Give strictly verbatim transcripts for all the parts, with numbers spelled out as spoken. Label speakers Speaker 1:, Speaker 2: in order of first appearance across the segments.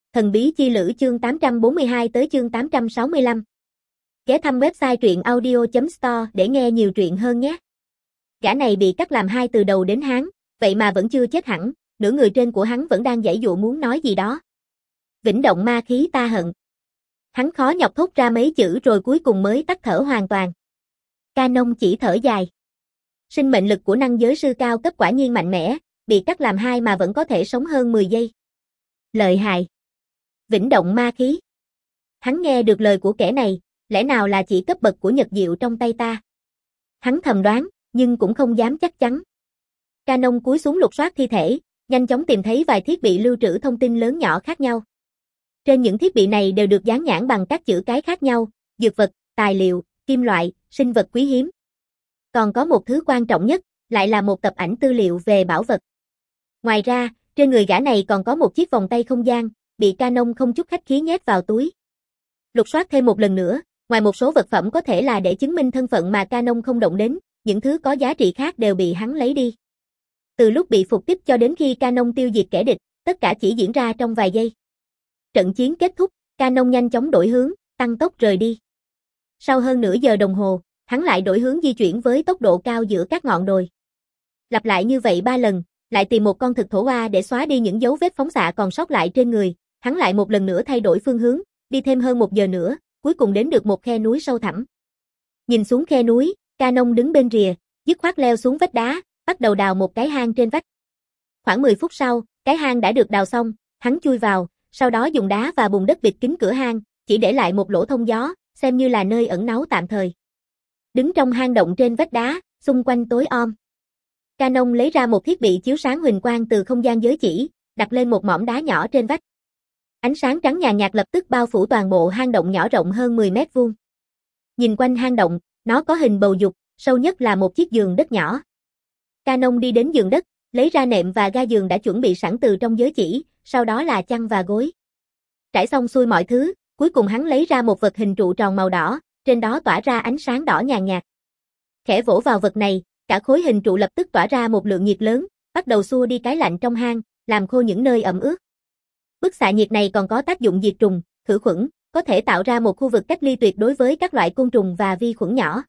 Speaker 1: Thần bí chi lữ chương tám trăm bốn mươi hai tới chương tám trăm sáu mươi lăm. Ghé thăm website truyện audio chấm store để nghe nhiều truyện hơn nhé. Gã này bị cắt làm hai từ đầu đến háng, vậy mà vẫn chưa chết hẳn, nửa người trên của hắn vẫn đang giãy giụa muốn nói gì đó. Vĩnh động ma khí ta hận. Hắn khó nhọc thốt ra mấy chữ rồi cuối cùng mới tắt thở hoàn toàn. Canon chỉ thở dài. Sinh mệnh lực của năng giới sư cao cấp quả nhiên mạnh mẽ, bị cắt làm hai mà vẫn có thể sống hơn mười giây. Lợi hại. Vĩnh động ma khí. Hắn nghe được lời của kẻ này, lẽ nào là chỉ cấp bậc của nhật diệu trong tay ta? Hắn thầm đoán, nhưng cũng không dám chắc chắn. Canon cúi xuống lục soát thi thể, nhanh chóng tìm thấy vài thiết bị lưu trữ thông tin lớn nhỏ khác nhau. Trên những thiết bị này đều được dán nhãn bằng các chữ cái khác nhau, dược vật, tài liệu, kim loại, sinh vật quý hiếm. Còn có một thứ quan trọng nhất, lại là một tập ảnh tư liệu về bảo vật. Ngoài ra, trên người gã này còn có một chiếc vòng tay không gian, bị Canon không chút khách khí nhét vào túi. Lục soát thêm một lần nữa, ngoài một số vật phẩm có thể là để chứng minh thân phận mà Canon không động đến, những thứ có giá trị khác đều bị hắn lấy đi. Từ lúc bị phục kích cho đến khi Canon tiêu diệt kẻ địch, tất cả chỉ diễn ra trong vài giây. Trận chiến kết thúc, Canon nhanh chóng đổi hướng, tăng tốc rời đi. Sau hơn nửa giờ đồng hồ, hắn lại đổi hướng di chuyển với tốc độ cao giữa các ngọn đồi. Lặp lại như vậy ba lần, lại tìm một con thực thổ oa để xóa đi những dấu vết phóng xạ còn sót lại trên người, hắn lại một lần nữa thay đổi phương hướng, đi thêm hơn một giờ nữa, cuối cùng đến được một khe núi sâu thẳm. Nhìn xuống khe núi, Canon đứng bên rìa, dứt khoát leo xuống vách đá, bắt đầu đào một cái hang trên vách. Khoảng mười phút sau, cái hang đã được đào xong, hắn chui vào, sau đó dùng đá và bùn đất bịt kín cửa hang, chỉ để lại một lỗ thông gió, xem như là nơi ẩn náu tạm thời. Đứng trong hang động trên vách đá, xung quanh tối om. Canon lấy ra một thiết bị chiếu sáng huỳnh quang từ không gian giới chỉ, đặt lên một mỏm đá nhỏ trên vách. Ánh sáng trắng nhàn nhạt lập tức bao phủ toàn bộ hang động nhỏ rộng hơn mười mét vuông. Nhìn quanh hang động, nó có hình bầu dục, sâu nhất là một chiếc giường đất nhỏ. Canon đi đến giường đất, lấy ra nệm và ga giường đã chuẩn bị sẵn từ trong giới chỉ, sau đó là chăn và gối. Trải xong xuôi mọi thứ, cuối cùng hắn lấy ra một vật hình trụ tròn màu đỏ, trên đó tỏa ra ánh sáng đỏ nhàn nhạt. Khẽ vỗ vào vật này, cả khối hình trụ lập tức tỏa ra một lượng nhiệt lớn, bắt đầu xua đi cái lạnh trong hang, làm khô những nơi ẩm ướt. Bức xạ nhiệt này còn có tác dụng diệt trùng, khử khuẩn, có thể tạo ra một khu vực cách ly tuyệt đối với các loại côn trùng và vi khuẩn nhỏ.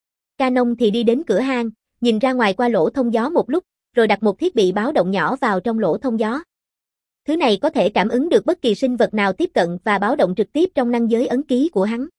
Speaker 1: Canon thì đi đến cửa hang, nhìn ra ngoài qua lỗ thông gió một lúc, rồi đặt một thiết bị báo động nhỏ vào trong lỗ thông gió. Thứ này có thể cảm ứng được bất kỳ sinh vật nào tiếp cận và báo động trực tiếp trong năng giới ấn ký của hắn.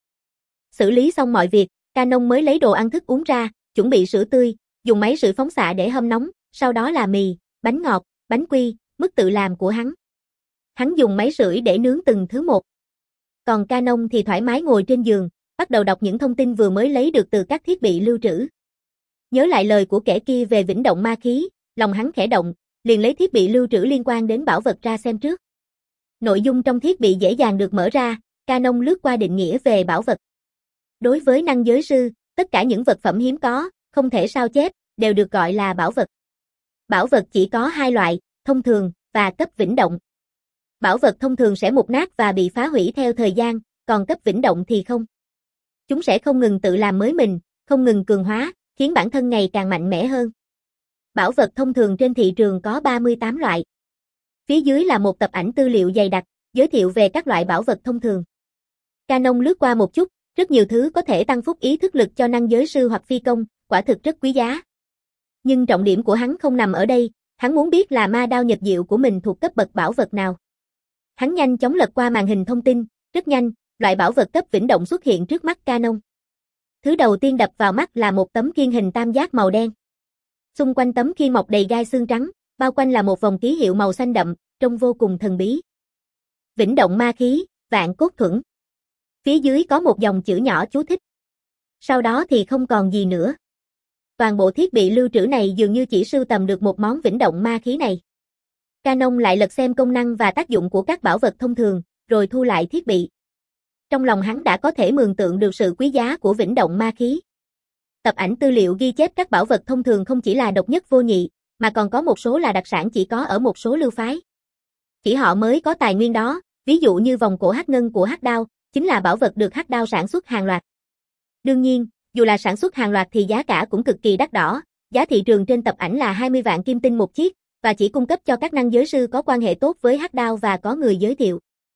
Speaker 1: Xử lý xong mọi việc, Canon mới lấy đồ ăn thức uống ra, chuẩn bị sữa tươi, dùng máy sưởi phóng xạ để hâm nóng, sau đó là mì, bánh ngọt, bánh quy, mứt tự làm của hắn. Hắn dùng máy sưởi để nướng từng thứ một. Còn Canon thì thoải mái ngồi trên giường, bắt đầu đọc những thông tin vừa mới lấy được từ các thiết bị lưu trữ. Nhớ lại lời của kẻ kia về vĩnh động ma khí, lòng hắn khẽ động, liền lấy thiết bị lưu trữ liên quan đến bảo vật ra xem trước. Nội dung trong thiết bị dễ dàng được mở ra, Canon lướt qua định nghĩa về bảo vật. Đối với năng giới sư, tất cả những vật phẩm hiếm có, không thể sao chép, đều được gọi là bảo vật. Bảo vật chỉ có hai loại, thông thường và cấp vĩnh động. Bảo vật thông thường sẽ mục nát và bị phá hủy theo thời gian, còn cấp vĩnh động thì không. Chúng sẽ không ngừng tự làm mới mình, không ngừng cường hóa, khiến bản thân ngày càng mạnh mẽ hơn. Bảo vật thông thường trên thị trường có ba mươi tám loại. Phía dưới là một tập ảnh tư liệu dày đặc, giới thiệu về các loại bảo vật thông thường. Canon lướt qua một chút, rất nhiều thứ có thể tăng phúc ý thức lực cho năng giới sư hoặc phi công, quả thực rất quý giá. Nhưng trọng điểm của hắn không nằm ở đây, hắn muốn biết là ma đao nhật diệu của mình thuộc cấp bậc bảo vật nào. Hắn nhanh chóng lật qua màn hình thông tin, rất nhanh, loại bảo vật cấp vĩnh động xuất hiện trước mắt Canon. Thứ đầu tiên đập vào mắt là một tấm khiên hình tam giác màu đen. Xung quanh tấm khiên mọc đầy gai xương trắng, bao quanh là một vòng ký hiệu màu xanh đậm, trông vô cùng thần bí. Vĩnh động ma khí, vạn cốt thuẫn. Phía dưới có một dòng chữ nhỏ chú thích. Sau đó thì không còn gì nữa. Toàn bộ thiết bị lưu trữ này dường như chỉ sưu tầm được một món vĩnh động ma khí này. Canon lại lật xem công năng và tác dụng của các bảo vật thông thường, rồi thu lại thiết bị. Trong lòng hắn đã có thể mường tượng được sự quý giá của vĩnh động ma khí. Tập ảnh tư liệu ghi chép các bảo vật thông thường không chỉ là độc nhất vô nhị, mà còn có một số là đặc sản chỉ có ở một số lưu phái. Chỉ họ mới có tài nguyên đó, ví dụ như vòng cổ hắc ngân của Hắc Đao, chính là bảo vật được Hắc Đao sản xuất hàng loạt. Đương nhiên, dù là sản xuất hàng loạt thì giá cả cũng cực kỳ đắt đỏ, giá thị trường trên tập ảnh là hai mươi vạn kim tinh một chiếc, và chỉ cung cấp cho các năng giới sư có quan hệ tốt với Hắc Đao và có người giới thiệu.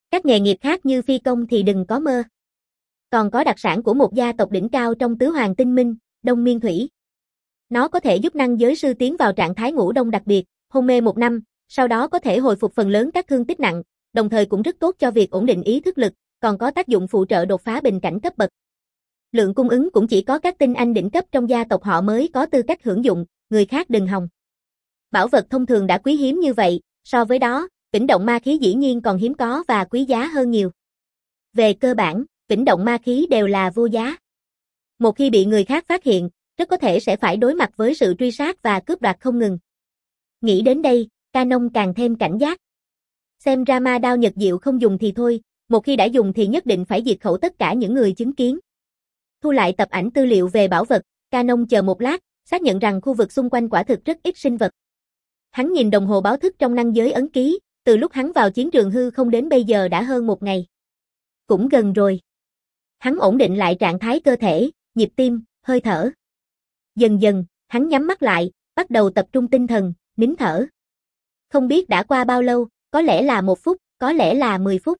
Speaker 1: Các nghề nghiệp khác như phi công thì đừng có mơ. Còn có đặc sản của một gia tộc đỉnh cao trong tứ hoàng tinh minh, Đông Miên Thủy. Nó có thể giúp năng giới sư tiến vào trạng thái ngủ đông đặc biệt, hôn mê một năm, sau đó có thể hồi phục phần lớn các thương tích nặng, đồng thời cũng rất tốt cho việc ổn định ý thức lực, còn có tác dụng phụ trợ đột phá bình cảnh cấp bậc. Lượng cung ứng cũng chỉ có các tinh anh đỉnh cấp trong gia tộc họ mới có tư cách hưởng dụng, người khác đừng hòng. Bảo vật thông thường đã quý hiếm như vậy, so với đó, vĩnh động ma khí dĩ nhiên còn hiếm có và quý giá hơn nhiều. Về cơ bản, vĩnh động ma khí đều là vô giá. Một khi bị người khác phát hiện, rất có thể sẽ phải đối mặt với sự truy sát và cướp đoạt không ngừng. Nghĩ đến đây, Canon càng thêm cảnh giác. Xem ra ma đao nhật diệu không dùng thì thôi, một khi đã dùng thì nhất định phải diệt khẩu tất cả những người chứng kiến. Thu lại tập ảnh tư liệu về bảo vật, Canon chờ một lát, xác nhận rằng khu vực xung quanh quả thực rất ít sinh vật. Hắn nhìn đồng hồ báo thức trong năng giới ấn ký, từ lúc hắn vào chiến trường hư không đến bây giờ đã hơn một ngày. Cũng gần rồi. Hắn ổn định lại trạng thái cơ thể, nhịp tim, hơi thở. Dần dần, hắn nhắm mắt lại, bắt đầu tập trung tinh thần, nín thở. Không biết đã qua bao lâu, có lẽ là một phút, có lẽ là mười phút.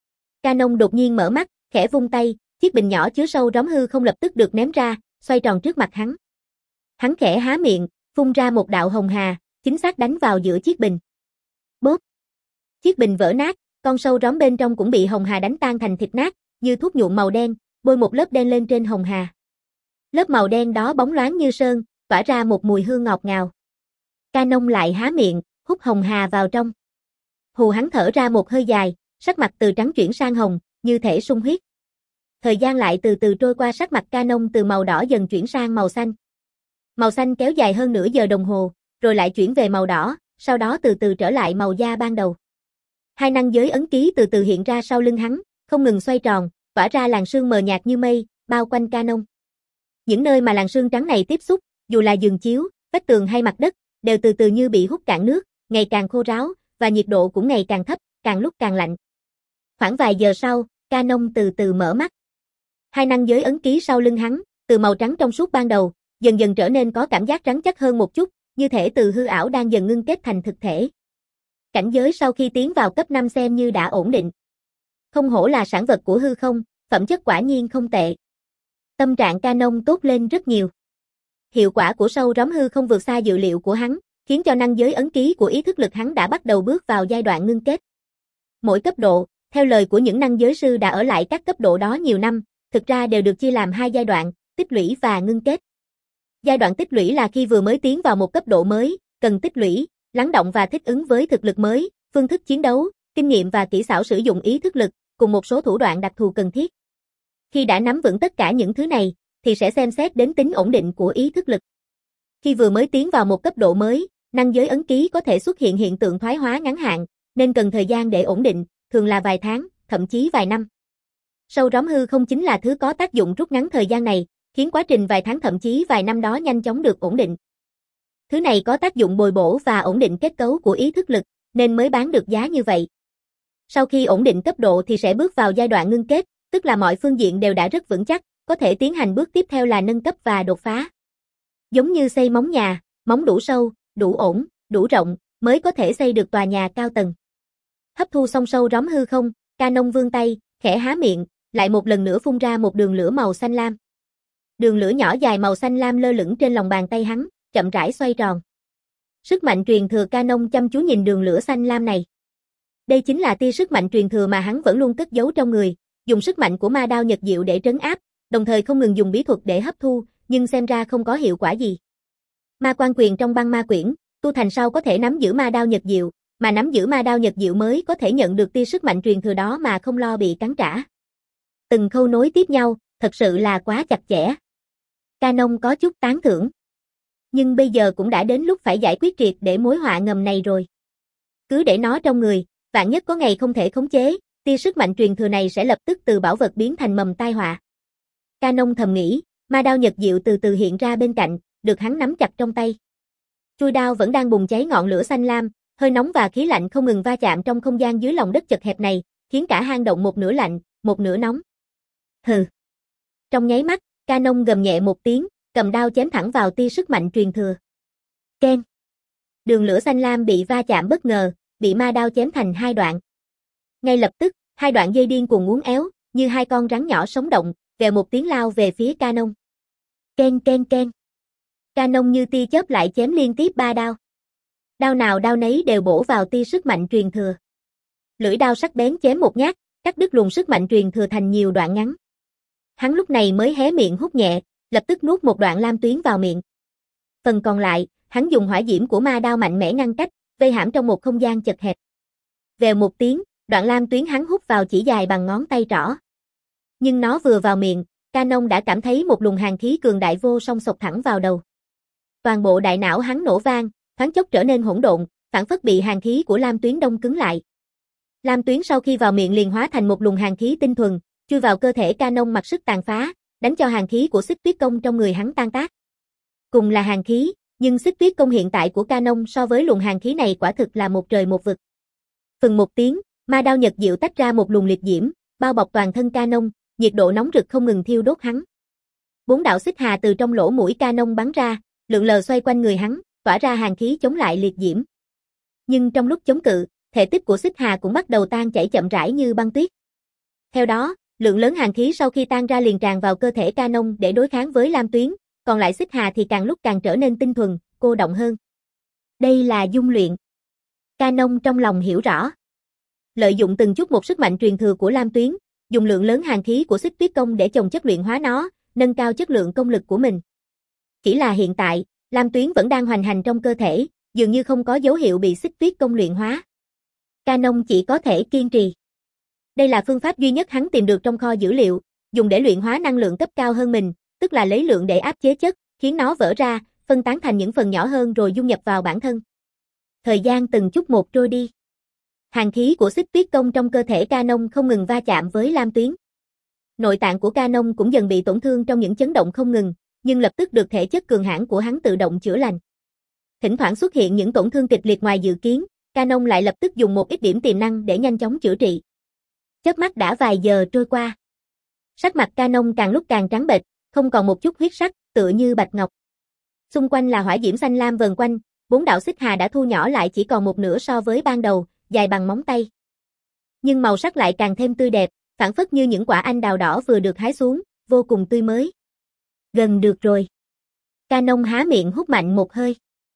Speaker 1: Canon đột nhiên mở mắt, khẽ vung tay, chiếc bình nhỏ chứa sâu róm hư không lập tức được ném ra, xoay tròn trước mặt hắn. Hắn khẽ há miệng, phun ra một đạo hồng hà, chính xác đánh vào giữa chiếc bình. Bốp! Chiếc bình vỡ nát, con sâu róm bên trong cũng bị hồng hà đánh tan thành thịt nát, như thuốc nhuộm màu đen, bôi một lớp đen lên trên hồng hà. Lớp màu đen đó bóng loáng như sơn, tỏa ra một mùi hương ngọt ngào. Canon lại há miệng, hút hồng hà vào trong. Hù hắn thở ra một hơi dài, sắc mặt từ trắng chuyển sang hồng, như thể sung huyết. Thời gian lại từ từ trôi qua, sắc mặt Canon từ màu đỏ dần chuyển sang màu xanh. Màu xanh kéo dài hơn nửa giờ đồng hồ, rồi lại chuyển về màu đỏ, sau đó từ từ trở lại màu da ban đầu. Hai năng giới ấn ký từ từ hiện ra sau lưng hắn, không ngừng xoay tròn, tỏa ra làn sương mờ nhạt như mây, bao quanh Canon. Những nơi mà làn sương trắng này tiếp xúc, dù là giường chiếu, vách tường hay mặt đất, đều từ từ như bị hút cạn nước, ngày càng khô ráo, và nhiệt độ cũng ngày càng thấp, càng lúc càng lạnh. Khoảng vài giờ sau, Canon từ từ mở mắt. Hai năng giới ấn ký sau lưng hắn, từ màu trắng trong suốt ban đầu, dần dần trở nên có cảm giác rắn chắc hơn một chút, như thể từ hư ảo đang dần ngưng kết thành thực thể. Cảnh giới sau khi tiến vào cấp năm xem như đã ổn định. Không hổ là sản vật của hư không, phẩm chất quả nhiên không tệ. Tâm trạng Canon tốt lên rất nhiều. Hiệu quả của sâu róm hư không vượt xa dự liệu của hắn, khiến cho năng giới ấn ký của ý thức lực hắn đã bắt đầu bước vào giai đoạn ngưng kết. Mỗi cấp độ, theo lời của những năng giới sư đã ở lại các cấp độ đó nhiều năm, thực ra đều được chia làm hai giai đoạn, tích lũy và ngưng kết. Giai đoạn tích lũy là khi vừa mới tiến vào một cấp độ mới, cần tích lũy, lắng động và thích ứng với thực lực mới, phương thức chiến đấu, kinh nghiệm và kỹ xảo sử dụng ý thức lực, cùng một số thủ đoạn đặc thù cần thiết. Khi đã nắm vững tất cả những thứ này, thì sẽ xem xét đến tính ổn định của ý thức lực. Khi vừa mới tiến vào một cấp độ mới, năng giới ấn ký có thể xuất hiện hiện tượng thoái hóa ngắn hạn, nên cần thời gian để ổn định, thường là vài tháng, thậm chí vài năm. Sâu róm hư không chính là thứ có tác dụng rút ngắn thời gian này, khiến quá trình vài tháng thậm chí vài năm đó nhanh chóng được ổn định. Thứ này có tác dụng bồi bổ và ổn định kết cấu của ý thức lực, nên mới bán được giá như vậy. Sau khi ổn định cấp độ thì sẽ bước vào giai đoạn ngưng kết, tức là mọi phương diện đều đã rất vững chắc, có thể tiến hành bước tiếp theo là nâng cấp và đột phá. Giống như xây móng nhà, móng đủ sâu, đủ ổn, đủ rộng, mới có thể xây được tòa nhà cao tầng. Hấp thu xong sâu róm hư không, Canon vươn tay, khẽ há miệng, lại một lần nữa phun ra một đường lửa màu xanh lam. Đường lửa nhỏ dài màu xanh lam lơ lửng trên lòng bàn tay hắn, chậm rãi xoay tròn. Sức mạnh truyền thừa Canon chăm chú nhìn đường lửa xanh lam này. Đây chính là tia sức mạnh truyền thừa mà hắn vẫn luôn cất giấu trong người, dùng sức mạnh của ma đao nhật diệu để trấn áp, đồng thời không ngừng dùng bí thuật để hấp thu, nhưng xem ra không có hiệu quả gì. Ma quan quyền trong băng ma quyển, tu thành sau có thể nắm giữ ma đao nhật diệu, mà nắm giữ ma đao nhật diệu mới có thể nhận được tia sức mạnh truyền thừa đó mà không lo bị cắn trả. Từng khâu nối tiếp nhau, thật sự là quá chặt chẽ. Canon có chút tán thưởng. Nhưng bây giờ cũng đã đến lúc phải giải quyết triệt để mối họa ngầm này rồi. Cứ để nó trong người, vạn nhất có ngày không thể khống chế, tia sức mạnh truyền thừa này sẽ lập tức từ bảo vật biến thành mầm tai họa. Canon thầm nghĩ, ma đao nhật diệu từ từ hiện ra bên cạnh, được hắn nắm chặt trong tay. Chuôi đao vẫn đang bùng cháy ngọn lửa xanh lam, hơi nóng và khí lạnh không ngừng va chạm trong không gian dưới lòng đất chật hẹp này, khiến cả hang động một nửa lạnh, một nửa nóng. Hừ. Trong nháy mắt, Canon gầm nhẹ một tiếng, cầm đao chém thẳng vào tia sức mạnh truyền thừa. Keng. Đường lửa xanh lam bị va chạm bất ngờ, bị ma đao chém thành hai đoạn. Ngay lập tức, Hai đoạn dây điên cuồng uốn éo, như hai con rắn nhỏ sống động, vèo một tiếng lao về phía Canon. Ken ken ken. Canon như tia chớp lại chém liên tiếp ba đao. Đao nào đao nấy đều bổ vào tia sức mạnh truyền thừa. Lưỡi đao sắc bén chém một nhát, cắt đứt luồng sức mạnh truyền thừa thành nhiều đoạn ngắn. Hắn lúc này mới hé miệng hút nhẹ, lập tức nuốt một đoạn lam tuyến vào miệng. Phần còn lại, hắn dùng hỏa diễm của ma đao mạnh mẽ ngăn cách, vây hãm trong một không gian chật hẹp. Vèo một tiếng, đoạn lam tuyến hắn hút vào chỉ dài bằng ngón tay trỏ. Nhưng nó vừa vào miệng, Canon đã cảm thấy một luồng hàn khí cường đại vô song xộc thẳng vào đầu. Toàn bộ đại não hắn nổ vang, thoáng chốc trở nên hỗn độn, phản phất bị hàn khí của lam tuyến đông cứng lại. Lam tuyến sau khi vào miệng liền hóa thành một luồng hàn khí tinh thuần, chui vào cơ thể Canon mặc sức tàn phá, đánh cho hàn khí của Xích Tuyết Công trong người hắn tan tác. Cùng là hàn khí, nhưng Xích Tuyết Công hiện tại của Canon so với luồng hàn khí này quả thực là một trời một vực. Phừng một tiếng, ma đao nhật diệu tách ra một luồng liệt diễm, bao bọc toàn thân Canon, nhiệt độ nóng rực không ngừng thiêu đốt hắn. Bốn đạo xích hà từ trong lỗ mũi Canon bắn ra, lượn lờ xoay quanh người hắn, tỏa ra hàn khí chống lại liệt diễm. Nhưng trong lúc chống cự, thể tích của xích hà cũng bắt đầu tan chảy chậm rãi như băng tuyết. Theo đó, lượng lớn hàn khí sau khi tan ra liền tràn vào cơ thể Canon để đối kháng với lam tuyến, còn lại xích hà thì càng lúc càng trở nên tinh thuần, cô đọng hơn. Đây là dung luyện. Canon trong lòng hiểu rõ. Lợi dụng từng chút một sức mạnh truyền thừa của lam tuyến, dùng lượng lớn hàn khí của Xích Tuyết Công để chồng chất luyện hóa nó, nâng cao chất lượng công lực của mình. Chỉ là hiện tại, lam tuyến vẫn đang hoành hành trong cơ thể, dường như không có dấu hiệu bị Xích Tuyết Công luyện hóa. Canon chỉ có thể kiên trì. Đây là phương pháp duy nhất hắn tìm được trong kho dữ liệu, dùng để luyện hóa năng lượng cấp cao hơn mình, tức là lấy lượng để áp chế chất, khiến nó vỡ ra, phân tán thành những phần nhỏ hơn rồi dung nhập vào bản thân. Thời gian từng chút một trôi đi. Hàn khí của Xích Tuyết Công trong cơ thể Canon không ngừng va chạm với lam tuyến. Nội tạng của Canon cũng dần bị tổn thương trong những chấn động không ngừng, nhưng lập tức được thể chất cường hãn của hắn tự động chữa lành. Thỉnh thoảng xuất hiện những tổn thương kịch liệt ngoài dự kiến, Canon lại lập tức dùng một ít điểm tiềm năng để nhanh chóng chữa trị. Chớp mắt đã vài giờ trôi qua. Sắc mặt Canon càng lúc càng trắng bệch, không còn một chút huyết sắc, tựa như bạch ngọc. Xung quanh là hỏa diễm xanh lam vờn quanh, bốn đạo xích hà đã thu nhỏ lại chỉ còn một nửa so với ban đầu, dài bằng móng tay. Nhưng màu sắc lại càng thêm tươi đẹp, phản phất như những quả anh đào đỏ vừa được hái xuống, vô cùng tươi mới. Gần được rồi. Canon há miệng hút mạnh một hơi.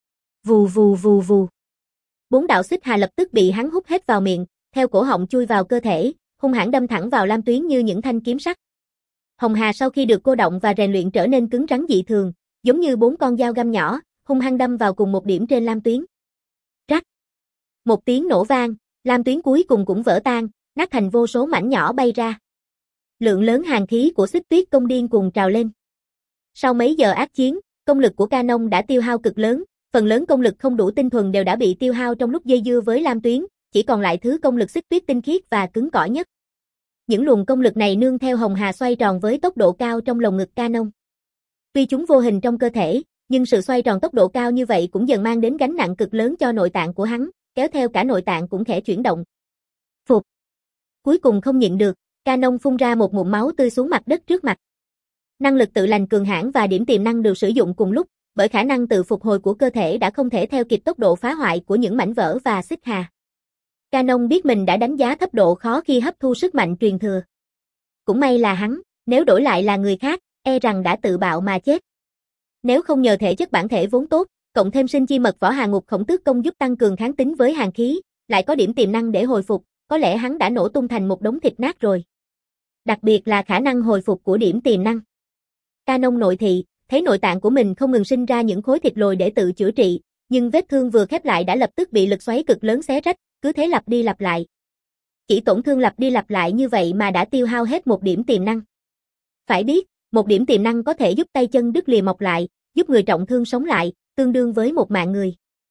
Speaker 1: Vù vù vù vù. Bốn đạo xích hà lập tức bị hắn hút hết vào miệng, theo cổ họng chui vào cơ thể, hung hãn đâm thẳng vào lam tuyến như những thanh kiếm sắc. Hồng hà sau khi được cô động và rèn luyện trở nên cứng rắn dị thường, giống như bốn con dao găm nhỏ, hung hăng đâm vào cùng một điểm trên lam tuyến. Rắc. Một tiếng nổ vang, lam tuyến cuối cùng cũng vỡ tan, nát thành vô số mảnh nhỏ bay ra. Lượng lớn hàn khí của Xích Tuyết Công điên cuồng trào lên. Sau mấy giờ ác chiến, công lực của Canon đã tiêu hao cực lớn, phần lớn công lực không đủ tinh thuần đều đã bị tiêu hao trong lúc dây dưa với lam tuyến, chỉ còn lại thứ công lực xích tuyết tinh khiết và cứng cỏi nhất. Những luồng công lực này nương theo hồng hà xoay tròn với tốc độ cao trong lồng ngực Canon. Tuy chúng vô hình trong cơ thể, nhưng sự xoay tròn tốc độ cao như vậy cũng dần mang đến gánh nặng cực lớn cho nội tạng của hắn, kéo theo cả nội tạng cũng khẽ chuyển động. Phục. Cuối cùng không nhịn được, Canon phun ra một ngụm máu tươi xuống mặt đất trước mặt. Năng lực tự lành cường hãn và điểm tiềm năng được sử dụng cùng lúc, bởi khả năng tự phục hồi của cơ thể đã không thể theo kịp tốc độ phá hoại của những mảnh vỡ và xích hà. Canon biết mình đã đánh giá thấp độ khó khi hấp thu sức mạnh truyền thừa. Cũng may là hắn, nếu đổi lại là người khác, e rằng đã tự bạo mà chết. Nếu không nhờ thể chất bản thể vốn tốt, cộng thêm sinh chi mật võ Hà Ngục Khổng Tước Công giúp tăng cường kháng tính với hàn khí, lại có điểm tiềm năng để hồi phục, có lẽ hắn đã nổ tung thành một đống thịt nát rồi. Đặc biệt là khả năng hồi phục của điểm tiềm năng. Canon nội thị, thấy nội tạng của mình không ngừng sinh ra những khối thịt lồi để tự chữa trị, nhưng vết thương vừa khép lại đã lập tức bị lực xoáy cực lớn xé rách, cứ thế lặp đi lặp lại. Chỉ tổn thương lặp đi lặp lại như vậy mà đã tiêu hao hết một điểm tiềm năng. Phải biết, một điểm tiềm năng có thể giúp tay chân đứt lìa mọc lại, giúp người trọng thương sống lại, tương đương với một mạng người.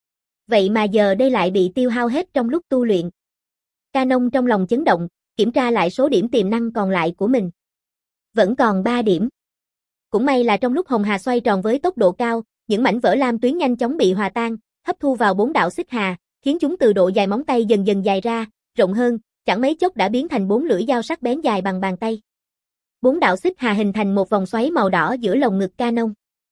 Speaker 1: Vậy mà giờ đây lại bị tiêu hao hết trong lúc tu luyện. Canon trong lòng chấn động, kiểm tra lại số điểm tiềm năng còn lại của mình. Vẫn còn ba điểm. Cũng may là trong lúc hồng hà xoay tròn với tốc độ cao, những mảnh vỡ lam tuyến nhanh chóng bị hòa tan, hấp thu vào bốn đạo xích hà, khiến chúng từ độ dài móng tay dần dần dài ra, rộng hơn, chẳng mấy chốc đã biến thành bốn lưỡi dao sắc bén dài bằng bàn tay. Bốn đạo xích hà hình thành một vòng xoáy màu đỏ giữa lồng ngực Canon.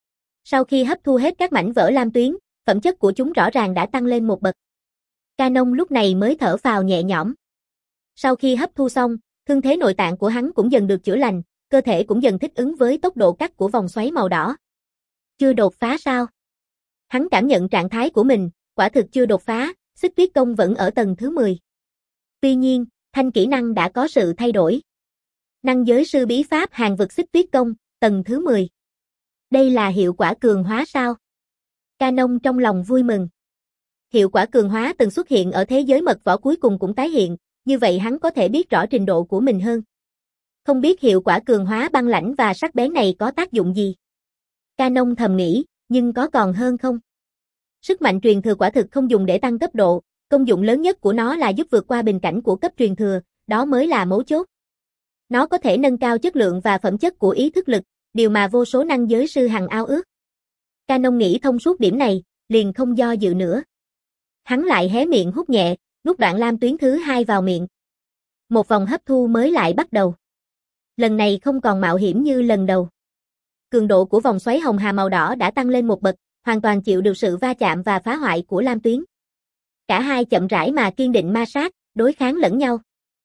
Speaker 1: Sau khi hấp thu hết các mảnh vỡ lam tuyến, phẩm chất của chúng rõ ràng đã tăng lên một bậc. Canon lúc này mới thở phào nhẹ nhõm. Sau khi hấp thu xong, thương thế nội tạng của hắn cũng dần được chữa lành, cơ thể cũng dần thích ứng với tốc độ cắt của vòng xoáy màu đỏ. Chưa đột phá sao? Hắn cảm nhận trạng thái của mình, quả thực chưa đột phá, xích tuyết công vẫn ở tầng thứ mười. Tuy nhiên, thanh kỹ năng đã có sự thay đổi. Năng giới sư bí pháp hàng vực xích tuyết công, tầng thứ mười. Đây là hiệu quả cường hóa sao? Canon trong lòng vui mừng. Hiệu quả cường hóa từng xuất hiện ở thế giới mật võ cuối cùng cũng tái hiện, như vậy hắn có thể biết rõ trình độ của mình hơn. Không biết hiệu quả cường hóa băng lãnh và sắc bén này có tác dụng gì? Canon thầm nghĩ, nhưng có còn hơn không? Sức mạnh truyền thừa quả thực không dùng để tăng cấp độ, công dụng lớn nhất của nó là giúp vượt qua bình cảnh của cấp truyền thừa, đó mới là mấu chốt. Nó có thể nâng cao chất lượng và phẩm chất của ý thức lực, điều mà vô số năng giới sư hằng ao ước. Canon nghĩ thông suốt điểm này, liền không do dự nữa. Hắn lại hé miệng hút nhẹ, nuốt đoạn lam tuyến thứ hai vào miệng. Một vòng hấp thu mới lại bắt đầu. Lần này không còn mạo hiểm như lần đầu. Cường độ của vòng xoáy hồng hà màu đỏ đã tăng lên một bậc, hoàn toàn chịu được sự va chạm và phá hoại của lam tuyến. Cả hai chậm rãi mà kiên định ma sát, đối kháng lẫn nhau.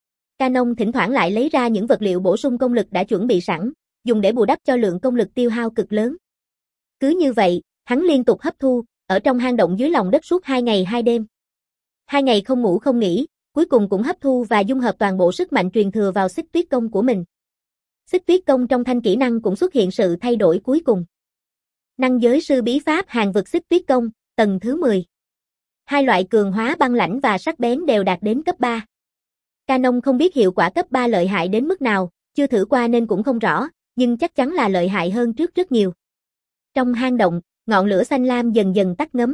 Speaker 1: Canon thỉnh thoảng lại lấy ra những vật liệu bổ sung công lực đã chuẩn bị sẵn, dùng để bù đắp cho lượng công lực tiêu hao cực lớn. Cứ như vậy, hắn liên tục hấp thu, ở trong hang động dưới lòng đất suốt hai ngày hai đêm. Hai ngày không ngủ không nghỉ, cuối cùng cũng hấp thu và dung hợp toàn bộ sức mạnh truyền thừa vào xích tuyết công của mình. Xích tuyết công trong thanh kỹ năng cũng xuất hiện sự thay đổi cuối cùng. Năng giới sư bí pháp hàng vực xích tuyết công, tầng thứ mười. Hai loại cường hóa băng lãnh và sắc bén đều đạt đến cấp ba. Canon không biết hiệu quả cấp ba lợi hại đến mức nào, chưa thử qua nên cũng không rõ, nhưng chắc chắn là lợi hại hơn trước rất nhiều. Trong hang động, ngọn lửa xanh lam dần dần tắt ngấm.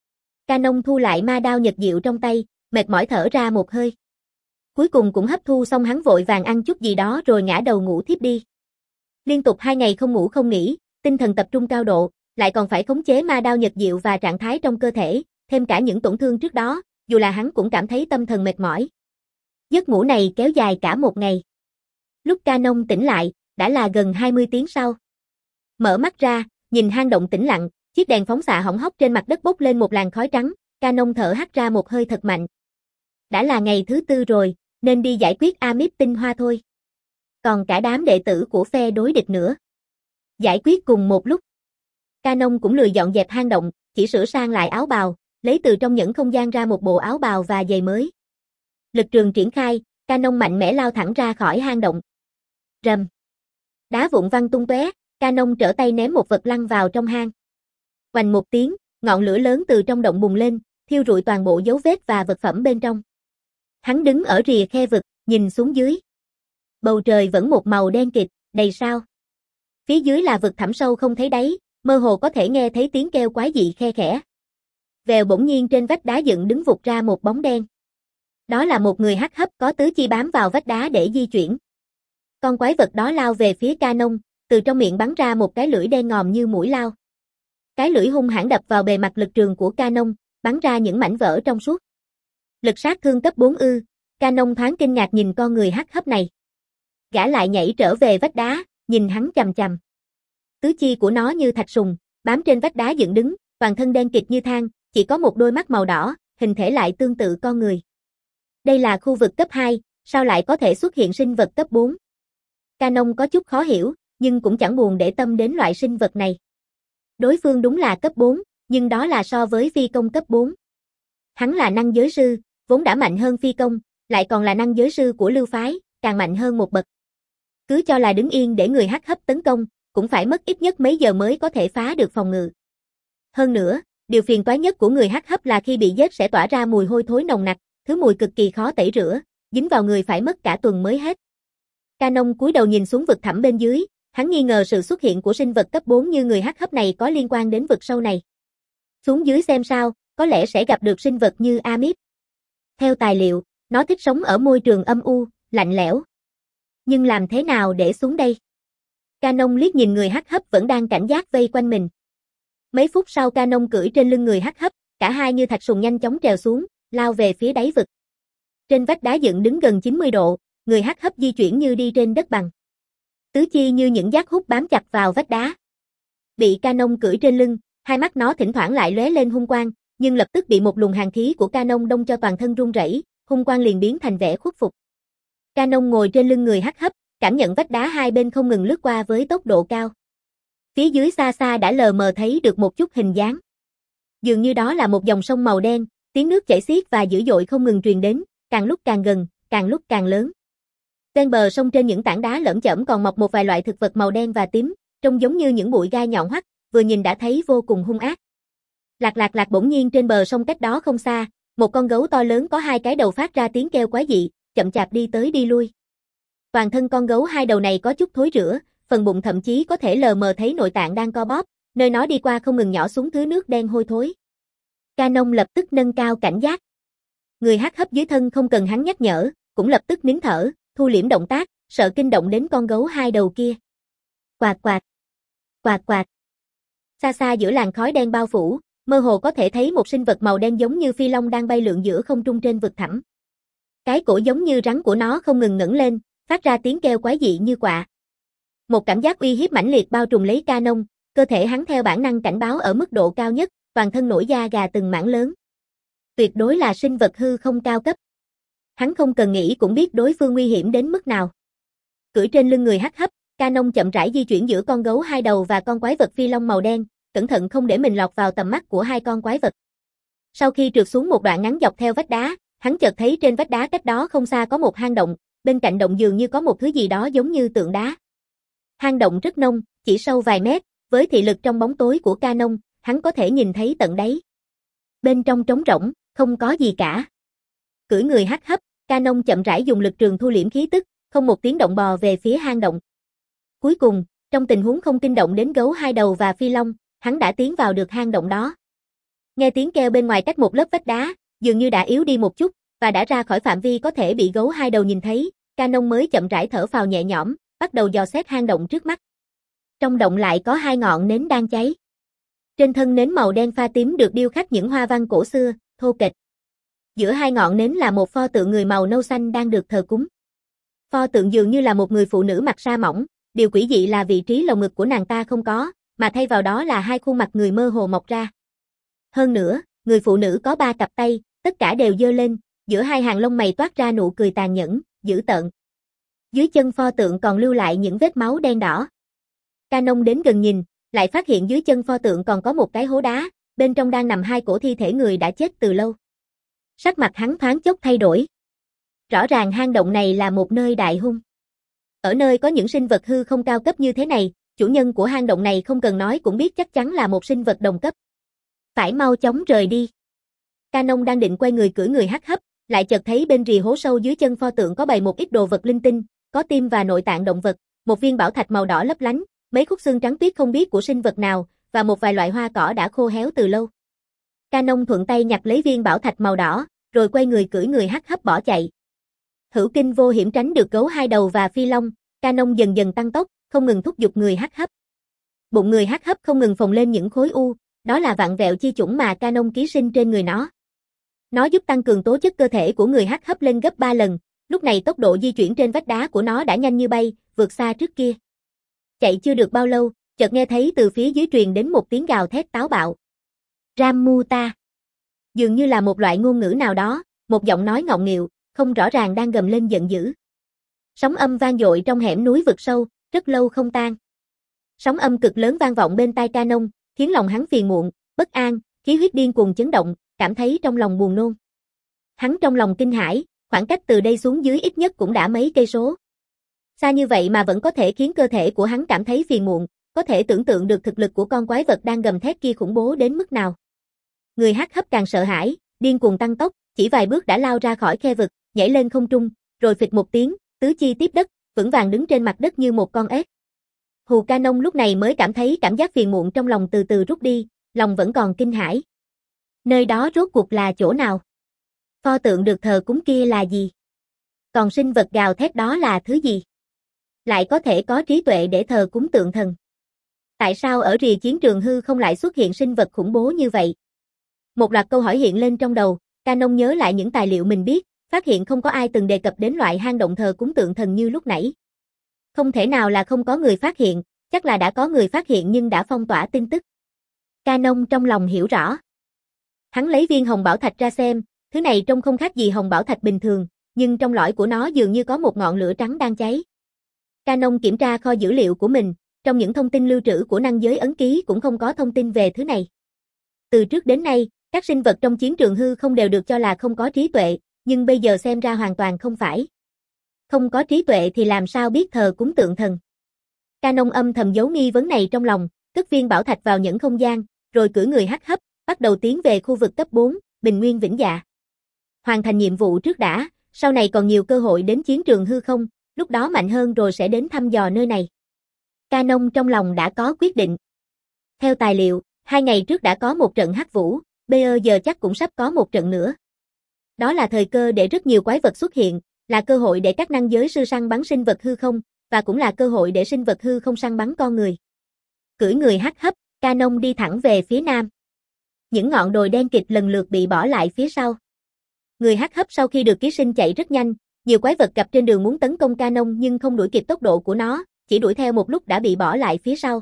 Speaker 1: Canon thu lại ma đao nhật diệu trong tay, mệt mỏi thở ra một hơi. Cuối cùng cũng hấp thu xong, hắn vội vàng ăn chút gì đó rồi ngã đầu ngủ thiếp đi. Liên tục hai ngày không ngủ không nghỉ, tinh thần tập trung cao độ, lại còn phải khống chế ma đao nhật diệu và trạng thái trong cơ thể, thêm cả những tổn thương trước đó, dù là hắn cũng cảm thấy tâm thần mệt mỏi. Giấc ngủ này kéo dài cả một ngày. Lúc Canon tỉnh lại, đã là gần hai mươi tiếng sau. Mở mắt ra, nhìn hang động tĩnh lặng, chiếc đèn phóng xạ hỏng hóc trên mặt đất bốc lên một làn khói trắng, Canon thở hắt ra một hơi thật mạnh. Đã là ngày thứ tư rồi, nên đi giải quyết Amip tinh hoa thôi. Còn cả đám đệ tử của phe đối địch nữa. Giải quyết cùng một lúc. Canon cũng lười dọn dẹp hang động, chỉ sửa sang lại áo bào, lấy từ trong nhẫn không gian ra một bộ áo bào và giày mới. Lực trường triển khai, Canon mạnh mẽ lao thẳng ra khỏi hang động. Rầm. Đá vụn văng tung tóe, Canon trở tay ném một vật lăn vào trong hang. Oành một tiếng, ngọn lửa lớn từ trong động bùng lên, thiêu rụi toàn bộ dấu vết và vật phẩm bên trong. Hắn đứng ở rìa khe vực, nhìn xuống dưới. Bầu trời vẫn một màu đen kịt, đầy sao. Phía dưới là vực thẳm sâu không thấy đáy, mơ hồ có thể nghe thấy tiếng kêu quái dị khe khẽ. Vèo bỗng nhiên trên vách đá dựng đứng vụt ra một bóng đen. Đó là một người hắc hấp có tứ chi bám vào vách đá để di chuyển. Con quái vật đó lao về phía Canon, từ trong miệng bắn ra một cái lưỡi đen ngòm như mũi lao. Cái lưỡi hung hãn đập vào bề mặt lực trường của Canon, bắn ra những mảnh vỡ trong suốt. Lực sát thương cấp bốn ư, Canon thoáng kinh ngạc nhìn con người hắc hấp này. Gã lại nhảy trở về vách đá, nhìn hắn chằm chằm. Tứ chi của nó như thạch sùng, bám trên vách đá dựng đứng, toàn thân đen kịt như than, chỉ có một đôi mắt màu đỏ, hình thể lại tương tự con người. Đây là khu vực cấp hai, sao lại có thể xuất hiện sinh vật cấp bốn? Canon có chút khó hiểu, nhưng cũng chẳng buồn để tâm đến loại sinh vật này. Đối phương đúng là cấp bốn, nhưng đó là so với phi công cấp bốn. Hắn là năng giới sư, vốn đã mạnh hơn phi công, lại còn là năng giới sư của lưu phái, càng mạnh hơn một bậc. Cứ cho là đứng yên để người hắc hấp tấn công, cũng phải mất ít nhất mấy giờ mới có thể phá được phòng ngự. Hơn nữa, điều phiền toái nhất của người hắc hấp là khi bị giết sẽ tỏa ra mùi hôi thối nồng nặc, thứ mùi cực kỳ khó tẩy rửa, dính vào người phải mất cả tuần mới hết. Canon cúi đầu nhìn xuống vực thẳm bên dưới, hắn nghi ngờ sự xuất hiện của sinh vật cấp bốn như người hắc hấp này có liên quan đến vực sâu này. Xuống dưới xem sao, có lẽ sẽ gặp được sinh vật như Amip. Theo tài liệu, nó thích sống ở môi trường âm u, lạnh lẽo. Nhưng làm thế nào để xuống đây? Canon liếc nhìn người hắc hấp vẫn đang cảnh giác vây quanh mình. Mấy phút sau Canon cưỡi trên lưng người hắc hấp, cả hai như thạch sùng nhanh chóng trèo xuống, lao về phía đáy vực. Trên vách đá dựng đứng gần chín mươi độ, người hắc hấp di chuyển như đi trên đất bằng. Tứ chi như những giác hút bám chặt vào vách đá. Bị Canon cưỡi trên lưng, hai mắt nó thỉnh thoảng lại lóe lên hung quang, nhưng lập tức bị một luồng hàn khí của Canon đông cho toàn thân run rẩy, hung quang liền biến thành vẻ khuất phục. Canon ngồi trên lưng người hắc hấp, cảm nhận vách đá hai bên không ngừng lướt qua với tốc độ cao. Phía dưới xa xa đã lờ mờ thấy được một chút hình dáng. Dường như đó là một dòng sông màu đen, tiếng nước chảy xiết và dữ dội không ngừng truyền đến, càng lúc càng gần, càng lúc càng lớn. Ven bờ sông trên những tảng đá lởm chởm còn mọc một vài loại thực vật màu đen và tím, trông giống như những bụi gai nhọn hoắt, vừa nhìn đã thấy vô cùng hung ác. Lạc lạc lạc bỗng nhiên trên bờ sông cách đó không xa, một con gấu to lớn có hai cái đầu phát ra tiếng kêu quái dị, chậm chạp đi tới đi lui. Toàn thân con gấu hai đầu này có chút thối rữa, phần bụng thậm chí có thể lờ mờ thấy nội tạng đang co bóp, nơi nó đi qua không ngừng nhỏ xuống thứ nước đen hôi thối. Canon lập tức nâng cao cảnh giác. Người hắc hấp dưới thân không cần hắn nhắc nhở, cũng lập tức nín thở, thu liễm động tác, sợ kinh động đến con gấu hai đầu kia. Quạt quạt, quạt quạt. Xa xa giữa làn khói đen bao phủ, mơ hồ có thể thấy một sinh vật màu đen giống như phi long đang bay lượn giữa không trung trên vực thẳm. Cái cổ giống như rắn của nó không ngừng ngẩng lên, phát ra tiếng kêu quái dị như quạ. Một cảm giác uy hiếp mãnh liệt bao trùm lấy Canon, cơ thể hắn theo bản năng cảnh báo ở mức độ cao nhất, toàn thân nổi da gà từng mảng lớn. Tuyệt đối là sinh vật hư không cao cấp. Hắn không cần nghĩ cũng biết đối phương nguy hiểm đến mức nào. Cưỡi trên lưng người hắc hấp, Canon chậm rãi di chuyển giữa con gấu hai đầu và con quái vật phi long màu đen, cẩn thận không để mình lọt vào tầm mắt của hai con quái vật. Sau khi trượt xuống một đoạn ngắn dọc theo vách đá, hắn chợt thấy trên vách đá cách đó không xa có một hang động, bên cạnh động dường như có một thứ gì đó giống như tượng đá. Hang động rất nông, chỉ sâu vài mét, với thị lực trong bóng tối của Canon, hắn có thể nhìn thấy tận đáy. Bên trong trống rỗng, không có gì cả. Cưỡi người hắc hấp, Canon chậm rãi dùng lực trường thu liễm khí tức, không một tiếng động bò về phía hang động. Cuối cùng, trong tình huống không kinh động đến gấu hai đầu và phi long, hắn đã tiến vào được hang động đó. Nghe tiếng kêu bên ngoài cách một lớp vách đá, dường như đã yếu đi một chút, và đã ra khỏi phạm vi có thể bị gấu hai đầu nhìn thấy, Canon mới chậm rãi thở phào nhẹ nhõm, bắt đầu dò xét hang động trước mắt. Trong động lại có hai ngọn nến đang cháy. Trên thân nến màu đen pha tím được điêu khắc những hoa văn cổ xưa, thô kệch. Giữa hai ngọn nến là một pho tượng người màu nâu xanh đang được thờ cúng. Pho tượng dường như là một người phụ nữ mặc sa mỏng, điều quỷ dị là vị trí lồng ngực của nàng ta không có, mà thay vào đó là hai khuôn mặt người mơ hồ mọc ra. Hơn nữa, người phụ nữ có ba cặp tay, tất cả đều giơ lên, giữa hai hàng lông mày toát ra nụ cười tàn nhẫn, dữ tợn. Dưới chân pho tượng còn lưu lại những vết máu đen đỏ. Canon đến gần nhìn, lại phát hiện dưới chân pho tượng còn có một cái hố đá, bên trong đang nằm hai cổ thi thể người đã chết từ lâu. Sắc mặt hắn thoáng chốc thay đổi. Rõ ràng hang động này là một nơi đại hung. Ở nơi có những sinh vật hư không cao cấp như thế này, chủ nhân của hang động này không cần nói cũng biết chắc chắn là một sinh vật đồng cấp. Phải mau chóng rời đi. Canon đang định quay người cưỡi người hắc hấp, lại chợt thấy bên rìa hố sâu dưới chân pho tượng có bày một ít đồ vật linh tinh, có tim và nội tạng động vật, một viên bảo thạch màu đỏ lấp lánh, mấy khúc xương trắng tuyết không biết của sinh vật nào, và một vài loại hoa cỏ đã khô héo từ lâu. Canon thuận tay nhặt lấy viên bảo thạch màu đỏ, rồi quay người cưỡi người hắc hấp bỏ chạy. Hữu kinh vô hiểm tránh được gấu hai đầu và phi long, Canon dần dần tăng tốc, không ngừng thúc giục người hắc hấp. Bụng người hắc hấp không ngừng phồng lên những khối u, đó là vặn vẹo chi chủng mà Canon ký sinh trên người nó. Nó giúp tăng cường tố chất cơ thể của người hắc hấp lên gấp ba lần, lúc này tốc độ di chuyển trên vách đá của nó đã nhanh như bay, vượt xa trước kia. Chạy chưa được bao lâu, chợt nghe thấy từ phía dưới truyền đến một tiếng gào thét táo bạo. Ramuta. Dường như là một loại ngôn ngữ nào đó, một giọng nói ngọng nghịu, không rõ ràng đang gầm lên giận dữ. Sóng âm vang dội trong hẻm núi vực sâu, rất lâu không tan. Sóng âm cực lớn vang vọng bên tai Canon, khiến lòng hắn phiền muộn, bất an, khí huyết điên cuồng chấn động, cảm thấy trong lòng buồn nôn. Hắn trong lòng kinh hãi, khoảng cách từ đây xuống dưới ít nhất cũng đã mấy cây số. Xa như vậy mà vẫn có thể khiến cơ thể của hắn cảm thấy phiền muộn, có thể tưởng tượng được thực lực của con quái vật đang gầm thét kia khủng bố đến mức nào. Người hắc hấp càng sợ hãi, điên cuồng tăng tốc, chỉ vài bước đã lao ra khỏi khe vực, nhảy lên không trung, rồi phịch một tiếng, tứ chi tiếp đất, vững vàng đứng trên mặt đất như một con ếch. Hù Canon lúc này mới cảm thấy cảm giác phiền muộn trong lòng từ từ rút đi, lòng vẫn còn kinh hãi. Nơi đó rốt cuộc là chỗ nào? Pho tượng được thờ cúng kia là gì? Còn sinh vật gào thét đó là thứ gì? Lại có thể có trí tuệ để thờ cúng tượng thần. Tại sao ở rìa chiến trường hư không lại xuất hiện sinh vật khủng bố như vậy? Một loạt câu hỏi hiện lên trong đầu, Canon nhớ lại những tài liệu mình biết, phát hiện không có ai từng đề cập đến loại hang động thờ cúng tượng thần như lúc nãy. Không thể nào là không có người phát hiện, chắc là đã có người phát hiện nhưng đã phong tỏa tin tức. Canon trong lòng hiểu rõ. Hắn lấy viên hồng bảo thạch ra xem, thứ này trông không khác gì hồng bảo thạch bình thường, nhưng trong lõi của nó dường như có một ngọn lửa trắng đang cháy. Canon kiểm tra kho dữ liệu của mình, trong những thông tin lưu trữ của năng giới ấn ký cũng không có thông tin về thứ này. Từ trước đến nay, các sinh vật trong chiến trường hư không đều được cho là không có trí tuệ, nhưng bây giờ xem ra hoàn toàn không phải. Không có trí tuệ thì làm sao biết thờ cúng tượng thần. Canon âm thầm giấu nghi vấn này trong lòng, cất viên bảo thạch vào những không gian, rồi cử người hắc hấp, bắt đầu tiến về khu vực cấp bốn, Bình Nguyên Vĩnh Dạ. Hoàn thành nhiệm vụ trước đã, sau này còn nhiều cơ hội đến chiến trường hư không, lúc đó mạnh hơn rồi sẽ đến thăm dò nơi này. Canon trong lòng đã có quyết định. Theo tài liệu, hai ngày trước đã có một trận hắc vũ, bây giờ chắc cũng sắp có một trận nữa. Đó là thời cơ để rất nhiều quái vật xuất hiện, là cơ hội để các năng giới sư săn bắn sinh vật hư không, và cũng là cơ hội để sinh vật hư không săn bắn con người. Cưỡi người hắc hấp, Canon đi thẳng về phía nam. Những ngọn đồi đen kịt lần lượt bị bỏ lại phía sau. Người hắc hấp sau khi được ký sinh chạy rất nhanh, nhiều quái vật gặp trên đường muốn tấn công Canon nhưng không đuổi kịp tốc độ của nó, chỉ đuổi theo một lúc đã bị bỏ lại phía sau.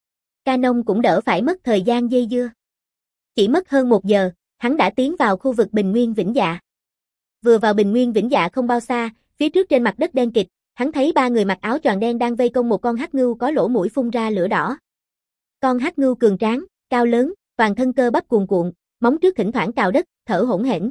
Speaker 1: Canon cũng đỡ phải mất thời gian dây dưa. Chỉ mất hơn một giờ, hắn đã tiến vào khu vực Bình Nguyên Vĩnh Dạ. Vừa vào Bình Nguyên Vĩnh Dạ không bao xa, phía trước trên mặt đất đen kịt, hắn thấy ba người mặc áo choàng đen đang vây công một con hắc ngưu có lỗ mũi phun ra lửa đỏ. Con hắc ngưu cường tráng, cao lớn, toàn thân cơ bắp cuồn cuộn, móng trước thỉnh thoảng cào đất, thở hổn hển.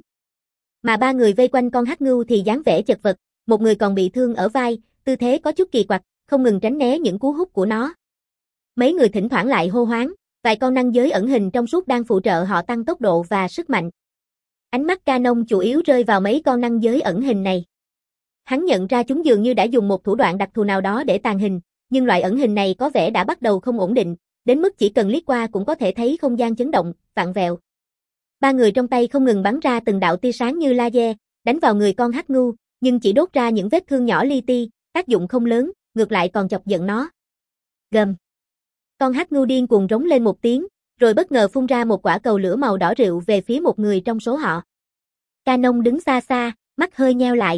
Speaker 1: Mà ba người vây quanh con hắc ngưu thì dáng vẻ chật vật, một người còn bị thương ở vai, tư thế có chút kỳ quặc, không ngừng tránh né những cú húc của nó. Mấy người thỉnh thoảng lại hô hoáng, vài con năng giới ẩn hình trong suốt đang phụ trợ họ tăng tốc độ và sức mạnh. Ánh mắt Canon chủ yếu rơi vào mấy con năng giới ẩn hình này. Hắn nhận ra chúng dường như đã dùng một thủ đoạn đặc thù nào đó để tàng hình, nhưng loại ẩn hình này có vẻ đã bắt đầu không ổn định, đến mức chỉ cần liếc qua cũng có thể thấy không gian chấn động, vặn vẹo. Ba người trong tay không ngừng bắn ra từng đạo tia sáng như laser, đánh vào người con hắc ngưu, nhưng chỉ đốt ra những vết thương nhỏ li ti, tác dụng không lớn, ngược lại còn chọc giận nó. Gầm. Con hắc ngưu điên cuồng rống lên một tiếng, rồi bất ngờ phun ra một quả cầu lửa màu đỏ rượu về phía một người trong số họ. Canon đứng xa xa, mắt hơi nheo lại.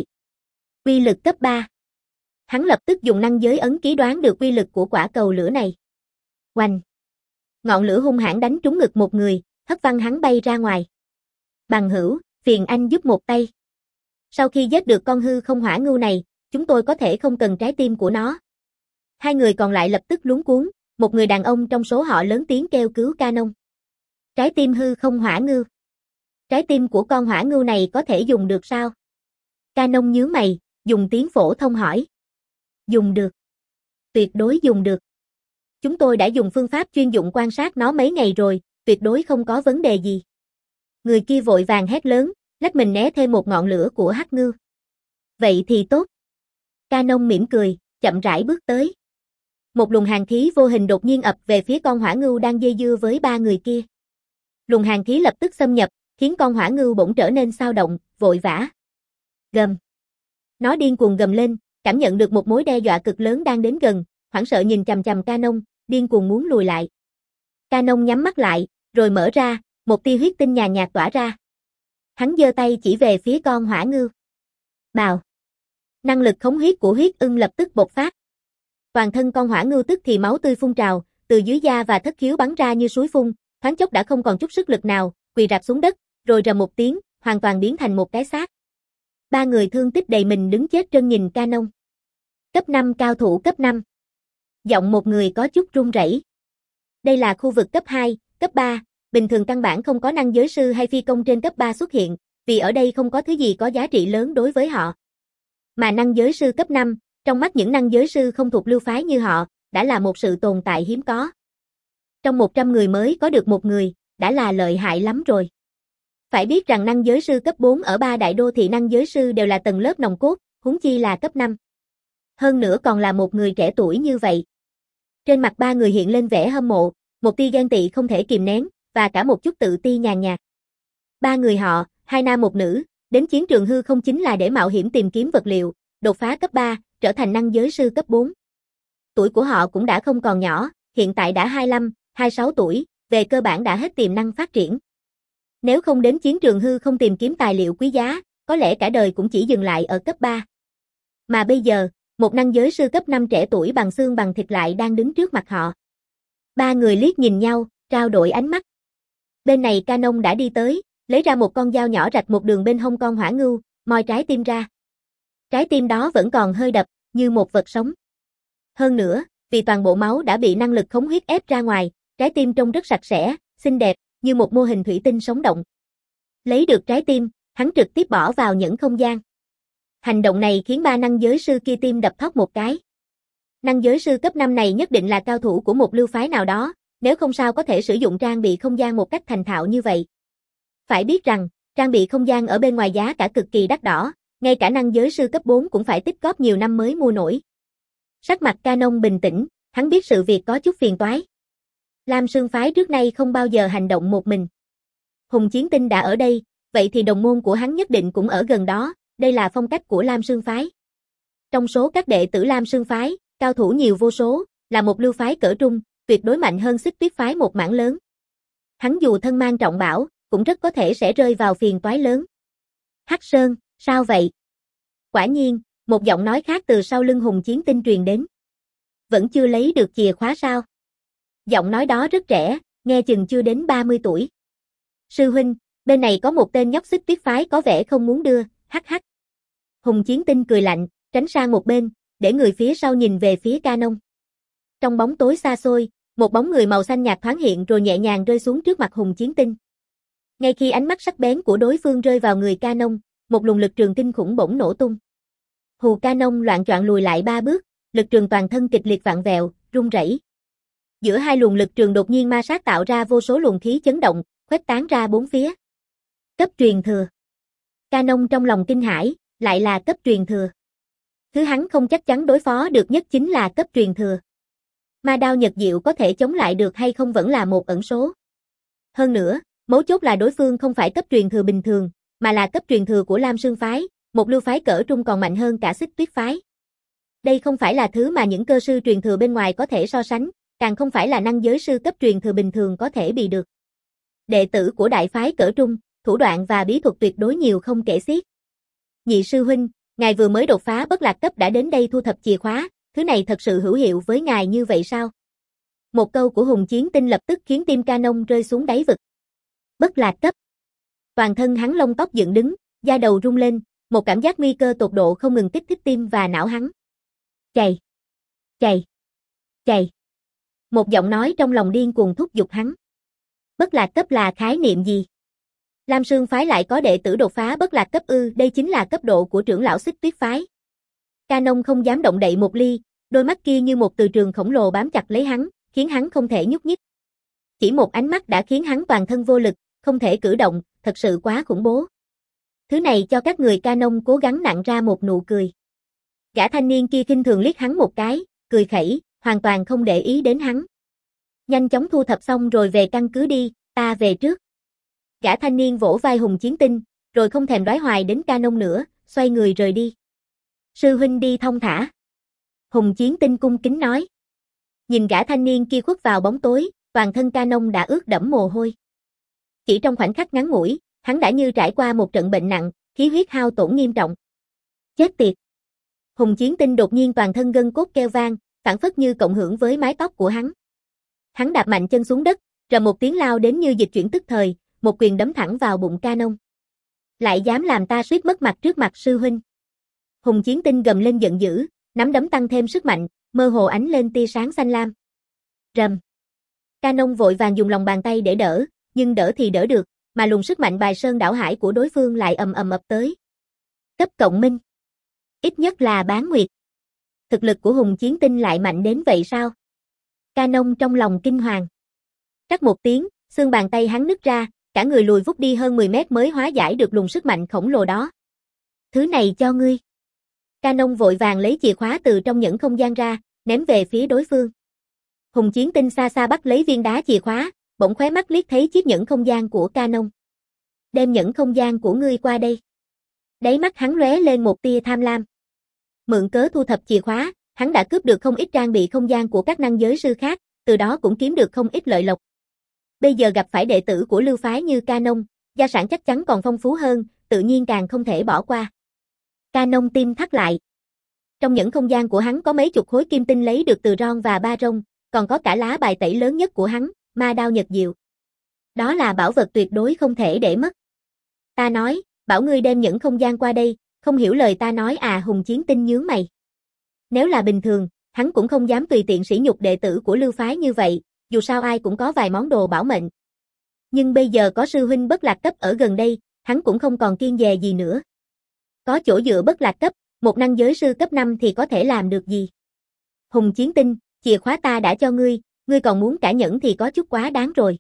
Speaker 1: Uy lực cấp ba. Hắn lập tức dùng năng giới ấn ký đoán được uy lực của quả cầu lửa này. Oanh! Ngọn lửa hung hãn đánh trúng ngực một người, hất văng hắn bay ra ngoài. Bằng hữu, phiền anh giúp một tay. Sau khi giết được con hư không hỏa ngưu này, chúng tôi có thể không cần trái tim của nó. Hai người còn lại lập tức luống cuống, một người đàn ông trong số họ lớn tiếng kêu cứu Canon. Trái tim hư không hỏa ngưu. Trái tim của con hỏa ngưu này có thể dùng được sao? Canon nhướng mày, dùng tiếng phổ thông hỏi. Dùng được. Tuyệt đối dùng được. Chúng tôi đã dùng phương pháp chuyên dụng quan sát nó mấy ngày rồi, tuyệt đối không có vấn đề gì. Người kia vội vàng hét lớn, lách mình né thêm một ngọn lửa của hắc ngưu. Vậy thì tốt. Canon mỉm cười, chậm rãi bước tới. Một luồng hàn khí vô hình đột nhiên ập về phía con hỏa ngưu đang dây dưa với ba người kia. Luồng hàn khí lập tức xâm nhập, khiến con hỏa ngưu bỗng trở nên xao động, vội vã. Gầm. Nó điên cuồng gầm lên, cảm nhận được một mối đe dọa cực lớn đang đến gần, hoảng sợ nhìn chằm chằm Canon, điên cuồng muốn lùi lại. Canon nhắm mắt lại, rồi mở ra, một tia huyết tinh nhàn nhạt tỏa ra. Hắn giơ tay chỉ về phía con hỏa ngưu. Bào. Năng lực khống huyết của huyết ưng lập tức bộc phát. Toàn thân con hỏa ngưu tức thì máu tươi phun trào, từ dưới da và thất khiếu bắn ra như suối phun, thoáng chốc đã không còn chút sức lực nào, quỳ rạp xuống đất, rồi rầm một tiếng, hoàn toàn biến thành một cái xác. Ba người thương tích đầy mình đứng chết trân nhìn Canon. Cấp năm cao thủ cấp năm. Giọng một người có chút run rẩy. Đây là khu vực cấp hai, cấp ba, bình thường căn bản không có năng giới sư hay phi công trên cấp ba xuất hiện, vì ở đây không có thứ gì có giá trị lớn đối với họ. Mà năng giới sư cấp năm, trong mắt những năng giới sư không thuộc lưu phái như họ, đã là một sự tồn tại hiếm có. Trong một trăm người mới có được một người, đã là lợi hại lắm rồi. Phải biết rằng năng giới sư cấp bốn ở ba đại đô thị năng giới sư đều là tầng lớp nòng cốt, huống chi là cấp năm. Hơn nữa còn là một người trẻ tuổi như vậy. Trên mặt ba người hiện lên vẻ hâm mộ, một tia ghen tị không thể kìm nén, và cả một chút tự ti nhàn nhạt. Ba người họ, hai nam một nữ, đến chiến trường hư không chính là để mạo hiểm tìm kiếm vật liệu, đột phá cấp ba, trở thành năng giới sư cấp bốn. Tuổi của họ cũng đã không còn nhỏ, hiện tại đã hai mươi lăm, hai mươi sáu tuổi, về cơ bản đã hết tiềm năng phát triển. Nếu không đến chiến trường hư không tìm kiếm tài liệu quý giá, có lẽ cả đời cũng chỉ dừng lại ở cấp ba. Mà bây giờ, một năng giới sư cấp năm trẻ tuổi bằng xương bằng thịt lại đang đứng trước mặt họ. Ba người liếc nhìn nhau, trao đổi ánh mắt. Bên này Canon đã đi tới, lấy ra một con dao nhỏ rạch một đường bên hông con hỏa ngưu, moi trái tim ra. Trái tim đó vẫn còn hơi đập, như một vật sống. Hơn nữa, vì toàn bộ máu đã bị năng lực khống huyết ép ra ngoài, trái tim trông rất sạch sẽ, xinh đẹp, như một mô hình thủy tinh sống động. Lấy được trái tim, hắn trực tiếp bỏ vào nhẫn không gian. Hành động này khiến ba năng giới sư kia tim đập thót một cái. Năng giới sư cấp năm này nhất định là cao thủ của một lưu phái nào đó, nếu không sao có thể sử dụng trang bị không gian một cách thành thạo như vậy. Phải biết rằng, trang bị không gian ở bên ngoài giá cả cực kỳ đắt đỏ, ngay cả năng giới sư cấp bốn cũng phải tích góp nhiều năm mới mua nổi. Sắc mặt Canon bình tĩnh, hắn biết sự việc có chút phiền toái. Lam Sương phái trước nay không bao giờ hành động một mình. Hùng Chiến Tinh đã ở đây, vậy thì đồng môn của hắn nhất định cũng ở gần đó, đây là phong cách của Lam Sương phái. Trong số các đệ tử Lam Sương phái, cao thủ nhiều vô số, là một lưu phái cỡ trung, tuyệt đối mạnh hơn Xích Tuyết phái một mảng lớn. Hắn dù thân mang trọng bảo, cũng rất có thể sẽ rơi vào phiền toái lớn. Hắc Sơn, sao vậy? Quả nhiên, một giọng nói khác từ sau lưng Hùng Chiến Tinh truyền đến. Vẫn chưa lấy được chìa khóa sao? Giọng nói đó rất trẻ, nghe chừng chưa đến ba mươi tuổi. Sư huynh, bên này có một tên nhóc Xích Tuyết phái có vẻ không muốn đưa, hắc hắc. Hùng Chiến Tinh cười lạnh, tránh sang một bên, để người phía sau nhìn về phía Canon. Trong bóng tối xa xôi, một bóng người màu xanh nhạt thoáng hiện rồi nhẹ nhàng rơi xuống trước mặt Hùng Chiến Tinh. Ngay khi ánh mắt sắc bén của đối phương rơi vào người Canon, một luồng lực trường kinh khủng bỗng nổ tung. Hù Canon loạng choạng lùi lại ba bước, lực trường toàn thân kịch liệt vặn vẹo, rung rẩy. Giữa hai luồng lực trường đột nhiên ma sát tạo ra vô số luồng khí chấn động, khuếch tán ra bốn phía. Cấp truyền thừa. Canon trong lòng kinh hãi, lại là cấp truyền thừa. Thứ hắn không chắc chắn đối phó được nhất chính là cấp truyền thừa. Ma đao nhật diệu có thể chống lại được hay không vẫn là một ẩn số. Hơn nữa, mấu chốt là đối phương không phải cấp truyền thừa bình thường, mà là cấp truyền thừa của Lam Sương phái, một lưu phái cỡ trung còn mạnh hơn cả Xích Tuyết phái. Đây không phải là thứ mà những cơ sư truyền thừa bên ngoài có thể so sánh, càng không phải là năng giới sư cấp truyền thừa bình thường có thể bị được. Đệ tử của đại phái cỡ trung, thủ đoạn và bí thuật tuyệt đối nhiều không kể xiết. Nhị sư huynh, ngài vừa mới đột phá bất lạc cấp đã đến đây thu thập chìa khóa, thứ này thật sự hữu hiệu với ngài như vậy sao? Một câu của Hùng Chiến Tinh lập tức khiến tim Canon rơi xuống đáy vực. Bất lạc cấp. Toàn thân hắn lông tóc dựng đứng, da đầu rung lên, một cảm giác nguy cơ tột độ không ngừng kích thích tim và não hắn. Chạy! Chạy! Chạy! Một giọng nói trong lòng điên cuồng thúc giục hắn. Bất lạc cấp là khái niệm gì? Lam Sương phái lại có đệ tử đột phá bất lạc cấp ư, đây chính là cấp độ của trưởng lão Xích Tuyết phái. Canon không dám động đậy một ly, đôi mắt kia như một từ trường khổng lồ bám chặt lấy hắn, khiến hắn không thể nhúc nhích. Chỉ một ánh mắt đã khiến hắn toàn thân vô lực, không thể cử động, thật sự quá khủng bố. Thứ này cho các người Canon cố gắng nặn ra một nụ cười. Gã thanh niên kia khinh thường liếc hắn một cái, cười khẩy, hoàn toàn không để ý đến hắn. Nhanh chóng thu thập xong rồi về căn cứ đi, ta về trước. Gã thanh niên vỗ vai Hùng Chiến Tinh, rồi không thèm đoái hoài đến Canon nữa, xoay người rời đi. Sư huynh đi thông thả. Hùng Chiến Tinh cung kính nói. Nhìn gã thanh niên kia khuất vào bóng tối, toàn thân Canon đã ướt đẫm mồ hôi. Chỉ trong khoảnh khắc ngắn ngủi, hắn đã như trải qua một trận bệnh nặng, khí huyết hao tổn nghiêm trọng. Chết tiệt. Hùng Chiến Tinh đột nhiên toàn thân gân cốt kêu vang, phảng phất như cộng hưởng với mái tóc của hắn. Hắn đạp mạnh chân xuống đất, rầm một tiếng lao đến như dịch chuyển tức thời, một quyền đấm thẳng vào bụng Canon. Lại dám làm ta suýt mất mặt trước mặt sư huynh. Hùng Chiến Tinh gầm lên giận dữ, nắm đấm tăng thêm sức mạnh, mơ hồ ánh lên tia sáng xanh lam. Rầm. Canon vội vàng dùng lòng bàn tay để đỡ, nhưng đỡ thì đỡ được, mà luồng sức mạnh bài sơn đảo hải của đối phương lại ầm ầm ập tới. Cấp cộng minh. Ít nhất là bán nguyệt. Thực lực của Hùng Chiến Tinh lại mạnh đến vậy sao? Canon trong lòng kinh hoàng. Rắc một tiếng, xương bàn tay hắn nứt ra, cả người lùi vút đi hơn mười mét mới hóa giải được luồng sức mạnh khổng lồ đó. Thứ này cho ngươi. Canon vội vàng lấy chìa khóa từ trong nhẫn không gian ra, ném về phía đối phương. Hùng Chiến Tinh xa xa bắt lấy viên đá chìa khóa, bỗng khóe mắt liếc thấy chiếc nhẫn không gian của Canon. Đem nhẫn không gian của ngươi qua đây. Đáy mắt hắn lóe lên một tia tham lam. Mượn cớ thu thập chìa khóa, hắn đã cướp được không ít trang bị không gian của các năng giới sư khác, từ đó cũng kiếm được không ít lợi lộc. Bây giờ gặp phải đệ tử của lưu phái như Canon, gia sản chắc chắn còn phong phú hơn, tự nhiên càng không thể bỏ qua. Canon tim thắt lại. Trong những không gian của hắn có mấy chục khối kim tinh lấy được từ Ron và Ba Rông, còn có cả lá bài tẩy lớn nhất của hắn, ma đao nhật diệu. Đó là bảo vật tuyệt đối không thể để mất. Ta nói, bảo ngươi đem những không gian qua đây, Không hiểu lời ta nói à? Hùng Chiến Tinh nhướng mày. Nếu là bình thường, hắn cũng không dám tùy tiện sỉ nhục đệ tử của Lưu phái như vậy, dù sao ai cũng có vài món đồ bảo mệnh. Nhưng bây giờ có sư huynh Bất Lạc cấp ở gần đây, hắn cũng không còn kiêng dè gì nữa. Có chỗ dựa Bất Lạc cấp, một năng giới sư cấp năm thì có thể làm được gì? Hùng Chiến Tinh, chìa khóa ta đã cho ngươi, ngươi còn muốn cả nhẫn thì có chút quá đáng rồi.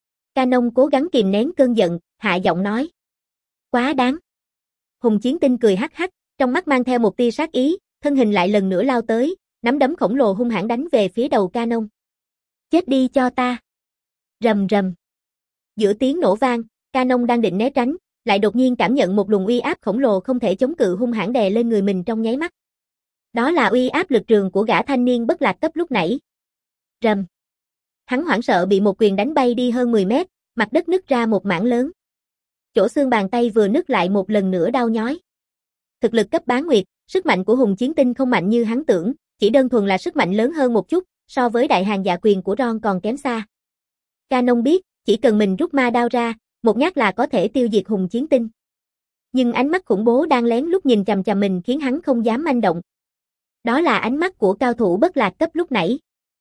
Speaker 1: Canon cố gắng kìm nén cơn giận, hạ giọng nói. Quá đáng. Hùng Chiến Tinh cười hắc hắc, trong mắt mang theo một tia sát ý, thân hình lại lần nữa lao tới, nắm đấm khổng lồ hung hãn đánh về phía đầu Canon. Chết đi cho ta. Rầm rầm. Giữa tiếng nổ vang, Canon đang định né tránh, lại đột nhiên cảm nhận một luồng uy áp khổng lồ không thể chống cự hung hãn đè lên người mình trong nháy mắt. Đó là uy áp lực trường của gã thanh niên Bất Lạc cấp lúc nãy. Rầm. Hắn hoảng sợ bị một quyền đánh bay đi hơn mười mét, mặt đất nứt ra một mảng lớn. Chỗ xương bàn tay vừa nứt lại một lần nữa đau nhói. Thực lực cấp bán nguyệt, sức mạnh của Hùng Chiến Tinh không mạnh như hắn tưởng, chỉ đơn thuần là sức mạnh lớn hơn một chút, so với đại hàng dạ quyền của Ron còn kém xa. Canon biết, chỉ cần mình rút ma đao ra, một nhát là có thể tiêu diệt Hùng Chiến Tinh. Nhưng ánh mắt khủng bố đang lén lút nhìn chằm chằm mình khiến hắn không dám manh động. Đó là ánh mắt của cao thủ Bất Lạc cấp lúc nãy.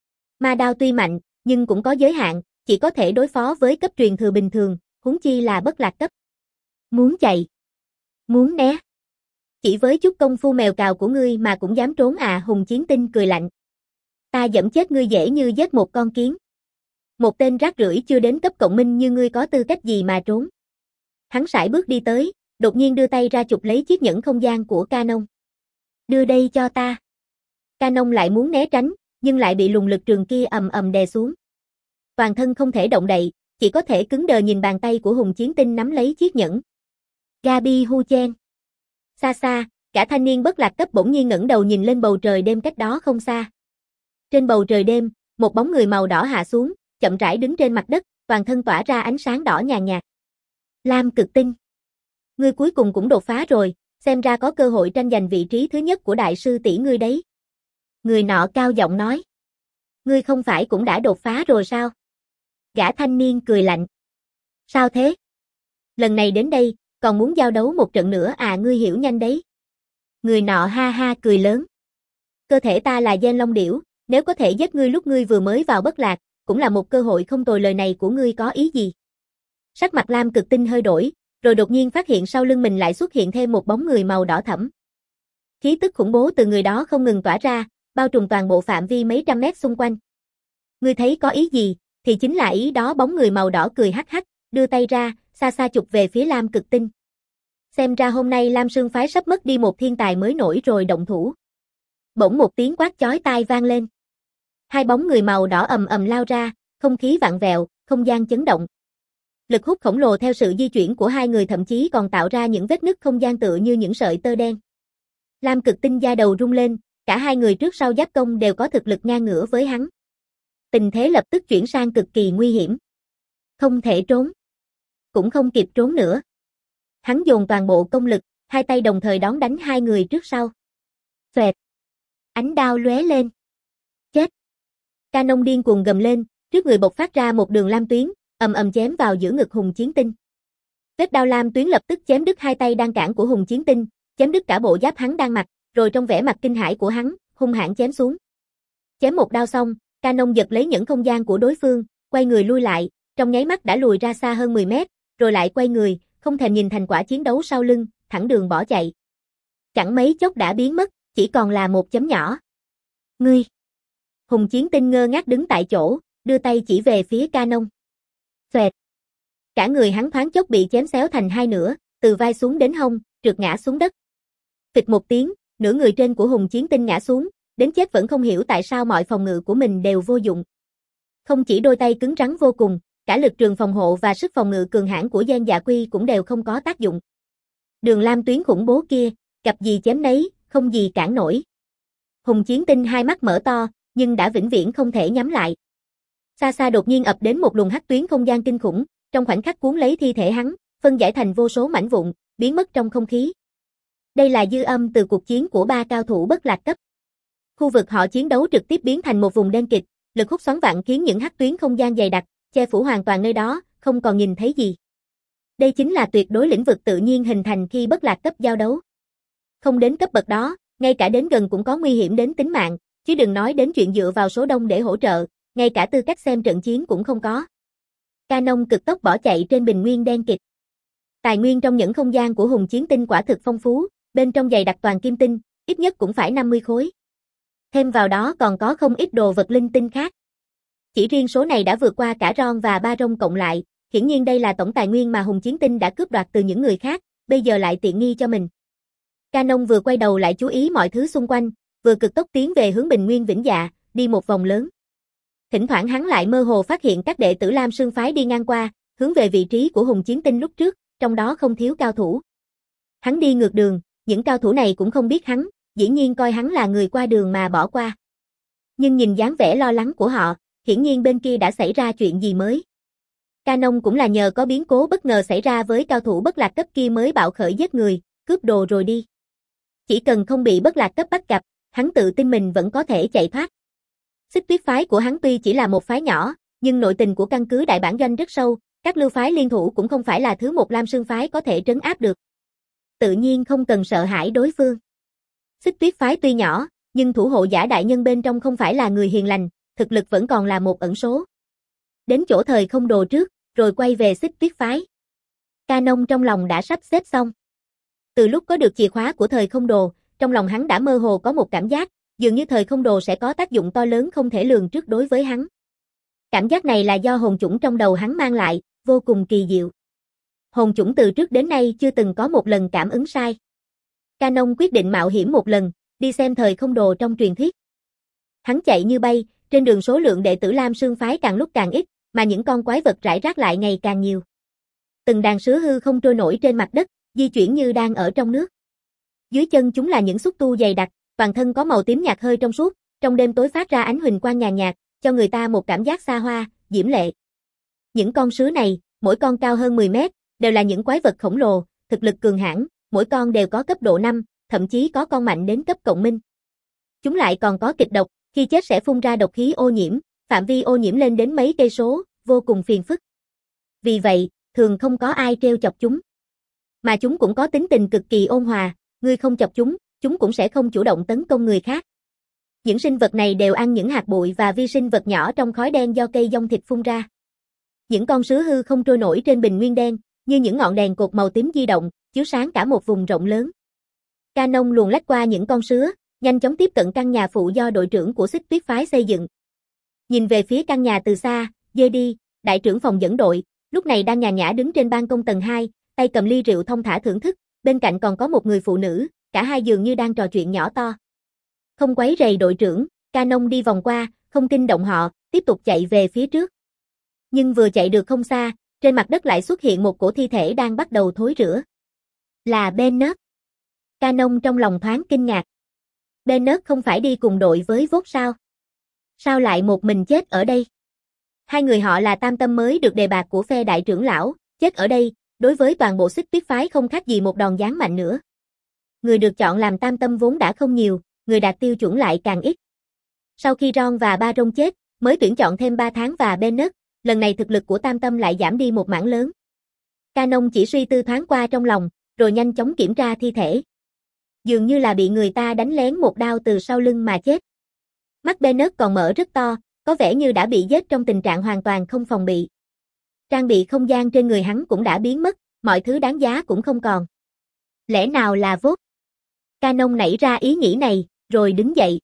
Speaker 1: Ma đao tuy mạnh, nhưng cũng có giới hạn, chỉ có thể đối phó với cấp truyền thừa bình thường, huống chi là Bất Lạc cấp. Muốn chạy, muốn né. Chỉ với chút công phu mèo cào của ngươi mà cũng dám trốn à? Hùng Chiến Tinh cười lạnh. Ta giẫm chết ngươi dễ như giết một con kiến. Một tên rác rưởi chưa đến cấp cộng minh như ngươi có tư cách gì mà trốn? Hắn sải bước đi tới, đột nhiên đưa tay ra chụp lấy chiếc nhẫn không gian của Canon. Đưa đây cho ta. Canon lại muốn né tránh, nhưng lại bị luồng lực trường kia ầm ầm đè xuống. Toàn thân không thể động đậy, chỉ có thể cứng đờ nhìn bàn tay của Hùng Chiến Tinh nắm lấy chiếc nhẫn. Gabi Hu Chen. Xa xa, cả thanh niên Bất Lạc cấp bỗng nhiên ngẩng đầu nhìn lên bầu trời đêm cách đó không xa. Trên bầu trời đêm, một bóng người màu đỏ hạ xuống, chậm rãi đứng trên mặt đất, toàn thân tỏa ra ánh sáng đỏ nhàn nhạt. Lam Cực Tinh. Ngươi cuối cùng cũng đột phá rồi, xem ra có cơ hội tranh giành vị trí thứ nhất của đại sư tỷ ngươi đấy. Người nọ cao giọng nói. Ngươi không phải cũng đã đột phá rồi sao? Gã thanh niên cười lạnh. Sao thế? Lần này đến đây, còn muốn giao đấu một trận nữa à? Ngươi hiểu nhanh đấy. Người nọ ha ha cười lớn. Cơ thể ta là gen long điểu, nếu có thể giết ngươi lúc ngươi vừa mới vào Bất Lạc, cũng là một cơ hội không tồi. Lời này của ngươi có ý gì? Sắc mặt Lam Cực Tinh hơi đổi, rồi đột nhiên phát hiện sau lưng mình lại xuất hiện thêm một bóng người màu đỏ thẫm. Khí tức khủng bố từ người đó không ngừng tỏa ra, bao trùm toàn bộ phạm vi mấy trăm mét xung quanh. Ngươi thấy có ý gì, thì chính là ý đó. Bóng người màu đỏ cười hắc hắc, đưa tay ra, xa xa chụp về phía Lam Cực Tinh. Xem ra hôm nay Lam Sương phái sắp mất đi một thiên tài mới nổi rồi. Động thủ. Bỗng một tiếng quát chói tai vang lên. Hai bóng người màu đỏ ầm ầm lao ra, không khí vặn vẹo, không gian chấn động. Lực hút khổng lồ theo sự di chuyển của hai người thậm chí còn tạo ra những vết nứt không gian tựa như những sợi tơ đen. Lam Cực Tinh da đầu rung lên, cả hai người trước sau giáp công đều có thực lực ngang ngửa với hắn. Tình thế lập tức chuyển sang cực kỳ nguy hiểm. Không thể trốn. Cũng không kịp trốn nữa. Hắn dồn toàn bộ công lực, hai tay đồng thời đón đánh hai người trước sau. Xoẹt. Ánh đao lóe lên. Chết. Canon điên cuồng gầm lên, trước người bộc phát ra một đường lam tuyến, ầm ầm chém vào giữa ngực Hùng Chiến Tinh. Vết đao lam tuyến lập tức chém đứt hai tay đang cản của Hùng Chiến Tinh, chém đứt cả bộ giáp hắn đang mặc, rồi trong vẻ mặt kinh hãi của hắn, hung hãn chém xuống. Chém một đao xong, Canon giật lấy nhẫn không gian của đối phương, quay người lui lại, trong nháy mắt đã lùi ra xa hơn mười mét, rồi lại quay người, không thèm nhìn thành quả chiến đấu sau lưng, thẳng đường bỏ chạy. Chẳng mấy chốc đã biến mất, chỉ còn là một chấm nhỏ. Ngươi! Hùng Chiến Tinh ngơ ngác đứng tại chỗ, đưa tay chỉ về phía Canon. Xoẹt! Cả người hắn thoáng chốc bị chém xéo thành hai nửa, từ vai xuống đến hông, trượt ngã xuống đất. Phịch một tiếng, nửa người trên của Hùng Chiến Tinh ngã xuống, đến chết vẫn không hiểu tại sao mọi phòng ngự của mình đều vô dụng. Không chỉ đôi tay cứng rắn vô cùng, cả lực trường phòng hộ và sức phòng ngự cường hãn của Gen Dạ Quy cũng đều không có tác dụng. Đường lam tuyến khủng bố kia, gặp gì chém nấy, không gì cản nổi. Hùng Chiến Tinh hai mắt mở to, nhưng đã vĩnh viễn không thể nhắm lại. Xa xa đột nhiên ập đến một luồng hắc tuyến không gian kinh khủng, trong khoảnh khắc cuốn lấy thi thể hắn, phân giải thành vô số mảnh vụn, biến mất trong không khí. Đây là dư âm từ cuộc chiến của ba cao thủ Bất Lạc cấp. Khu vực họ chiến đấu trực tiếp biến thành một vùng đen kịt, lực hút xoắn vạn khiến những hắc tuyến không gian dày đặc, che phủ hoàn toàn nơi đó, không còn nhìn thấy gì. Đây chính là tuyệt đối lĩnh vực tự nhiên hình thành khi Bất Lạc cấp giao đấu. Không đến cấp bậc đó, ngay cả đến gần cũng có nguy hiểm đến tính mạng, chứ đừng nói đến chuyện dựa vào số đông để hỗ trợ, ngay cả tư cách xem trận chiến cũng không có. Canon cực tốc bỏ chạy trên bình nguyên đen kịt. Tài nguyên trong những không gian của Hùng Chiến Tinh quả thực phong phú, bên trong dày đặc toàn kim tinh, ít nhất cũng phải năm mươi khối. Thêm vào đó còn có không ít đồ vật linh tinh khác. Chỉ riêng số này đã vượt qua cả Ron và Baron cộng lại, hiển nhiên đây là tổng tài nguyên mà Hùng Chiến Tinh đã cướp đoạt từ những người khác, bây giờ lại tiện nghi cho mình. Canon vừa quay đầu lại chú ý mọi thứ xung quanh, vừa cực tốc tiến về hướng bình nguyên Vĩnh Dạ, đi một vòng lớn. Thỉnh thoảng hắn lại mơ hồ phát hiện các đệ tử Lam Sương phái đi ngang qua, hướng về vị trí của Hùng Chiến Tinh lúc trước, trong đó không thiếu cao thủ. Hắn đi ngược đường, những cao thủ này cũng không biết hắn, dĩ nhiên coi hắn là người qua đường mà bỏ qua. Nhưng nhìn dáng vẻ lo lắng của họ, hiển nhiên bên kia đã xảy ra chuyện gì mới. Canon cũng là nhờ có biến cố bất ngờ xảy ra với cao thủ bất lạc cấp kia mới bạo khởi giết người, cướp đồ rồi đi. Chỉ cần không bị bất lạc cấp bắt gặp, hắn tự tin mình vẫn có thể chạy thoát. Xích Tuyết phái của hắn tuy chỉ là một phái nhỏ, nhưng nội tình của căn cứ đại bản doanh rất sâu, các lưu phái liên thủ cũng không phải là thứ một Lam Sương phái có thể trấn áp được. Tự nhiên không cần sợ hãi đối phương. Xích Tuyết phái tuy nhỏ, nhưng thủ hộ giả đại nhân bên trong không phải là người hiền lành, thực lực vẫn còn là một ẩn số. Đến chỗ thời không đồ trước, rồi quay về Xích Tuyết phái. Canon trong lòng đã sắp xếp xong. Từ lúc có được chìa khóa của thời không đồ, trong lòng hắn đã mơ hồ có một cảm giác, dường như thời không đồ sẽ có tác dụng to lớn không thể lường trước đối với hắn. Cảm giác này là do hồn chủng trong đầu hắn mang lại, vô cùng kỳ diệu. Hồn chủng từ trước đến nay chưa từng có một lần cảm ứng sai. Canon quyết định mạo hiểm một lần, đi xem thời không đồ trong truyền thuyết. Hắn chạy như bay, trên đường số lượng đệ tử Lam Sương phái càng lúc càng ít, mà những con quái vật rải rác lại ngày càng nhiều. Từng đàn sứa hư không trôi nổi trên mặt đất, di chuyển như đang ở trong nước. Dưới chân chúng là những xúc tu dày đặc, toàn thân có màu tím nhạt hơi trong suốt, trong đêm tối phát ra ánh huỳnh quang nhàn nhạt, cho người ta một cảm giác xa hoa, diễm lệ. Những con sứa này, mỗi con cao hơn mười mét, đều là những quái vật khổng lồ, thực lực cường hãn, mỗi con đều có cấp độ năm, thậm chí có con mạnh đến cấp cộng minh. Chúng lại còn có kịch độc, khi chết sẽ phun ra độc khí ô nhiễm, phạm vi ô nhiễm lên đến mấy cây số, vô cùng phiền phức. Vì vậy, thường không có ai trêu chọc chúng. Mà chúng cũng có tính tình cực kỳ ôn hòa, ngươi không chọc chúng, chúng cũng sẽ không chủ động tấn công người khác. Những sinh vật này đều ăn những hạt bụi và vi sinh vật nhỏ trong khói đen do cây dông thịt phun ra. Những con sứa hư không trôi nổi trên bình nguyên đen, như những ngọn đèn cột màu tím di động, chiếu sáng cả một vùng rộng lớn. Canon luồn lách qua những con sứa, nhanh chóng tiếp cận căn nhà phụ do đội trưởng của Xích Tuyết phái xây dựng. Nhìn về phía căn nhà từ xa, Jedi, đại trưởng phòng dẫn đội, lúc này đang nhàn nhã đứng trên ban công tầng hai, tay cầm ly rượu thong thả thưởng thức, bên cạnh còn có một người phụ nữ, cả hai dường như đang trò chuyện nhỏ to. Không quấy rầy đội trưởng, Canon đi vòng qua, không kinh động họ, tiếp tục chạy về phía trước. Nhưng vừa chạy được không xa, trên mặt đất lại xuất hiện một cổ thi thể đang bắt đầu thối rữa. Là Bennett. Canon trong lòng thoáng kinh ngạc. Bennett không phải đi cùng đội với Vought sao? Sao lại một mình chết ở đây? Hai người họ là tam tâm mới được đề bạt của phe đại trưởng lão, chết ở đây, đối với toàn bộ Xích Tuyết phái không khác gì một đòn giáng mạnh nữa. Người được chọn làm tam tâm vốn đã không nhiều, người đạt tiêu chuẩn lại càng ít. Sau khi Ron và Baron chết, mới tuyển chọn thêm ba tháng và Bennett, lần này thực lực của tam tâm lại giảm đi một mảng lớn. Canon chỉ suy tư thoáng qua trong lòng, rồi nhanh chóng kiểm tra thi thể. Dường như là bị người ta đánh lén một đao từ sau lưng mà chết. Mắt Bennett còn mở rất to, có vẻ như đã bị giết trong tình trạng hoàn toàn không phòng bị. Trang bị không gian trên người hắn cũng đã biến mất, mọi thứ đáng giá cũng không còn. Lẽ nào là Vought? Canon nảy ra ý nghĩ này, rồi đứng dậy.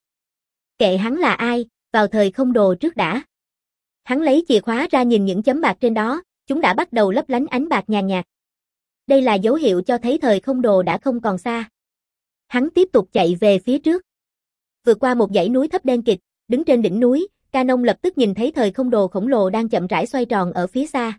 Speaker 1: Kệ hắn là ai, vào thời không đồ trước đã. Hắn lấy chìa khóa ra nhìn những chấm bạc trên đó, chúng đã bắt đầu lấp lánh ánh bạc nhàn nhạt. Đây là dấu hiệu cho thấy thời không đồ đã không còn xa. Hắn tiếp tục chạy về phía trước. Vượt qua một dãy núi thấp đen kịt, đứng trên đỉnh núi, Canon lập tức nhìn thấy thời không đồ khổng lồ đang chậm rãi xoay tròn ở phía xa.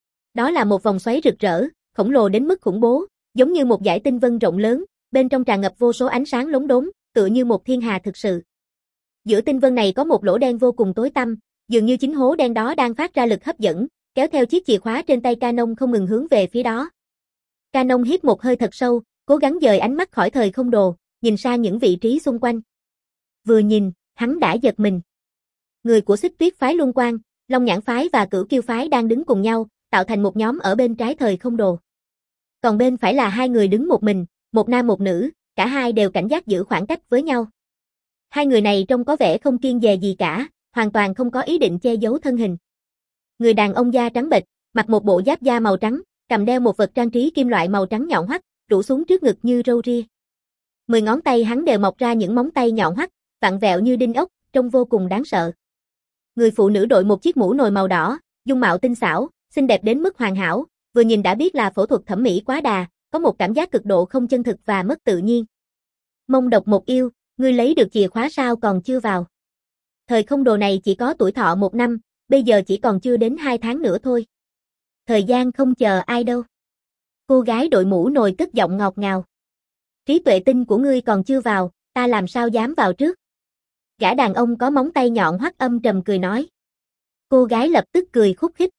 Speaker 1: Đó là một vòng xoáy rực rỡ, khổng lồ đến mức khủng bố, giống như một dải tinh vân rộng lớn, bên trong tràn ngập vô số ánh sáng lốm đốm, tựa như một thiên hà thực sự. Giữa tinh vân này có một lỗ đen vô cùng tối tăm, dường như chính hố đen đó đang phát ra lực hấp dẫn, kéo theo chiếc chìa khóa trên tay Canon không ngừng hướng về phía đó. Canon hít một hơi thật sâu, cố gắng dời ánh mắt khỏi thời không đồ, nhìn sang những vị trí xung quanh. Vừa nhìn, hắn đã giật mình. Người của Xích Tuyết phái Luân Quang, Long Nhãn phái và Cửu Kiêu phái đang đứng cùng nhau, tạo thành một nhóm ở bên trái thời không đồ. Còn bên phải là hai người đứng một mình, một nam một nữ, cả hai đều cảnh giác giữ khoảng cách với nhau. Hai người này trông có vẻ không kiêng dè gì cả, hoàn toàn không có ý định che giấu thân hình. Người đàn ông da trắng bệch, mặc một bộ giáp da màu trắng, cầm đeo một vật trang trí kim loại màu trắng nhọn hoắt, rủ xuống trước ngực như râu ria. Mười ngón tay hắn đều mọc ra những móng tay nhọn hoắt, vặn vẹo như đinh ốc, trông vô cùng đáng sợ. Người phụ nữ đội một chiếc mũ nồi màu đỏ, dung mạo tinh xảo, xinh đẹp đến mức hoàn hảo, vừa nhìn đã biết là phẫu thuật thẩm mỹ quá đà, có một cảm giác cực độ không chân thực và mất tự nhiên. Mông độc một yêu, ngươi lấy được chìa khóa sao còn chưa vào. Thời không đồ này chỉ có tuổi thọ một năm, bây giờ chỉ còn chưa đến hai tháng nữa thôi. Thời gian không chờ ai đâu. Cô gái đội mũ nồi cất giọng ngọt ngào. Trí tuệ tinh của ngươi còn chưa vào, ta làm sao dám vào trước. Gã đàn ông có móng tay nhọn hoắt âm trầm cười nói. Cô gái lập tức cười khúc khích.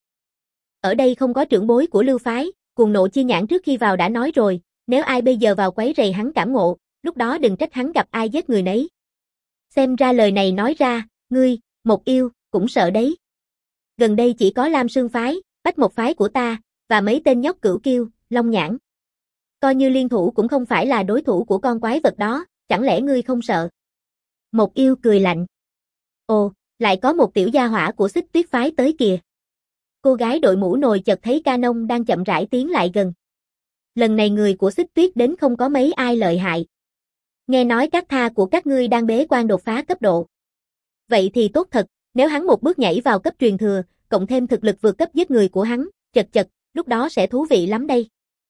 Speaker 1: Ở đây không có trưởng bối của Lưu phái, cuồng nộ chi nhãn trước khi vào đã nói rồi, nếu ai bây giờ vào quấy rầy hắn cảm ngộ, lúc đó đừng trách hắn gặp ai giết người nấy. Xem ra lời này nói ra, ngươi, một yêu, cũng sợ đấy. Gần đây chỉ có Lam Sương phái, Bách Một phái của ta, và mấy tên nhóc Cửu Kiêu, Long Nhãn. Coi như liên thủ cũng không phải là đối thủ của con quái vật đó, chẳng lẽ ngươi không sợ? Một yêu cười lạnh. Ồ, lại có một tiểu gia hỏa của Xích Tuyết phái tới kìa. Cô gái đội mũ nồi chợt thấy Canon đang chậm rãi tiến lại gần. Lần này người của Xích Tuyết đến không có mấy ai lợi hại. Nghe nói các tha của các ngươi đang bế quan đột phá cấp độ. Vậy thì tốt thật, nếu hắn một bước nhảy vào cấp truyền thừa, cộng thêm thực lực vượt cấp giết người của hắn, chật chật, lúc đó sẽ thú vị lắm đây.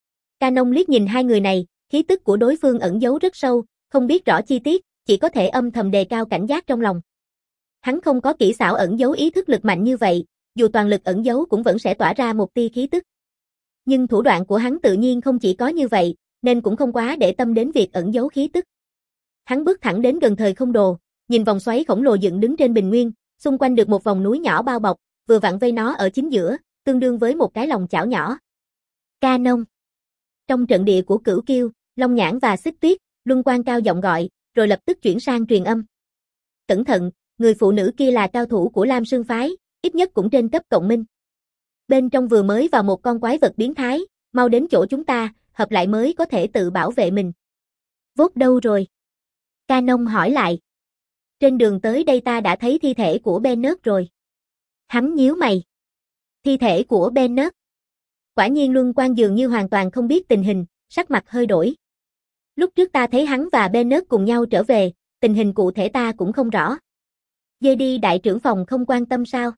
Speaker 1: Canon liếc nhìn hai người này, khí tức của đối phương ẩn giấu rất sâu, không biết rõ chi tiết, chỉ có thể âm thầm đề cao cảnh giác trong lòng. Hắn không có kỹ xảo ẩn giấu ý thức lực mạnh như vậy, dù toàn lực ẩn giấu cũng vẫn sẽ tỏa ra một tia khí tức. Nhưng thủ đoạn của hắn tự nhiên không chỉ có như vậy, nên cũng không quá để tâm đến việc ẩn giấu khí tức. Hắn bước thẳng đến gần thời không đồ, nhìn vòng xoáy khổng lồ dựng đứng trên bình nguyên, xung quanh được một vòng núi nhỏ bao bọc, vừa vặn vây nó ở chính giữa, tương đương với một cái lòng chảo nhỏ. Canon. Trong trận địa của Cửu Kiêu, Long Nhãn và Xích Tuyết, Luân Quan cao giọng gọi, rồi lập tức chuyển sang truyền âm. Cẩn thận, người phụ nữ kia là cao thủ của Lam Sương phái, ít nhất cũng trên cấp cộng minh. Bên trong vừa mới vào một con quái vật biến thái, mau đến chỗ chúng ta, hợp lại mới có thể tự bảo vệ mình. Vốt đâu rồi? Canon hỏi lại. Trên đường tới đây ta đã thấy thi thể của Bennett rồi. Hắn nhíu mày. Thi thể của Bennett. Quả nhiên Luân Quan dường như hoàn toàn không biết tình hình, sắc mặt hơi đổi. Lúc trước ta thấy hắn và Bennett cùng nhau trở về, tình hình cụ thể ta cũng không rõ. Dê đi đại trưởng phòng không quan tâm sao?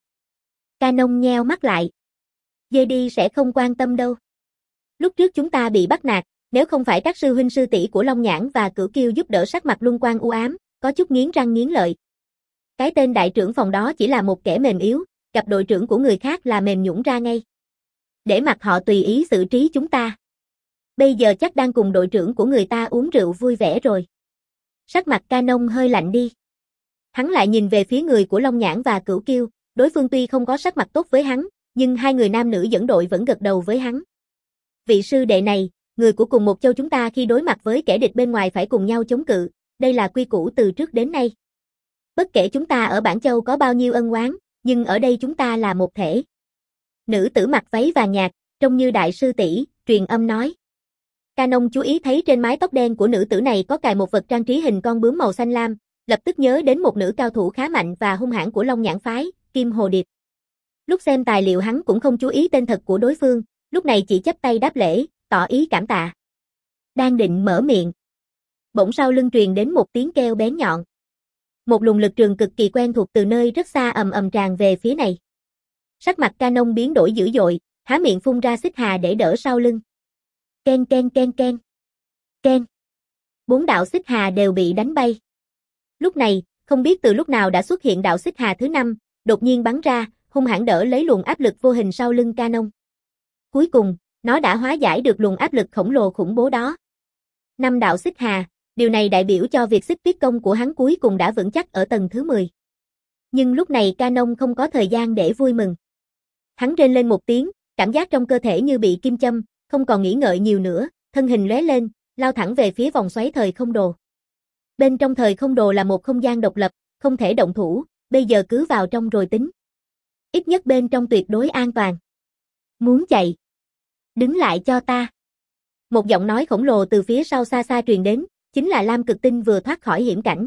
Speaker 1: Canon nheo mắt lại. Dê đi sẽ không quan tâm đâu. Lúc trước chúng ta bị bắt nạt, nếu không phải các sư huynh sư tỷ của Long Nhãn và Cửu Kiêu giúp đỡ, sắc mặt Luân Quan u ám, có chút nghiến răng nghiến lợi. Cái tên đại trưởng phòng đó chỉ là một kẻ mềm yếu, gặp đội trưởng của người khác là mềm nhũn ra ngay. Để mặc họ tùy ý xử trí chúng ta. Bây giờ chắc đang cùng đội trưởng của người ta uống rượu vui vẻ rồi. Sắc mặt Canon hơi lạnh đi. Hắn lại nhìn về phía người của Long Nhãn và Cửu Kiêu, đối phương tuy không có sắc mặt tốt với hắn, nhưng hai người nam nữ dẫn đội vẫn gật đầu với hắn. Vị sư đệ này, người của cùng một châu chúng ta khi đối mặt với kẻ địch bên ngoài phải cùng nhau chống cự, đây là quy củ từ trước đến nay. Bất kể chúng ta ở Bản Châu có bao nhiêu ân oán, nhưng ở đây chúng ta là một thể. Nữ tử mặc váy vàng nhạt, trông như đại sư tỷ, truyền âm nói. Canon chú ý thấy trên mái tóc đen của nữ tử này có cài một vật trang trí hình con bướm màu xanh lam, lập tức nhớ đến một nữ cao thủ khá mạnh và hung hãn của Long Nhãn phái, Kim Hồ Điệp. Lúc xem tài liệu hắn cũng không chú ý tên thật của đối phương, lúc này chỉ chắp tay đáp lễ, tỏ ý cảm tạ. Đang định mở miệng. Bỗng sau lưng truyền đến một tiếng kêu bén nhọn. Một luồng lực trường cực kỳ quen thuộc từ nơi rất xa ầm ầm tràn về phía này. Sắc mặt Canon biến đổi dữ dội, há miệng phun ra xích hà để đỡ sau lưng. Ken ken ken ken. Ken. Bốn đạo xích hà đều bị đánh bay. Lúc này, không biết từ lúc nào đã xuất hiện đạo xích hà thứ năm, đột nhiên bắn ra, hung hãn đỡ lấy luồng áp lực vô hình sau lưng Canon. Cuối cùng, nó đã hóa giải được luồng áp lực khổng lồ khủng bố đó. Năm đạo xích hà, điều này đại biểu cho việc xích tuyết công của hắn cuối cùng đã vững chắc ở tầng thứ mười. Nhưng lúc này Canon không có thời gian để vui mừng. Hắn rên lên một tiếng, cảm giác trong cơ thể như bị kim châm, không còn nghĩ ngợi nhiều nữa, thân hình lóe lên, lao thẳng về phía vòng xoáy thời không đồ. Bên trong thời không đồ là một không gian độc lập, không thể động thủ, bây giờ cứ vào trong rồi tính. Ít nhất bên trong tuyệt đối an toàn. Muốn chạy? Đứng lại cho ta. Một giọng nói khổng lồ từ phía sau xa xa truyền đến, chính là Lam Cực Tinh vừa thoát khỏi hiểm cảnh.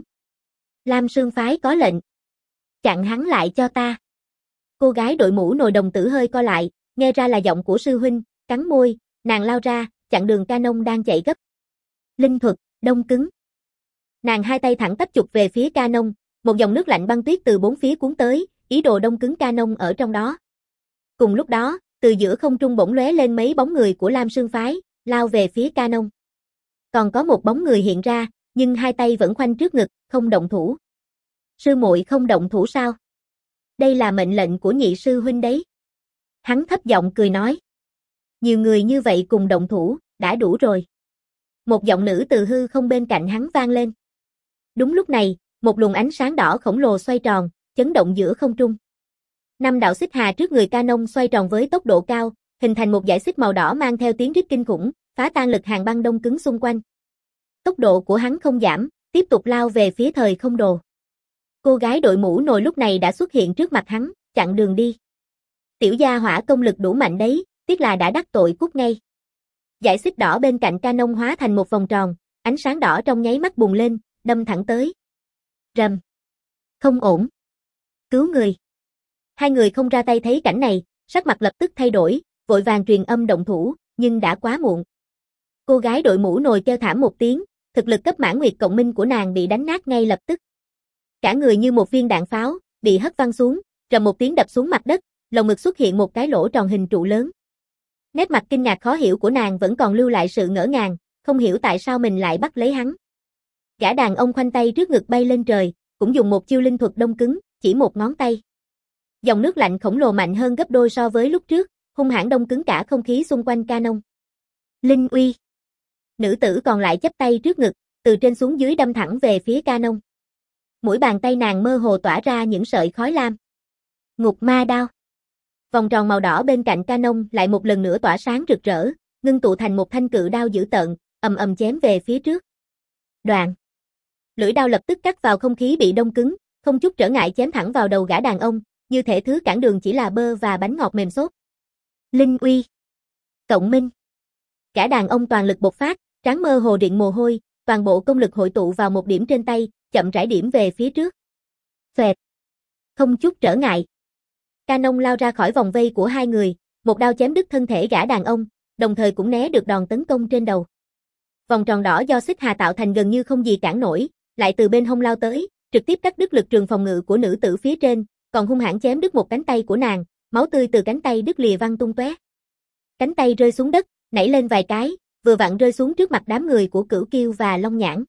Speaker 1: Lam Sương phái có lệnh. Chặn hắn lại cho ta. Cô gái đội mũ nồi đồng tử hơi co lại, nghe ra là giọng của sư huynh, cắn môi, nàng lao ra, chặn đường Canon đang chạy gấp. Linh thuật, đông cứng. Nàng hai tay thẳng tắp chụp về phía Canon, một dòng nước lạnh băng tuyết từ bốn phía cuốn tới, ý đồ đông cứng Canon ở trong đó. Cùng lúc đó, từ giữa không trung bỗng lóe lên mấy bóng người của Lam Sương phái, lao về phía Canon. Còn có một bóng người hiện ra, nhưng hai tay vẫn khoanh trước ngực, không động thủ. Sư muội không động thủ sao? Đây là mệnh lệnh của nhị sư huynh đấy. Hắn thấp giọng cười nói. Nhiều người như vậy cùng động thủ, đã đủ rồi. Một giọng nữ từ hư không bên cạnh hắn vang lên. Đúng lúc này, một luồng ánh sáng đỏ khổng lồ xoay tròn, chấn động giữa không trung. Năm đạo xích hà trước người Canon xoay tròn với tốc độ cao, hình thành một dải xích màu đỏ mang theo tiếng rít kinh khủng, phá tan lực hàng băng đông cứng xung quanh. Tốc độ của hắn không giảm, tiếp tục lao về phía thời không đồ. Cô gái đội mũ nồi lúc này đã xuất hiện trước mặt hắn, chặn đường đi. Tiểu gia hỏa công lực đủ mạnh đấy, tiếc là đã đắc tội cút ngay. Dải xích đỏ bên cạnh Canon hóa thành một vòng tròn, ánh sáng đỏ trong nháy mắt bùng lên, đâm thẳng tới. Rầm. Không ổn. Cứu người. Hai người không ra tay thấy cảnh này, sắc mặt lập tức thay đổi, vội vàng truyền âm động thủ, nhưng đã quá muộn. Cô gái đội mũ nồi kêu thảm một tiếng, thực lực cấp mãn nguyệt cộng minh của nàng bị đánh nát ngay lập tức. Cả người như một viên đạn pháo, bị hất văng xuống, rầm một tiếng đập xuống mặt đất, lồng ngực xuất hiện một cái lỗ tròn hình trụ lớn. Nét mặt kinh ngạc khó hiểu của nàng vẫn còn lưu lại sự ngỡ ngàng, không hiểu tại sao mình lại bắt lấy hắn. Gã đàn ông khoanh tay trước ngực bay lên trời, cũng dùng một chiêu linh thuật đông cứng, chỉ một ngón tay. Dòng nước lạnh khổng lồ mạnh hơn gấp đôi so với lúc trước, hung hãn đông cứng cả không khí xung quanh Canon. Linh uy. Nữ tử còn lại chắp tay trước ngực, từ trên xuống dưới đâm thẳng về phía Canon. Mỗi bàn tay nàng mơ hồ tỏa ra những sợi khói lam. Ngục ma đao. Vòng tròn màu đỏ bên cạnh Canon lại một lần nữa tỏa sáng rực rỡ, ngưng tụ thành một thanh cự đao dữ tợn, ầm ầm chém về phía trước. Đoạn. Lưỡi đao lập tức cắt vào không khí bị đông cứng, không chút trở ngại chém thẳng vào đầu gã đàn ông, như thể thứ cản đường chỉ là bơ và bánh ngọt mềm xốp. Linh uy. Cộng minh. Gã đàn ông toàn lực bộc phát, trán mơ hồ điện mồ hôi, toàn bộ công lực hội tụ vào một điểm trên tay, chậm rãi điểm về phía trước. Xoẹt. Không chút trở ngại. Canon lao ra khỏi vòng vây của hai người, một đao chém đứt thân thể gã đàn ông, đồng thời cũng né được đòn tấn công trên đầu. Vòng tròn đỏ do xích hà tạo thành gần như không gì cản nổi, lại từ bên hông lao tới, trực tiếp cắt đứt lực trường phòng ngự của nữ tử phía trên, còn hung hãn chém đứt một cánh tay của nàng, máu tươi từ cánh tay đứt lìa văng tung tóe. Cánh tay rơi xuống đất, nảy lên vài cái, vừa vặn rơi xuống trước mặt đám người của Cửu Kiêu và Long Nhãn.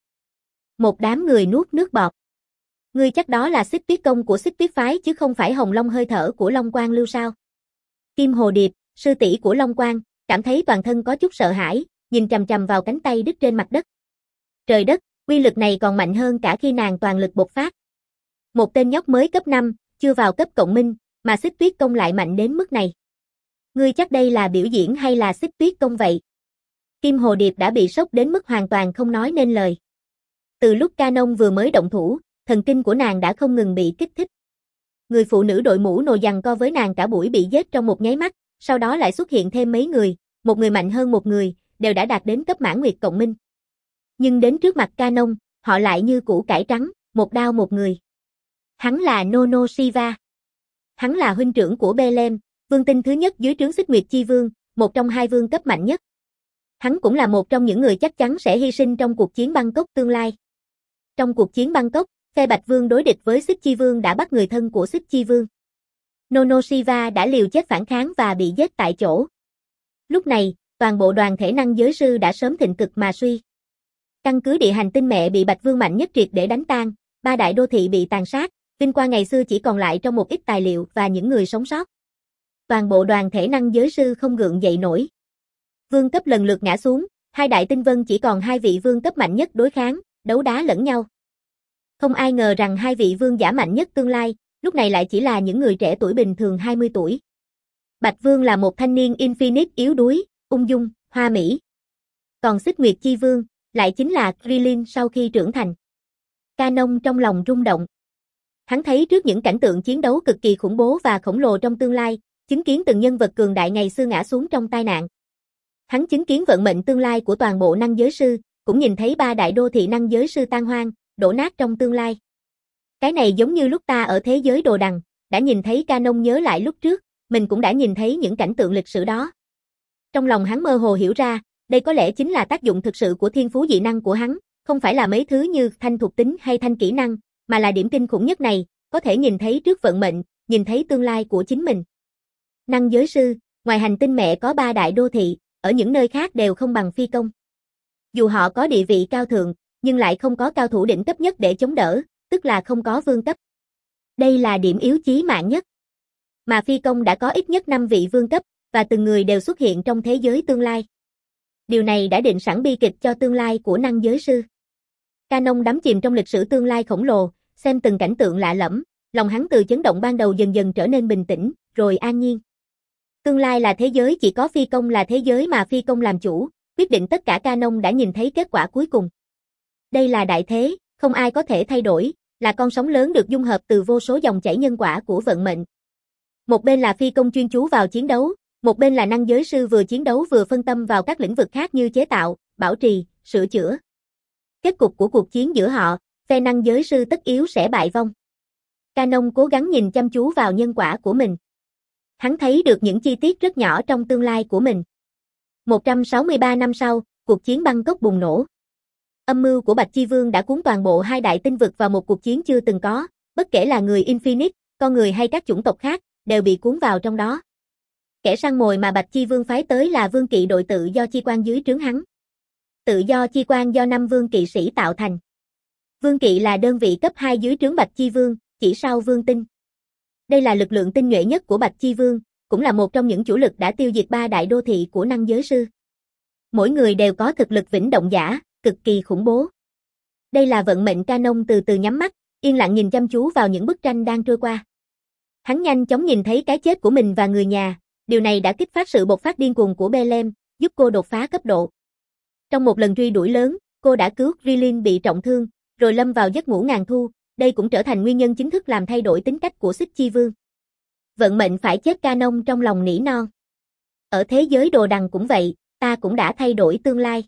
Speaker 1: Một đám người nuốt nước bọt. Ngươi chắc đó là Xích Tuyết công của Xích Tuyết phái chứ không phải Hồng Long hơi thở của Long Quang Lưu sao? Kim Hồ Điệp, sư tỷ của Long Quang, cảm thấy toàn thân có chút sợ hãi, nhìn chằm chằm vào cánh tay đứt trên mặt đất. Trời đất, uy lực này còn mạnh hơn cả khi nàng toàn lực bộc phát. Một tên nhóc mới cấp năm, chưa vào cấp cộng minh, mà Xích Tuyết công lại mạnh đến mức này. Ngươi chắc đây là biểu diễn hay là Xích Tuyết công vậy? Kim Hồ Điệp đã bị sốc đến mức hoàn toàn không nói nên lời. Từ lúc Canon vừa mới động thủ, thần kinh của nàng đã không ngừng bị kích thích. Người phụ nữ đội mũ nồi giằng co với nàng cả buổi bị giết trong một nháy mắt, sau đó lại xuất hiện thêm mấy người, một người mạnh hơn một người, đều đã đạt đến cấp mãn nguyệt cộng minh. Nhưng đến trước mặt Canon, họ lại như củ cải trắng, một đao một người. Hắn là Nono Siva. Hắn là huynh trưởng của Belem, vương tinh thứ nhất dưới trướng Xích Nguyệt Chi Vương, một trong hai vương cấp mạnh nhất. Hắn cũng là một trong những người chắc chắn sẽ hy sinh trong cuộc chiến Bangkok tương lai. Trong cuộc chiến Bangkok, phe Bạch Vương đối địch với Xích Chi Vương đã bắt người thân của Xích Chi Vương. Nono Siva đã liều chết phản kháng và bị giết tại chỗ. Lúc này, toàn bộ đoàn thể năng giới sư đã sớm thịnh cực mà suy. Căn cứ địa hành tinh mẹ bị Bạch Vương mạnh nhất triệt để đánh tan, ba đại đô thị bị tàn sát, vinh quang ngày xưa chỉ còn lại trong một ít tài liệu và những người sống sót. Toàn bộ đoàn thể năng giới sư không gượng dậy nổi. Vương cấp lần lượt ngã xuống, hai đại tinh vân chỉ còn hai vị vương cấp mạnh nhất đối kháng, đấu đá lẫn nhau. Không ai ngờ rằng hai vị vương giả mạnh nhất tương lai, lúc này lại chỉ là những người trẻ tuổi bình thường hai mươi tuổi. Bạch Vương là một thanh niên Infinite yếu đuối, ung dung, hoa mỹ. Còn Xích Nguyệt Chi Vương, lại chính là Krillin sau khi trưởng thành. Canon trong lòng rung động. Hắn thấy trước những cảnh tượng chiến đấu cực kỳ khủng bố và khổng lồ trong tương lai, chứng kiến từng nhân vật cường đại ngày xưa ngã xuống trong tai nạn. Hắn chứng kiến vận mệnh tương lai của toàn bộ năng giới sư, cũng nhìn thấy ba đại đô thị năng giới sư tan hoang, đổ nát trong tương lai. Cái này giống như lúc ta ở thế giới đồ đằng, đã nhìn thấy Canon nhớ lại lúc trước, mình cũng đã nhìn thấy những cảnh tượng lịch sử đó. Trong lòng hắn mơ hồ hiểu ra, đây có lẽ chính là tác dụng thực sự của thiên phú dị năng của hắn, không phải là mấy thứ như thanh thuộc tính hay thanh kỹ năng, mà là điểm kinh khủng nhất này, có thể nhìn thấy trước vận mệnh, nhìn thấy tương lai của chính mình. Năng giới sư, ngoài hành tinh mẹ có ba đại đô thị, ở những nơi khác đều không bằng phi công. Dù họ có địa vị cao thượng, nhưng lại không có cao thủ đỉnh cấp nhất để chống đỡ, tức là không có vương cấp. Đây là điểm yếu chí mạng nhất. Mà phi công đã có ít nhất năm vị vương cấp, và từng người đều xuất hiện trong thế giới tương lai. Điều này đã định sẵn bi kịch cho tương lai của năng giới sư. Canon đắm chìm trong lịch sử tương lai khổng lồ, xem từng cảnh tượng lạ lẫm, lòng hắn từ chấn động ban đầu dần dần trở nên bình tĩnh, rồi an nhiên. Tương lai là thế giới chỉ có phi công là thế giới mà phi công làm chủ, quyết định tất cả. Canon đã nhìn thấy kết quả cuối cùng. Đây là đại thế, không ai có thể thay đổi, là con sóng lớn được dung hợp từ vô số dòng chảy nhân quả của vận mệnh. Một bên là phi công chuyên chú vào chiến đấu, một bên là năng giới sư vừa chiến đấu vừa phân tâm vào các lĩnh vực khác như chế tạo, bảo trì, sửa chữa. Kết cục của cuộc chiến giữa họ, phe năng giới sư tất yếu sẽ bại vong. Canon cố gắng nhìn chăm chú vào nhân quả của mình. Hắn thấy được những chi tiết rất nhỏ trong tương lai của mình. một trăm sáu mươi ba năm sau, cuộc chiến Bangkok bùng nổ. Âm mưu của Bạch Chi Vương đã cuốn toàn bộ hai đại tinh vực vào một cuộc chiến chưa từng có, bất kể là người Infinite, con người hay các chủng tộc khác, đều bị cuốn vào trong đó. Kẻ săn mồi mà Bạch Chi Vương phái tới là vương kỵ đội tự do chi quan dưới trướng hắn. Tự do chi quan do năm vương kỵ sĩ tạo thành. Vương kỵ là đơn vị cấp hai dưới trướng Bạch Chi Vương, chỉ sau vương tinh. Đây là lực lượng tinh nhuệ nhất của Bạch Chi Vương, cũng là một trong những chủ lực đã tiêu diệt ba đại đô thị của năng giới sư. Mỗi người đều có thực lực vĩnh động giả, cực kỳ khủng bố. Đây là vận mệnh. Canon từ từ nhắm mắt, yên lặng nhìn chăm chú vào những bức tranh đang trôi qua. Hắn nhanh chóng nhìn thấy cái chết của mình và người nhà, điều này đã kích phát sự bộc phát điên cuồng của Bellem, giúp cô đột phá cấp độ. Trong một lần truy đuổi lớn, cô đã cứu Krillin bị trọng thương, rồi lâm vào giấc ngủ ngàn thu, đây cũng trở thành nguyên nhân chính thức làm thay đổi tính cách của Xích Chi Vương. Vận mệnh phải chết. Canon trong lòng nỉ non. Ở thế giới đồ đằng cũng vậy, ta cũng đã thay đổi tương lai.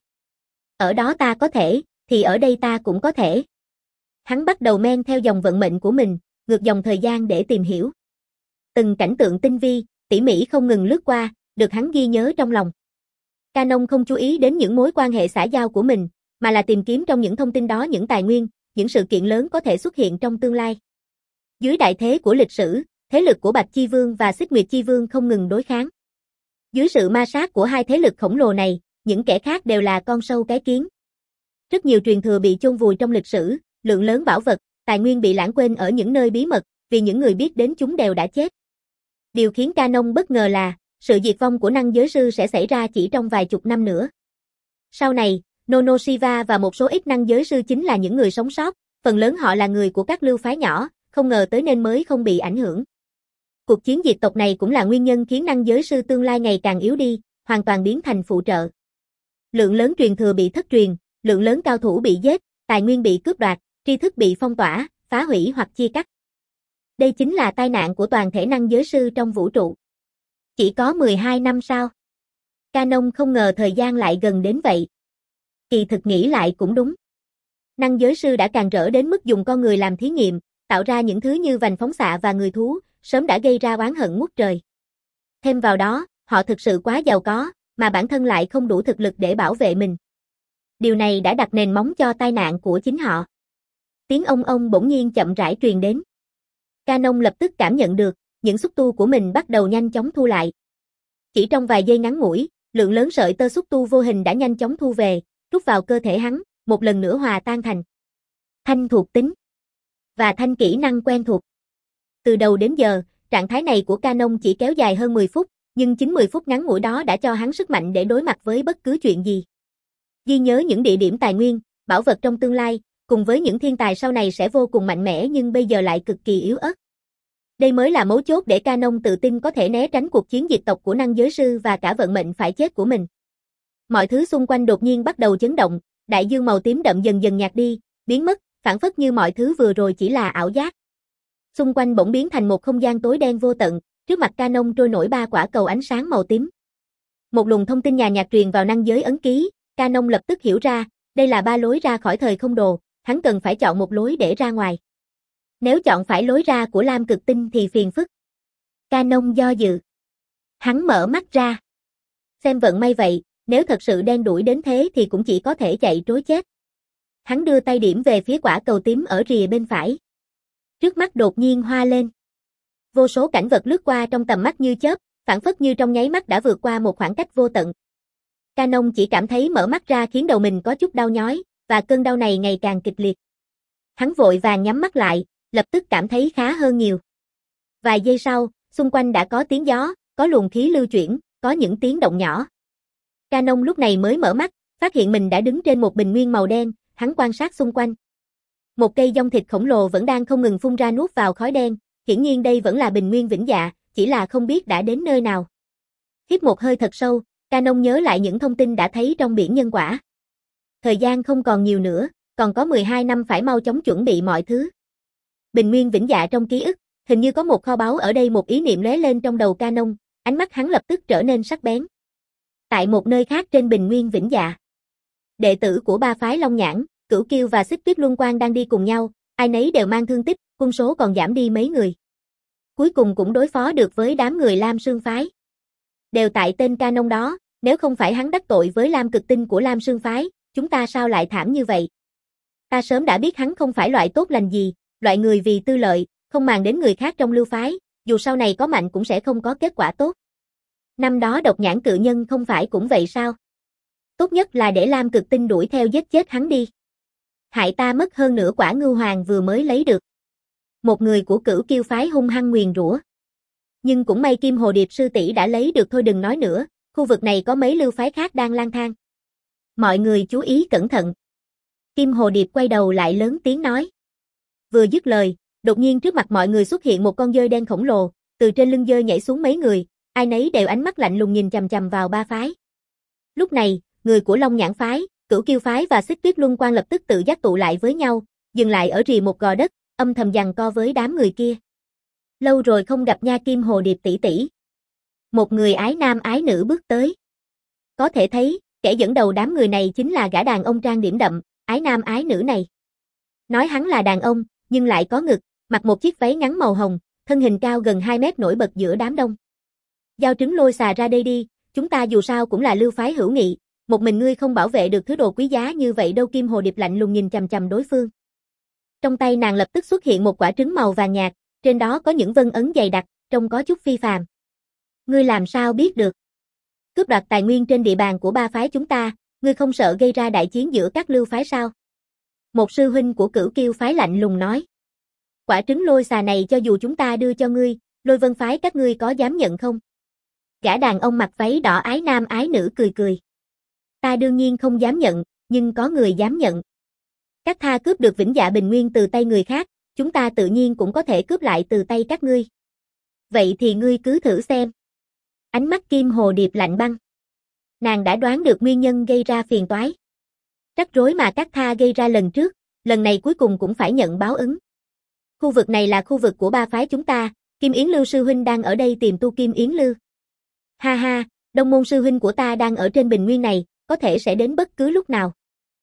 Speaker 1: Ở đó ta có thể, thì ở đây ta cũng có thể. Hắn bắt đầu men theo dòng vận mệnh của mình, ngược dòng thời gian để tìm hiểu. Từng cảnh tượng tinh vi, tỉ mỉ không ngừng lướt qua, được hắn ghi nhớ trong lòng. Canon không chú ý đến những mối quan hệ xã giao của mình, mà là tìm kiếm trong những thông tin đó những tài nguyên, những sự kiện lớn có thể xuất hiện trong tương lai. Dưới đại thế của lịch sử, thế lực của Bạch Chi Vương và Xích Nguyệt Chi Vương không ngừng đối kháng. Dưới sự ma sát của hai thế lực khổng lồ này, những kẻ khác đều là con sâu cái kiến. Rất nhiều truyền thừa bị chôn vùi trong lịch sử, lượng lớn bảo vật, tài nguyên bị lãng quên ở những nơi bí mật, vì những người biết đến chúng đều đã chết. Điều khiến Canon bất ngờ là, sự diệt vong của năng giới sư sẽ xảy ra chỉ trong vài chục năm nữa. Sau này, Nonoshiva và một số ít năng giới sư chính là những người sống sót, phần lớn họ là người của các lưu phái nhỏ, không ngờ tới nên mới không bị ảnh hưởng. Cuộc chiến diệt tộc này cũng là nguyên nhân khiến năng giới sư tương lai ngày càng yếu đi, hoàn toàn biến thành phụ trợ. Lượng lớn truyền thừa bị thất truyền, lượng lớn cao thủ bị giết, tài nguyên bị cướp đoạt, tri thức bị phong tỏa, phá hủy hoặc chia cắt. Đây chính là tai nạn của toàn thể năng giới sư trong vũ trụ. Chỉ có mười hai năm sau. Canon không ngờ thời gian lại gần đến vậy. Kỳ thực nghĩ lại cũng đúng. Năng giới sư đã càn rỡ đến mức dùng con người làm thí nghiệm, tạo ra những thứ như vành phóng xạ và người thú, sớm đã gây ra oán hận ngút trời. Thêm vào đó, họ thực sự quá giàu có, mà bản thân lại không đủ thực lực để bảo vệ mình. Điều này đã đặt nền móng cho tai nạn của chính họ. Tiếng ông ông bỗng nhiên chậm rãi truyền đến. Canon lập tức cảm nhận được, những xúc tu của mình bắt đầu nhanh chóng thu lại. Chỉ trong vài giây ngắn ngủi, lượng lớn sợi tơ xúc tu vô hình đã nhanh chóng thu về, rút vào cơ thể hắn, một lần nữa hòa tan thành thanh thuộc tính và thanh kỹ năng quen thuộc. Từ đầu đến giờ, trạng thái này của Canon chỉ kéo dài hơn mười phút, nhưng chính mười phút ngắn ngủi đó đã cho hắn sức mạnh để đối mặt với bất cứ chuyện gì. Ghi nhớ những địa điểm tài nguyên, bảo vật trong tương lai, cùng với những thiên tài sau này sẽ vô cùng mạnh mẽ nhưng bây giờ lại cực kỳ yếu ớt. Đây mới là mấu chốt để Canon tự tin có thể né tránh cuộc chiến diệt tộc của năng giới sư và cả vận mệnh phải chết của mình. Mọi thứ xung quanh đột nhiên bắt đầu chấn động, đại dương màu tím đậm dần dần nhạt đi, biến mất, phảng phất như mọi thứ vừa rồi chỉ là ảo giác. Xung quanh bỗng biến thành một không gian tối đen vô tận, trước mặt Canon trôi nổi ba quả cầu ánh sáng màu tím. Một luồng thông tin nhàn nhạt truyền vào năng giới ấn ký, Canon lập tức hiểu ra, Đây là ba lối ra khỏi thời không đồ, hắn cần phải chọn một lối để ra ngoài. Nếu chọn phải lối ra của Lam Cực Tinh thì phiền phức. Canon do dự. Hắn mở mắt ra. Xem vận may vậy, nếu thật sự đen đuổi đến thế thì cũng chỉ có thể chạy trối chết. Hắn đưa tay điểm về phía quả cầu tím ở rìa bên phải. Trước mắt đột nhiên hoa lên. Vô số cảnh vật lướt qua trong tầm mắt như chớp, phảng phất như trong nháy mắt đã vượt qua một khoảng cách vô tận. Canon chỉ cảm thấy mở mắt ra khiến đầu mình có chút đau nhói, và cơn đau này ngày càng kịch liệt. Hắn vội vàng nhắm mắt lại, lập tức cảm thấy khá hơn nhiều. Vài giây sau, xung quanh đã có tiếng gió, có luồng khí lưu chuyển, có những tiếng động nhỏ. Canon lúc này mới mở mắt, phát hiện mình đã đứng trên một bình nguyên màu đen, hắn quan sát xung quanh. Một cây dông thịt khổng lồ vẫn đang không ngừng phun ra nuốt vào khói đen, hiển nhiên đây vẫn là bình nguyên vĩnh dạ, chỉ là không biết đã đến nơi nào. Hít một hơi thật sâu, Canon nhớ lại những thông tin đã thấy trong biển nhân quả. Thời gian không còn nhiều nữa, còn có mười hai năm phải mau chóng chuẩn bị mọi thứ. Bình nguyên vĩnh dạ trong ký ức, hình như có một kho báu ở đây, một ý niệm lóe lên trong đầu Canon, ánh mắt hắn lập tức trở nên sắc bén. Tại một nơi khác trên bình nguyên vĩnh dạ, đệ tử của ba phái Long Nhãn, Cửu Kiêu và Xích Tuyết Luân Quang đang đi cùng nhau, ai nấy đều mang thương tích, quân số còn giảm đi mấy người. Cuối cùng cũng đối phó được với đám người Lam Sương phái. Đều tại tên Canon đó, nếu không phải hắn đắc tội với Lam Cực Tinh của Lam Sương phái, chúng ta sao lại thảm như vậy? Ta sớm đã biết hắn không phải loại tốt lành gì, loại người vì tư lợi, không màng đến người khác trong lưu phái, dù sau này có mạnh cũng sẽ không có kết quả tốt. Năm đó Độc Nhãn cự nhân không phải cũng vậy sao? Tốt nhất là để Lam Cực Tinh đuổi theo giết chết hắn đi. Hại ta mất hơn nửa quả ngưu hoàng vừa mới lấy được. Một người của Cửu Kiêu phái hung hăng nguyền rủa. Nhưng cũng may Kim Hồ Điệp sư tỷ đã lấy được, thôi đừng nói nữa, khu vực này có mấy lưu phái khác đang lang thang. Mọi người chú ý cẩn thận. Kim Hồ Điệp quay đầu lại lớn tiếng nói. Vừa dứt lời, đột nhiên trước mặt mọi người xuất hiện một con dơi đen khổng lồ, từ trên lưng dơi nhảy xuống mấy người, ai nấy đều ánh mắt lạnh lùng nhìn chằm chằm vào ba phái. Lúc này, người của Long Nhãn phái, Cửu Kiêu phái và Xích Tuyết Luân Quang lập tức tự giác tụ lại với nhau, dừng lại ở rìa một gò đất, âm thầm giằng co với đám người kia. Lâu rồi không gặp nha Kim Hồ Điệp tỷ tỷ. Một người ái nam ái nữ bước tới. Có thể thấy, kẻ dẫn đầu đám người này chính là gã đàn ông trang điểm đậm, ái nam ái nữ này. Nói hắn là đàn ông, nhưng lại có ngực, mặc một chiếc váy ngắn màu hồng, thân hình cao gần hai mét nổi bật giữa đám đông. Giao trứng lôi xà ra đây đi, chúng ta dù sao cũng là lưu phái hữu nghị, một mình ngươi không bảo vệ được thứ đồ quý giá như vậy đâu. Kim Hồ Điệp lạnh lùng nhìn chằm chằm đối phương. Trong tay nàng lập tức xuất hiện một quả trứng màu vàng nhạt, trên đó có những vân ấn dày đặc, trông có chút phi phàm. Ngươi làm sao biết được? Cướp đoạt tài nguyên trên địa bàn của ba phái chúng ta, ngươi không sợ gây ra đại chiến giữa các lưu phái sao? Một sư huynh của Cửu Kiêu phái lạnh lùng nói. Quả trứng lôi xà này cho dù chúng ta đưa cho ngươi, Lôi Vân phái các ngươi có dám nhận không? Gã đàn ông mặc váy đỏ ái nam ái nữ cười cười. Ta đương nhiên không dám nhận, nhưng có người dám nhận. Các tha cướp được vĩnh dạ bình nguyên từ tay người khác, chúng ta tự nhiên cũng có thể cướp lại từ tay các ngươi. Vậy thì ngươi cứ thử xem. Ánh mắt Kim Hồ Điệp lạnh băng. Nàng đã đoán được nguyên nhân gây ra phiền toái. Rắc rối mà các tha gây ra lần trước, lần này cuối cùng cũng phải nhận báo ứng. Khu vực này là khu vực của ba phái chúng ta, Kim Yến Lưu sư huynh đang ở đây tìm tu Kim Yến Lưu. Ha ha, Đông môn sư huynh của ta đang ở trên bình nguyên này, có thể sẽ đến bất cứ lúc nào.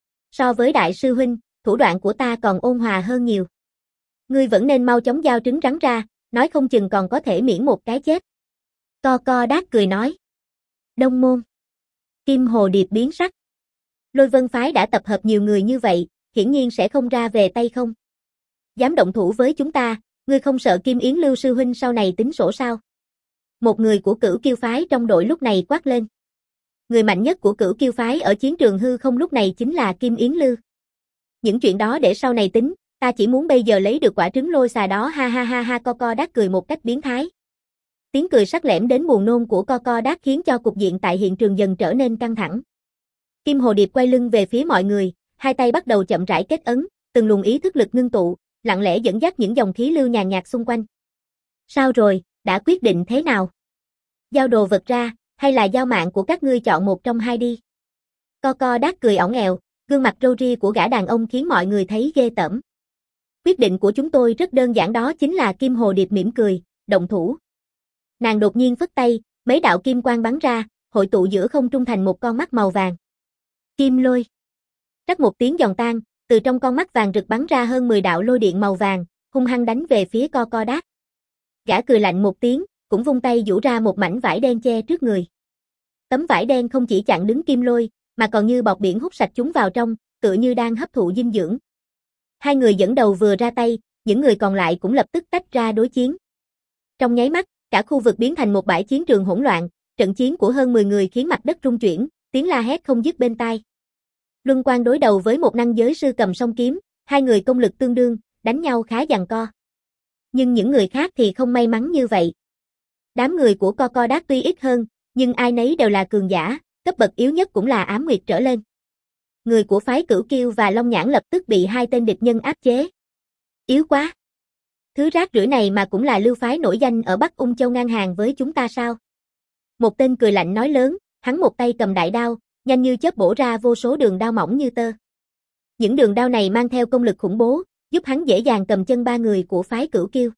Speaker 1: So với đại sư huynh, thủ đoạn của ta còn ôn hòa hơn nhiều. Ngươi vẫn nên mau chóng giao trứng rắn ra, nói không chừng còn có thể miễn một cái chết. Co co đát cười nói. Đông môn. Kim Hồ Điệp biến sắc. Lôi Vân phái đã tập hợp nhiều người như vậy, hiển nhiên sẽ không ra về tay không. Dám động thủ với chúng ta, ngươi không sợ Kim Yến Lưu sư huynh sau này tính sổ sao? Một người của Cửu Kiêu phái trong đội lúc này quát lên. Người mạnh nhất của Cửu Kiêu phái ở chiến trường hư không lúc này chính là Kim Yến Lưu. Những chuyện đó để sau này tính, ta chỉ muốn bây giờ lấy được quả trứng lôi xà đó. Ha ha ha ha. Co co đát cười một cách biến thái. Tiếng cười sắc lẻm đến buồn nôn của co co đát khiến cho cục diện tại hiện trường dần trở nên căng thẳng. Kim Hồ Điệp quay lưng về phía mọi người, hai tay bắt đầu chậm rãi kết ấn, từng luồng ý thức lực ngưng tụ, lặng lẽ dẫn dắt những dòng khí lưu nhàn nhạt xung quanh. Sao rồi, đã quyết định thế nào? Giao đồ vật ra, hay là giao mạng của các ngươi, chọn một trong hai đi. Co co đát cười ỏng ẻo, gương mặt râu ria của gã đàn ông khiến mọi người thấy ghê tởm. Quyết định của chúng tôi rất đơn giản, đó chính là. Kim Hồ Điệp mỉm cười, động thủ. Nàng đột nhiên phất tay, mấy đạo kim quang bắn ra, hội tụ giữa không trung thành một con mắt màu vàng. Kim lôi. Rắc một tiếng giòn tan, từ trong con mắt vàng rực bắn ra hơn mười đạo lôi điện màu vàng, hung hăng đánh về phía Co-co Đát. Gã cười lạnh một tiếng, cũng vung tay giũ ra một mảnh vải đen che trước người. Tấm vải đen không chỉ chặn đứng kim lôi, mà còn như bọt biển hút sạch chúng vào trong, tựa như đang hấp thụ dinh dưỡng. Hai người dẫn đầu vừa ra tay, những người còn lại cũng lập tức tách ra đối chiến. Trong nháy mắt, cả khu vực biến thành một bãi chiến trường hỗn loạn, trận chiến của hơn mười người khiến mặt đất rung chuyển, tiếng la hét không dứt bên tai. Luân Quang đối đầu với một năng giới sư cầm song kiếm, hai người công lực tương đương, đánh nhau khá giằng co. Nhưng những người khác thì không may mắn như vậy. Đám người của Co-co Đát tuy ít hơn, nhưng ai nấy đều là cường giả, cấp bậc yếu nhất cũng là ám nguyệt trở lên. Người của phái Cửu Kiêu và Long Nhãn lập tức bị hai tên địch nhân áp chế. Yếu quá! Thứ rác rưởi này mà cũng là lưu phái nổi danh ở Bắc Ung Châu ngang hàng với chúng ta sao? Một tên cười lạnh nói lớn, hắn một tay cầm đại đao, nhanh như chớp bổ ra vô số đường đao mỏng như tơ. Những đường đao này mang theo công lực khủng bố, giúp hắn dễ dàng cầm chân ba người của phái Cửu Kiêu.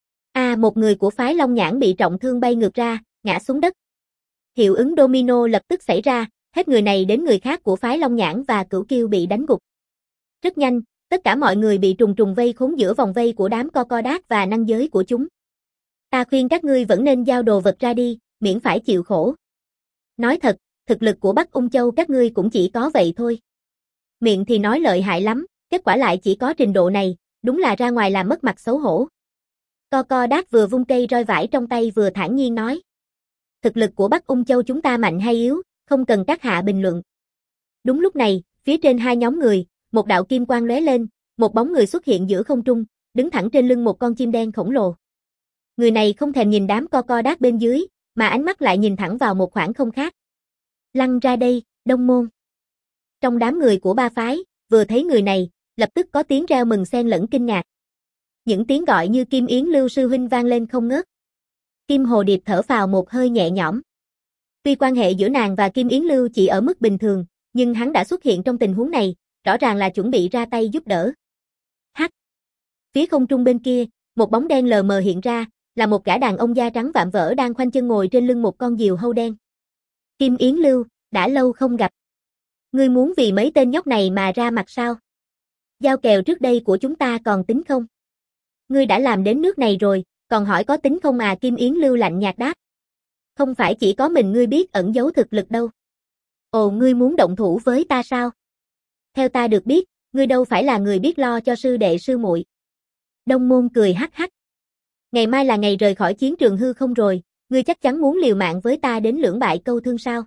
Speaker 1: À, một người của phái Long Nhãn bị trọng thương bay ngược ra, ngã xuống đất. Hiệu ứng domino lập tức xảy ra, hết người này đến người khác của phái Long Nhãn và Cửu Kiêu bị đánh gục. Rất nhanh, tất cả mọi người bị trùng trùng vây khốn giữa vòng vây của đám Co-co Đát và năng giới của chúng. Ta khuyên các ngươi vẫn nên giao đồ vật ra đi, miễn phải chịu khổ. Nói thật, thực lực của Bắc Ung Châu các ngươi cũng chỉ có vậy thôi. Miệng thì nói lợi hại lắm, kết quả lại chỉ có trình độ này, đúng là ra ngoài làm mất mặt xấu hổ. Co-co Đát vừa vung cây roi vải trong tay vừa thản nhiên nói. Thực lực của Bắc Ung Châu chúng ta mạnh hay yếu, không cần các hạ bình luận. Đúng lúc này, phía trên hai nhóm người, một đạo kim quang lóe lên, một bóng người xuất hiện giữa không trung, đứng thẳng trên lưng một con chim đen khổng lồ. Người này không thèm nhìn đám Co-co Đát bên dưới, mà ánh mắt lại nhìn thẳng vào một khoảng không khác. Lăn ra đây, Đông Môn. Trong đám người của ba phái, vừa thấy người này, lập tức có tiếng reo mừng xen lẫn kinh ngạc. Những tiếng gọi như Kim Yến Lưu sư huynh vang lên không ngớt. Kim Hồ Điệp thở phào một hơi nhẹ nhõm. Tuy quan hệ giữa nàng và Kim Yến Lưu chỉ ở mức bình thường, nhưng hắn đã xuất hiện trong tình huống này, rõ ràng là chuẩn bị ra tay giúp đỡ. Hắc. Phía không trung bên kia, một bóng đen lờ mờ hiện ra, là một gã đàn ông da trắng vạm vỡ đang khoanh chân ngồi trên lưng một con diều hâu đen. Kim Yến Lưu, đã lâu không gặp. Ngươi muốn vì mấy tên nhóc này mà ra mặt sao? Giao kèo trước đây của chúng ta còn tính không? Ngươi đã làm đến nước này rồi, còn hỏi có tính không à? Kim Yến Lưu lạnh nhạt đáp. Không phải chỉ có mình ngươi biết ẩn giấu thực lực đâu. Ồ, ngươi muốn động thủ với ta sao? Theo ta được biết, ngươi đâu phải là người biết lo cho sư đệ sư muội. Đông Môn cười hắc hắc. Ngày mai là ngày rời khỏi chiến trường hư không rồi, ngươi chắc chắn muốn liều mạng với ta đến lưỡng bại câu thương sao?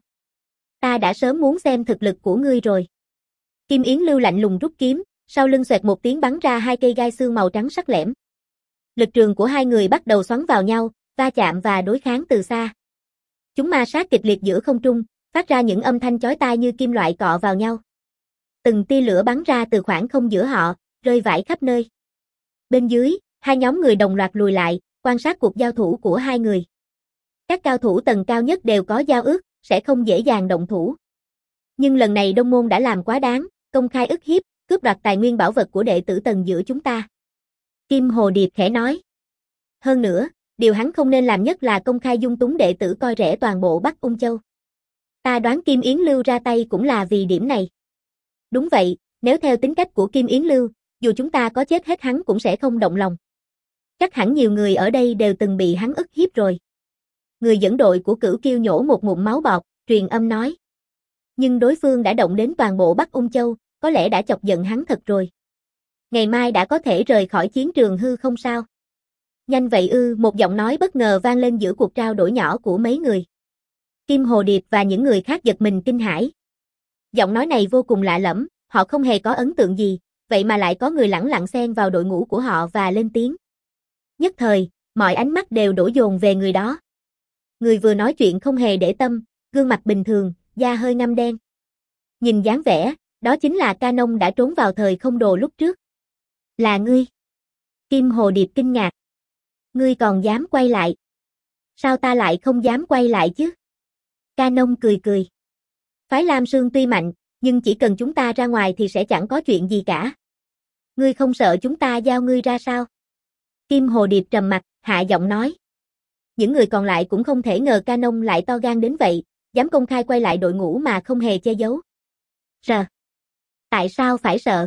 Speaker 1: Ta đã sớm muốn xem thực lực của ngươi rồi. Kim Yến Lưu lạnh lùng rút kiếm, sau lưng xoẹt một tiếng bắn ra hai cây gai xương màu trắng sắc lẻm. Lực trường của hai người bắt đầu xoắn vào nhau, va chạm và đối kháng từ xa. Chúng ma sát kịch liệt giữa không trung, phát ra những âm thanh chói tai như kim loại cọ vào nhau. Từng tia lửa bắn ra từ khoảng không giữa họ, rơi vãi khắp nơi. Bên dưới, hai nhóm người đồng loạt lùi lại, quan sát cuộc giao thủ của hai người. Các cao thủ tầng cao nhất đều có giao ước, sẽ không dễ dàng động thủ. Nhưng lần này Đông Môn đã làm quá đáng, công khai ức hiếp, cướp đoạt tài nguyên bảo vật của đệ tử tầng giữa chúng ta. Kim Hồ Điệp khẽ nói. Hơn nữa, điều hắn không nên làm nhất là công khai dung túng đệ tử coi rẻ toàn bộ Bắc Ung Châu. Ta đoán Kim Yến Lưu ra tay cũng là vì điểm này. Đúng vậy, nếu theo tính cách của Kim Yến Lưu, dù chúng ta có chết hết hắn cũng sẽ không động lòng. Chắc hẳn nhiều người ở đây đều từng bị hắn ức hiếp rồi. Người dẫn đội của Cửu Kiêu nhổ một ngụm máu bọt, truyền âm nói. Nhưng đối phương đã động đến toàn bộ Bắc Ung Châu, có lẽ đã chọc giận hắn thật rồi. Ngày mai đã có thể rời khỏi chiến trường hư không sao? Nhanh vậy ư, một giọng nói bất ngờ vang lên giữa cuộc trao đổi nhỏ của mấy người. Kim Hồ Điệp và những người khác giật mình kinh hãi. Giọng nói này vô cùng lạ lẫm, họ không hề có ấn tượng gì, vậy mà lại có người lẳng lặng xen vào đội ngũ của họ và lên tiếng. Nhất thời, mọi ánh mắt đều đổ dồn về người đó. Người vừa nói chuyện không hề để tâm, gương mặt bình thường, da hơi ngăm đen. Nhìn dáng vẻ, đó chính là Ca Nông đã trốn vào thời không đồ lúc trước. Là ngươi. Kim Hồ Điệp kinh ngạc. Ngươi còn dám quay lại. Sao ta lại không dám quay lại chứ? Ca Nông cười cười. Phái Lam Sương tuy mạnh, nhưng chỉ cần chúng ta ra ngoài thì sẽ chẳng có chuyện gì cả. Ngươi không sợ chúng ta giao ngươi ra sao? Kim Hồ Điệp trầm mặt, hạ giọng nói. Những người còn lại cũng không thể ngờ Ca Nông lại to gan đến vậy, dám công khai quay lại đội ngũ mà không hề che giấu. Rờ. Tại sao phải sợ?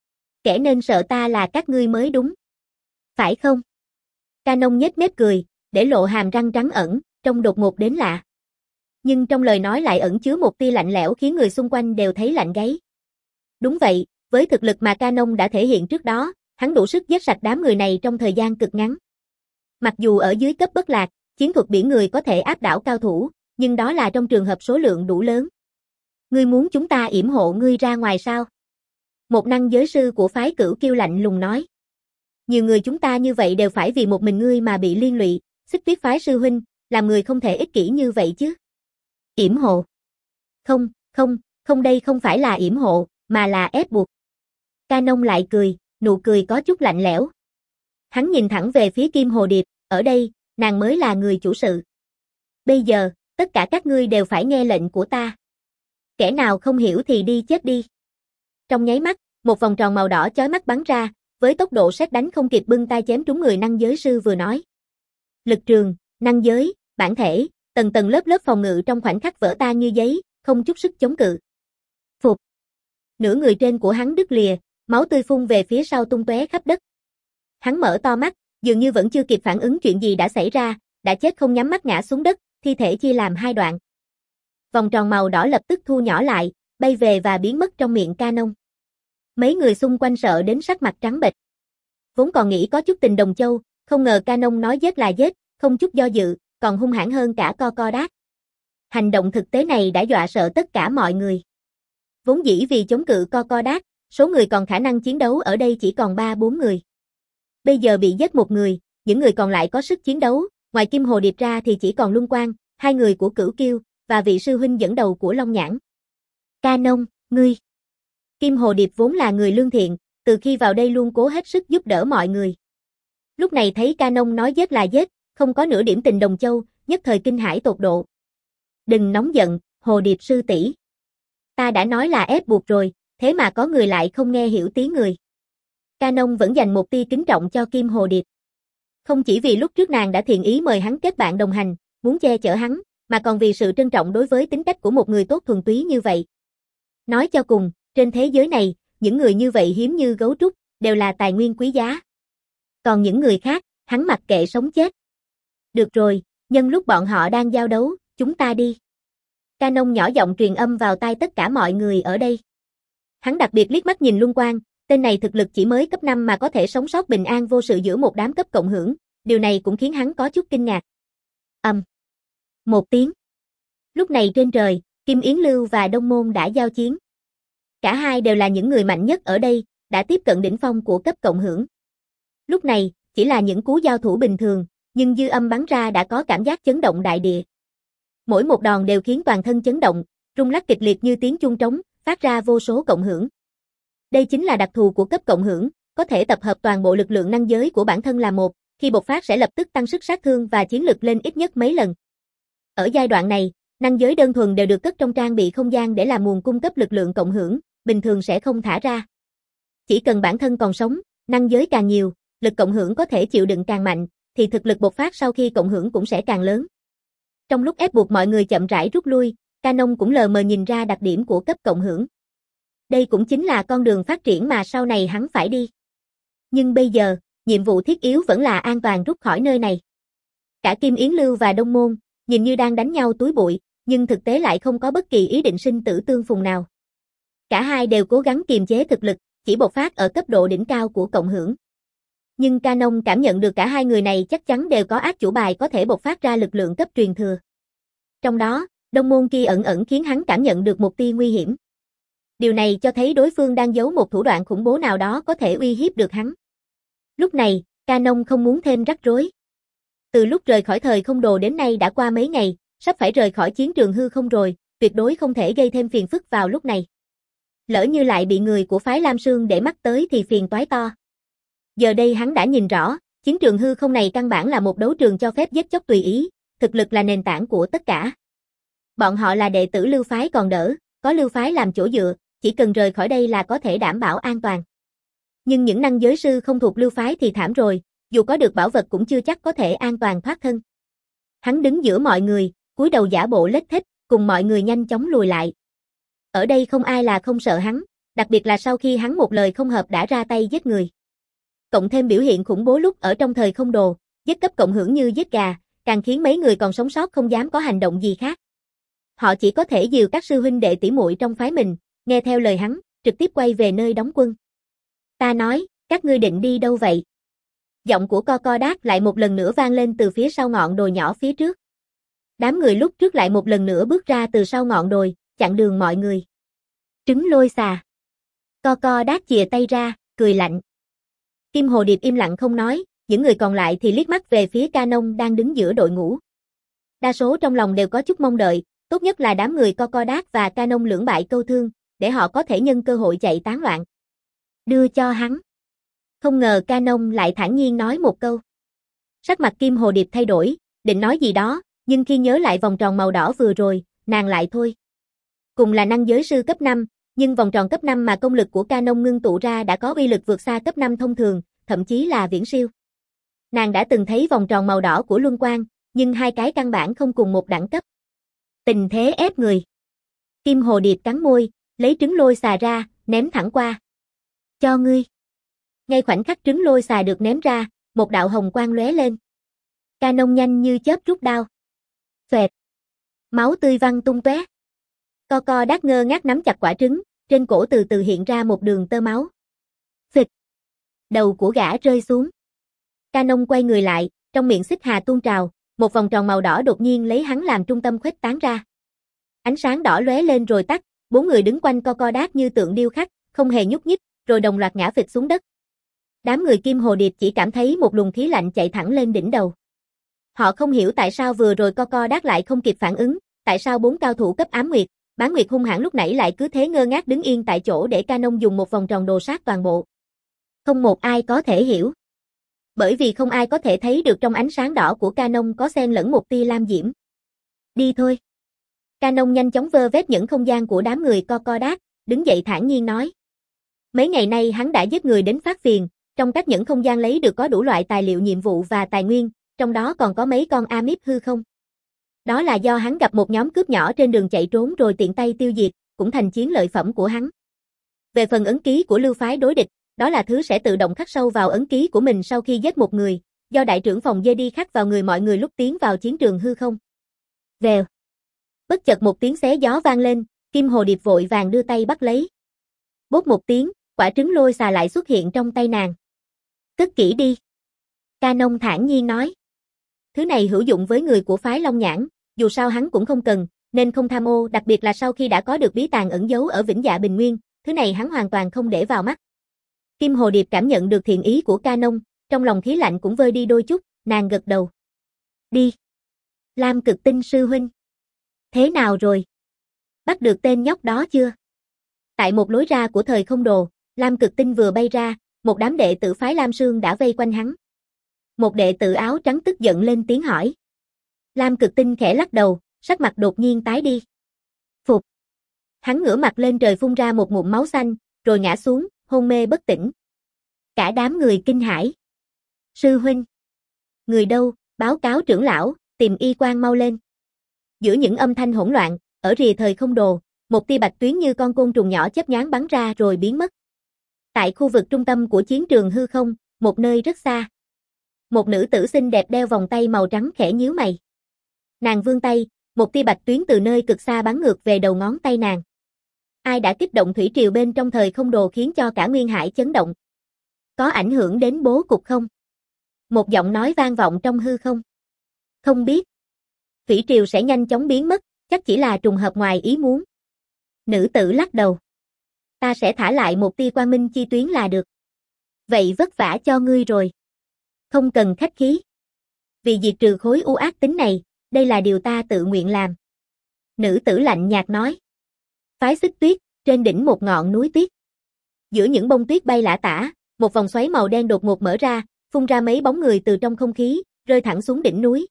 Speaker 1: Kẻ nên sợ ta là các ngươi mới đúng. Phải không? Canon nhếch mép cười, để lộ hàm răng trắng ẩn, trông đột ngột đến lạ. Nhưng trong lời nói lại ẩn chứa một tia lạnh lẽo khiến người xung quanh đều thấy lạnh gáy. Đúng vậy, với thực lực mà Canon đã thể hiện trước đó, hắn đủ sức giết sạch đám người này trong thời gian cực ngắn. Mặc dù ở dưới cấp bất lạc, chiến thuật biển người có thể áp đảo cao thủ, nhưng đó là trong trường hợp số lượng đủ lớn. Ngươi muốn chúng ta yểm hộ ngươi ra ngoài sao? Một năng giới sư của phái Cửu Kiêu lạnh lùng nói. Nhiều người chúng ta như vậy đều phải vì một mình ngươi mà bị liên lụy, Xích Tuyết phái sư huynh, làm người không thể ích kỷ như vậy chứ. Yểm hộ? Không, không, không đây không phải là yểm hộ, mà là ép buộc. Canon lại cười, nụ cười có chút lạnh lẽo. Hắn nhìn thẳng về phía Kim Hồ Điệp, ở đây, nàng mới là người chủ sự. Bây giờ, tất cả các ngươi đều phải nghe lệnh của ta. Kẻ nào không hiểu thì đi chết đi. Trong nháy mắt, một vòng tròn màu đỏ chói mắt bắn ra, với tốc độ sét đánh không kịp bưng tay chém trúng người năng giới sư vừa nói. Lực trường, năng giới, bản thể, tầng tầng lớp lớp phòng ngự trong khoảnh khắc vỡ tan như giấy, không chút sức chống cự. Phục. Nửa người trên của hắn đứt lìa, máu tươi phun về phía sau tung tóe khắp đất. Hắn mở to mắt, dường như vẫn chưa kịp phản ứng chuyện gì đã xảy ra, đã chết không nhắm mắt ngã xuống đất, thi thể chia làm hai đoạn. Vòng tròn màu đỏ lập tức thu nhỏ lại, bay về và biến mất trong miệng Canon. Mấy người xung quanh sợ đến sắc mặt trắng bệch. Vốn còn nghĩ có chút tình đồng châu, không ngờ Canon nói giết là giết, không chút do dự, còn hung hãn hơn cả Co Co Đát. Hành động thực tế này đã dọa sợ tất cả mọi người. Vốn dĩ vì chống cự Co Co Đát, số người còn khả năng chiến đấu ở đây chỉ còn ba bốn người. Bây giờ bị giết một người, những người còn lại có sức chiến đấu, ngoài Kim Hồ Điệp ra thì chỉ còn Luân Quang, hai người của Cửu Kiêu, và vị sư huynh dẫn đầu của Long Nhãn. Canon, ngươi. Kim Hồ Điệp vốn là người lương thiện, từ khi vào đây luôn cố hết sức giúp đỡ mọi người. Lúc này thấy Canon nói giết là giết, không có nửa điểm tình đồng châu, nhất thời kinh hãi tột độ. Đừng nóng giận, Hồ Điệp sư tỷ. Ta đã nói là ép buộc rồi, thế mà có người lại không nghe hiểu tiếng người. Canon vẫn dành một tia kính trọng cho Kim Hồ Điệp. Không chỉ vì lúc trước nàng đã thiện ý mời hắn kết bạn đồng hành, muốn che chở hắn, mà còn vì sự trân trọng đối với tính cách của một người tốt thuần túy như vậy. Nói cho cùng, trên thế giới này, những người như vậy hiếm như gấu trúc, đều là tài nguyên quý giá. Còn những người khác, hắn mặc kệ sống chết. Được rồi, nhân lúc bọn họ đang giao đấu, chúng ta đi. Canon nhỏ giọng truyền âm vào tai tất cả mọi người ở đây. Hắn đặc biệt liếc mắt nhìn Luân Quang, tên này thực lực chỉ mới cấp năm mà có thể sống sót bình an vô sự giữa một đám cấp cộng hưởng, điều này cũng khiến hắn có chút kinh ngạc. Ầm. Um. Một tiếng. Lúc này trên trời, Kim Yến Lưu và Đông Môn đã giao chiến. Cả hai đều là những người mạnh nhất ở đây, đã tiếp cận đỉnh phong của cấp cộng hưởng. Lúc này, chỉ là những cú giao thủ bình thường, nhưng dư âm bắn ra đã có cảm giác chấn động đại địa. Mỗi một đòn đều khiến toàn thân chấn động, rung lắc kịch liệt như tiếng chuông trống, phát ra vô số cộng hưởng. Đây chính là đặc thù của cấp cộng hưởng, có thể tập hợp toàn bộ lực lượng năng giới của bản thân là một, khi bộc phát sẽ lập tức tăng sức sát thương và chiến lực lên ít nhất mấy lần. Ở giai đoạn này, năng giới đơn thuần đều được cất trong trang bị không gian để làm nguồn cung cấp lực lượng cộng hưởng, bình thường sẽ không thả ra. Chỉ cần bản thân còn sống, năng giới càng nhiều, lực cộng hưởng có thể chịu đựng càng mạnh, thì thực lực bộc phát sau khi cộng hưởng cũng sẽ càng lớn. Trong lúc ép buộc mọi người chậm rãi rút lui, Canon cũng lờ mờ nhìn ra đặc điểm của cấp cộng hưởng. Đây cũng chính là con đường phát triển mà sau này hắn phải đi. Nhưng bây giờ, nhiệm vụ thiết yếu vẫn là an toàn rút khỏi nơi này. Cả Kim Yến Lưu và Đông Môn, nhìn như đang đánh nhau túi bụi, nhưng thực tế lại không có bất kỳ ý định sinh tử tương phùng nào. Cả hai đều cố gắng kiềm chế thực lực, chỉ bộc phát ở cấp độ đỉnh cao của cộng hưởng. Nhưng Canon cảm nhận được cả hai người này chắc chắn đều có át chủ bài có thể bộc phát ra lực lượng cấp truyền thừa. Trong đó, Đông Môn kia ẩn ẩn khiến hắn cảm nhận được một tia nguy hiểm. Điều này cho thấy đối phương đang giấu một thủ đoạn khủng bố nào đó có thể uy hiếp được hắn. Lúc này, Canon không muốn thêm rắc rối. Từ lúc rời khỏi thời không đồ đến nay đã qua mấy ngày, sắp phải rời khỏi chiến trường hư không rồi, tuyệt đối không thể gây thêm phiền phức vào lúc này. Lỡ như lại bị người của phái Lam Sương để mắt tới thì phiền toái to. Giờ đây hắn đã nhìn rõ, chiến trường hư không này căn bản là một đấu trường cho phép giết chóc tùy ý, thực lực là nền tảng của tất cả. Bọn họ là đệ tử Lưu phái còn đỡ, có Lưu phái làm chỗ dựa, chỉ cần rời khỏi đây là có thể đảm bảo an toàn. Nhưng những năng giới sư không thuộc Lưu phái thì thảm rồi, dù có được bảo vật cũng chưa chắc có thể an toàn thoát thân. Hắn đứng giữa mọi người, cúi đầu giả bộ lếch thếch, cùng mọi người nhanh chóng lùi lại. Ở đây không ai là không sợ hắn, đặc biệt là sau khi hắn một lời không hợp đã ra tay giết người. Cộng thêm biểu hiện khủng bố lúc ở trong thời không đồ, giết cấp cộng hưởng như giết gà, càng khiến mấy người còn sống sót không dám có hành động gì khác. Họ chỉ có thể dìu các sư huynh đệ tỷ muội trong phái mình, nghe theo lời hắn, trực tiếp quay về nơi đóng quân. Ta nói, các ngươi định đi đâu vậy? Giọng của Co Co Đát lại một lần nữa vang lên từ phía sau ngọn đồi nhỏ phía trước. Đám người lúc trước lại một lần nữa bước ra từ sau ngọn đồi, chặn đường mọi người. Trứng lôi xà. Co Co Đát chìa tay ra, cười lạnh. Kim Hồ Điệp im lặng không nói, những người còn lại thì liếc mắt về phía Ca Nông đang đứng giữa đội ngũ. Đa số trong lòng đều có chút mong đợi, tốt nhất là đám người Co Co Đát và Ca Nông lưỡng bại câu thương, để họ có thể nhân cơ hội chạy tán loạn. Đưa cho hắn. Không ngờ Ca Nông lại thản nhiên nói một câu. Sắc mặt Kim Hồ Điệp thay đổi, định nói gì đó, nhưng khi nhớ lại vòng tròn màu đỏ vừa rồi, nàng lại thôi. Cùng là năng giới sư cấp năm, nhưng vòng tròn cấp năm mà công lực của Ca Nông ngưng tụ ra đã có uy lực vượt xa cấp năm thông thường, thậm chí là viễn siêu. Nàng đã từng thấy vòng tròn màu đỏ của Luân Quang, nhưng hai cái căn bản không cùng một đẳng cấp. Tình thế ép người. Kim Hồ Điệp cắn môi, lấy trứng lôi xà ra, ném thẳng qua. Cho ngươi. Ngay khoảnh khắc trứng lôi xà được ném ra, một đạo hồng quang lóe lên. Ca Nông nhanh như chớp rút đao. Xoẹt. Máu tươi văng tung tóe. Co Co Đát ngơ ngác nắm chặt quả trứng, trên cổ từ từ hiện ra một đường tơ máu. Phịch. Đầu của gã rơi xuống. Ca Nông quay người lại, trong miệng xích hà tuôn trào, một vòng tròn màu đỏ đột nhiên lấy hắn làm trung tâm khuếch tán ra. Ánh sáng đỏ lóe lên rồi tắt, bốn người đứng quanh Co Co Đát như tượng điêu khắc, không hề nhúc nhích, rồi đồng loạt ngã phịch xuống đất. Đám người Kim Hồ Điệp chỉ cảm thấy một luồng khí lạnh chạy thẳng lên đỉnh đầu. Họ không hiểu tại sao vừa rồi Co Co Đát lại không kịp phản ứng, tại sao bốn cao thủ cấp ám nguyệt, bán nguyệt hung hãn lúc nãy lại cứ thế ngơ ngác đứng yên tại chỗ để Ca Nông dùng một vòng tròn đồ sát toàn bộ. Không một ai có thể hiểu. Bởi vì không ai có thể thấy được trong ánh sáng đỏ của Ca Nông có xen lẫn một tia lam diễm. Đi thôi. Ca Nông nhanh chóng vơ vét những không gian của đám người Co Co Đát, đứng dậy thản nhiên nói. Mấy ngày nay hắn đã giết người đến phát phiền, trong các những không gian lấy được có đủ loại tài liệu nhiệm vụ và tài nguyên, trong đó còn có mấy con Amip hư không. Đó là do hắn gặp một nhóm cướp nhỏ trên đường chạy trốn rồi tiện tay tiêu diệt, cũng thành chiến lợi phẩm của hắn. Về phần ấn ký của lưu phái đối địch, đó là thứ sẽ tự động khắc sâu vào ấn ký của mình sau khi giết một người, do đại trưởng phòng Jedi khắc vào người mọi người lúc tiến vào chiến trường hư không. Vèo. Bất chợt một tiếng xé gió vang lên, Kim Hồ Điệp vội vàng đưa tay bắt lấy. Bốp một tiếng, quả trứng lôi xà lại xuất hiện trong tay nàng. Cất kỹ đi. Ca Nông thản nhiên nói. Thứ này hữu dụng với người của phái Long Nhãn, dù sao hắn cũng không cần, nên không tham ô, đặc biệt là sau khi đã có được bí tàng ẩn giấu ở Vĩnh Dạ Bình Nguyên, thứ này hắn hoàn toàn không để vào mắt. Kim Hồ Điệp cảm nhận được thiện ý của Ca Nông, trong lòng khí lạnh cũng vơi đi đôi chút, nàng gật đầu. Đi. Lam Cực Tinh sư huynh. Thế nào rồi? Bắt được tên nhóc đó chưa? Tại một lối ra của thời không đồ, Lam Cực Tinh vừa bay ra, một đám đệ tử phái Lam Sương đã vây quanh hắn. Một đệ tử áo trắng tức giận lên tiếng hỏi. Lam Cực Tinh khẽ lắc đầu, sắc mặt đột nhiên tái đi. Phục. Hắn ngửa mặt lên trời phun ra một ngụm máu xanh, rồi ngã xuống, hôn mê bất tỉnh. Cả đám người kinh hãi. Sư huynh. Người đâu, báo cáo trưởng lão, tìm y quan mau lên. Giữa những âm thanh hỗn loạn, ở rìa thời không đồ, một tia bạch tuyến như con côn trùng nhỏ chớp nhoáng bắn ra rồi biến mất. Tại khu vực trung tâm của chiến trường hư không, một nơi rất xa. Một nữ tử xinh đẹp đeo vòng tay màu trắng khẽ nhíu mày. Nàng vươn tay, một tia bạch tuyến từ nơi cực xa bắn ngược về đầu ngón tay nàng. Ai đã kích động thủy triều bên trong thời không đồ khiến cho cả Nguyên Hải chấn động? Có ảnh hưởng đến bố cục không? Một giọng nói vang vọng trong hư không. Không biết. Thủy triều sẽ nhanh chóng biến mất, chắc chỉ là trùng hợp ngoài ý muốn. Nữ tử lắc đầu. Ta sẽ thả lại một tia quang minh chi tuyến là được. Vậy vất vả cho ngươi rồi. Không cần khách khí. Vì diệt trừ khối u ác tính này, đây là điều ta tự nguyện làm. Nữ tử lạnh nhạt nói. Phái Xích Tuyết, trên đỉnh một ngọn núi tuyết. Giữa những bông tuyết bay lả tả, một vòng xoáy màu đen đột ngột mở ra, phun ra mấy bóng người từ trong không khí, rơi thẳng xuống đỉnh núi.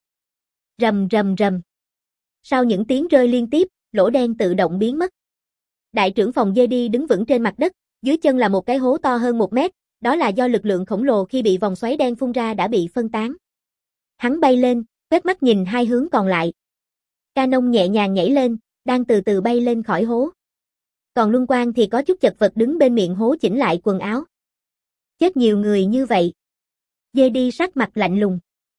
Speaker 1: Rầm rầm rầm. Sau những tiếng rơi liên tiếp, lỗ đen tự động biến mất. Đại trưởng phòng Jedi đứng vững trên mặt đất, dưới chân là một cái hố to hơn một mét, đó là do lực lượng khổng lồ khi bị vòng xoáy đen phun ra đã bị phân tán. Hắn bay lên, quét mắt nhìn hai hướng còn lại. Ca Nông nhẹ nhàng nhảy lên, đang từ từ bay lên khỏi hố. còn Luân Quang thì có chút chật vật đứng bên miệng hố chỉnh lại quần áo. Chết nhiều người như vậy. Dê đi sắc mặt lạnh lùng.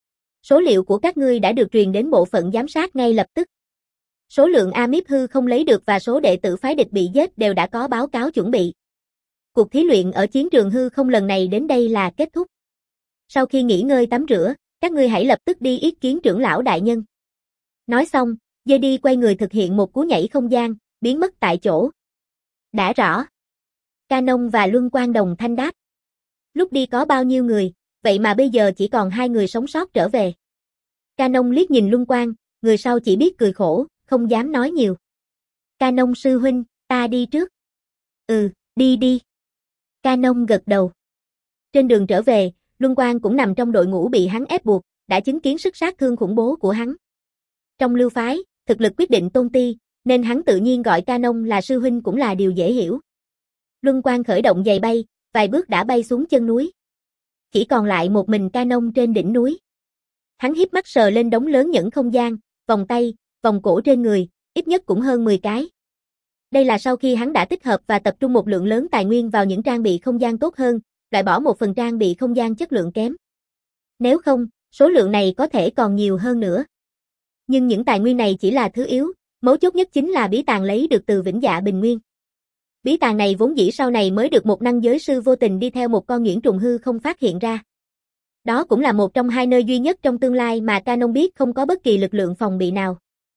Speaker 1: Số liệu của các ngươi đã được truyền đến bộ phận giám sát ngay lập tức. Số lượng Amip hư không lấy được và số đệ tử phái địch bị giết đều đã có báo cáo chuẩn bị. Cuộc thí luyện ở chiến trường hư không lần này đến đây là kết thúc. Sau khi nghỉ ngơi tắm rửa, các ngươi hãy lập tức đi ý kiến trưởng lão đại nhân. Nói xong, Dê đi quay người thực hiện một cú nhảy không gian, biến mất tại chỗ. Đã rõ. Canon và Luân Quang đồng thanh đáp. Lúc đi có bao nhiêu người, vậy mà bây giờ chỉ còn hai người sống sót trở về. Canon liếc nhìn Luân Quang, người sau chỉ biết cười khổ, không dám nói nhiều. Canon sư huynh, ta đi trước. Ừ, đi đi. Canon gật đầu. Trên đường trở về, Luân Quang cũng nằm trong đội ngũ bị hắn ép buộc, đã chứng kiến sức sát thương khủng bố của hắn. Trong lưu phái, thực lực quyết định tôn ti, nên hắn tự nhiên gọi Canon là sư huynh cũng là điều dễ hiểu. Luân Quang khởi động giày bay, vài bước đã bay xuống chân núi. Chỉ còn lại một mình Canon trên đỉnh núi. Hắn híp mắt sờ lên đống lớn nhẫn không gian, vòng tay, vòng cổ trên người, ít nhất cũng hơn mười cái. Đây là sau khi hắn đã tích hợp và tập trung một lượng lớn tài nguyên vào những trang bị không gian tốt hơn, loại bỏ một phần trang bị không gian chất lượng kém. Nếu không, số lượng này có thể còn nhiều hơn nữa. Nhưng những tài nguyên này chỉ là thứ yếu, mấu chốt nhất chính là bí tàng lấy được từ Vĩnh Dạ Bình Nguyên. Bí tàng này vốn dĩ sau này mới được một năng giới sư vô tình đi theo một con nhuyễn trùng hư không phát hiện ra. Đó cũng là một trong hai nơi duy nhất trong tương lai mà Canon biết không có bất kỳ lực lượng phòng bị nào.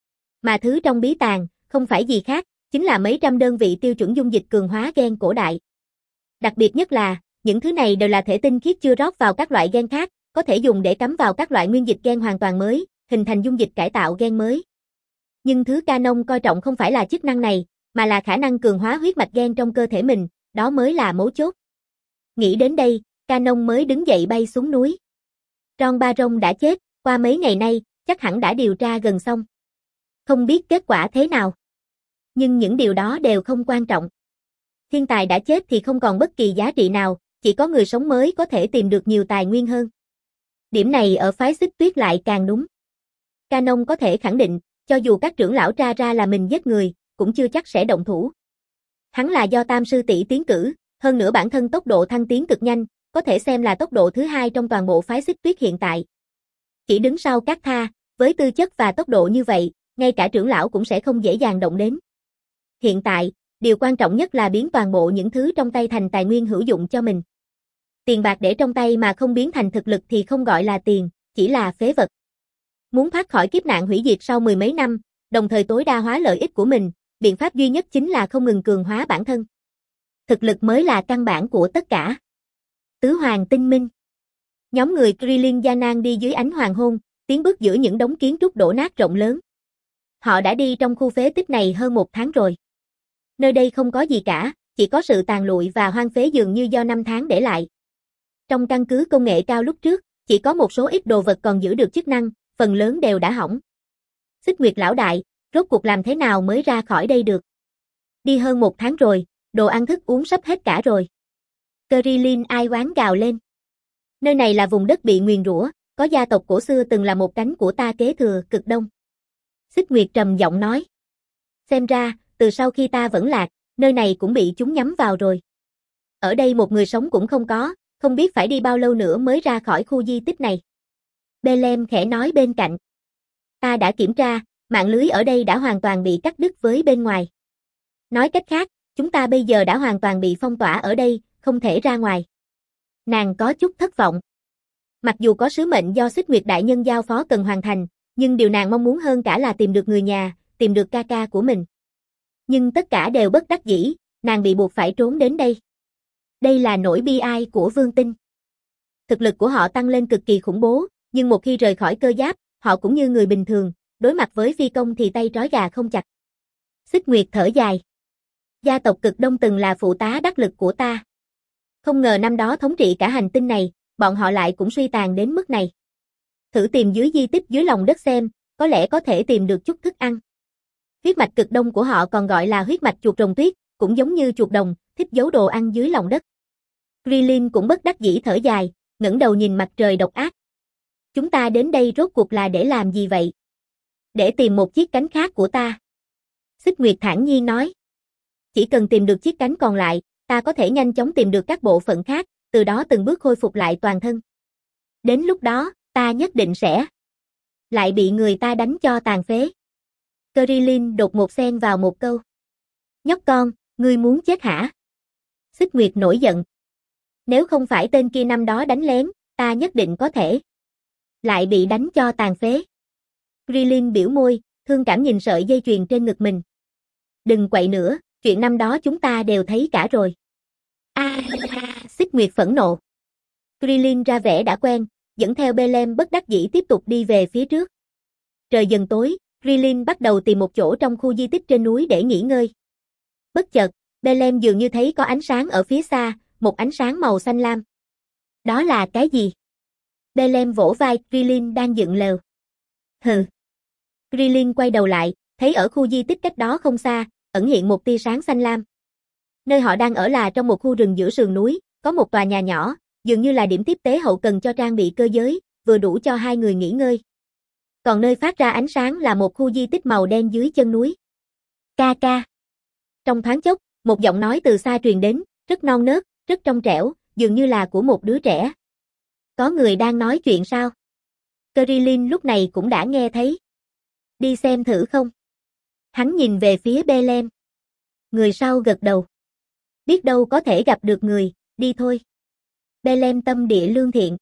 Speaker 1: Mà thứ trong bí tàng, không phải gì khác, chính là mấy trăm đơn vị tiêu chuẩn dung dịch cường hóa gen cổ đại. Đặc biệt nhất là, những thứ này đều là thể tinh khiết chưa rót vào các loại gen khác, có thể dùng để cắm vào các loại nguyên dịch gen hoàn toàn mới, hình thành dung dịch cải tạo gen mới. Nhưng thứ Canon coi trọng không phải là chức năng này, mà là khả năng cường hóa huyết mạch gen trong cơ thể mình, đó mới là mấu chốt. Nghĩ đến đây, Canon mới đứng dậy bay xuống núi. Ron Baron đã chết, qua mấy ngày nay, chắc hẳn đã điều tra gần xong. Không biết kết quả thế nào. Nhưng những điều đó đều không quan trọng. Thiên tài đã chết thì không còn bất kỳ giá trị nào, chỉ có người sống mới có thể tìm được nhiều tài nguyên hơn. Điểm này ở phái Xích Tuyết lại càng đúng. Canon có thể khẳng định, cho dù các trưởng lão tra ra là mình giết người, cũng chưa chắc sẽ động thủ. Hắn là do Tam sư tỷ tiến cử, hơn nữa bản thân tốc độ thăng tiến cực nhanh, có thể xem là tốc độ thứ hai trong toàn bộ phái Xích Tuyết hiện tại. Chỉ đứng sau Cát Tha, với tư chất và tốc độ như vậy, ngay cả trưởng lão cũng sẽ không dễ dàng động đến. Hiện tại, điều quan trọng nhất là biến toàn bộ những thứ trong tay thành tài nguyên hữu dụng cho mình. Tiền bạc để trong tay mà không biến thành thực lực thì không gọi là tiền, chỉ là phế vật. Muốn thoát khỏi kiếp nạn hủy diệt sau mười mấy năm, đồng thời tối đa hóa lợi ích của mình, biện pháp duy nhất chính là không ngừng cường hóa bản thân. Thực lực mới là căn bản của tất cả. Tứ Hoàng Tinh Minh. Nhóm người Krillin Yanan đi dưới ánh hoàng hôn, tiến bước giữa những đống kiến trúc đổ nát rộng lớn. Họ đã đi trong khu phế tích này hơn một tháng rồi. Nơi đây không có gì cả, chỉ có sự tàn lụi và hoang phế dường như do năm tháng để lại. Trong căn cứ công nghệ cao lúc trước, chỉ có một số ít đồ vật còn giữ được chức năng, phần lớn đều đã hỏng. Xích Nguyệt lão đại, rốt cuộc làm thế nào mới ra khỏi đây được? Đi hơn một tháng rồi, đồ ăn thức uống sắp hết cả rồi. Krillin ai oán gào lên. Nơi này là vùng đất bị nguyền rủa, có gia tộc cổ xưa từng là một cánh của ta kế thừa cực đông. Xích Nguyệt trầm giọng nói. Xem ra, từ sau khi ta vẫn lạc, nơi này cũng bị chúng nhắm vào rồi. Ở đây một người sống cũng không có, không biết phải đi bao lâu nữa mới ra khỏi khu di tích này. Belem khẽ nói bên cạnh. Ta đã kiểm tra, mạng lưới ở đây đã hoàn toàn bị cắt đứt với bên ngoài. Nói cách khác, chúng ta bây giờ đã hoàn toàn bị phong tỏa ở đây, không thể ra ngoài. Nàng có chút thất vọng. Mặc dù có sứ mệnh do Xích Nguyệt đại nhân giao phó cần hoàn thành, nhưng điều nàng mong muốn hơn cả là tìm được người nhà, tìm được ca ca của mình. Nhưng tất cả đều bất đắc dĩ, nàng bị buộc phải trốn đến đây. Đây là nỗi bi ai của Vương Tinh. Thực lực của họ tăng lên cực kỳ khủng bố, nhưng một khi rời khỏi cơ giáp, họ cũng như người bình thường, đối mặt với phi công thì tay trói gà không chặt. Xích Nguyệt thở dài. Gia tộc Cực Đông từng là phụ tá đắc lực của ta. Không ngờ năm đó thống trị cả hành tinh này, bọn họ lại cũng suy tàn đến mức này. Thử tìm dưới di tích dưới lòng đất xem, có lẽ có thể tìm được chút thức ăn. Huyết mạch Cực Đông của họ còn gọi là huyết mạch chuột rồng tuyết, cũng giống như chuột đồng, thích giấu đồ ăn dưới lòng đất. Krillin cũng bất đắc dĩ thở dài, ngẩng đầu nhìn mặt trời độc ác. Chúng ta đến đây rốt cuộc là để làm gì vậy? Để tìm một chiếc cánh khác của ta. Xích Nguyệt thản nhiên nói. Chỉ cần tìm được chiếc cánh còn lại, ta có thể nhanh chóng tìm được các bộ phận khác, từ đó từng bước khôi phục lại toàn thân. Đến lúc đó, ta nhất định sẽ lại bị người ta đánh cho tàn phế. Krillin đột ngột xen vào một câu. Nhóc con, ngươi muốn chết hả? Xích Nguyệt nổi giận. Nếu không phải tên kia năm đó đánh lén, ta nhất định có thể lại bị đánh cho tàn phế. Krillin biểu môi, thương cảm nhìn sợi dây chuyền trên ngực mình. Đừng quậy nữa, chuyện năm đó chúng ta đều thấy cả rồi. A, à, Xích Nguyệt phẫn nộ. Krillin ra vẻ đã quen, dẫn theo Belem bất đắc dĩ tiếp tục đi về phía trước. Trời dần tối, Krillin bắt đầu tìm một chỗ trong khu di tích trên núi để nghỉ ngơi. Bất chợt, Belem dường như thấy có ánh sáng ở phía xa, một ánh sáng màu xanh lam. Đó là cái gì? Belem vỗ vai Krillin đang dựng lều. Hừ. Krillin quay đầu lại, thấy ở khu di tích cách đó không xa, ẩn hiện một tia sáng xanh lam. Nơi họ đang ở là trong một khu rừng giữa sườn núi, có một tòa nhà nhỏ, dường như là điểm tiếp tế hậu cần cho trang bị cơ giới, vừa đủ cho hai người nghỉ ngơi. Còn nơi phát ra ánh sáng là một khu di tích màu đen dưới chân núi. Ca ca. Trong thoáng chốc, một giọng nói từ xa truyền đến, rất non nớt, rất trong trẻo, dường như là của một đứa trẻ. Có người đang nói chuyện sao? Krillin lúc này cũng đã nghe thấy. Đi xem thử không? Hắn nhìn về phía Belem. Người sau gật đầu. Biết đâu có thể gặp được người, đi thôi. Belem tâm địa lương thiện.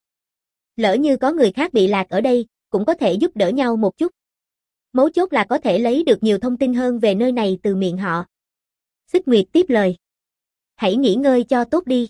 Speaker 1: Lỡ như có người khác bị lạc ở đây, cũng có thể giúp đỡ nhau một chút. Mấu chốt là có thể lấy được nhiều thông tin hơn về nơi này từ miệng họ. Xích Nguyệt tiếp lời. Hãy nghỉ ngơi cho tốt đi.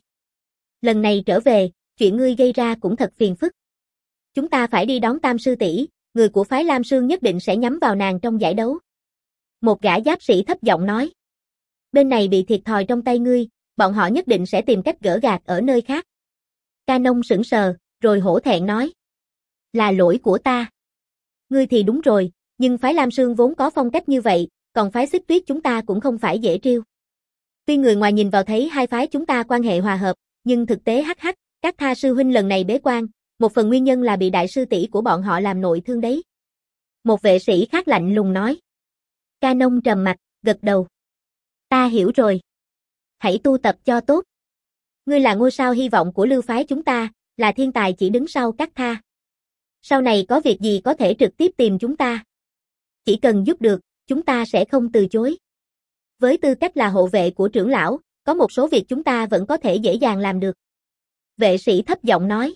Speaker 1: Lần này trở về, chuyện ngươi gây ra cũng thật phiền phức. Chúng ta phải đi đón Tam sư tỷ, người của phái Lam Sương nhất định sẽ nhắm vào nàng trong giải đấu. Một gã giáp sĩ thấp giọng nói. Bên này bị thiệt thòi trong tay ngươi, bọn họ nhất định sẽ tìm cách gỡ gạc ở nơi khác. Ca Nông sững sờ, rồi hổ thẹn nói. Là lỗi của ta. Ngươi thì đúng rồi, nhưng phái Lam Sương vốn có phong cách như vậy, còn phái Xích Tuyết chúng ta cũng không phải dễ trêu. Tuy người ngoài nhìn vào thấy hai phái chúng ta quan hệ hòa hợp, nhưng thực tế hắc hắc, các Tha sư huynh lần này bế quan, một phần nguyên nhân là bị đại sư tỷ của bọn họ làm nội thương đấy. Một vệ sĩ khác lạnh lùng nói. Ca Nông trầm mặt, gật đầu. Ta hiểu rồi. Hãy tu tập cho tốt. Ngươi là ngôi sao hy vọng của lưu phái chúng ta, là thiên tài chỉ đứng sau các Tha. Sau này có việc gì có thể trực tiếp tìm chúng ta. Chỉ cần giúp được, chúng ta sẽ không từ chối. Với tư cách là hộ vệ của trưởng lão, có một số việc chúng ta vẫn có thể dễ dàng làm được. Vệ sĩ thấp giọng nói.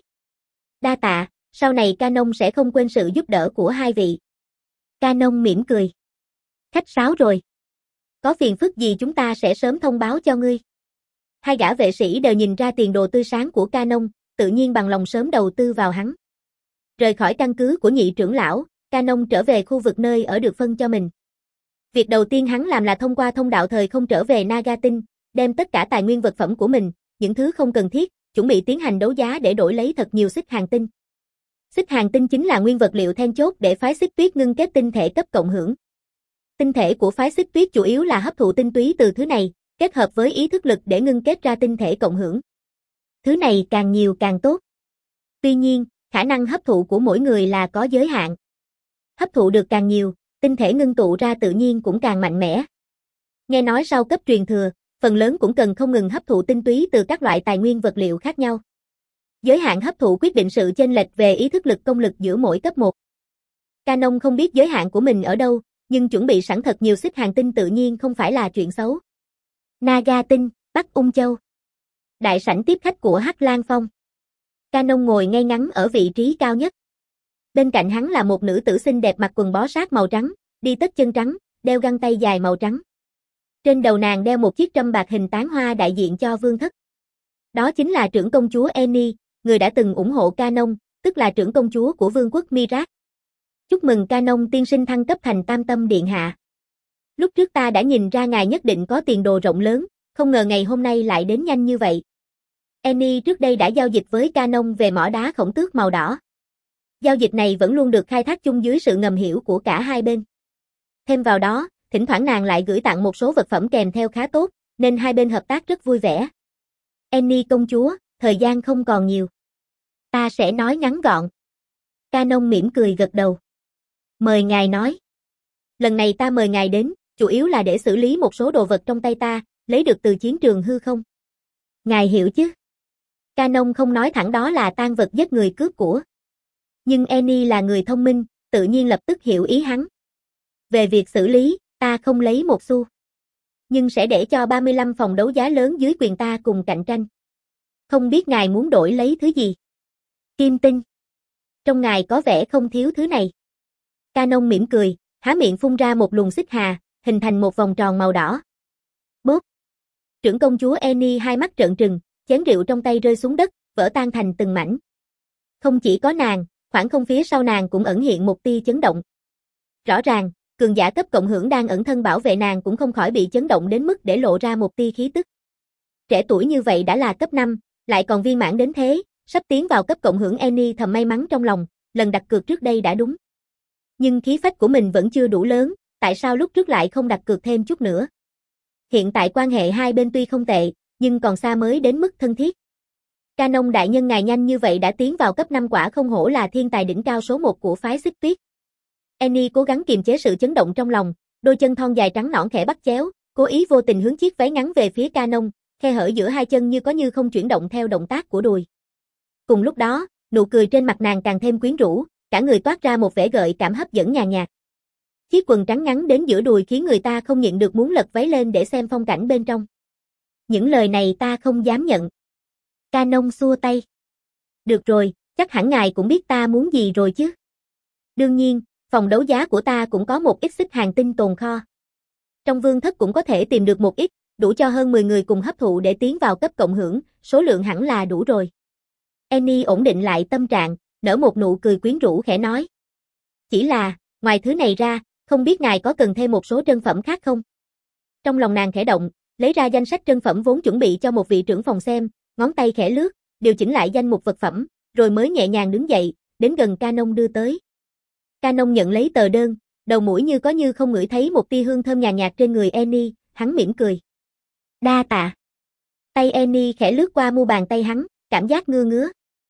Speaker 1: Đa tạ, sau này Ca Nông sẽ không quên sự giúp đỡ của hai vị. Ca Nông mỉm cười. Khách sáo rồi. Có phiền phức gì chúng ta sẽ sớm thông báo cho ngươi. Hai gã vệ sĩ đều nhìn ra tiền đồ tươi sáng của Ca Nông, tự nhiên bằng lòng sớm đầu tư vào hắn. Rời khỏi căn cứ của nhị trưởng lão, Ca Nông trở về khu vực nơi ở được phân cho mình. Việc đầu tiên hắn làm là thông qua thông đạo thời không trở về Nagatin, đem tất cả tài nguyên vật phẩm của mình, những thứ không cần thiết, chuẩn bị tiến hành đấu giá để đổi lấy thật nhiều xích hàng tinh. Xích hàng tinh chính là nguyên vật liệu then chốt để phái Xích Tuyết ngưng kết tinh thể cấp cộng hưởng. Tinh thể của phái Xích Tuyết chủ yếu là hấp thụ tinh túy từ thứ này, kết hợp với ý thức lực để ngưng kết ra tinh thể cộng hưởng. Thứ này càng nhiều càng tốt. Tuy nhiên, khả năng hấp thụ của mỗi người là có giới hạn. Hấp thụ được càng nhiều, tinh thể ngưng tụ ra tự nhiên cũng càng mạnh mẽ. Nghe nói sau cấp truyền thừa, phần lớn cũng cần không ngừng hấp thụ tinh túy từ các loại tài nguyên vật liệu khác nhau. Giới hạn hấp thụ quyết định sự chênh lệch về ý thức lực công lực giữa mỗi cấp một. Ca Nông không biết giới hạn của mình ở đâu, nhưng chuẩn bị sẵn thật nhiều xích hàng tinh tự nhiên không phải là chuyện xấu. Nagatin, Bắc Ung Châu. Đại sảnh tiếp khách của Hắc Lan Phong. Ca Nông ngồi ngay ngắn ở vị trí cao nhất. Bên cạnh hắn là một nữ tử xinh đẹp mặc quần bó sát màu trắng, đi tất chân trắng, đeo găng tay dài màu trắng. Trên đầu nàng đeo một chiếc trâm bạc hình tán hoa đại diện cho vương thất. Đó chính là trưởng công chúa Eni, người đã từng ủng hộ Ca Nông, tức là trưởng công chúa của vương quốc Mirak. Chúc mừng Ca Nông tiên sinh thăng cấp thành Tam Tâm Điện Hạ. Lúc trước ta đã nhìn ra ngài nhất định có tiền đồ rộng lớn, không ngờ ngày hôm nay lại đến nhanh như vậy. Eni trước đây đã giao dịch với Ca Nông về mỏ đá khổng tước màu đỏ. Giao dịch này vẫn luôn được khai thác chung dưới sự ngầm hiểu của cả hai bên. Thêm vào đó, thỉnh thoảng nàng lại gửi tặng một số vật phẩm kèm theo khá tốt, nên hai bên hợp tác rất vui vẻ. Eni công chúa, thời gian không còn nhiều. Ta sẽ nói ngắn gọn. Ca Nông mỉm cười gật đầu. Mời ngài nói. Lần này ta mời ngài đến, chủ yếu là để xử lý một số đồ vật trong tay ta, lấy được từ chiến trường hư không. Ngài hiểu chứ? Canon không nói thẳng đó là tang vật giết người cướp của. Nhưng Annie là người thông minh, tự nhiên lập tức hiểu ý hắn. Về việc xử lý, ta không lấy một xu. Nhưng sẽ để cho ba mươi lăm phòng đấu giá lớn dưới quyền ta cùng cạnh tranh. Không biết ngài muốn đổi lấy thứ gì? Kim tinh. Trong ngài có vẻ không thiếu thứ này. Canon mỉm cười, há miệng phun ra một luồng xích hà, hình thành một vòng tròn màu đỏ. Bốp. Trưởng công chúa Annie hai mắt trợn trừng, chén rượu trong tay rơi xuống đất, vỡ tan thành từng mảnh. Không chỉ có nàng, khoảng không phía sau nàng cũng ẩn hiện một tia chấn động. Rõ ràng, cường giả cấp cộng hưởng đang ẩn thân bảo vệ nàng cũng không khỏi bị chấn động đến mức để lộ ra một tia khí tức. Trẻ tuổi như vậy đã là cấp năm, lại còn viên mãn đến thế, sắp tiến vào cấp cộng hưởng. Annie thầm may mắn trong lòng, lần đặt cược trước đây đã đúng. Nhưng khí phách của mình vẫn chưa đủ lớn, tại sao lúc trước lại không đặt cược thêm chút nữa? Hiện tại quan hệ hai bên tuy không tệ, nhưng còn xa mới đến mức thân thiết. Canon đại nhân ngài nhanh như vậy đã tiến vào cấp năm, quả không hổ là thiên tài đỉnh cao số một của phái Xích Tuyết. Annie cố gắng kiềm chế sự chấn động trong lòng, đôi chân thon dài trắng nõn khẽ bắt chéo, cố ý vô tình hướng chiếc váy ngắn về phía Canon, khe hở giữa hai chân như có như không chuyển động theo động tác của đùi. Cùng lúc đó, nụ cười trên mặt nàng càng thêm quyến rũ, cả người toát ra một vẻ gợi cảm hấp dẫn nhàn nhạt. Chiếc quần trắng ngắn đến giữa đùi khiến người ta không nhịn được muốn lật váy lên để xem phong cảnh bên trong. Những lời này ta không dám nhận. Canon xua tay. Được rồi, chắc hẳn ngài cũng biết ta muốn gì rồi chứ. Đương nhiên, phòng đấu giá của ta cũng có một ít xích hàng tinh tồn kho. Trong vương thất cũng có thể tìm được một ít, đủ cho hơn mười người cùng hấp thụ để tiến vào cấp cộng hưởng, số lượng hẳn là đủ rồi. Annie ổn định lại tâm trạng, nở một nụ cười quyến rũ khẽ nói. Chỉ là, ngoài thứ này ra, không biết ngài có cần thêm một số trân phẩm khác không? Trong lòng nàng khẽ động, lấy ra danh sách trân phẩm vốn chuẩn bị cho một vị trưởng phòng xem, ngón tay khẽ lướt, điều chỉnh lại danh mục vật phẩm, rồi mới nhẹ nhàng đứng dậy, đến gần Canon đưa tới. Canon nhận lấy tờ đơn, đầu mũi như có như không ngửi thấy một tia hương thơm nhàn nhạt trên người Annie, hắn mỉm cười. Đa tạ. Tay Annie khẽ lướt qua mu bàn tay hắn, cảm giác ngứa ngứa.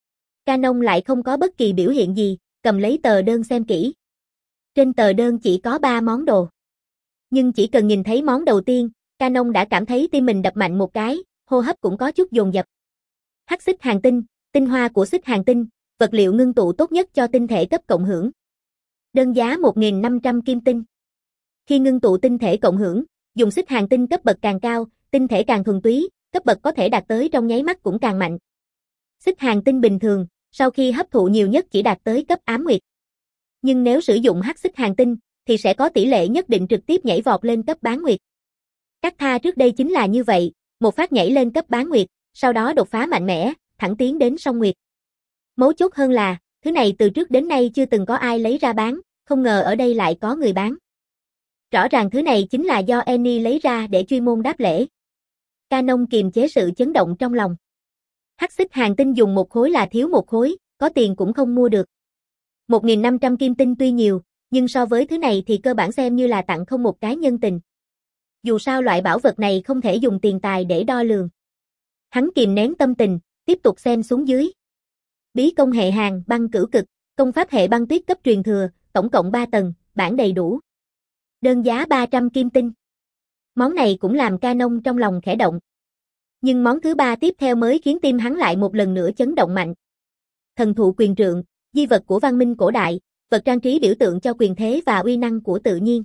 Speaker 1: Canon lại không có bất kỳ biểu hiện gì, cầm lấy tờ đơn xem kỹ. Trên tờ đơn chỉ có ba món đồ. Nhưng chỉ cần nhìn thấy món đầu tiên, Canon đã cảm thấy tim mình đập mạnh một cái, hô hấp cũng có chút dồn dập. Hắc xích hàng tinh, tinh hoa của xích hàng tinh, vật liệu ngưng tụ tốt nhất cho tinh thể cấp cộng hưởng. Đơn giá một nghìn năm trăm kim tinh. Khi ngưng tụ tinh thể cộng hưởng, dùng xích hàng tinh cấp bậc càng cao, tinh thể càng thuần túy, cấp bậc có thể đạt tới trong nháy mắt cũng càng mạnh. Xích hàng tinh bình thường, sau khi hấp thụ nhiều nhất chỉ đạt tới cấp ám nguyệt. Nhưng nếu sử dụng hắc xích hàng tinh, thì sẽ có tỷ lệ nhất định trực tiếp nhảy vọt lên cấp bán nguyệt. Các tha trước đây chính là như vậy, một phát nhảy lên cấp bán nguyệt, sau đó đột phá mạnh mẽ, thẳng tiến đến song nguyệt. Mấu chốt hơn là, thứ này từ trước đến nay chưa từng có ai lấy ra bán, không ngờ ở đây lại có người bán. Rõ ràng thứ này chính là do Annie lấy ra để chuyên môn đáp lễ. Canon kiềm chế sự chấn động trong lòng. Hắc xích hàng tinh dùng một khối là thiếu một khối, có tiền cũng không mua được. một nghìn năm trăm kim tinh tuy nhiều, nhưng so với thứ này thì cơ bản xem như là tặng không một cái nhân tình. Dù sao loại bảo vật này không thể dùng tiền tài để đo lường. Hắn kìm nén tâm tình, tiếp tục xem xuống dưới. Bí công hệ hàng băng cửu cực, công pháp hệ băng tuyết cấp truyền thừa, tổng cộng ba tầng, bản đầy đủ. Đơn giá ba trăm kim tinh. Món này cũng làm Canon trong lòng khẽ động. Nhưng món thứ ba tiếp theo mới khiến tim hắn lại một lần nữa chấn động mạnh. Thần thụ quyền trượng, di vật của văn minh cổ đại, vật trang trí biểu tượng cho quyền thế và uy năng của tự nhiên.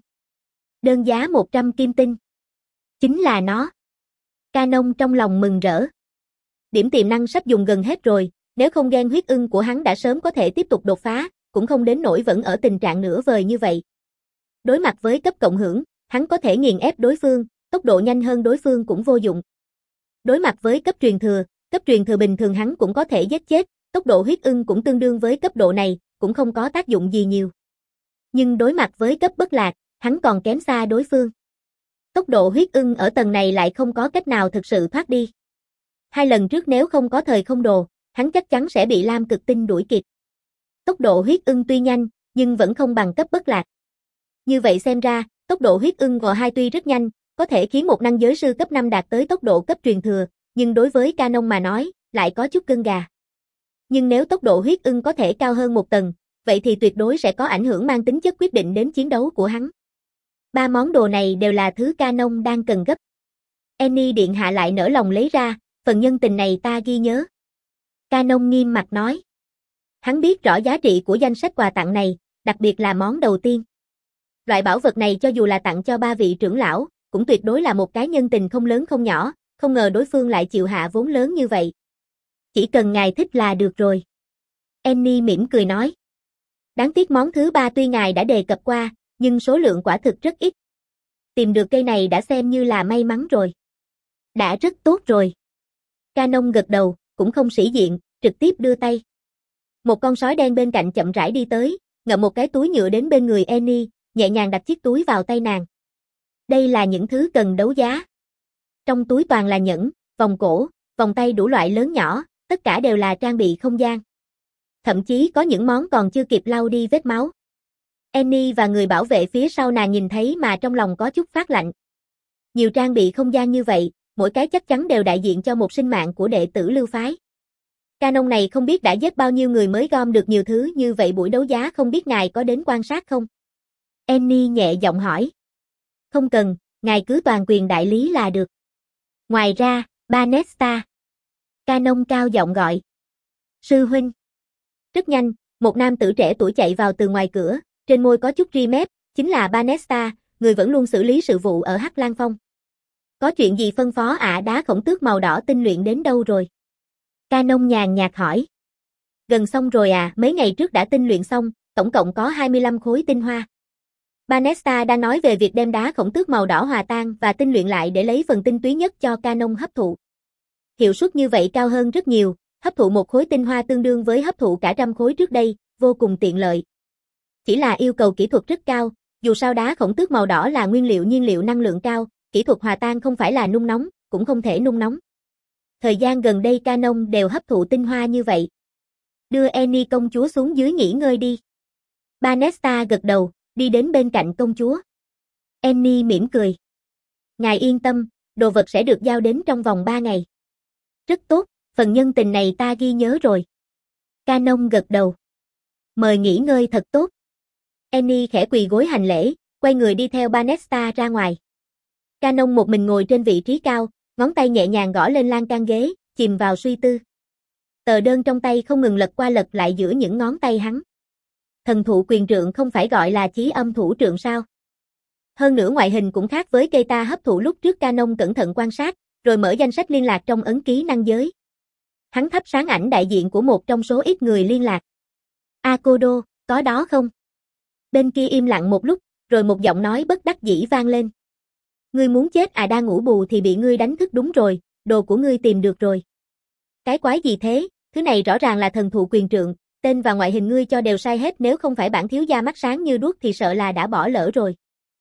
Speaker 1: Đơn giá một trăm kim tinh. Chính là nó. Canon trong lòng mừng rỡ. Điểm tiềm năng sắp dùng gần hết rồi, nếu không ghen huyết ưng của hắn đã sớm có thể tiếp tục đột phá, cũng không đến nỗi vẫn ở tình trạng nửa vời như vậy. Đối mặt với cấp cộng hưởng, hắn có thể nghiền ép đối phương, tốc độ nhanh hơn đối phương cũng vô dụng. Đối mặt với cấp truyền thừa, cấp truyền thừa bình thường hắn cũng có thể giết chết, tốc độ huyết ưng cũng tương đương với cấp độ này, cũng không có tác dụng gì nhiều. Nhưng đối mặt với cấp bất lạc, hắn còn kém xa đối phương. Tốc độ huyết ưng ở tầng này lại không có cách nào thực sự thoát đi. Hai lần trước nếu không có thời không đồ, hắn chắc chắn sẽ bị lam cực tinh đuổi kịp. Tốc độ huyết ưng tuy nhanh, nhưng vẫn không bằng cấp bất lạc. Như vậy xem ra, tốc độ huyết ưng gò hai tuy rất nhanh, có thể khiến một năng giới sư cấp năm đạt tới tốc độ cấp truyền thừa, nhưng đối với Canon mà nói, lại có chút cân gà. Nhưng nếu tốc độ huyết ưng có thể cao hơn một tầng, vậy thì tuyệt đối sẽ có ảnh hưởng mang tính chất quyết định đến chiến đấu của hắn. Ba món đồ này đều là thứ Canon đang cần gấp. Annie điện hạ lại nỡ lòng lấy ra, phần nhân tình này ta ghi nhớ. Canon nghiêm mặt nói. Hắn biết rõ giá trị của danh sách quà tặng này, đặc biệt là món đầu tiên. Loại bảo vật này cho dù là tặng cho ba vị trưởng lão, cũng tuyệt đối là một cái nhân tình không lớn không nhỏ, không ngờ đối phương lại chịu hạ vốn lớn như vậy. Chỉ cần ngài thích là được rồi. Annie mỉm cười nói. Đáng tiếc món thứ ba tuy ngài đã đề cập qua, nhưng số lượng quả thực rất ít. Tìm được cây này đã xem như là may mắn rồi. Đã rất tốt rồi. Canon gật đầu, cũng không sĩ diện, trực tiếp đưa tay. Một con sói đen bên cạnh chậm rãi đi tới, ngậm một cái túi nhựa đến bên người Annie, nhẹ nhàng đặt chiếc túi vào tay nàng. Đây là những thứ cần đấu giá. Trong túi toàn là nhẫn, vòng cổ, vòng tay đủ loại lớn nhỏ, tất cả đều là trang bị không gian. Thậm chí có những món còn chưa kịp lau đi vết máu. Annie và người bảo vệ phía sau nàng nhìn thấy mà trong lòng có chút phát lạnh. Nhiều trang bị không gian như vậy, mỗi cái chắc chắn đều đại diện cho một sinh mạng của đệ tử lưu phái. Canon này không biết đã giết bao nhiêu người mới gom được nhiều thứ như vậy, buổi đấu giá không biết ngài có đến quan sát không? Annie nhẹ giọng hỏi. Không cần, ngài cứ toàn quyền đại lý là được. Ngoài ra, Banesta. Canon cao giọng gọi. Sư huynh. Rất nhanh, một nam tử trẻ tuổi chạy vào từ ngoài cửa, trên môi có chút ri mép, chính là Banesta, người vẫn luôn xử lý sự vụ ở Hắc Lang Phong. Có chuyện gì phân phó ạ? Đá khổng tước màu đỏ tinh luyện đến đâu rồi? Canon nhàn nhạt hỏi. Gần xong rồi à, mấy ngày trước đã tinh luyện xong, tổng cộng có hai mươi lăm khối tinh hoa. Banesta đang nói về việc đem đá khổng tước màu đỏ hòa tan và tinh luyện lại để lấy phần tinh túy nhất cho Canon hấp thụ. Hiệu suất như vậy cao hơn rất nhiều, hấp thụ một khối tinh hoa tương đương với hấp thụ cả trăm khối trước đây, vô cùng tiện lợi. Chỉ là yêu cầu kỹ thuật rất cao, dù sao đá khổng tước màu đỏ là nguyên liệu nhiên liệu năng lượng cao, kỹ thuật hòa tan không phải là nung nóng, cũng không thể nung nóng. Thời gian gần đây Canon đều hấp thụ tinh hoa như vậy. Đưa Annie công chúa xuống dưới nghỉ ngơi đi. Banesta gật đầu, đi đến bên cạnh công chúa. Annie mỉm cười. Ngài yên tâm, đồ vật sẽ được giao đến trong vòng ba ngày. Rất tốt, phần nhân tình này ta ghi nhớ rồi. Canon gật đầu. Mời nghỉ ngơi thật tốt. Annie khẽ quỳ gối hành lễ, quay người đi theo Banesta ra ngoài. Canon một mình ngồi trên vị trí cao, ngón tay nhẹ nhàng gõ lên lan can ghế, chìm vào suy tư. Tờ đơn trong tay không ngừng lật qua lật lại giữa những ngón tay hắn. Thần thụ quyền trượng không phải gọi là chí âm thủ trượng sao? Hơn nữa ngoại hình cũng khác với cây ta hấp thụ lúc trước. Canon cẩn thận quan sát, rồi mở danh sách liên lạc trong ấn ký năng giới. Hắn thắp sáng ảnh đại diện của một trong số ít người liên lạc. Akodo, có đó không? Bên kia im lặng một lúc, rồi một giọng nói bất đắc dĩ vang lên. Ngươi muốn chết à? Đang ngủ bù thì bị ngươi đánh thức. Đúng rồi, đồ của ngươi tìm được rồi. Cái quái gì thế? Thứ này rõ ràng là thần thụ quyền trượng, tên và ngoại hình ngươi cho đều sai hết, nếu không phải bản thiếu gia mắt sáng như đuốc thì sợ là đã bỏ lỡ rồi.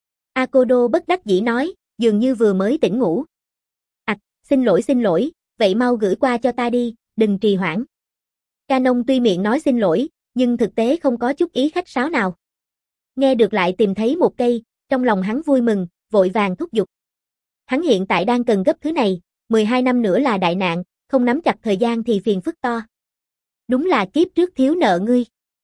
Speaker 1: Akodo bất đắc dĩ nói, dường như vừa mới tỉnh ngủ. À, xin lỗi xin lỗi, vậy mau gửi qua cho ta đi, đừng trì hoãn. Canon tuy miệng nói xin lỗi, nhưng thực tế không có chút ý khách sáo nào. Nghe được lại tìm thấy một cây, trong lòng hắn vui mừng, vội vàng thúc giục. Hắn hiện tại đang cần gấp thứ này, mười hai năm nữa là đại nạn, không nắm chặt thời gian thì phiền phức to. Đúng là kiếp trước thiếu nợ ngươi.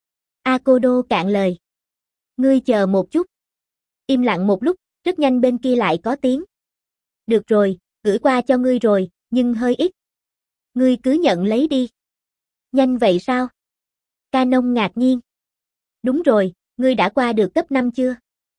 Speaker 1: Akodo cạn lời. Ngươi chờ một chút. Im lặng một lúc, rất nhanh bên kia lại có tiếng. Được rồi, gửi qua cho ngươi rồi, nhưng hơi ít. Ngươi cứ nhận lấy đi. Nhanh vậy sao? Canon ngạc nhiên. Đúng rồi, ngươi đã qua được cấp năm chưa?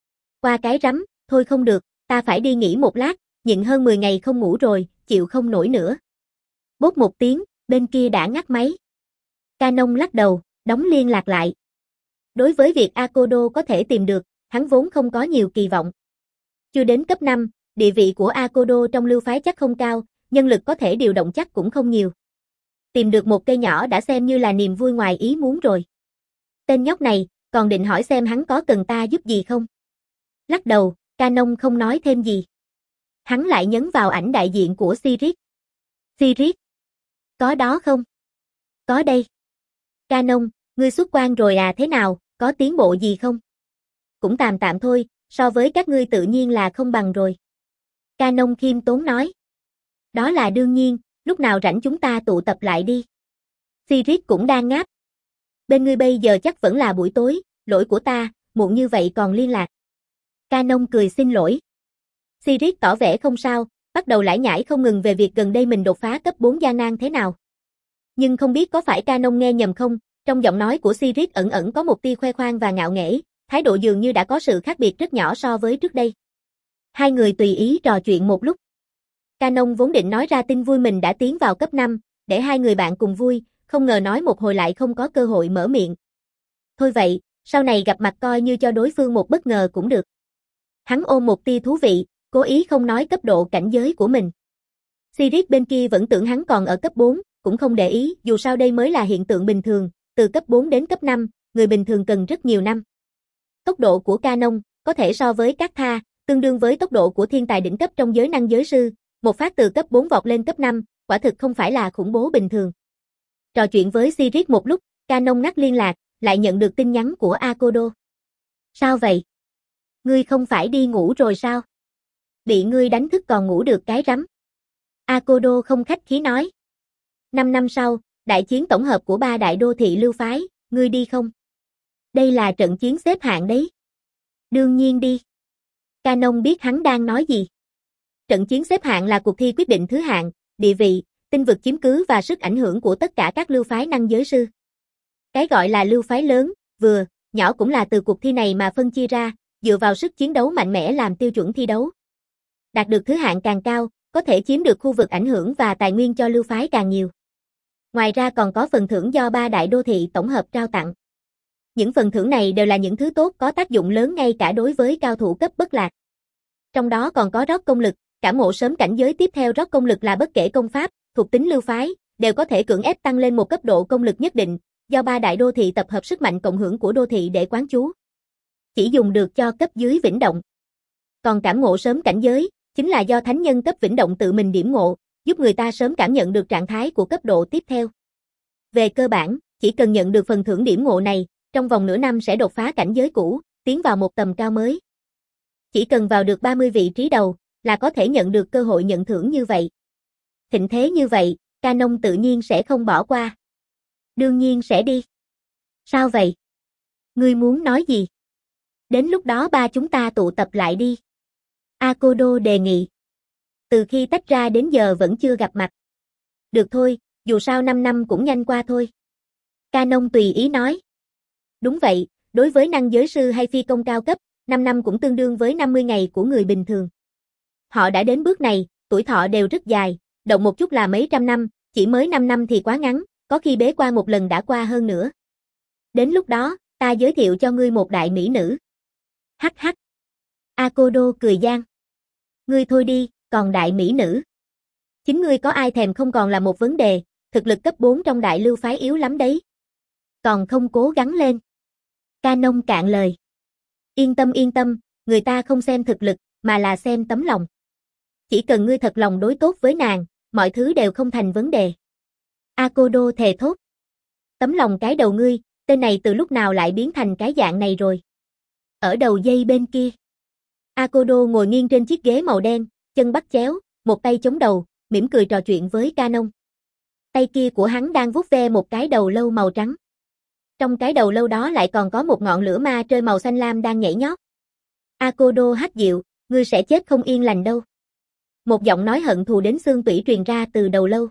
Speaker 1: Qua cái rắm, thôi không được, ta phải đi nghỉ một lát, nhịn hơn mười ngày không ngủ rồi, chịu không nổi nữa. Bốp một tiếng, bên kia đã ngắt máy. Canon lắc đầu, đóng liên lạc lại. Đối với việc Akodo có thể tìm được, hắn vốn không có nhiều kỳ vọng. Chưa đến cấp năm, địa vị của Akodo trong lưu phái chắc không cao, nhân lực có thể điều động chắc cũng không nhiều. Tìm được một cây nhỏ đã xem như là niềm vui ngoài ý muốn rồi. Tên nhóc này, còn định hỏi xem hắn có cần ta giúp gì không? Lắc đầu, Canon không nói thêm gì. Hắn lại nhấn vào ảnh đại diện của Sirit. Sirit, có đó không? Có đây. Canon, ngươi xuất quan rồi à? Thế nào, có tiến bộ gì không? Cũng tạm tạm thôi, so với các ngươi tự nhiên là không bằng rồi. Canon khiêm tốn nói. Đó là đương nhiên, lúc nào rảnh chúng ta tụ tập lại đi. Sirit cũng đang ngáp. Bên ngươi bây giờ chắc vẫn là buổi tối, lỗi của ta, muộn như vậy còn liên lạc. Canon cười xin lỗi. Sirit tỏ vẻ không sao, bắt đầu lải nhải không ngừng về việc gần đây mình đột phá cấp bốn gian nan thế nào. Nhưng không biết có phải Canon nghe nhầm không, trong giọng nói của Sirius ẩn ẩn có một tia khoe khoang và ngạo nghễ, thái độ dường như đã có sự khác biệt rất nhỏ so với trước đây. Hai người tùy ý trò chuyện một lúc. Canon vốn định nói ra tin vui mình đã tiến vào cấp năm, để hai người bạn cùng vui, không ngờ nói một hồi lại không có cơ hội mở miệng. Thôi vậy, sau này gặp mặt coi như cho đối phương một bất ngờ cũng được. Hắn ôm một tia thú vị, cố ý không nói cấp độ cảnh giới của mình. Sirius bên kia vẫn tưởng hắn còn ở cấp bốn, cũng không để ý, dù sao đây mới là hiện tượng bình thường, từ cấp bốn đến cấp năm, người bình thường cần rất nhiều năm. Tốc độ của Canon có thể so với các tha, tương đương với tốc độ của thiên tài đỉnh cấp trong giới năng giới sư, một phát từ cấp bốn vọt lên cấp năm, quả thực không phải là khủng bố bình thường. Trò chuyện với Sirius một lúc, Canon ngắt liên lạc, lại nhận được tin nhắn của Akodo. Sao vậy? Ngươi không phải đi ngủ rồi sao? Bị ngươi đánh thức còn ngủ được cái rắm. Akodo không khách khí nói. Năm năm sau, đại chiến tổng hợp của ba đại đô thị lưu phái, ngươi đi không? Đây là trận chiến xếp hạng đấy. Đương nhiên đi. Canon biết hắn đang nói gì. Trận chiến xếp hạng là cuộc thi quyết định thứ hạng, địa vị, tinh vực chiếm cứ và sức ảnh hưởng của tất cả các lưu phái năng giới sư. Cái gọi là lưu phái lớn, vừa, nhỏ cũng là từ cuộc thi này mà phân chia ra, dựa vào sức chiến đấu mạnh mẽ làm tiêu chuẩn thi đấu. Đạt được thứ hạng càng cao, có thể chiếm được khu vực ảnh hưởng và tài nguyên cho lưu phái càng nhiều. Ngoài ra còn có phần thưởng do ba đại đô thị tổng hợp trao tặng. Những phần thưởng này đều là những thứ tốt có tác dụng lớn ngay cả đối với cao thủ cấp bất lạc. Trong đó còn có rót công lực, cảm ngộ sớm cảnh giới tiếp theo rót công lực là bất kể công pháp, thuộc tính lưu phái, đều có thể cưỡng ép tăng lên một cấp độ công lực nhất định, do ba đại đô thị tập hợp sức mạnh cộng hưởng của đô thị để quán chú. Chỉ dùng được cho cấp dưới vĩnh động. Còn cảm ngộ sớm cảnh giới, chính là do thánh nhân cấp vĩnh động tự mình điểm ngộ, giúp người ta sớm cảm nhận được trạng thái của cấp độ tiếp theo. Về cơ bản, chỉ cần nhận được phần thưởng điểm ngộ này, trong vòng nửa năm sẽ đột phá cảnh giới cũ, tiến vào một tầm cao mới. Chỉ cần vào được ba mươi vị trí đầu, là có thể nhận được cơ hội nhận thưởng như vậy. Thịnh thế như vậy, Canon tự nhiên sẽ không bỏ qua. Đương nhiên sẽ đi. Sao vậy? Ngươi muốn nói gì? Đến lúc đó ba chúng ta tụ tập lại đi. Akodo đề nghị. Từ khi tách ra đến giờ vẫn chưa gặp mặt. Được thôi, dù sao năm năm cũng nhanh qua thôi. Canon tùy ý nói. Đúng vậy, đối với năng giới sư hay phi công cao cấp, năm năm cũng tương đương với năm mươi ngày của người bình thường. Họ đã đến bước này, tuổi thọ đều rất dài, động một chút là mấy trăm năm, chỉ mới năm năm thì quá ngắn, có khi bế quan một lần đã qua hơn nữa. Đến lúc đó, ta giới thiệu cho ngươi một đại mỹ nữ. Hắc hắc. Akodo cười gian. Ngươi thôi đi, còn đại mỹ nữ. Chính ngươi có ai thèm không còn là một vấn đề, thực lực cấp bốn trong đại lưu phái yếu lắm đấy. Còn không cố gắng lên. Canon cạn lời. Yên tâm yên tâm, người ta không xem thực lực, mà là xem tấm lòng. Chỉ cần ngươi thật lòng đối tốt với nàng, mọi thứ đều không thành vấn đề. Akodo thề thốt. Tấm lòng cái đầu ngươi, tên này từ lúc nào lại biến thành cái dạng này rồi. Ở đầu dây bên kia. Akodo ngồi nghiêng trên chiếc ghế màu đen, chân bắt chéo, một tay chống đầu, mỉm cười trò chuyện với Canon. Tay kia của hắn đang vuốt ve một cái đầu lâu màu trắng. Trong cái đầu lâu đó lại còn có một ngọn lửa ma trơi màu xanh lam đang nhảy nhót. Akodo hắt dịu, ngươi sẽ chết không yên lành đâu. Một giọng nói hận thù đến xương tủy truyền ra từ đầu lâu.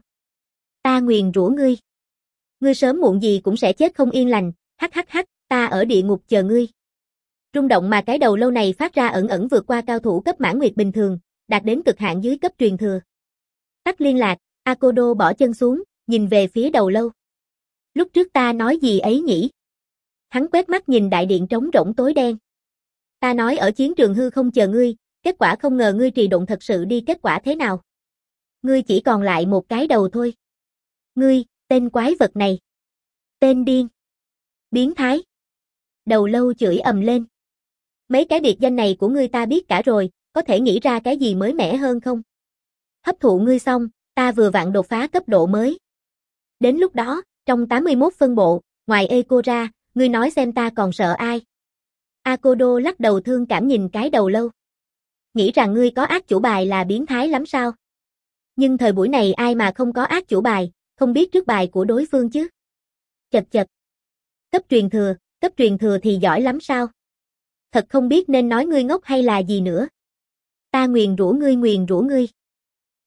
Speaker 1: Ta nguyền rủa ngươi. Ngươi sớm muộn gì cũng sẽ chết không yên lành, hắc hắc hắc, ta ở địa ngục chờ ngươi. Rung động mà cái đầu lâu này phát ra ẩn ẩn vượt qua cao thủ cấp mãn nguyệt bình thường, đạt đến cực hạn dưới cấp truyền thừa. Tắt liên lạc, Akodo bỏ chân xuống, nhìn về phía đầu lâu. Lúc trước ta nói gì ấy nhỉ? Hắn quét mắt nhìn đại điện trống rỗng tối đen. Ta nói ở chiến trường hư không chờ ngươi, kết quả không ngờ ngươi trì độn thật sự đi kết quả thế nào? Ngươi chỉ còn lại một cái đầu thôi. Ngươi, tên quái vật này. Tên điên. Biến thái. Đầu lâu chửi ầm lên. Mấy cái biệt danh này của ngươi ta biết cả rồi, có thể nghĩ ra cái gì mới mẻ hơn không? Hấp thụ ngươi xong, ta vừa vặn đột phá cấp độ mới. Đến lúc đó, trong tám mươi mốt phân bộ, ngoài Eco ra, ngươi nói xem ta còn sợ ai? Akodo lắc đầu thương cảm nhìn cái đầu lâu. Nghĩ rằng ngươi có ác chủ bài là biến thái lắm sao? Nhưng thời buổi này ai mà không có ác chủ bài, không biết trước bài của đối phương chứ? Chật chật. Cấp truyền thừa, cấp truyền thừa thì giỏi lắm sao? Thật không biết nên nói ngươi ngốc hay là gì nữa. Ta nguyền rủa ngươi nguyền rủa ngươi.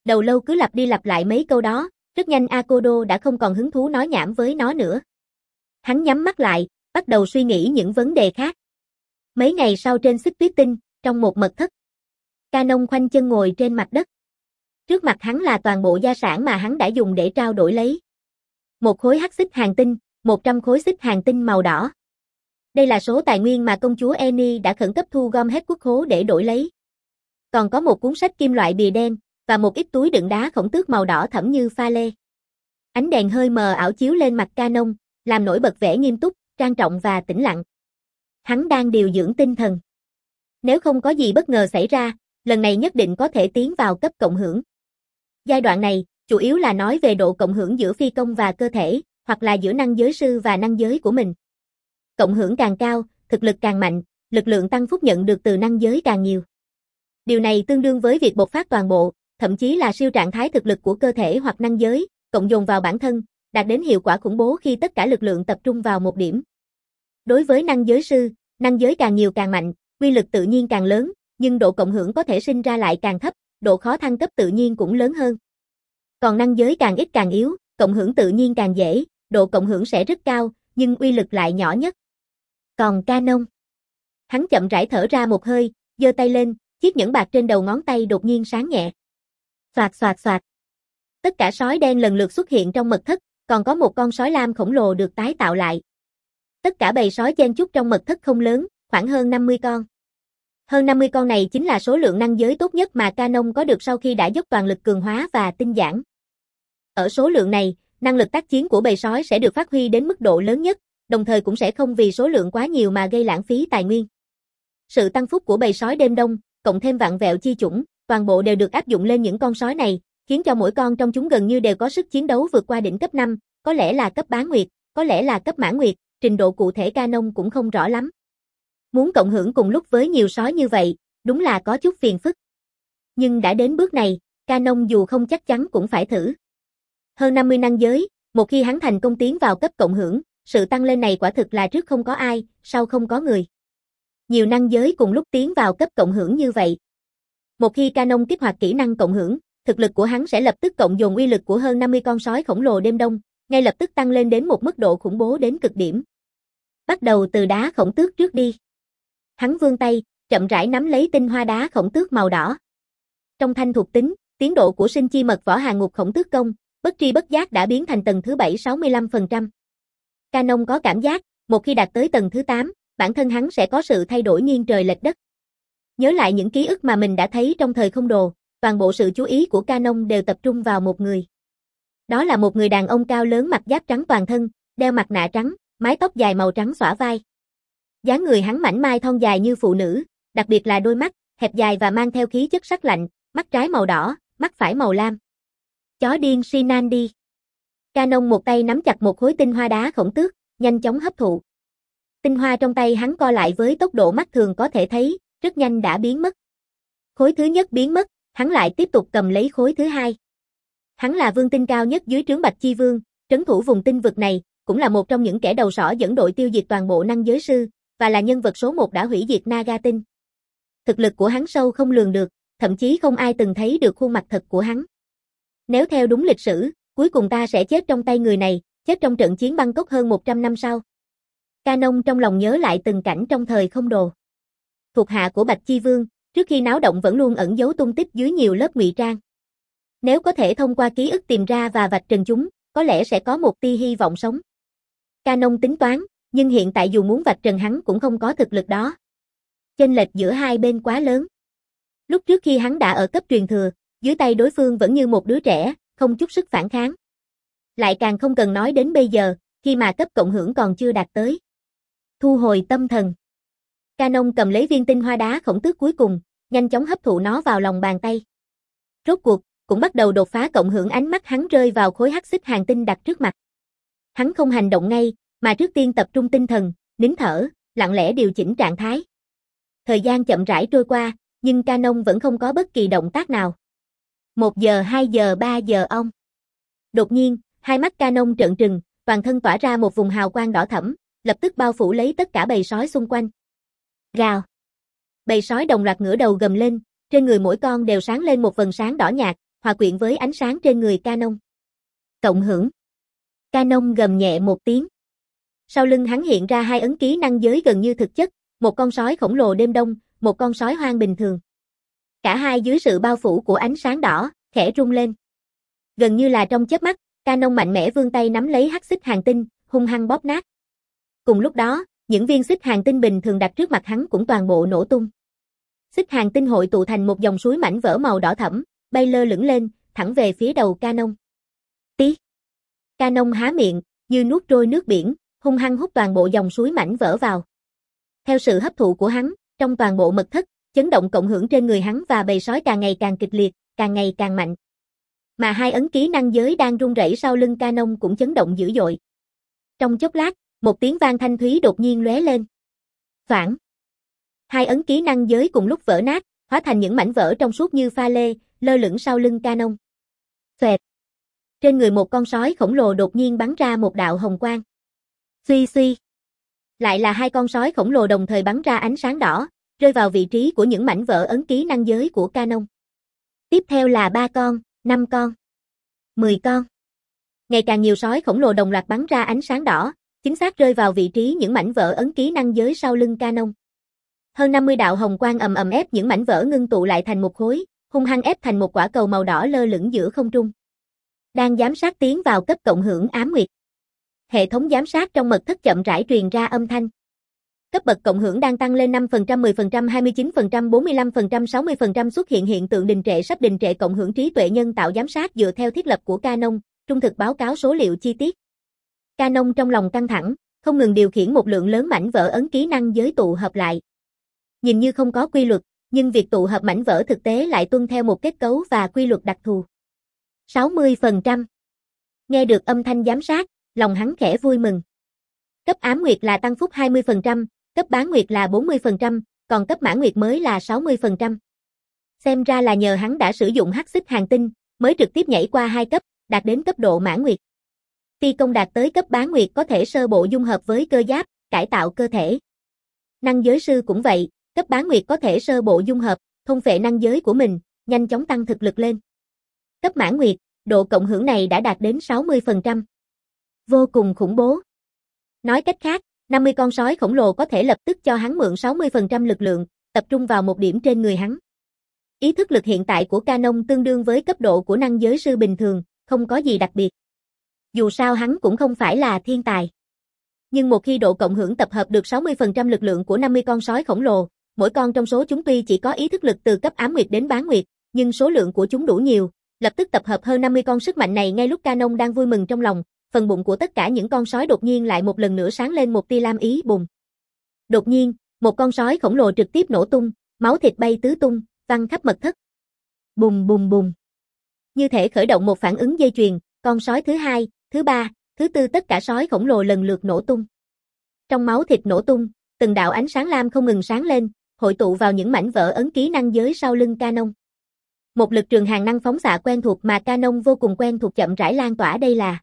Speaker 1: Đầu lâu cứ lặp đi lặp lại mấy câu đó, rất nhanh Akodo đã không còn hứng thú nói nhảm với nó nữa. Hắn nhắm mắt lại, bắt đầu suy nghĩ những vấn đề khác. Mấy ngày sau trên xích tuyết tinh, trong một mật thất, Canon khoanh chân ngồi trên mặt đất. Trước mặt hắn là toàn bộ gia sản mà hắn đã dùng để trao đổi lấy. Một khối hắc xích hàng tinh, một trăm khối xích hàng tinh màu đỏ. Đây là số tài nguyên mà công chúa Eni đã khẩn cấp thu gom hết quốc khố để đổi lấy. Còn có một cuốn sách kim loại bìa đen, và một ít túi đựng đá khổng tước màu đỏ thẫm như pha lê. Ánh đèn hơi mờ ảo chiếu lên mặt Canon, làm nổi bật vẻ nghiêm túc, trang trọng và tĩnh lặng. Hắn đang điều dưỡng tinh thần. Nếu không có gì bất ngờ xảy ra, lần này nhất định có thể tiến vào cấp cộng hưởng. Giai đoạn này, chủ yếu là nói về độ cộng hưởng giữa phi công và cơ thể, hoặc là giữa năng giới sư và năng giới của mình. Cộng hưởng càng cao, thực lực càng mạnh, lực lượng tăng phúc nhận được từ năng giới càng nhiều. Điều này tương đương với việc bộc phát toàn bộ, thậm chí là siêu trạng thái thực lực của cơ thể hoặc năng giới, cộng dồn vào bản thân, đạt đến hiệu quả khủng bố khi tất cả lực lượng tập trung vào một điểm. Đối với năng giới sư, năng giới càng nhiều càng mạnh, uy lực tự nhiên càng lớn, nhưng độ cộng hưởng có thể sinh ra lại càng thấp, độ khó thăng cấp tự nhiên cũng lớn hơn. Còn năng giới càng ít càng yếu, cộng hưởng tự nhiên càng dễ, độ cộng hưởng sẽ rất cao, nhưng uy lực lại nhỏ nhất. Còn Canon, hắn chậm rãi thở ra một hơi, giơ tay lên, chiếc nhẫn bạc trên đầu ngón tay đột nhiên sáng nhẹ. Xoạt xoạt xoạt. Tất cả sói đen lần lượt xuất hiện trong mật thất, còn có một con sói lam khổng lồ được tái tạo lại. Tất cả bầy sói chen chúc trong mật thất không lớn, khoảng hơn năm mươi con. Hơn năm mươi con này chính là số lượng năng giới tốt nhất mà Canon có được sau khi đã dốc toàn lực cường hóa và tinh giản. Ở số lượng này, năng lực tác chiến của bầy sói sẽ được phát huy đến mức độ lớn nhất, đồng thời cũng sẽ không vì số lượng quá nhiều mà gây lãng phí tài nguyên. Sự tăng phúc của bầy sói đêm đông, cộng thêm vạn vẹo chi chủng, toàn bộ đều được áp dụng lên những con sói này, khiến cho mỗi con trong chúng gần như đều có sức chiến đấu vượt qua đỉnh cấp năm, có lẽ là cấp bán nguyệt, có lẽ là cấp mãn nguyệt, trình độ cụ thể Canon cũng không rõ lắm. Muốn cộng hưởng cùng lúc với nhiều sói như vậy, đúng là có chút phiền phức. Nhưng đã đến bước này, Canon dù không chắc chắn cũng phải thử. Hơn năm mươi năng giới, một khi hắn thành công tiến vào cấp cộng hưởng, sự tăng lên này quả thực là trước không có ai, sau không có người. Nhiều năng giới cùng lúc tiến vào cấp cộng hưởng như vậy. Một khi Canon kích hoạt kỹ năng cộng hưởng, thực lực của hắn sẽ lập tức cộng dồn uy lực của hơn năm mươi con sói khổng lồ đêm đông, ngay lập tức tăng lên đến một mức độ khủng bố đến cực điểm. Bắt đầu từ đá khổng tước trước đi. Hắn vươn tay, chậm rãi nắm lấy tinh hoa đá khổng tước màu đỏ. Trong thanh thuộc tính, tiến độ của sinh chi mật võ hàng ngục khổng tước công, bất tri bất giác đã biến thành tầng thứ bảy sáu mươi lăm phần trăm. Canon có cảm giác, một khi đạt tới tầng thứ tám, bản thân hắn sẽ có sự thay đổi nghiêng trời lệch đất. Nhớ lại những ký ức mà mình đã thấy trong thời không đồ, toàn bộ sự chú ý của Canon đều tập trung vào một người. Đó là một người đàn ông cao lớn mặc giáp trắng toàn thân, đeo mặt nạ trắng, mái tóc dài màu trắng xõa vai. Dáng người hắn mảnh mai thon dài như phụ nữ, đặc biệt là đôi mắt, hẹp dài và mang theo khí chất sắc lạnh, mắt trái màu đỏ, mắt phải màu lam. Chó điên Shinandi. Canon một tay nắm chặt một khối tinh hoa đá khổng tước, nhanh chóng hấp thụ. Tinh hoa trong tay hắn co lại với tốc độ mắt thường có thể thấy, rất nhanh đã biến mất. Khối thứ nhất biến mất, hắn lại tiếp tục cầm lấy khối thứ hai. Hắn là vương tinh cao nhất dưới trướng Bạch Chi Vương, trấn thủ vùng tinh vực này, cũng là một trong những kẻ đầu sỏ dẫn đội tiêu diệt toàn bộ năng giới sư, và là nhân vật số một đã hủy diệt Naga tinh. Thực lực của hắn sâu không lường được, thậm chí không ai từng thấy được khuôn mặt thật của hắn. Nếu theo đúng lịch sử, cuối cùng ta sẽ chết trong tay người này, chết trong trận chiến Bangkok hơn một trăm năm sau. Canon trong lòng nhớ lại từng cảnh trong thời không đồ. Thuộc hạ của Bạch Chi Vương, trước khi náo động vẫn luôn ẩn giấu tung tích dưới nhiều lớp ngụy trang. Nếu có thể thông qua ký ức tìm ra và vạch trần chúng, có lẽ sẽ có một tia hy vọng sống. Canon tính toán, nhưng hiện tại dù muốn vạch trần hắn cũng không có thực lực đó. Chênh lệch giữa hai bên quá lớn. Lúc trước khi hắn đã ở cấp truyền thừa, dưới tay đối phương vẫn như một đứa trẻ, không chút sức phản kháng. Lại càng không cần nói đến bây giờ, khi mà cấp cộng hưởng còn chưa đạt tới. Thu hồi tâm thần. Canon cầm lấy viên tinh hoa đá khổng tước cuối cùng, nhanh chóng hấp thụ nó vào lòng bàn tay. Rốt cuộc, cũng bắt đầu đột phá cộng hưởng. Ánh mắt hắn rơi vào khối hắc xích hàng tinh đặt trước mặt. Hắn không hành động ngay, mà trước tiên tập trung tinh thần, nín thở, lặng lẽ điều chỉnh trạng thái. Thời gian chậm rãi trôi qua, nhưng Canon vẫn không có bất kỳ động tác nào. Một giờ, hai giờ, ba giờ ông. Đột nhiên, hai mắt Canon trợn trừng, toàn thân tỏa ra một vùng hào quang đỏ thẫm, lập tức bao phủ lấy tất cả bầy sói xung quanh. Gào. Bầy sói đồng loạt ngửa đầu gầm lên, trên người mỗi con đều sáng lên một vầng sáng đỏ nhạt, hòa quyện với ánh sáng trên người Canon. Cộng hưởng. Canon gầm nhẹ một tiếng. Sau lưng hắn hiện ra hai ấn ký năng giới gần như thực chất, một con sói khổng lồ đêm đông, một con sói hoang bình thường. Cả hai dưới sự bao phủ của ánh sáng đỏ, khẽ rung lên. Gần như là trong chớp mắt, Canon mạnh mẽ vươn tay nắm lấy hắc xích hàng tinh, hung hăng bóp nát. Cùng lúc đó, những viên xích hàng tinh bình thường đặt trước mặt hắn cũng toàn bộ nổ tung. Xích hàng tinh hội tụ thành một dòng suối mảnh vỡ màu đỏ thẫm, bay lơ lửng lên, thẳng về phía đầu Canon. Tí. Canon há miệng, như nuốt trôi nước biển, hung hăng hút toàn bộ dòng suối mảnh vỡ vào. Theo sự hấp thụ của hắn, trong toàn bộ mật thất, chấn động cộng hưởng trên người hắn và bầy sói càng ngày càng kịch liệt, càng ngày càng mạnh. Mà hai ấn ký năng giới đang rung rẩy sau lưng Canon cũng chấn động dữ dội. Trong chốc lát, một tiếng vang thanh thúy đột nhiên lóe lên. Phản. Hai ấn ký năng giới cùng lúc vỡ nát, hóa thành những mảnh vỡ trong suốt như pha lê, lơ lửng sau lưng Canon. Xoẹt. Trên người một con sói khổng lồ đột nhiên bắn ra một đạo hồng quang. Suy suy. Lại là hai con sói khổng lồ đồng thời bắn ra ánh sáng đỏ, rơi vào vị trí của những mảnh vỡ ấn ký năng giới của Canon. Tiếp theo là ba con, năm con, mười con. Ngày càng nhiều sói khổng lồ đồng loạt bắn ra ánh sáng đỏ, chính xác rơi vào vị trí những mảnh vỡ ấn ký năng giới sau lưng Canon. Hơn năm mươi đạo hồng quang ầm ầm ép những mảnh vỡ ngưng tụ lại thành một khối, hung hăng ép thành một quả cầu màu đỏ lơ lửng giữa không trung. Đang giám sát tiến vào cấp cộng hưởng ám nguyệt. Hệ thống giám sát trong mật thất chậm rãi truyền ra âm thanh. Cấp bậc cộng hưởng đang tăng lên năm phần trăm, mười phần trăm, hai mươi chín phần trăm, bốn mươi lăm phần trăm, sáu mươi phần trăm xuất hiện hiện tượng đình trệ sắp đình trệ cộng hưởng trí tuệ nhân tạo giám sát dựa theo thiết lập của Canon, trung thực báo cáo số liệu chi tiết. Canon trong lòng căng thẳng, không ngừng điều khiển một lượng lớn mảnh vỡ ấn ký năng giới tụ hợp lại. Nhìn như không có quy luật, nhưng việc tụ hợp mảnh vỡ thực tế lại tuân theo một kết cấu và quy luật đặc thù. sáu mươi phần trăm. Nghe được âm thanh giám sát, lòng hắn khẽ vui mừng. Cấp ám nguyệt là tăng phúc hai mươi phần trăm, cấp bán nguyệt là bốn mươi phần trăm, còn cấp mãn nguyệt mới là sáu mươi phần trăm. Xem ra là nhờ hắn đã sử dụng hắc xích hàng tinh, mới trực tiếp nhảy qua hai cấp, đạt đến cấp độ mãn nguyệt. Phi công đạt tới cấp bán nguyệt có thể sơ bộ dung hợp với cơ giáp, cải tạo cơ thể. Năng giới sư cũng vậy, cấp bán nguyệt có thể sơ bộ dung hợp, thôn phệ năng giới của mình, nhanh chóng tăng thực lực lên. Cấp mãn nguyệt, độ cộng hưởng này đã đạt đến sáu mươi phần trăm. Vô cùng khủng bố. Nói cách khác, năm mươi con sói khổng lồ có thể lập tức cho hắn mượn sáu mươi phần trăm lực lượng, tập trung vào một điểm trên người hắn. Ý thức lực hiện tại của Canon tương đương với cấp độ của năng giới sư bình thường, không có gì đặc biệt. Dù sao hắn cũng không phải là thiên tài. Nhưng một khi độ cộng hưởng tập hợp được sáu mươi phần trăm lực lượng của năm mươi con sói khổng lồ, mỗi con trong số chúng tuy chỉ có ý thức lực từ cấp ám nguyệt đến bán nguyệt, nhưng số lượng của chúng đủ nhiều, lập tức tập hợp hơn năm mươi con sức mạnh này ngay lúc Canon đang vui mừng trong lòng, phần bụng của tất cả những con sói đột nhiên lại một lần nữa sáng lên một tia lam ý bùng. Đột nhiên, một con sói khổng lồ trực tiếp nổ tung, máu thịt bay tứ tung, văng khắp mật thất. Bùng bùng bùng. Như thể khởi động một phản ứng dây chuyền, con sói thứ hai, thứ ba, thứ tư tất cả sói khổng lồ lần lượt nổ tung. Trong máu thịt nổ tung, từng đạo ánh sáng lam không ngừng sáng lên, hội tụ vào những mảnh vỡ ấn ký năng giới sau lưng Canon. Một lực trường hàng năng phóng xạ quen thuộc mà Canon vô cùng quen thuộc chậm rãi lan tỏa, đây là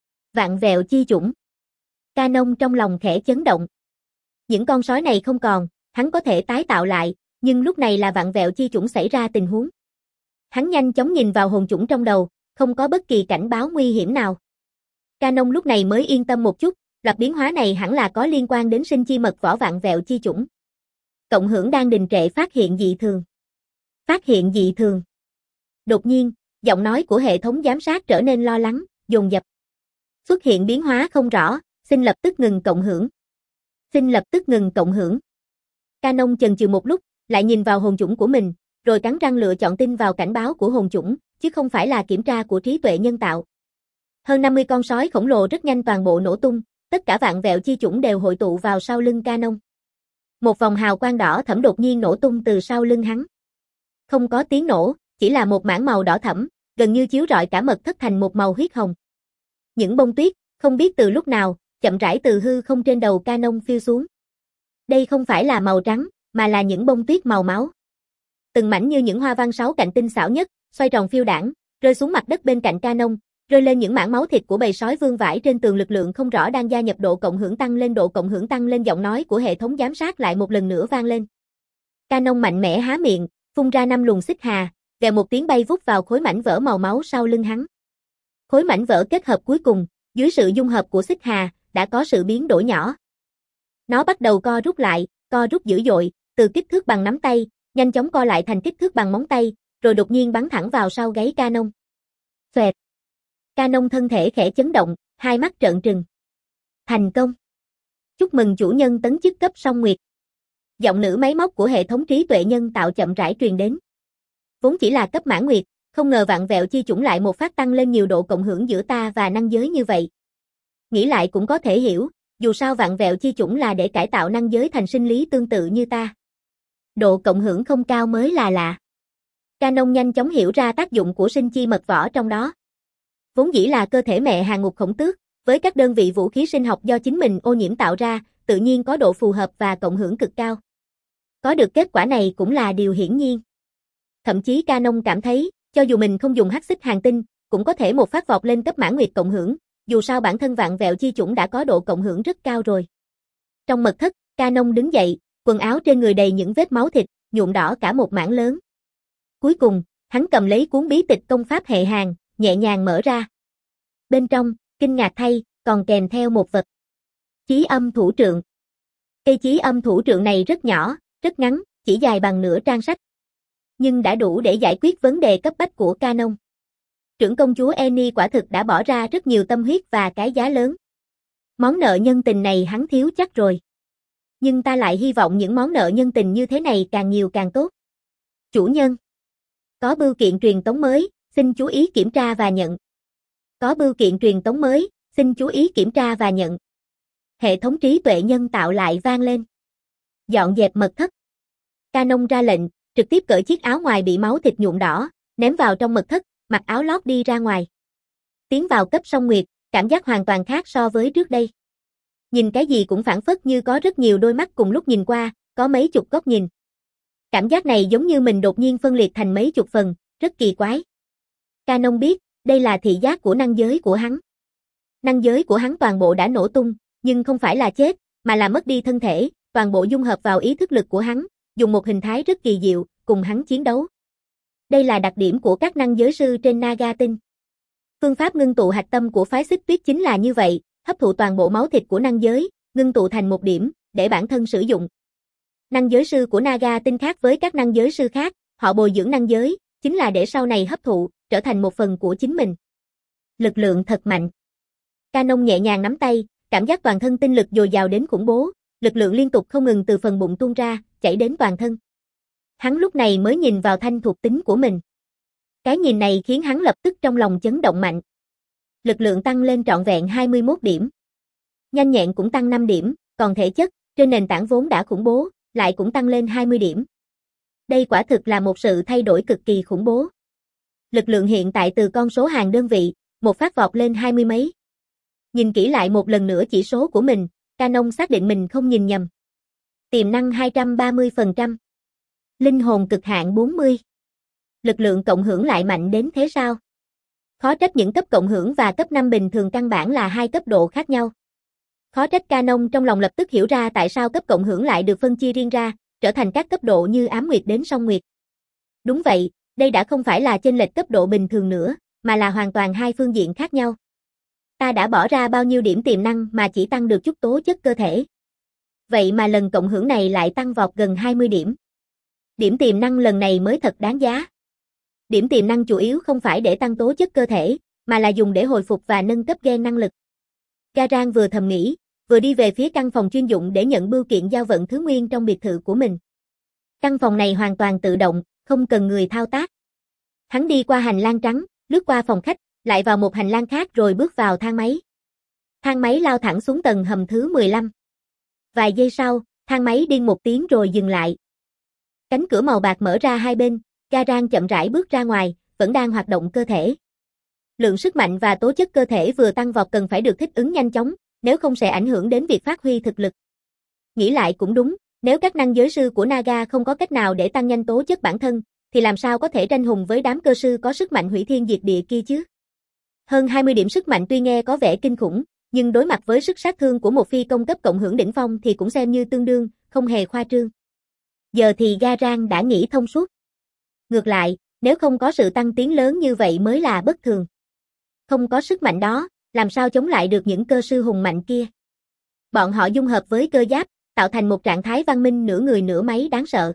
Speaker 1: vạn vẹo chi chủng. Canon trong lòng khẽ chấn động. Những con sói này không còn, hắn có thể tái tạo lại, nhưng lúc này là vạn vẹo chi chủng xảy ra tình huống. Hắn nhanh chóng nhìn vào hồn chủng trong đầu, không có bất kỳ cảnh báo nguy hiểm nào. Canon lúc này mới yên tâm một chút, loạt biến hóa này hẳn là có liên quan đến sinh chi mật võ vạn vẹo chi chủng. Cộng hưởng đang đình trệ phát hiện dị thường. Phát hiện dị thường. Đột nhiên, giọng nói của hệ thống giám sát trở nên lo lắng, dồn dập. Xuất hiện biến hóa không rõ, xin lập tức ngừng cộng hưởng. Xin lập tức ngừng cộng hưởng. Canon chần chừ một lúc, lại nhìn vào hồn chủng của mình, rồi cắn răng lựa chọn tin vào cảnh báo của hồn chủng, chứ không phải là kiểm tra của trí tuệ nhân tạo. Hơn năm mươi con sói khổng lồ rất nhanh toàn bộ nổ tung, tất cả vạn vẹo chi chủng đều hội tụ vào sau lưng Canon. Một vòng hào quang đỏ thẫm đột nhiên nổ tung từ sau lưng hắn. Không có tiếng nổ, chỉ là một mảng màu đỏ thẫm, gần như chiếu rọi cả mật thất thành một màu huyết hồng. Những bông tuyết, không biết từ lúc nào, chậm rãi từ hư không trên đầu Canon phiêu xuống. Đây không phải là màu trắng, mà là những bông tuyết màu máu. Từng mảnh như những hoa văn sáu cạnh tinh xảo nhất, xoay tròn phiêu đãng, rơi xuống mặt đất bên cạnh Canon, rơi lên những mảng máu thịt của bầy sói vương vãi trên tường, lực lượng không rõ đang gia nhập, độ cộng hưởng tăng lên, độ cộng hưởng tăng lên, giọng nói của hệ thống giám sát lại một lần nữa vang lên. Canon mạnh mẽ há miệng, phun ra năm luồng xích hà, vèo một tiếng bay vút vào khối mảnh vỡ màu máu sau lưng hắn. Khối mảnh vỡ kết hợp cuối cùng, dưới sự dung hợp của xích hà, đã có sự biến đổi nhỏ. Nó bắt đầu co rút lại, co rút dữ dội, từ kích thước bằng nắm tay, nhanh chóng co lại thành kích thước bằng móng tay, rồi đột nhiên bắn thẳng vào sau gáy Canon. Xoẹt. Canon thân thể khẽ chấn động, hai mắt trợn trừng. Thành công. Chúc mừng chủ nhân tấn chức cấp song nguyệt. Giọng nữ máy móc của hệ thống trí tuệ nhân tạo chậm rãi truyền đến. Vốn chỉ là cấp mãn nguyệt, không ngờ vạn vẹo chi chủng lại một phát tăng lên nhiều độ cộng hưởng giữa ta và năng giới như vậy. Nghĩ lại cũng có thể hiểu, dù sao vạn vẹo chi chủng là để cải tạo năng giới thành sinh lý tương tự như ta. Độ cộng hưởng không cao mới là lạ. Canon nhanh chóng hiểu ra tác dụng của sinh chi mật võ trong đó. Vốn dĩ là cơ thể mẹ hàng ngục khổng tước, với các đơn vị vũ khí sinh học do chính mình ô nhiễm tạo ra, tự nhiên có độ phù hợp và cộng hưởng cực cao. Có được kết quả này cũng là điều hiển nhiên. Thậm chí Canon cảm thấy, cho dù mình không dùng hắc xích hàng tinh, cũng có thể một phát vọt lên cấp mãn nguyệt cộng hưởng, dù sao bản thân vạn vẹo chi chủng đã có độ cộng hưởng rất cao rồi. Trong mật thất, Canon đứng dậy, quần áo trên người đầy những vết máu thịt, nhuộm đỏ cả một mảng lớn. Cuối cùng, hắn cầm lấy cuốn bí tịch công pháp hệ hàng, nhẹ nhàng mở ra. Bên trong, kinh ngạc thay, còn kèm theo một vật. Chí âm thủ trượng. Cây chí âm thủ trượng này rất nhỏ, rất ngắn, chỉ dài bằng nửa trang sách. Nhưng đã đủ để giải quyết vấn đề cấp bách của Canon. Trưởng công chúa Annie quả thực đã bỏ ra rất nhiều tâm huyết và cái giá lớn. Món nợ nhân tình này hắn thiếu chắc rồi. Nhưng ta lại hy vọng những món nợ nhân tình như thế này càng nhiều càng tốt. Chủ nhân. Có bưu kiện truyền tống mới, xin chú ý kiểm tra và nhận. Có bưu kiện truyền tống mới, xin chú ý kiểm tra và nhận. Hệ thống trí tuệ nhân tạo lại vang lên. Dọn dẹp mật thất. Canon ra lệnh, trực tiếp cởi chiếc áo ngoài bị máu thịt nhuộm đỏ, ném vào trong mật thất, mặc áo lót đi ra ngoài. Tiến vào cấp song nguyệt, cảm giác hoàn toàn khác so với trước đây. Nhìn cái gì cũng phảng phất như có rất nhiều đôi mắt cùng lúc nhìn qua, có mấy chục góc nhìn. Cảm giác này giống như mình đột nhiên phân liệt thành mấy chục phần, rất kỳ quái. Canon biết, đây là thị giác của năng giới của hắn. Năng giới của hắn toàn bộ đã nổ tung, nhưng không phải là chết, mà là mất đi thân thể, toàn bộ dung hợp vào ý thức lực của hắn, dùng một hình thái rất kỳ diệu, cùng hắn chiến đấu. Đây là đặc điểm của các năng giới sư trên Naga tinh. Phương pháp ngưng tụ hạch tâm của phái Xích Tuyết chính là như vậy, hấp thụ toàn bộ máu thịt của năng giới, ngưng tụ thành một điểm, để bản thân sử dụng. Năng giới sư của Naga tinh khác với các năng giới sư khác, họ bồi dưỡng năng giới, chính là để sau này hấp thụ, trở thành một phần của chính mình. Lực lượng thật mạnh. Canon nhẹ nhàng nắm tay, cảm giác toàn thân tinh lực dồi dào đến khủng bố, lực lượng liên tục không ngừng từ phần bụng tuôn ra, chảy đến toàn thân. Hắn lúc này mới nhìn vào thanh thuộc tính của mình. Cái nhìn này khiến hắn lập tức trong lòng chấn động mạnh. Lực lượng tăng lên trọn vẹn hai mươi mốt điểm. Nhanh nhẹn cũng tăng năm điểm, còn thể chất, trên nền tảng vốn đã khủng bố, lại cũng tăng lên hai mươi điểm. Đây quả thực là một sự thay đổi cực kỳ khủng bố. Lực lượng hiện tại từ con số hàng đơn vị, một phát vọt lên hai mươi mấy. Nhìn kỹ lại một lần nữa chỉ số của mình, Canon xác định mình không nhìn nhầm. Tiềm năng hai trăm ba mươi phần trăm. Linh hồn cực hạn bốn mươi. Lực lượng cộng hưởng lại mạnh đến thế sao? Khó trách những cấp cộng hưởng và cấp năm bình thường căn bản là hai cấp độ khác nhau. Khó trách Canon trong lòng lập tức hiểu ra tại sao cấp cộng hưởng lại được phân chia riêng ra, trở thành các cấp độ như ám nguyệt đến song nguyệt. Đúng vậy, đây đã không phải là chênh lệch cấp độ bình thường nữa, mà là hoàn toàn hai phương diện khác nhau. Ta đã bỏ ra bao nhiêu điểm tiềm năng mà chỉ tăng được chút tố chất cơ thể. Vậy mà lần cộng hưởng này lại tăng vọt gần hai mươi điểm. Điểm tiềm năng lần này mới thật đáng giá. Điểm tiềm năng chủ yếu không phải để tăng tố chất cơ thể, mà là dùng để hồi phục và nâng cấp gen năng lực. Garan vừa thầm nghĩ, vừa đi về phía căn phòng chuyên dụng để nhận bưu kiện giao vận thứ nguyên trong biệt thự của mình. Căn phòng này hoàn toàn tự động, không cần người thao tác. Hắn đi qua hành lang trắng, lướt qua phòng khách, lại vào một hành lang khác rồi bước vào thang máy. Thang máy lao thẳng xuống tầng hầm thứ mười lăm. Vài giây sau, thang máy điên một tiếng rồi dừng lại. Cánh cửa màu bạc mở ra hai bên, Garan chậm rãi bước ra ngoài, vẫn đang hoạt động cơ thể. Lượng sức mạnh và tố chất cơ thể vừa tăng vọt cần phải được thích ứng nhanh chóng, nếu không sẽ ảnh hưởng đến việc phát huy thực lực. Nghĩ lại cũng đúng, nếu các năng giới sư của Naga không có cách nào để tăng nhanh tố chất bản thân, thì làm sao có thể tranh hùng với đám cơ sư có sức mạnh hủy thiên diệt địa kia chứ? Hơn hai mươi điểm sức mạnh tuy nghe có vẻ kinh khủng, nhưng đối mặt với sức sát thương của một phi công cấp cộng hưởng đỉnh phong thì cũng xem như tương đương, không hề khoa trương. Giờ thì Garan đã nghĩ thông suốt. Ngược lại, Nếu không có sự tăng tiến lớn như vậy mới là bất thường. Không có sức mạnh đó, làm sao chống lại được những cơ sư hùng mạnh kia. Bọn họ dung hợp với cơ giáp, tạo thành một trạng thái văn minh nửa người nửa máy đáng sợ.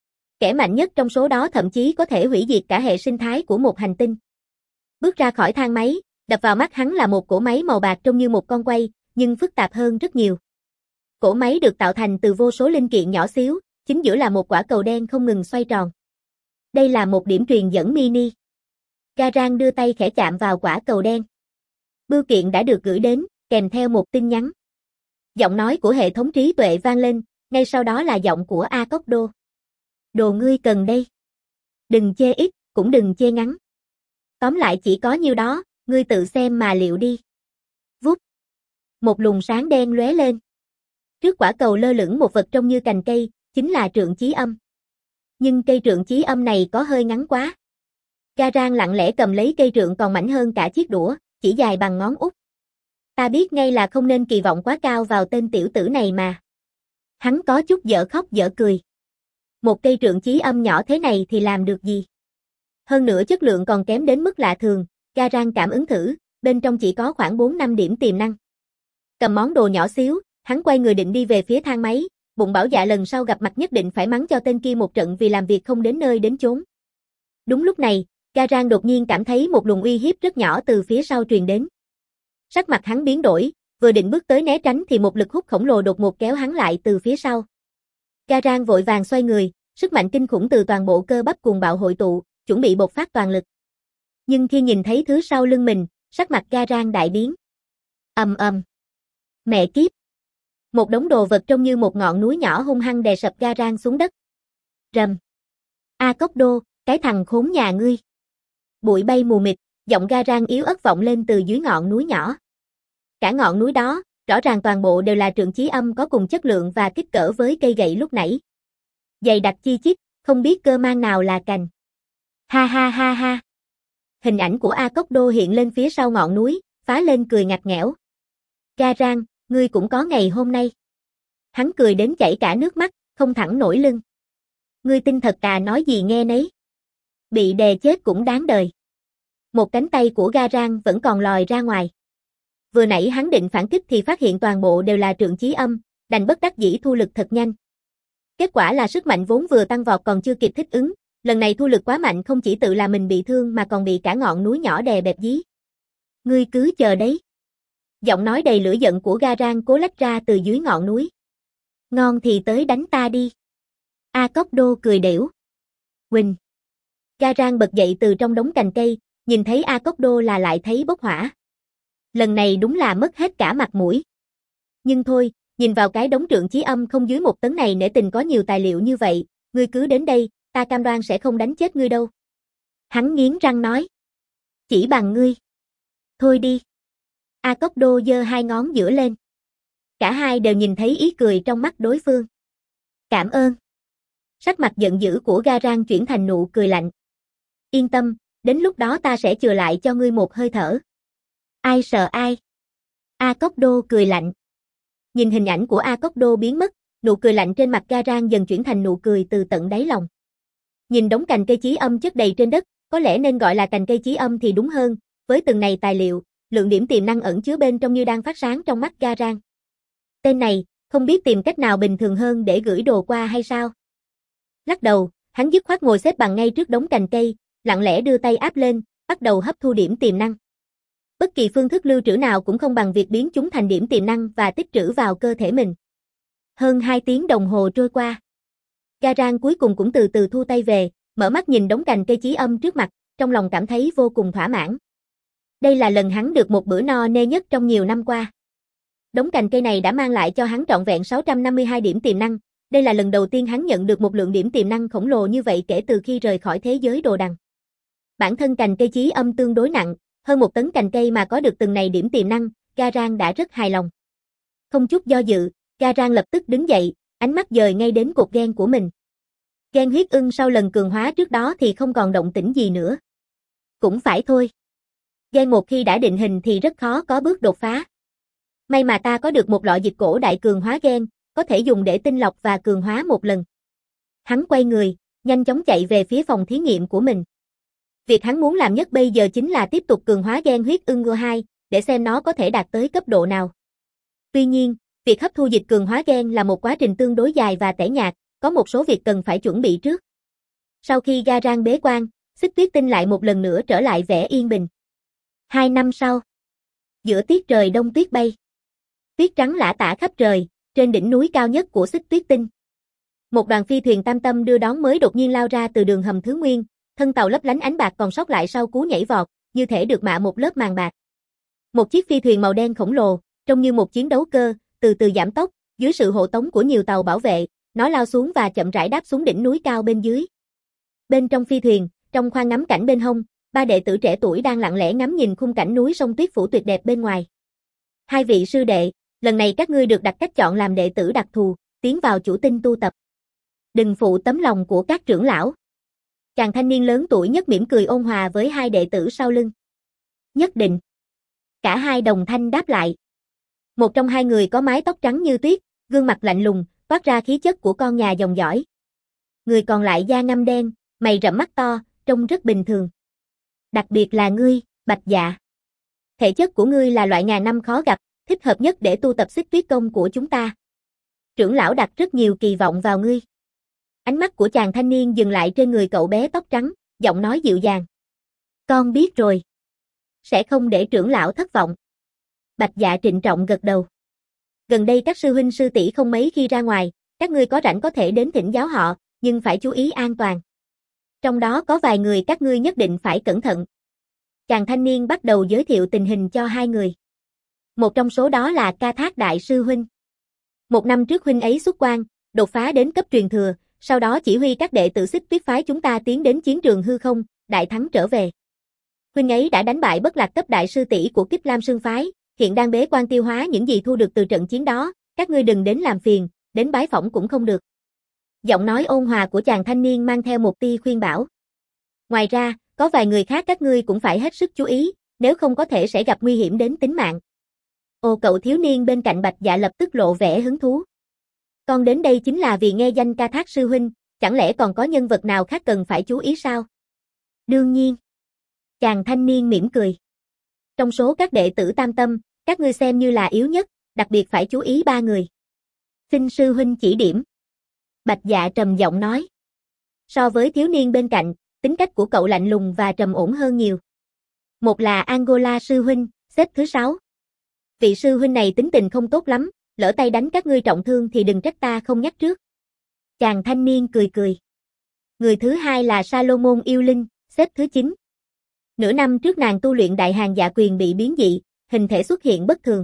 Speaker 1: Kẻ mạnh nhất trong số đó thậm chí có thể hủy diệt cả hệ sinh thái của một hành tinh. Bước ra khỏi thang máy, đập vào mắt hắn là một cỗ máy màu bạc trông như một con quay, nhưng phức tạp hơn rất nhiều. Cỗ máy được tạo thành từ vô số linh kiện nhỏ xíu, chính giữa là một quả cầu đen không ngừng xoay tròn. Đây là một điểm truyền dẫn mini. Garang đưa tay khẽ chạm vào quả cầu đen. Bưu kiện đã được gửi đến, kèm theo một tin nhắn. Giọng nói của hệ thống trí tuệ vang lên, ngay sau đó là giọng của A Cốc Đô. Đồ ngươi cần đây. Đừng chê ít, cũng đừng chê ngắn. Tóm lại chỉ có nhiêu đó, ngươi tự xem mà liệu đi. Vút. Một luồng sáng đen lóe lên. Trước quả cầu lơ lửng một vật trông như cành cây, chính là trượng chí âm. Nhưng cây trượng chí âm này có hơi ngắn quá. Garang lặng lẽ cầm lấy cây trượng còn mảnh hơn cả chiếc đũa, chỉ dài bằng ngón út. Ta biết ngay là không nên kỳ vọng quá cao vào tên tiểu tử này mà. Hắn có chút dở khóc dở cười. Một cây trượng chí âm nhỏ thế này thì làm được gì? Hơn nữa chất lượng còn kém đến mức lạ thường, Garang cảm ứng thử, bên trong chỉ có khoảng bốn năm điểm tiềm năng. Cầm món đồ nhỏ xíu, hắn quay người định đi về phía thang máy, bụng bảo dạ lần sau gặp mặt nhất định phải mắng cho tên kia một trận vì làm việc không đến nơi đến chốn. Đúng lúc này, Garang đột nhiên cảm thấy một luồng uy hiếp rất nhỏ từ phía sau truyền đến. Sắc mặt hắn biến đổi, vừa định bước tới né tránh thì một lực hút khổng lồ đột ngột kéo hắn lại từ phía sau. Garang vội vàng xoay người, sức mạnh kinh khủng từ toàn bộ cơ bắp cuồng bạo hội tụ, chuẩn bị bộc phát toàn lực. Nhưng khi nhìn thấy thứ sau lưng mình, sắc mặt Garang đại biến. Ầm ầm. Mẹ kiếp. Một đống đồ vật trông như một ngọn núi nhỏ hung hăng đè sập Garang xuống đất. Rầm. A Cốc Đô, cái thằng khốn nhà ngươi. Bụi bay mù mịt, giọng Garang yếu ớt vọng lên từ dưới ngọn núi nhỏ. Cả ngọn núi đó, rõ ràng toàn bộ đều là trượng chí âm có cùng chất lượng và kích cỡ với cây gậy lúc nãy. Dày đặc chi chít, không biết cơ mang nào là cành. Ha ha ha ha. Hình ảnh của A Cốc Đô hiện lên phía sau ngọn núi, phá lên cười ngặt nghẽo. Garang, ngươi cũng có ngày hôm nay. Hắn cười đến chảy cả nước mắt, không thẳng nổi lưng. Ngươi tin thật à, nói gì nghe nấy. Bị đè chết cũng đáng đời. Một cánh tay của Garang vẫn còn lòi ra ngoài. Vừa nãy hắn định phản kích thì phát hiện toàn bộ đều là trượng chí âm, đành bất đắc dĩ thu lực thật nhanh. Kết quả là sức mạnh vốn vừa tăng vọt còn chưa kịp thích ứng, lần này thu lực quá mạnh không chỉ tự làm mình bị thương mà còn bị cả ngọn núi nhỏ đè bẹp dí. Ngươi cứ chờ đấy. Giọng nói đầy lửa giận của Garang cố lách ra từ dưới ngọn núi. Ngon thì tới đánh ta đi. A Cốc Đô cười đểu. Huỳnh. Garang bật dậy từ trong đống cành cây, nhìn thấy A Cốc Đô là lại thấy bốc hỏa. Lần này đúng là mất hết cả mặt mũi. Nhưng thôi, nhìn vào cái đống trượng chí âm không dưới một tấn này nể tình có nhiều tài liệu như vậy, ngươi cứ đến đây, ta cam đoan sẽ không đánh chết ngươi đâu. Hắn nghiến răng nói. Chỉ bằng ngươi. Thôi đi. A Cốc Đô giơ hai ngón giữa lên. Cả hai đều nhìn thấy ý cười trong mắt đối phương. Cảm ơn. Sắc mặt giận dữ của Garang chuyển thành nụ cười lạnh. Yên tâm, đến lúc đó ta sẽ chừa lại cho ngươi một hơi thở. Ai sợ ai? A Cốc Đô cười lạnh. Nhìn hình ảnh của A Cốc Đô biến mất, nụ cười lạnh trên mặt Garang dần chuyển thành nụ cười từ tận đáy lòng. Nhìn đống cành cây chí âm chất đầy trên đất, có lẽ nên gọi là cành cây chí âm thì đúng hơn, với từng này tài liệu, lượng điểm tiềm năng ẩn chứa bên trong như đang phát sáng trong mắt Garang. Tên này, không biết tìm cách nào bình thường hơn để gửi đồ qua hay sao? Lắc đầu, hắn dứt khoát ngồi xếp bằng ngay trước đống cành cây, lặng lẽ đưa tay áp lên, bắt đầu hấp thu điểm tiềm năng. Bất kỳ phương thức lưu trữ nào cũng không bằng việc biến chúng thành điểm tiềm năng và tích trữ vào cơ thể mình. Hơn hai tiếng đồng hồ trôi qua. Garang cuối cùng cũng từ từ thu tay về, mở mắt nhìn đống cành cây chí âm trước mặt, trong lòng cảm thấy vô cùng thỏa mãn. Đây là lần hắn được một bữa no nê nhất trong nhiều năm qua. Đống cành cây này đã mang lại cho hắn trọn vẹn sáu trăm năm mươi hai điểm tiềm năng, đây là lần đầu tiên hắn nhận được một lượng điểm tiềm năng khổng lồ như vậy kể từ khi rời khỏi thế giới đồ đằng. Bản thân cành cây chí âm tương đối nặng, hơn một tấn cành cây mà có được từng này điểm tiềm năng, Garang đã rất hài lòng. Không chút do dự, Garang lập tức đứng dậy, ánh mắt dời ngay đến cột gen của mình. Gen huyết ưng sau lần cường hóa trước đó thì không còn động tĩnh gì nữa. Cũng phải thôi. Gen một khi đã định hình thì rất khó có bước đột phá. May mà ta có được một lọ dịch cổ đại cường hóa gen, có thể dùng để tinh lọc và cường hóa một lần. Hắn quay người, nhanh chóng chạy về phía phòng thí nghiệm của mình. Việc hắn muốn làm nhất bây giờ chính là tiếp tục cường hóa gen huyết ưng ngựa hai, để xem nó có thể đạt tới cấp độ nào. Tuy nhiên, việc hấp thu dịch cường hóa gen là một quá trình tương đối dài và tẻ nhạt, có một số việc cần phải chuẩn bị trước. Sau khi Garang bế quan, Xích Tuyết Tinh lại một lần nữa trở lại vẻ yên bình. Hai năm sau, giữa tiết trời đông tuyết bay, tuyết trắng lả tả khắp trời, trên đỉnh núi cao nhất của Xích Tuyết Tinh. Một đoàn phi thuyền tam tâm đưa đón mới đột nhiên lao ra từ đường hầm thứ nguyên, thân tàu lấp lánh ánh bạc còn sót lại sau cú nhảy vọt, như thể được mạ một lớp màng bạc. Một chiếc phi thuyền màu đen khổng lồ, trông như một chiến đấu cơ, từ từ giảm tốc, dưới sự hộ tống của nhiều tàu bảo vệ, nó lao xuống và chậm rãi đáp xuống đỉnh núi cao bên dưới. Bên trong phi thuyền, trong khoang ngắm cảnh bên hông, ba đệ tử trẻ tuổi đang lặng lẽ ngắm nhìn khung cảnh núi sông tuyết phủ tuyệt đẹp bên ngoài. Hai vị sư đệ, lần này các ngươi được đặt cách chọn làm đệ tử đặc thù, tiến vào chủ tinh tu tập. Đừng phụ tấm lòng của các trưởng lão. Chàng thanh niên lớn tuổi nhất mỉm cười ôn hòa với hai đệ tử sau lưng. Nhất định. Cả hai đồng thanh đáp lại. Một trong hai người có mái tóc trắng như tuyết, gương mặt lạnh lùng, toát ra khí chất của con nhà dòng dõi. Người còn lại da ngăm đen, mày rậm mắt to, trông rất bình thường. Đặc biệt là ngươi, Bạch Dạ. Thể chất của ngươi là loại ngàn năm khó gặp, thích hợp nhất để tu tập Xích Tuyết công của chúng ta. Trưởng lão đặt rất nhiều kỳ vọng vào ngươi. Ánh mắt của chàng thanh niên dừng lại trên người cậu bé tóc trắng, giọng nói dịu dàng. Con biết rồi. Sẽ không để trưởng lão thất vọng. Bạch Dạ trịnh trọng gật đầu. Gần đây các sư huynh sư tỷ không mấy khi ra ngoài, các ngươi có rảnh có thể đến thỉnh giáo họ, nhưng phải chú ý an toàn. Trong đó có vài người các ngươi nhất định phải cẩn thận. Chàng thanh niên bắt đầu giới thiệu tình hình cho hai người. Một trong số đó là Ca Thác đại sư huynh. Một năm trước huynh ấy xuất quan, đột phá đến cấp truyền thừa, sau đó chỉ huy các đệ tử Xích Tuyết phái chúng ta tiến đến chiến trường hư không, đại thắng trở về. Huynh ấy đã đánh bại bất lạc cấp đại sư tỷ của Kích Lam Sương phái, hiện đang bế quan tiêu hóa những gì thu được từ trận chiến đó, các ngươi đừng đến làm phiền, đến bái phỏng cũng không được. Giọng nói ôn hòa của chàng thanh niên mang theo một tia khuyên bảo. Ngoài ra, có vài người khác các ngươi cũng phải hết sức chú ý, nếu không có thể sẽ gặp nguy hiểm đến tính mạng. Ồ, cậu thiếu niên bên cạnh Bạch Dạ lập tức lộ vẻ hứng thú. Con đến đây chính là vì nghe danh Ca Thác sư huynh, chẳng lẽ còn có nhân vật nào khác cần phải chú ý sao? Đương nhiên. Chàng thanh niên mỉm cười. Trong số các đệ tử tam tâm, các ngươi xem như là yếu nhất, đặc biệt phải chú ý ba người. Xin sư huynh chỉ điểm. Bạch Dạ trầm giọng nói. So với thiếu niên bên cạnh, tính cách của cậu lạnh lùng và trầm ổn hơn nhiều. Một là Angola sư huynh, xếp thứ sáu. Vị sư huynh này tính tình không tốt lắm, lỡ tay đánh các ngươi trọng thương thì đừng trách ta không nhắc trước. Chàng thanh niên cười cười. Người thứ hai là Salomon yêu linh, xếp thứ chín. Nửa năm trước nàng tu luyện đại hàng dạ quyền bị biến dị, hình thể xuất hiện bất thường.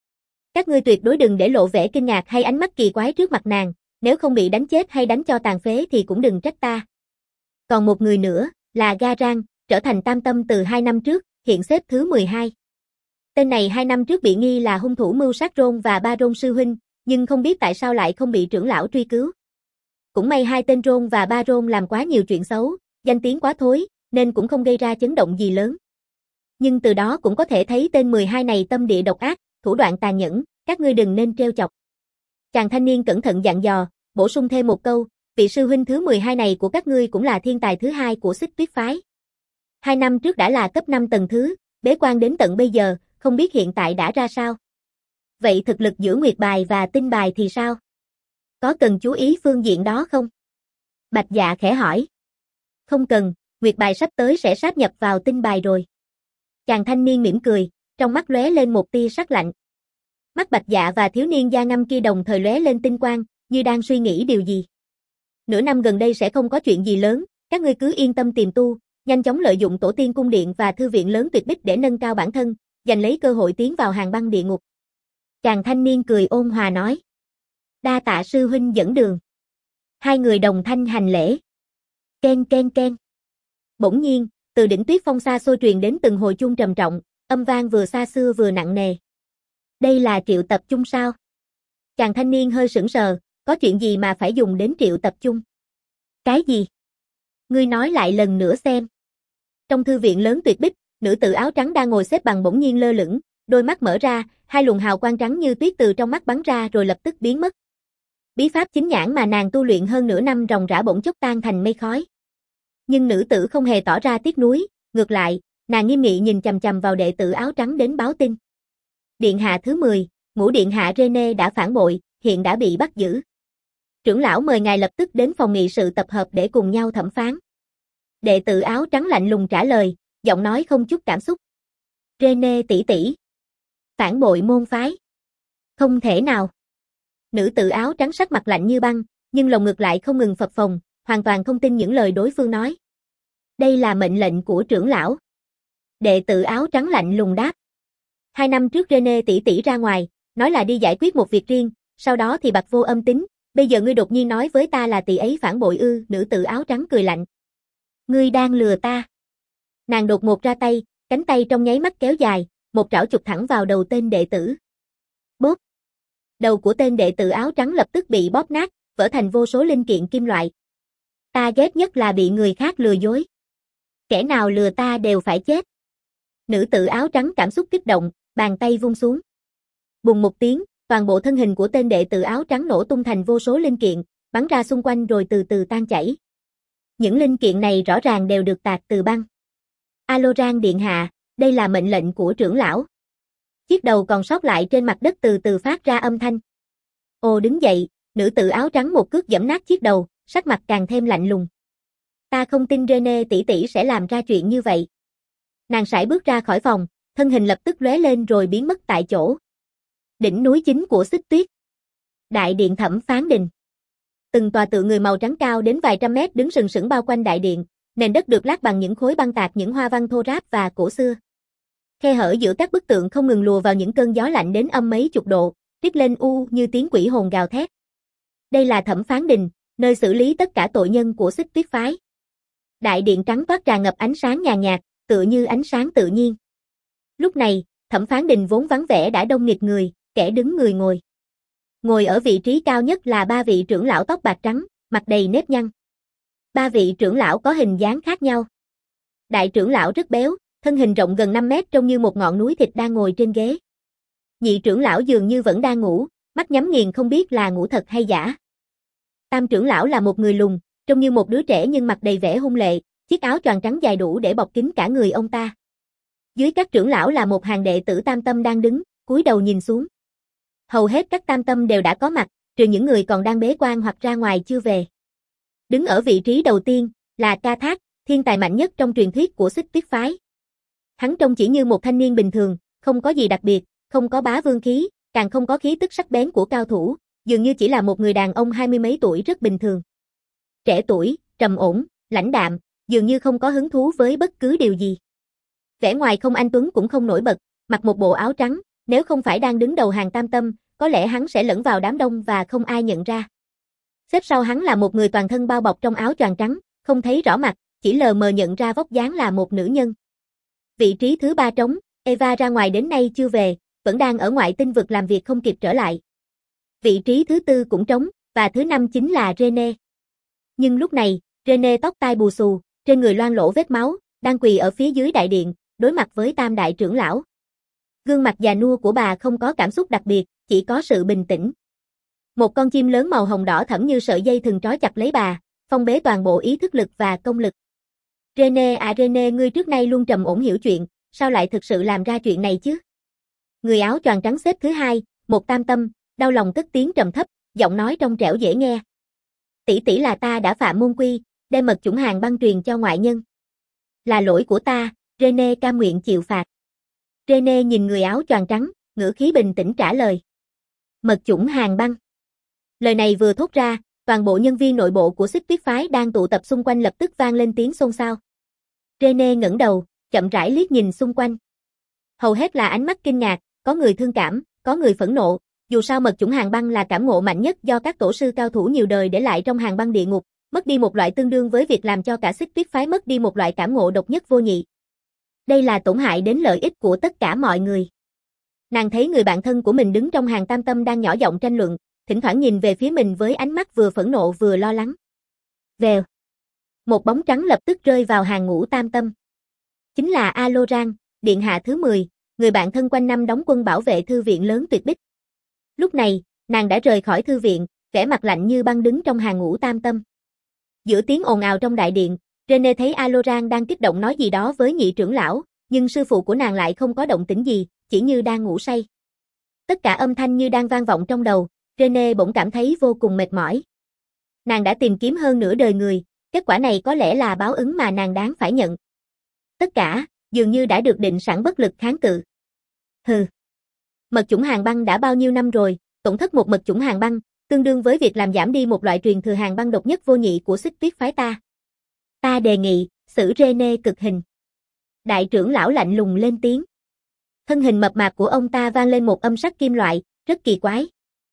Speaker 1: Các ngươi tuyệt đối đừng để lộ vẻ kinh ngạc hay ánh mắt kỳ quái trước mặt nàng, nếu không bị đánh chết hay đánh cho tàn phế thì cũng đừng trách ta. Còn một người nữa, là Garang, trở thành tam tâm từ hai năm trước, hiện xếp thứ mười hai. Tên này hai năm trước bị nghi là hung thủ mưu sát Rôn và ba Rôn sư huynh, nhưng không biết tại sao lại không bị trưởng lão truy cứu. Cũng may hai tên Rôn và ba Rôn làm quá nhiều chuyện xấu, danh tiếng quá thối, nên cũng không gây ra chấn động gì lớn. Nhưng từ đó cũng có thể thấy tên mười hai này tâm địa độc ác, thủ đoạn tàn nhẫn, các ngươi đừng nên trêu chọc. Chàng thanh niên cẩn thận dặn dò, bổ sung thêm một câu, vị sư huynh thứ mười hai này của các ngươi cũng là thiên tài thứ hai của Xích Tuyết phái. Hai năm trước đã là cấp năm tầng thứ, bế quan đến tận bây giờ, không biết hiện tại đã ra sao. Vậy thực lực giữa Nguyệt bài và Tinh bài thì sao? Có cần chú ý phương diện đó không? Bạch Dạ khẽ hỏi. Không cần, Nguyệt bài sắp tới sẽ sáp nhập vào Tinh bài rồi. Chàng thanh niên mỉm cười, trong mắt lóe lên một tia sắc lạnh. Mắt Bạch Dạ và thiếu niên da ngăm kia đồng thời lóe lên tinh quang, như đang suy nghĩ điều gì. Nửa năm gần đây sẽ không có chuyện gì lớn, các ngươi cứ yên tâm tìm tu, nhanh chóng lợi dụng tổ tiên cung điện và thư viện lớn tuyệt bích để nâng cao bản thân, giành lấy cơ hội tiến vào hàng băng địa ngục. Chàng thanh niên cười ôn hòa nói. Đa tạ sư huynh dẫn đường. Hai người đồng thanh hành lễ. Ken ken ken. Bỗng nhiên, từ đỉnh tuyết phong xa xôi truyền đến từng hồi chuông trầm trọng, âm vang vừa xa xưa vừa nặng nề. Đây là triệu tập chung sao? Chàng thanh niên hơi sững sờ, có chuyện gì mà phải dùng đến triệu tập chung? Cái gì? Ngươi nói lại lần nữa xem. Trong thư viện lớn tuyệt bích, nữ tử áo trắng đang ngồi xếp bằng bỗng nhiên lơ lửng, đôi mắt mở ra, hai luồng hào quang trắng như tuyết từ trong mắt bắn ra rồi lập tức biến mất. Bí pháp chính nhãn mà nàng tu luyện hơn nửa năm ròng rã bỗng chốc tan thành mây khói. Nhưng nữ tử không hề tỏ ra tiếc nuối, ngược lại, nàng nghiêm nghị nhìn chằm chằm vào đệ tử áo trắng đến báo tin. Điện hạ thứ mười, ngũ điện hạ Rene đã phản bội, hiện đã bị bắt giữ. Trưởng lão mời ngài lập tức đến phòng nghị sự tập hợp để cùng nhau thẩm phán. Đệ tử áo trắng lạnh lùng trả lời, giọng nói không chút cảm xúc. Rene tỷ tỷ. Phản bội môn phái. Không thể nào. Nữ tử áo trắng sắc mặt lạnh như băng, nhưng lồng ngực lại không ngừng phập phồng, hoàn toàn không tin những lời đối phương nói. Đây là mệnh lệnh của trưởng lão. Đệ tử áo trắng lạnh lùng đáp. Hai năm trước Rene tỷ tỷ ra ngoài, nói là đi giải quyết một việc riêng, sau đó thì bặt vô âm tín, bây giờ ngươi đột nhiên nói với ta là tỷ ấy phản bội ư? Nữ tử áo trắng cười lạnh. Ngươi đang lừa ta. Nàng đột ngột ra tay, cánh tay trong nháy mắt kéo dài, một trảo chụp thẳng vào đầu tên đệ tử. Bốp. Đầu của tên đệ tử áo trắng lập tức bị bóp nát, vỡ thành vô số linh kiện kim loại. Ta ghét nhất là bị người khác lừa dối. Kẻ nào lừa ta đều phải chết. Nữ tử áo trắng cảm xúc kích động, bàn tay vung xuống. Bùng một tiếng, toàn bộ thân hình của tên đệ tử áo trắng nổ tung thành vô số linh kiện, bắn ra xung quanh rồi từ từ tan chảy. Những linh kiện này rõ ràng đều được tạc từ băng. Aloran điện hạ, đây là mệnh lệnh của trưởng lão. Chiếc đầu còn sót lại trên mặt đất từ từ phát ra âm thanh. Ô đứng dậy, nữ tử áo trắng một cước giẫm nát chiếc đầu, sắc mặt càng thêm lạnh lùng. Ta không tin Rene tỷ tỷ sẽ làm ra chuyện như vậy. Nàng sải bước ra khỏi phòng, thân hình lập tức lóe lên rồi biến mất tại chỗ. Đỉnh núi chính của Xích Tuyết. Đại điện thẩm phán đình. Từng tòa tượng người màu trắng cao đến vài trăm mét đứng sừng sững bao quanh đại điện, nền đất được lát bằng những khối băng tạc những hoa văn thô ráp và cổ xưa. Khe hở giữa các bức tượng không ngừng lùa vào những cơn gió lạnh đến âm mấy chục độ, rít lên u như tiếng quỷ hồn gào thét. Đây là thẩm phán đình, nơi xử lý tất cả tội nhân của Xích Tuyết phái. Đại điện trắng toát tràn ngập ánh sáng nhàn nhạt, tựa như ánh sáng tự nhiên. Lúc này, thẩm phán đình vốn vắng vẻ đã đông nghịt người, kẻ đứng người ngồi. Ngồi ở vị trí cao nhất là ba vị trưởng lão tóc bạc trắng, mặt đầy nếp nhăn. Ba vị trưởng lão có hình dáng khác nhau. Đại trưởng lão rất béo, thân hình rộng gần năm mét trông như một ngọn núi thịt đang ngồi trên ghế. Nhị trưởng lão dường như vẫn đang ngủ, mắt nhắm nghiền không biết là ngủ thật hay giả. Tam trưởng lão là một người lùn, trông như một đứa trẻ nhưng mặt đầy vẻ hung lệ, chiếc áo choàng trắng dài đủ để bọc kín cả người ông ta. Dưới các trưởng lão là một hàng đệ tử tam tâm đang đứng, cúi đầu nhìn xuống. Hầu hết các tam tâm đều đã có mặt, trừ những người còn đang bế quan hoặc ra ngoài chưa về. Đứng ở vị trí đầu tiên là Ca Thác, thiên tài mạnh nhất trong truyền thuyết của Xích Tuyết phái. Hắn trông chỉ như một thanh niên bình thường, không có gì đặc biệt, không có bá vương khí, càng không có khí tức sắc bén của cao thủ, dường như chỉ là một người đàn ông hai mươi mấy tuổi rất bình thường. Trẻ tuổi, trầm ổn, lãnh đạm, dường như không có hứng thú với bất cứ điều gì. Vẻ ngoài không anh tuấn cũng không nổi bật, mặc một bộ áo trắng, nếu không phải đang đứng đầu hàng tam tâm, có lẽ hắn sẽ lẫn vào đám đông và không ai nhận ra. Xếp sau hắn là một người toàn thân bao bọc trong áo choàng trắng, không thấy rõ mặt, chỉ lờ mờ nhận ra vóc dáng là một nữ nhân. Vị trí thứ ba trống, Eva ra ngoài đến nay chưa về, vẫn đang ở ngoại tinh vực làm việc không kịp trở lại. Vị trí thứ tư cũng trống, và thứ năm chính là Rene. Nhưng lúc này, Rene tóc tai bù xù, trên người loang lỗ vết máu, đang quỳ ở phía dưới đại điện, đối mặt với tam đại trưởng lão. Gương mặt già nua của bà không có cảm xúc đặc biệt, chỉ có sự bình tĩnh. Một con chim lớn màu hồng đỏ thẫm như sợi dây thừng trói chặt lấy bà, phong bế toàn bộ ý thức lực và công lực. Rene à Rene, ngươi trước nay luôn trầm ổn hiểu chuyện, sao lại thực sự làm ra chuyện này chứ? Người áo choàng trắng xếp thứ hai, một tam tâm, đau lòng cất tiếng trầm thấp, giọng nói trong trẻo dễ nghe. Tỷ tỷ là ta đã phạm môn quy, đem mật chủng hàng băng truyền cho ngoại nhân. Là lỗi của ta, Rene cam nguyện chịu phạt. Rene nhìn người áo choàng trắng, ngữ khí bình tĩnh trả lời. Mật chủng hàng băng. Lời này vừa thốt ra, toàn bộ nhân viên nội bộ của Xích Tuyết phái đang tụ tập xung quanh lập tức vang lên tiếng xôn xao. Rene ngẩng đầu, chậm rãi liếc nhìn xung quanh. Hầu hết là ánh mắt kinh ngạc, có người thương cảm, có người phẫn nộ, dù sao mật chủng hàng băng là cảm ngộ mạnh nhất do các tổ sư cao thủ nhiều đời để lại trong hàng băng địa ngục, mất đi một loại tương đương với việc làm cho cả Xích Tuyết phái mất đi một loại cảm ngộ độc nhất vô nhị. Đây là tổn hại đến lợi ích của tất cả mọi người. Nàng thấy người bạn thân của mình đứng trong hàng tam tâm đang nhỏ giọng tranh luận, thỉnh thoảng nhìn về phía mình với ánh mắt vừa phẫn nộ vừa lo lắng. Vèo. Một bóng trắng lập tức rơi vào hàng ngũ tam tâm. Chính là Aloran, điện hạ thứ mười, người bạn thân quanh năm đóng quân bảo vệ thư viện lớn Tuyệt Bích. Lúc này, nàng đã rời khỏi thư viện, vẻ mặt lạnh như băng đứng trong hàng ngũ tam tâm. Giữa tiếng ồn ào trong đại điện, Rene thấy Aloran đang kích động nói gì đó với nhị trưởng lão, nhưng sư phụ của nàng lại không có động tĩnh gì, chỉ như đang ngủ say. Tất cả âm thanh như đang vang vọng trong đầu, Rene bỗng cảm thấy vô cùng mệt mỏi. Nàng đã tìm kiếm hơn nửa đời người, kết quả này có lẽ là báo ứng mà nàng đáng phải nhận. Tất cả, dường như đã được định sẵn bất lực kháng cự. Hừ. Mật chủng hàng băng đã bao nhiêu năm rồi, tổn thất một mật chủng hàng băng, tương đương với việc làm giảm đi một loại truyền thừa hàng băng độc nhất vô nhị của Xích Tuyết phái ta. Ta đề nghị, xử Rene cực hình. Đại trưởng lão lạnh lùng lên tiếng. Thân hình mập mạp của ông ta vang lên một âm sắc kim loại, rất kỳ quái.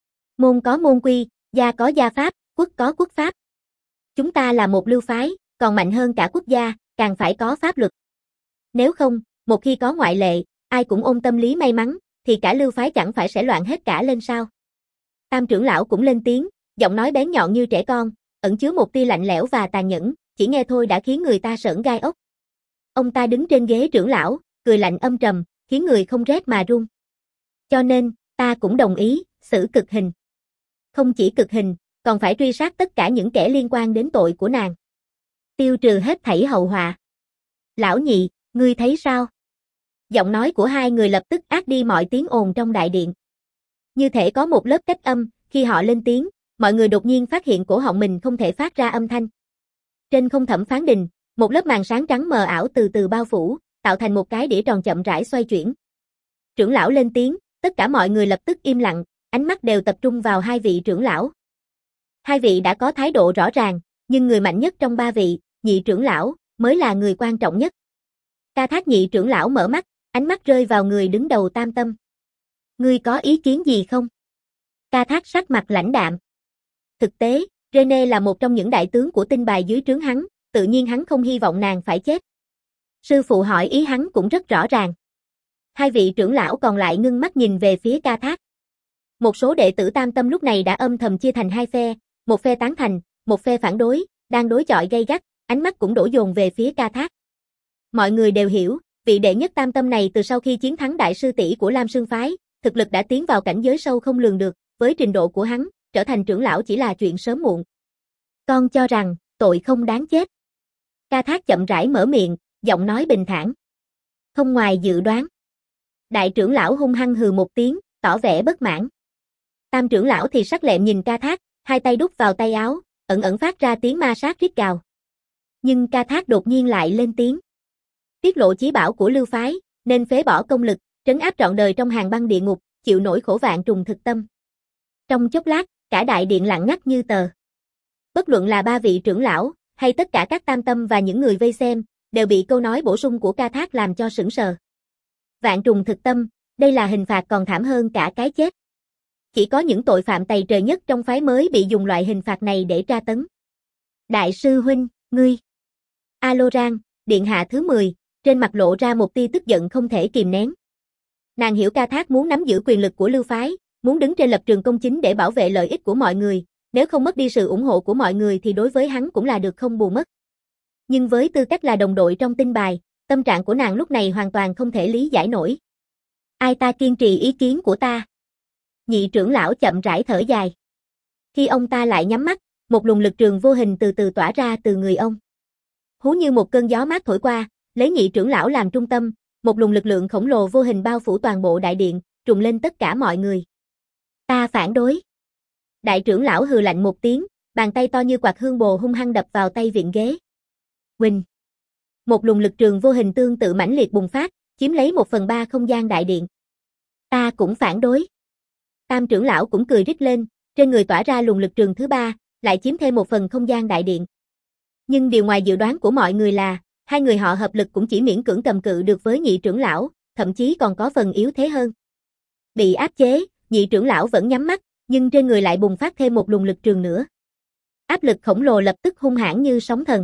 Speaker 1: Môn có môn quy, gia có gia pháp, quốc có quốc pháp. Chúng ta là một lưu phái, còn mạnh hơn cả quốc gia, càng phải có pháp luật. Nếu không, một khi có ngoại lệ, ai cũng ôm tâm lý may mắn, thì cả lưu phái chẳng phải sẽ loạn hết cả lên sao. Tam trưởng lão cũng lên tiếng, giọng nói bén nhọn như trẻ con, ẩn chứa một tia lạnh lẽo và tàn nhẫn, chỉ nghe thôi đã khiến người ta sởn gai ốc. Ông ta đứng trên ghế trưởng lão, cười lạnh âm trầm, khiến người không rét mà run. Cho nên, ta cũng đồng ý, xử cực hình. Không chỉ cực hình, còn phải truy sát tất cả những kẻ liên quan đến tội của nàng. Tiêu trừ hết thảy hậu họa. Lão nhị, ngươi thấy sao? Giọng nói của hai người lập tức át đi mọi tiếng ồn trong đại điện. Như thể có một lớp cách âm, khi họ lên tiếng, mọi người đột nhiên phát hiện cổ họng mình không thể phát ra âm thanh. Trên không thẩm phán đình, một lớp màn sáng trắng mờ ảo từ từ bao phủ, tạo thành một cái đĩa tròn chậm rãi xoay chuyển. Trưởng lão lên tiếng, tất cả mọi người lập tức im lặng, ánh mắt đều tập trung vào hai vị trưởng lão. Hai vị đã có thái độ rõ ràng, nhưng người mạnh nhất trong ba vị, nhị trưởng lão, mới là người quan trọng nhất. Ca Thác nhị trưởng lão mở mắt, ánh mắt rơi vào người đứng đầu Tam Tâm. Ngươi có ý kiến gì không? Ca Thác sắc mặt lãnh đạm. Thực tế, Rene là một trong những đại tướng của tinh bài dưới trướng hắn, tự nhiên hắn không hy vọng nàng phải chết. Sư phụ hỏi ý hắn cũng rất rõ ràng. Hai vị trưởng lão còn lại ngưng mắt nhìn về phía Ca Thác. Một số đệ tử Tam Tâm lúc này đã âm thầm chia thành hai phe, một phe tán thành, một phe phản đối, đang đối chọi gay gắt, ánh mắt cũng đổ dồn về phía Ca Thác. Mọi người đều hiểu, vị đệ nhất Tam Tâm này từ sau khi chiến thắng đại sư tỷ của Lam Sương phái, thực lực đã tiến vào cảnh giới sâu không lường được, với trình độ của hắn, trở thành trưởng lão chỉ là chuyện sớm muộn. Con cho rằng, tội không đáng chết. Ca Thác chậm rãi mở miệng, giọng nói bình thản. Không ngoài dự đoán. Đại trưởng lão hung hăng hừ một tiếng, tỏ vẻ bất mãn. Tam trưởng lão thì sắc lẹm nhìn Ca Thác, hai tay đút vào tay áo, ẩn ẩn phát ra tiếng ma sát rít gào. Nhưng Ca Thác đột nhiên lại lên tiếng. Tiết lộ chí bảo của lưu phái, nên phế bỏ công lực, trấn áp trọn đời trong hàng băng địa ngục, chịu nổi khổ vạn trùng thực tâm. Trong chốc lát, cả đại điện lặng ngắt như tờ. Bất luận là ba vị trưởng lão, hay tất cả các Tam Tâm và những người vây xem, đều bị câu nói bổ sung của Ca Thác làm cho sững sờ. Vạn trùng thực tâm, đây là hình phạt còn thảm hơn cả cái chết. Chỉ có những tội phạm tày trời nhất trong phái mới bị dùng loại hình phạt này để tra tấn. Đại sư huynh, ngươi. Aloran, điện hạ thứ mười, trên mặt lộ ra một tia tức giận không thể kìm nén. Nàng hiểu Ca Thác muốn nắm giữ quyền lực của lưu phái, muốn đứng trên lập trường công chính để bảo vệ lợi ích của mọi người, nếu không mất đi sự ủng hộ của mọi người thì đối với hắn cũng là được không bù mất. Nhưng với tư cách là đồng đội trong tinh bài, tâm trạng của nàng lúc này hoàn toàn không thể lý giải nổi. Ai ta kiên trì ý kiến của ta? Nhị trưởng lão chậm rãi thở dài. Khi ông ta lại nhắm mắt, một luồng lực trường vô hình từ từ tỏa ra từ người ông. Hú như một cơn gió mát thổi qua, lấy nhị trưởng lão làm trung tâm, một luồng lực lượng khổng lồ vô hình bao phủ toàn bộ đại điện, trùng lên tất cả mọi người. Ta phản đối. Đại trưởng lão hừ lạnh một tiếng, bàn tay to như quạt hương bồ hung hăng đập vào tay viện ghế. Huỳnh. Một luồng lực trường vô hình tương tự mãnh liệt bùng phát, chiếm lấy một phần ba không gian đại điện. Ta cũng phản đối. Tam trưởng lão cũng cười rít lên, trên người tỏa ra luồng lực trường thứ ba, lại chiếm thêm một phần không gian đại điện. Nhưng điều ngoài dự đoán của mọi người là, hai người họ hợp lực cũng chỉ miễn cưỡng cầm cự được với nhị trưởng lão, thậm chí còn có phần yếu thế hơn. Bị áp chế, nhị trưởng lão vẫn nhắm mắt, nhưng trên người lại bùng phát thêm một luồng lực trường nữa. Áp lực khổng lồ lập tức hung hãn như sóng thần.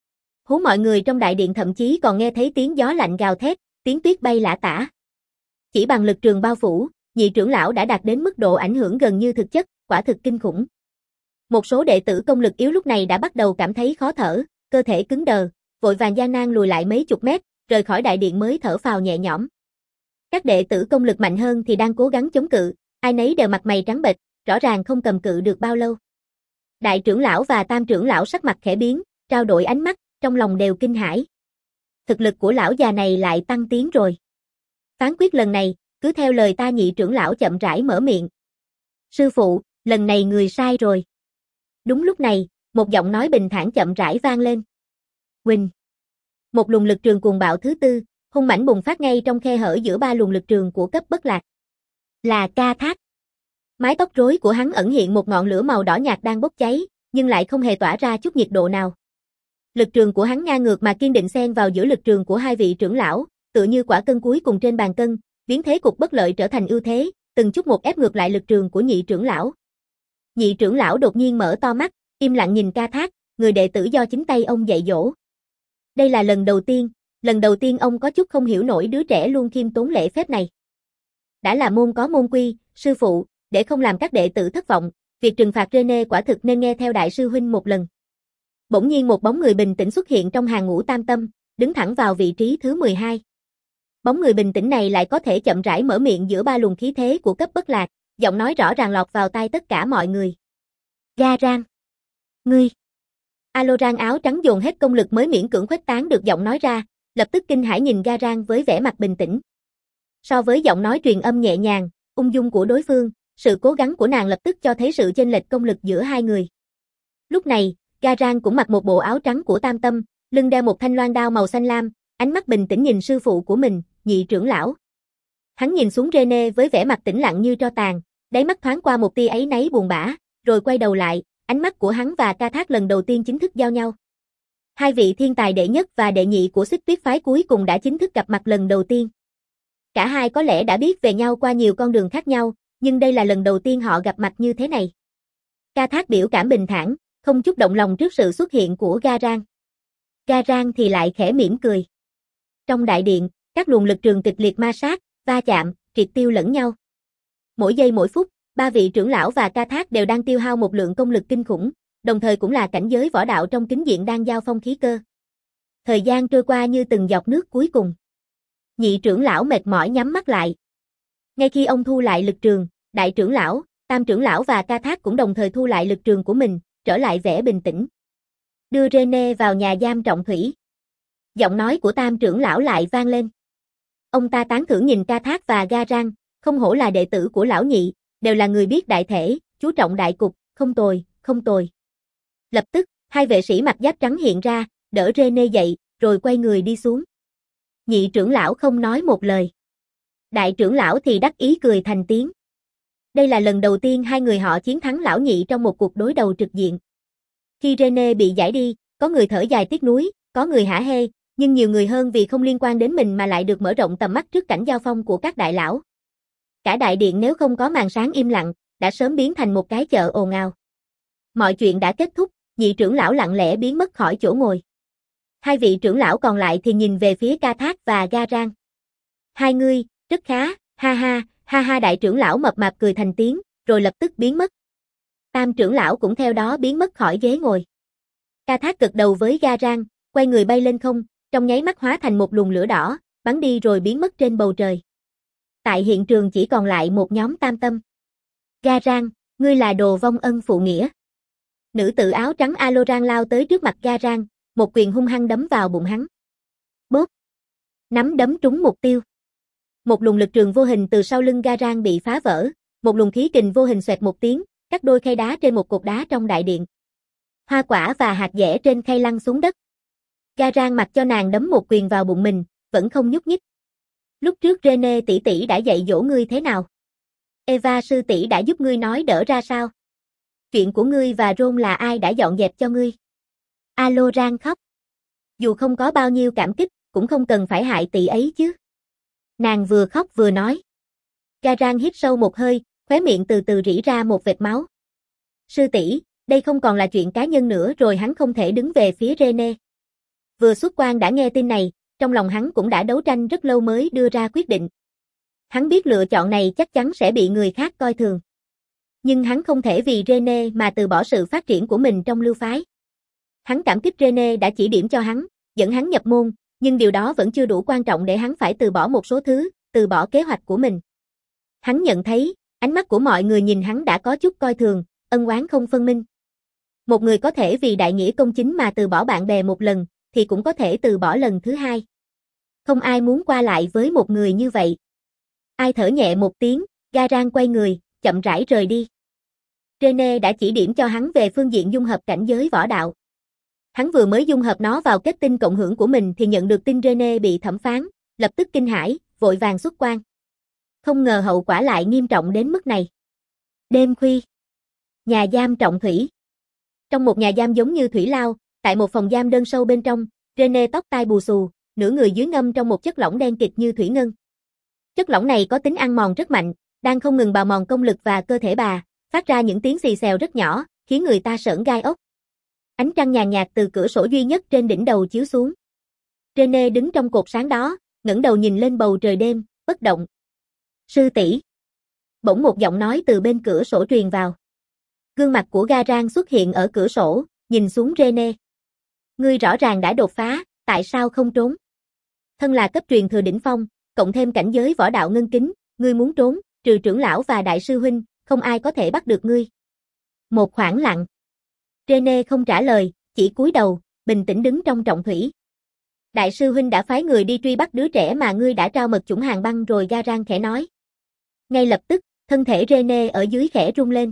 Speaker 1: Hú mọi người trong đại điện thậm chí còn nghe thấy tiếng gió lạnh gào thét, tiếng tuyết bay lả tả. Chỉ bằng lực trường bao phủ, nhị trưởng lão đã đạt đến mức độ ảnh hưởng gần như thực chất, quả thực kinh khủng. Một số đệ tử công lực yếu lúc này đã bắt đầu cảm thấy khó thở, cơ thể cứng đờ, vội vàng gian nan lùi lại mấy chục mét, rời khỏi đại điện mới thở phào nhẹ nhõm. Các đệ tử công lực mạnh hơn thì đang cố gắng chống cự, ai nấy đều mặt mày trắng bệch, rõ ràng không cầm cự được bao lâu. Đại trưởng lão và tam trưởng lão sắc mặt khẽ biến, trao đổi ánh mắt, trong lòng đều kinh hãi. Thực lực của lão già này lại tăng tiến rồi. Phán quyết lần này, cứ theo lời ta. Nhị trưởng lão chậm rãi mở miệng. Sư phụ, lần này người sai rồi. Đúng lúc này, một giọng nói bình thản chậm rãi vang lên. Huỳnh. Một luồng lực trường cuồng bạo thứ tư, hung mãnh bùng phát ngay trong khe hở giữa ba luồng lực trường của cấp bất lạc. Là Ca Thác. Mái tóc rối của hắn ẩn hiện một ngọn lửa màu đỏ nhạt đang bốc cháy, nhưng lại không hề tỏa ra chút nhiệt độ nào. Lực trường của hắn ngang ngược mà kiên định xen vào giữa lực trường của hai vị trưởng lão, tựa như quả cân cuối cùng trên bàn cân, biến thế cục bất lợi trở thành ưu thế, từng chút một ép ngược lại lực trường của nhị trưởng lão. Nhị trưởng lão đột nhiên mở to mắt, im lặng nhìn Ca Thác, người đệ tử do chính tay ông dạy dỗ. Đây là lần đầu tiên, lần đầu tiên ông có chút không hiểu nổi đứa trẻ luôn khiêm tốn lễ phép này. Đã là môn có môn quy, sư phụ, để không làm các đệ tử thất vọng, việc trừng phạt Rene quả thực nên nghe theo đại sư huynh một lần. Bỗng nhiên một bóng người bình tĩnh xuất hiện trong hàng ngũ tam tâm, đứng thẳng vào vị trí thứ mười hai. Bóng người bình tĩnh này lại có thể chậm rãi mở miệng giữa ba luồng khí thế của cấp bất lạc, giọng nói rõ ràng lọt vào tai tất cả mọi người. Ga-rang. Ngươi. Aloran áo trắng dồn hết công lực mới miễn cưỡng khuếch tán được giọng nói ra, lập tức kinh hãi nhìn Ga-rang với vẻ mặt bình tĩnh. So với giọng nói truyền âm nhẹ nhàng, ung dung của đối phương, sự cố gắng của nàng lập tức cho thấy sự chênh lệch công lực giữa hai người. Lúc này, Ga-rang cũng mặc một bộ áo trắng của tam tâm, lưng đeo một thanh loan đao màu xanh lam, ánh mắt bình tĩnh nhìn sư phụ của mình, nhị trưởng lão. Hắn nhìn xuống Rene với vẻ mặt tĩnh lặng như tro tàn, đáy mắt thoáng qua một tia áy náy buồn bã, rồi quay đầu lại, ánh mắt của hắn và Ca Thác lần đầu tiên chính thức giao nhau. Hai vị thiên tài đệ nhất và đệ nhị của Xích Tuyết phái cuối cùng đã chính thức gặp mặt lần đầu tiên. Cả hai có lẽ đã biết về nhau qua nhiều con đường khác nhau, nhưng đây là lần đầu tiên họ gặp mặt như thế này. Ca Thác biểu cảm bình thản, không chút động lòng trước sự xuất hiện của Ga-rang. Ga-rang thì lại khẽ mỉm cười. Trong đại điện, các luồng lực trường kịch liệt ma sát, va chạm, triệt tiêu lẫn nhau. Mỗi giây mỗi phút, ba vị trưởng lão và Ca Thác đều đang tiêu hao một lượng công lực kinh khủng, đồng thời cũng là cảnh giới võ đạo trong kính diện đang giao phong khí cơ. Thời gian trôi qua như từng giọt nước cuối cùng. Nhị trưởng lão mệt mỏi nhắm mắt lại. Ngay khi ông thu lại lực trường, đại trưởng lão, tam trưởng lão và Ca Thác cũng đồng thời thu lại lực trường của mình, trở lại vẻ bình tĩnh. Đưa Rene vào nhà giam trọng thủy. Giọng nói của tam trưởng lão lại vang lên. Ông ta tán thưởng nhìn Ca Thác và Ga-rang, không hổ là đệ tử của lão nhị, đều là người biết đại thể, chú trọng đại cục, không tồi, không tồi. Lập tức, hai vệ sĩ mặc giáp trắng hiện ra, đỡ Rene dậy, rồi quay người đi xuống. Nhị trưởng lão không nói một lời. Đại trưởng lão thì đắc ý cười thành tiếng. Đây là lần đầu tiên hai người họ chiến thắng lão nhị trong một cuộc đối đầu trực diện. Khi Rene bị giải đi, có người thở dài tiếc nuối, có người hả hê, nhưng nhiều người hơn vì không liên quan đến mình mà lại được mở rộng tầm mắt trước cảnh giao phong của các đại lão. Cả đại điện nếu không có màn sáng im lặng, đã sớm biến thành một cái chợ ồn ào. Mọi chuyện đã kết thúc, nhị trưởng lão lặng lẽ biến mất khỏi chỗ ngồi. Hai vị trưởng lão còn lại thì nhìn về phía Ca Thác và Ga-rang. Hai ngươi, rất khá, ha ha, ha ha. Đại trưởng lão mập mạp cười thành tiếng, rồi lập tức biến mất. Tam trưởng lão cũng theo đó biến mất khỏi ghế ngồi. Ca Thác gật đầu với Ga-rang, quay người bay lên không, trong nháy mắt hóa thành một luồng lửa đỏ, bắn đi rồi biến mất trên bầu trời. Tại hiện trường chỉ còn lại một nhóm tam tâm. Ga-rang, ngươi là đồ vong ân phụ nghĩa. Nữ tử áo trắng Aloran lao tới trước mặt Ga-rang, một quyền hung hăng đấm vào bụng hắn. Bốp. Nắm đấm trúng mục tiêu. Một luồng lực trường vô hình từ sau lưng Ga-rang bị phá vỡ, một luồng khí kình vô hình xoẹt một tiếng, cắt đôi khay đá trên một cột đá trong đại điện. Hoa quả và hạt dẻ trên khay lăn xuống đất. Ga-rang mặc cho nàng đấm một quyền vào bụng mình, vẫn không nhúc nhích. Lúc trước Rene tỷ tỷ đã dạy dỗ ngươi thế nào? Eva sư tỷ đã giúp ngươi nói đỡ ra sao? Chuyện của ngươi và Ron là ai đã dọn dẹp cho ngươi? Aloran khóc. Dù không có bao nhiêu cảm kích, cũng không cần phải hại tỷ ấy chứ. Nàng vừa khóc vừa nói. Ga-rang hít sâu một hơi, khóe miệng từ từ rỉ ra một vệt máu. Sư tỷ, đây không còn là chuyện cá nhân nữa rồi. Hắn không thể đứng về phía Rene. Vừa xuất quan đã nghe tin này, trong lòng hắn cũng đã đấu tranh rất lâu mới đưa ra quyết định. Hắn biết lựa chọn này chắc chắn sẽ bị người khác coi thường. Nhưng hắn không thể vì Rene mà từ bỏ sự phát triển của mình trong lưu phái. Hắn cảm kích Rene đã chỉ điểm cho hắn, dẫn hắn nhập môn, nhưng điều đó vẫn chưa đủ quan trọng để hắn phải từ bỏ một số thứ, từ bỏ kế hoạch của mình. Hắn nhận thấy, ánh mắt của mọi người nhìn hắn đã có chút coi thường, ân oán không phân minh. Một người có thể vì đại nghĩa công chính mà từ bỏ bạn bè một lần, thì cũng có thể từ bỏ lần thứ hai. Không ai muốn qua lại với một người như vậy. Ai thở nhẹ một tiếng, Garang quay người, chậm rãi rời đi. Rene đã chỉ điểm cho hắn về phương diện dung hợp cảnh giới võ đạo. Hắn vừa mới dung hợp nó vào kết tinh cộng hưởng của mình thì nhận được tin Rene bị thẩm phán, lập tức kinh hãi, vội vàng xuất quan. Không ngờ hậu quả lại nghiêm trọng đến mức này. Đêm khuya. Nhà giam Trọng Thủy. Trong một nhà giam giống như thủy lao, tại một phòng giam đơn sâu bên trong, Rene tóc tai bù xù, nửa người dưới ngâm trong một chất lỏng đen kịt như thủy ngân. Chất lỏng này có tính ăn mòn rất mạnh, đang không ngừng bào mòn công lực và cơ thể bà, phát ra những tiếng xì xèo rất nhỏ, khiến người ta sởn gai ốc. Ánh trăng nhàn nhạt từ cửa sổ duy nhất trên đỉnh đầu chiếu xuống. Rene đứng trong cột sáng đó, ngẩng đầu nhìn lên bầu trời đêm, bất động. Sư tỷ. Bỗng một giọng nói từ bên cửa sổ truyền vào. Gương mặt của Garang xuất hiện ở cửa sổ, nhìn xuống Rene. Ngươi rõ ràng đã đột phá, tại sao không trốn? Thân là cấp truyền thừa đỉnh phong, cộng thêm cảnh giới võ đạo ngân kính, ngươi muốn trốn, trừ trưởng lão và đại sư huynh, không ai có thể bắt được ngươi. Một khoảng lặng. Rene không trả lời, chỉ cúi đầu, bình tĩnh đứng trong Trọng Thủy. Đại sư huynh đã phái người đi truy bắt đứa trẻ mà ngươi đã trao mật chủng hàng băng rồi, Garang khẽ nói. Ngay lập tức, thân thể Rene ở dưới khẽ rung lên.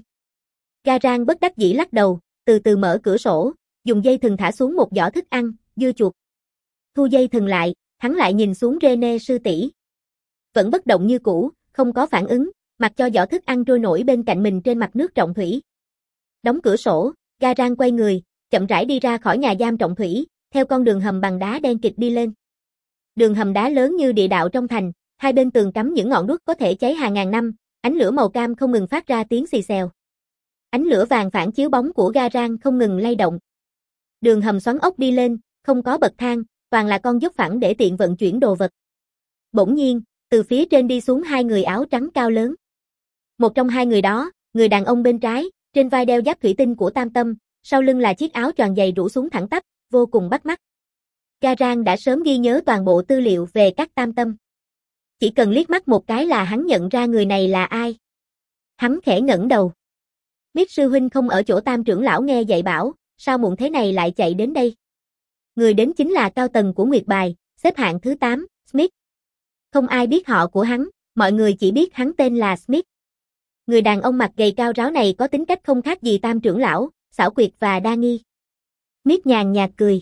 Speaker 1: Garang bất đắc dĩ lắc đầu, từ từ mở cửa sổ, dùng dây thừng thả xuống một giỏ thức ăn, dưa chuột. Thu dây thừng lại, hắn lại nhìn xuống Rene sư tỷ. Vẫn bất động như cũ, không có phản ứng, mặc cho giỏ thức ăn trôi nổi bên cạnh mình trên mặt nước Trọng Thủy. Đóng cửa sổ, Garang quay người, chậm rãi đi ra khỏi nhà giam Trọng Thủy, theo con đường hầm bằng đá đen kịt đi lên. Đường hầm đá lớn như địa đạo trong thành, hai bên tường cắm những ngọn đuốc có thể cháy hàng ngàn năm, ánh lửa màu cam không ngừng phát ra tiếng xì xèo. Ánh lửa vàng phản chiếu bóng của Garang không ngừng lay động. Đường hầm xoắn ốc đi lên, không có bậc thang, toàn là con dốc phẳng để tiện vận chuyển đồ vật. Bỗng nhiên, từ phía trên đi xuống hai người áo trắng cao lớn. Một trong hai người đó, người đàn ông bên trái, trên vai đeo giáp thủy tinh của Tam Tâm, sau lưng là chiếc áo choàng dày rủ xuống thẳng tắp, vô cùng bắt mắt. Garang đã sớm ghi nhớ toàn bộ tư liệu về các Tam Tâm. Chỉ cần liếc mắt một cái là hắn nhận ra người này là ai. Hắn khẽ ngẩng đầu. Biết sư huynh không ở chỗ Tam trưởng lão nghe dạy bảo, sao muộn thế này lại chạy đến đây? Người đến chính là cao tầng của Nguyệt Bài, xếp hạng thứ tám, Smith. Không ai biết họ của hắn, mọi người chỉ biết hắn tên là Smith. Người đàn ông mặt gầy cao ráo này có tính cách không khác gì Tam trưởng lão, xảo quyệt và đa nghi. Smith nhàn nhạt cười.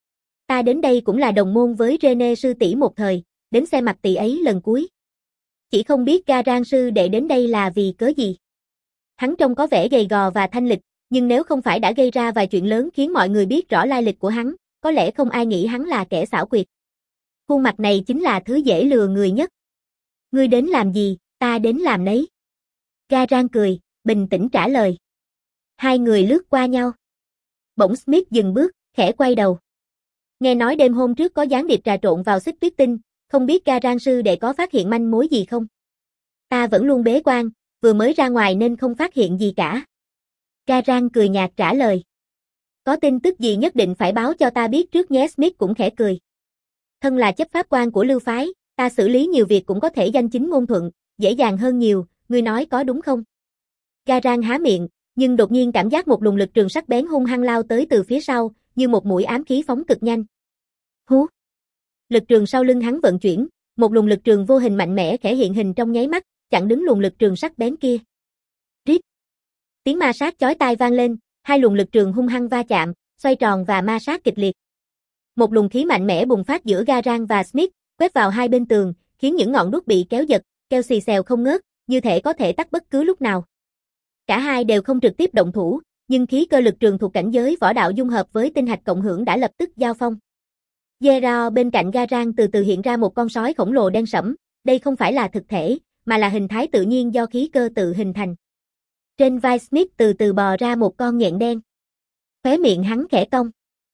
Speaker 1: Ta đến đây cũng là đồng môn với Rene sư tỷ một thời, đến xem mặt tỷ ấy lần cuối. Chỉ không biết Garang sư đệ đến đây là vì cớ gì. Hắn trông có vẻ gầy gò và thanh lịch, nhưng nếu không phải đã gây ra vài chuyện lớn khiến mọi người biết rõ lai lịch của hắn, có lẽ không ai nghĩ hắn là kẻ xảo quyệt. Khuôn mặt này chính là thứ dễ lừa người nhất. Ngươi đến làm gì, ta đến làm nấy. Garang cười, bình tĩnh trả lời. Hai người lướt qua nhau. Bỗng Smith dừng bước, khẽ quay đầu. Nghe nói đêm hôm trước có gián điệp trà trộn vào xích tuyết tinh, không biết Garang sư đệ có phát hiện manh mối gì không? Ta vẫn luôn bế quan, vừa mới ra ngoài nên không phát hiện gì cả. Garang cười nhạt trả lời. Có tin tức gì nhất định phải báo cho ta biết trước nhé. Smith cũng khẽ cười. Thân là chấp pháp quan của lưu phái, ta xử lý nhiều việc cũng có thể danh chính ngôn thuận, dễ dàng hơn nhiều, ngươi nói có đúng không? Garang há miệng, nhưng đột nhiên cảm giác một luồng lực trường sắc bén hung hăng lao tới từ phía sau, như một mũi ám khí phóng cực nhanh. Hú! Lực trường sau lưng hắn vận chuyển, một luồng lực trường vô hình mạnh mẽ khẽ hiện hình trong nháy mắt, chặn đứng luồng lực trường sắc bén kia. Rít! Tiếng ma sát chói tai vang lên, hai luồng lực trường hung hăng va chạm, xoay tròn và ma sát kịch liệt. Một luồng khí mạnh mẽ bùng phát giữa Garang và Smith, quét vào hai bên tường, khiến những ngọn đuốc bị kéo giật, kêu xì xèo không ngớt, như thể có thể tắt bất cứ lúc nào. Cả hai đều không trực tiếp động thủ, nhưng khí cơ lực trường thuộc cảnh giới võ đạo dung hợp với tinh hạch cộng hưởng đã lập tức giao phong. Zero bên cạnh Garang từ từ hiện ra một con sói khổng lồ đen sẫm, đây không phải là thực thể, mà là hình thái tự nhiên do khí cơ tự hình thành. Trên vai Smith từ từ bò ra một con nhện đen. Khóe miệng hắn khẽ cong.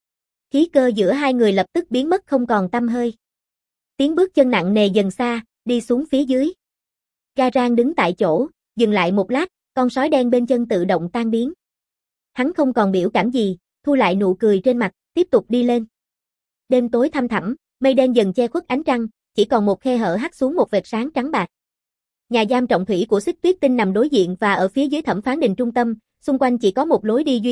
Speaker 1: Khí cơ giữa hai người lập tức biến mất không còn tăm hơi. Tiếng bước chân nặng nề dần xa, đi xuống phía dưới. Garang đứng tại chỗ, dừng lại một lát, con sói đen bên chân tự động tan biến. Hắn không còn biểu cảm gì, thu lại nụ cười trên mặt, tiếp tục đi lên. Đêm tối thăm thẳm, mây đen dần che khuất ánh trăng, chỉ còn một khe hở hắt xuống một vệt sáng trắng bạc. Nhà giam Trọng Thủy của Xích Tuyết Tinh nằm đối diện và ở phía dưới thẩm phán đình trung tâm, xung quanh chỉ có một lối đi duy nhất,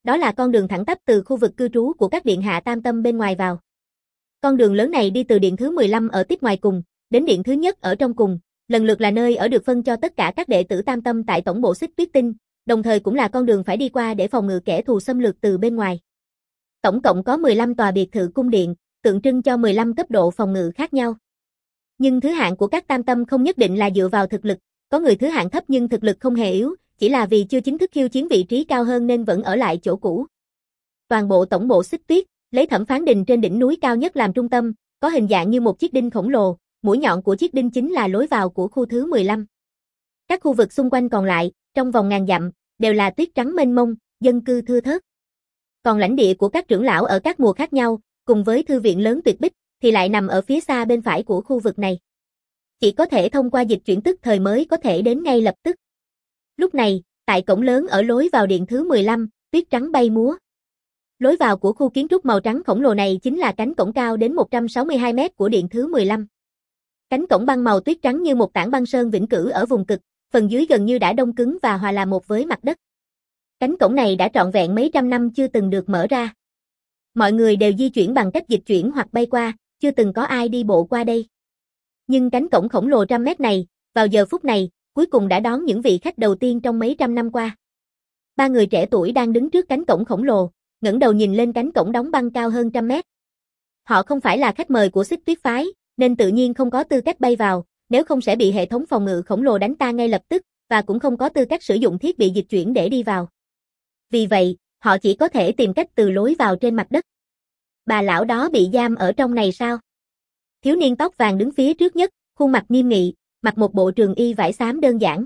Speaker 1: Đó là con đường thẳng tắp từ khu vực cư trú của các điện hạ tam tâm bên ngoài vào. Con đường lớn này đi từ điện thứ mười lăm ở tiếp ngoài cùng, đến điện thứ nhất ở trong cùng, lần lượt là nơi ở được phân cho tất cả các đệ tử tam tâm tại tổng bộ Xích Tuyết Tinh, đồng thời cũng là con đường phải đi qua để phòng ngự kẻ thù xâm lược từ bên ngoài. Tổng cộng có mười lăm tòa biệt thự cung điện, tượng trưng cho mười lăm cấp độ phòng ngự khác nhau. Nhưng thứ hạng của các tam tâm không nhất định là dựa vào thực lực, có người thứ hạng thấp nhưng thực lực không hề yếu, chỉ là vì chưa chính thức khiêu chiến vị trí cao hơn nên vẫn ở lại chỗ cũ. Toàn bộ tổng bộ Xích Tuyết, lấy Thẩm Phán Đình trên đỉnh núi cao nhất làm trung tâm, có hình dạng như một chiếc đinh khổng lồ, mũi nhọn của chiếc đinh chính là lối vào của khu thứ mười lăm. Các khu vực xung quanh còn lại, trong vòng ngàn dặm, đều là tuyết trắng mênh mông, dân cư thưa thớt. Còn lãnh địa của các trưởng lão ở các mùa khác nhau, cùng với thư viện lớn Tuyệt Bích, thì lại nằm ở phía xa bên phải của khu vực này. Chỉ có thể thông qua dịch chuyển tức thời mới có thể đến ngay lập tức. Lúc này, tại cổng lớn ở lối vào điện thứ mười lăm, tuyết trắng bay múa. Lối vào của khu kiến trúc màu trắng khổng lồ này chính là cánh cổng cao đến một trăm sáu mươi hai mét của điện thứ mười lăm. Cánh cổng băng màu tuyết trắng như một tảng băng sơn vĩnh cửu ở vùng cực, phần dưới gần như đã đông cứng và hòa làm một với mặt đất. Cánh cổng này đã trọn vẹn mấy trăm năm chưa từng được mở ra. Mọi người đều di chuyển bằng cách dịch chuyển hoặc bay qua, chưa từng có ai đi bộ qua đây. Nhưng cánh cổng khổng lồ trăm mét này, vào giờ phút này, cuối cùng đã đón những vị khách đầu tiên trong mấy trăm năm qua. Ba người trẻ tuổi đang đứng trước cánh cổng khổng lồ, ngẩng đầu nhìn lên cánh cổng đóng băng cao hơn trăm mét. Họ không phải là khách mời của Xích Tuyết phái, nên tự nhiên không có tư cách bay vào, nếu không sẽ bị hệ thống phòng ngự khổng lồ đánh tan ngay lập tức, và cũng không có tư cách sử dụng thiết bị dịch chuyển để đi vào. Vì vậy, họ chỉ có thể tìm cách từ lối vào trên mặt đất. Bà lão đó bị giam ở trong này sao? Thiếu niên tóc vàng đứng phía trước nhất, khuôn mặt nghiêm nghị, mặc một bộ trường y vải xám đơn giản.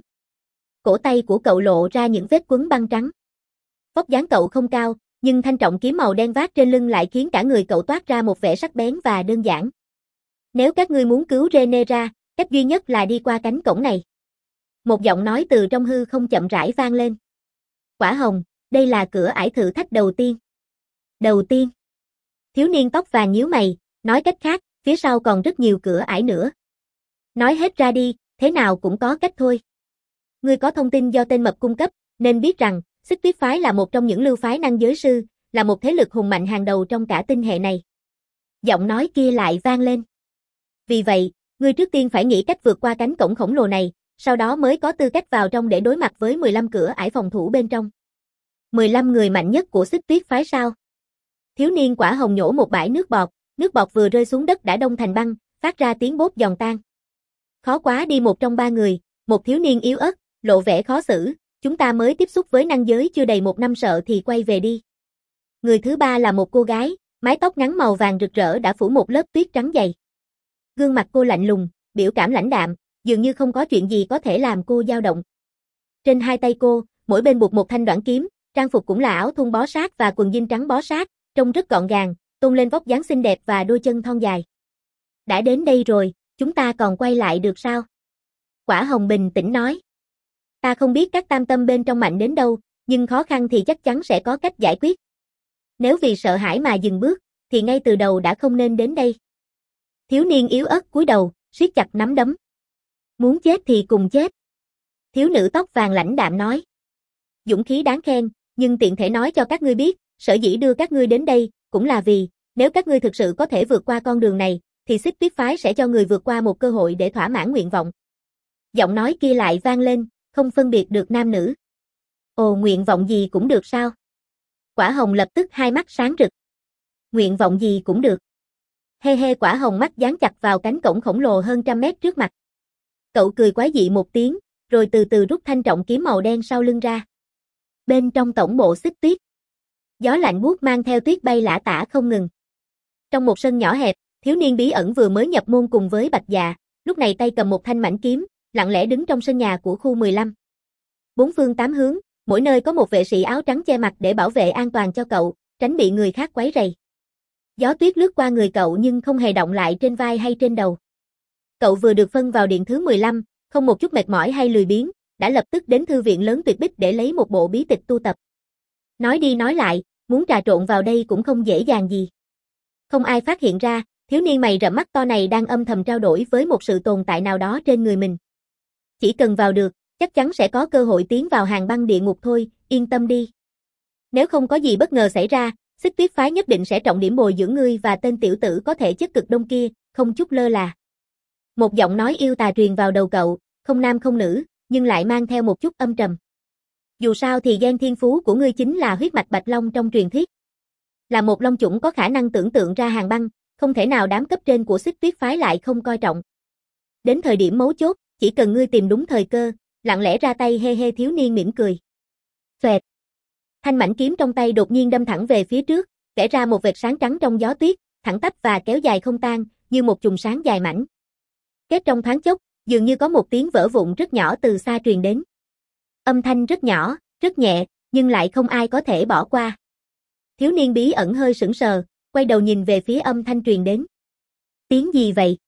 Speaker 1: Cổ tay của cậu lộ ra những vết quấn băng trắng. Vóc dáng cậu không cao, nhưng thanh trọng kiếm màu đen vác trên lưng lại khiến cả người cậu toát ra một vẻ sắc bén và đơn giản. Nếu các ngươi muốn cứu Rhaenyra, cách duy nhất là đi qua cánh cổng này. Một giọng nói từ trong hư không chậm rãi vang lên. Quả Hồng, đây là cửa ải thử thách đầu tiên. Đầu tiên. Thiếu niên tóc vàng nhíu mày, nói cách khác, phía sau còn rất nhiều cửa ải nữa. Nói hết ra đi, thế nào cũng có cách thôi. Ngươi có thông tin do tên mập cung cấp, nên biết rằng, Xích Tuyết phái là một trong những lưu phái năng giới sư, là một thế lực hùng mạnh hàng đầu trong cả tinh hệ này. Giọng nói kia lại vang lên. Vì vậy, ngươi trước tiên phải nghĩ cách vượt qua cánh cổng khổng lồ này, sau đó mới có tư cách vào trong để đối mặt với mười lăm cửa ải phòng thủ bên trong. mười lăm người mạnh nhất của Xích Tuyết phái sao? Thiếu niên Quả Hồng nhổ một bãi nước bọt, nước bọt vừa rơi xuống đất đã đông thành băng, phát ra tiếng bốp giòn tan. Khó quá đi một trong ba người, một thiếu niên yếu ớt, lộ vẻ khó xử, chúng ta mới tiếp xúc với năng giới chưa đầy một năm sợ thì quay về đi. Người thứ ba là một cô gái, mái tóc ngắn màu vàng rực rỡ đã phủ một lớp tuyết trắng dày. Gương mặt cô lạnh lùng, biểu cảm lãnh đạm, dường như không có chuyện gì có thể làm cô dao động. Trên hai tay cô, mỗi bên buộc một thanh đoạn kiếm, trang phục cũng là áo thun bó sát và quần jean trắng bó sát, trông rất gọn gàng, tôn lên vóc dáng xinh đẹp và đôi chân thon dài. Đã đến đây rồi, chúng ta còn quay lại được sao? Quả Hồng bình tĩnh nói. Ta không biết các tam tâm bên trong mạnh đến đâu, nhưng khó khăn thì chắc chắn sẽ có cách giải quyết. Nếu vì sợ hãi mà dừng bước, thì ngay từ đầu đã không nên đến đây. Thiếu niên yếu ớt cúi đầu, siết chặt nắm đấm. Muốn chết thì cùng chết. Thiếu nữ tóc vàng lãnh đạm nói. Dũng khí đáng khen, nhưng tiện thể nói cho các ngươi biết, sở dĩ đưa các ngươi đến đây, cũng là vì, nếu các ngươi thực sự có thể vượt qua con đường này, thì Xích Tuyết phái sẽ cho người vượt qua một cơ hội để thỏa mãn nguyện vọng. Giọng nói kia lại vang lên, không phân biệt được nam nữ. Ồ, nguyện vọng gì cũng được sao? Quả Hồng lập tức hai mắt sáng rực. Nguyện vọng gì cũng được. Hê hê Quả Hồng mắt dán chặt vào cánh cổng khổng lồ hơn trăm mét trước mặt. Cậu cười quái dị một tiếng, rồi từ từ rút thanh trọng kiếm màu đen sau lưng ra. Bên trong tổng bộ Xích Tuyết, gió lạnh buốt mang theo tuyết bay lả tả không ngừng. Trong một sân nhỏ hẹp, thiếu niên bí ẩn vừa mới nhập môn cùng với Bạch Dạ, lúc này tay cầm một thanh mảnh kiếm, lặng lẽ đứng trong sân nhà của khu mười lăm. Bốn phương tám hướng, mỗi nơi có một vệ sĩ áo trắng che mặt để bảo vệ an toàn cho cậu, tránh bị người khác quấy rầy. Gió tuyết lướt qua người cậu nhưng không hề động lại trên vai hay trên đầu. Cậu vừa được phân vào điện thứ mười lăm, không một chút mệt mỏi hay lười biếng, đã lập tức đến thư viện lớn Tuyệt Bích để lấy một bộ bí tịch tu tập. Nói đi nói lại, muốn trà trộn vào đây cũng không dễ dàng gì. Không ai phát hiện ra, thiếu niên mày rậm mắt to này đang âm thầm trao đổi với một sự tồn tại nào đó trên người mình. Chỉ cần vào được, chắc chắn sẽ có cơ hội tiến vào hàng băng địa ngục thôi, yên tâm đi. Nếu không có gì bất ngờ xảy ra, Xích Tuyết phái nhất định sẽ trọng điểm bồi dưỡng ngươi và tên tiểu tử có thể chất cực đông kia, không chút lơ là. Một giọng nói yêu tà truyền vào đầu cậu, không nam không nữ, nhưng lại mang theo một chút âm trầm. Dù sao thì gen thiên phú của ngươi chính là huyết mạch bạch long trong truyền thuyết. Là một long chủng có khả năng tưởng tượng ra hàng băng, không thể nào đám cấp trên của Xích Tuyết phái lại không coi trọng. Đến thời điểm mấu chốt, chỉ cần ngươi tìm đúng thời cơ, lặng lẽ ra tay hê hê thiếu niên mỉm cười. Xoẹt. Thanh mảnh kiếm trong tay đột nhiên đâm thẳng về phía trước, vẽ ra một vệt sáng trắng trong gió tuyết, thẳng tắp và kéo dài không tan, như một chùm sáng dài mảnh. Kết trong thoáng chốc, dường như có một tiếng vỡ vụn rất nhỏ từ xa truyền đến. Âm thanh rất nhỏ, rất nhẹ, nhưng lại không ai có thể bỏ qua. Thiếu niên bí ẩn hơi sững sờ, quay đầu nhìn về phía âm thanh truyền đến. Tiếng gì vậy?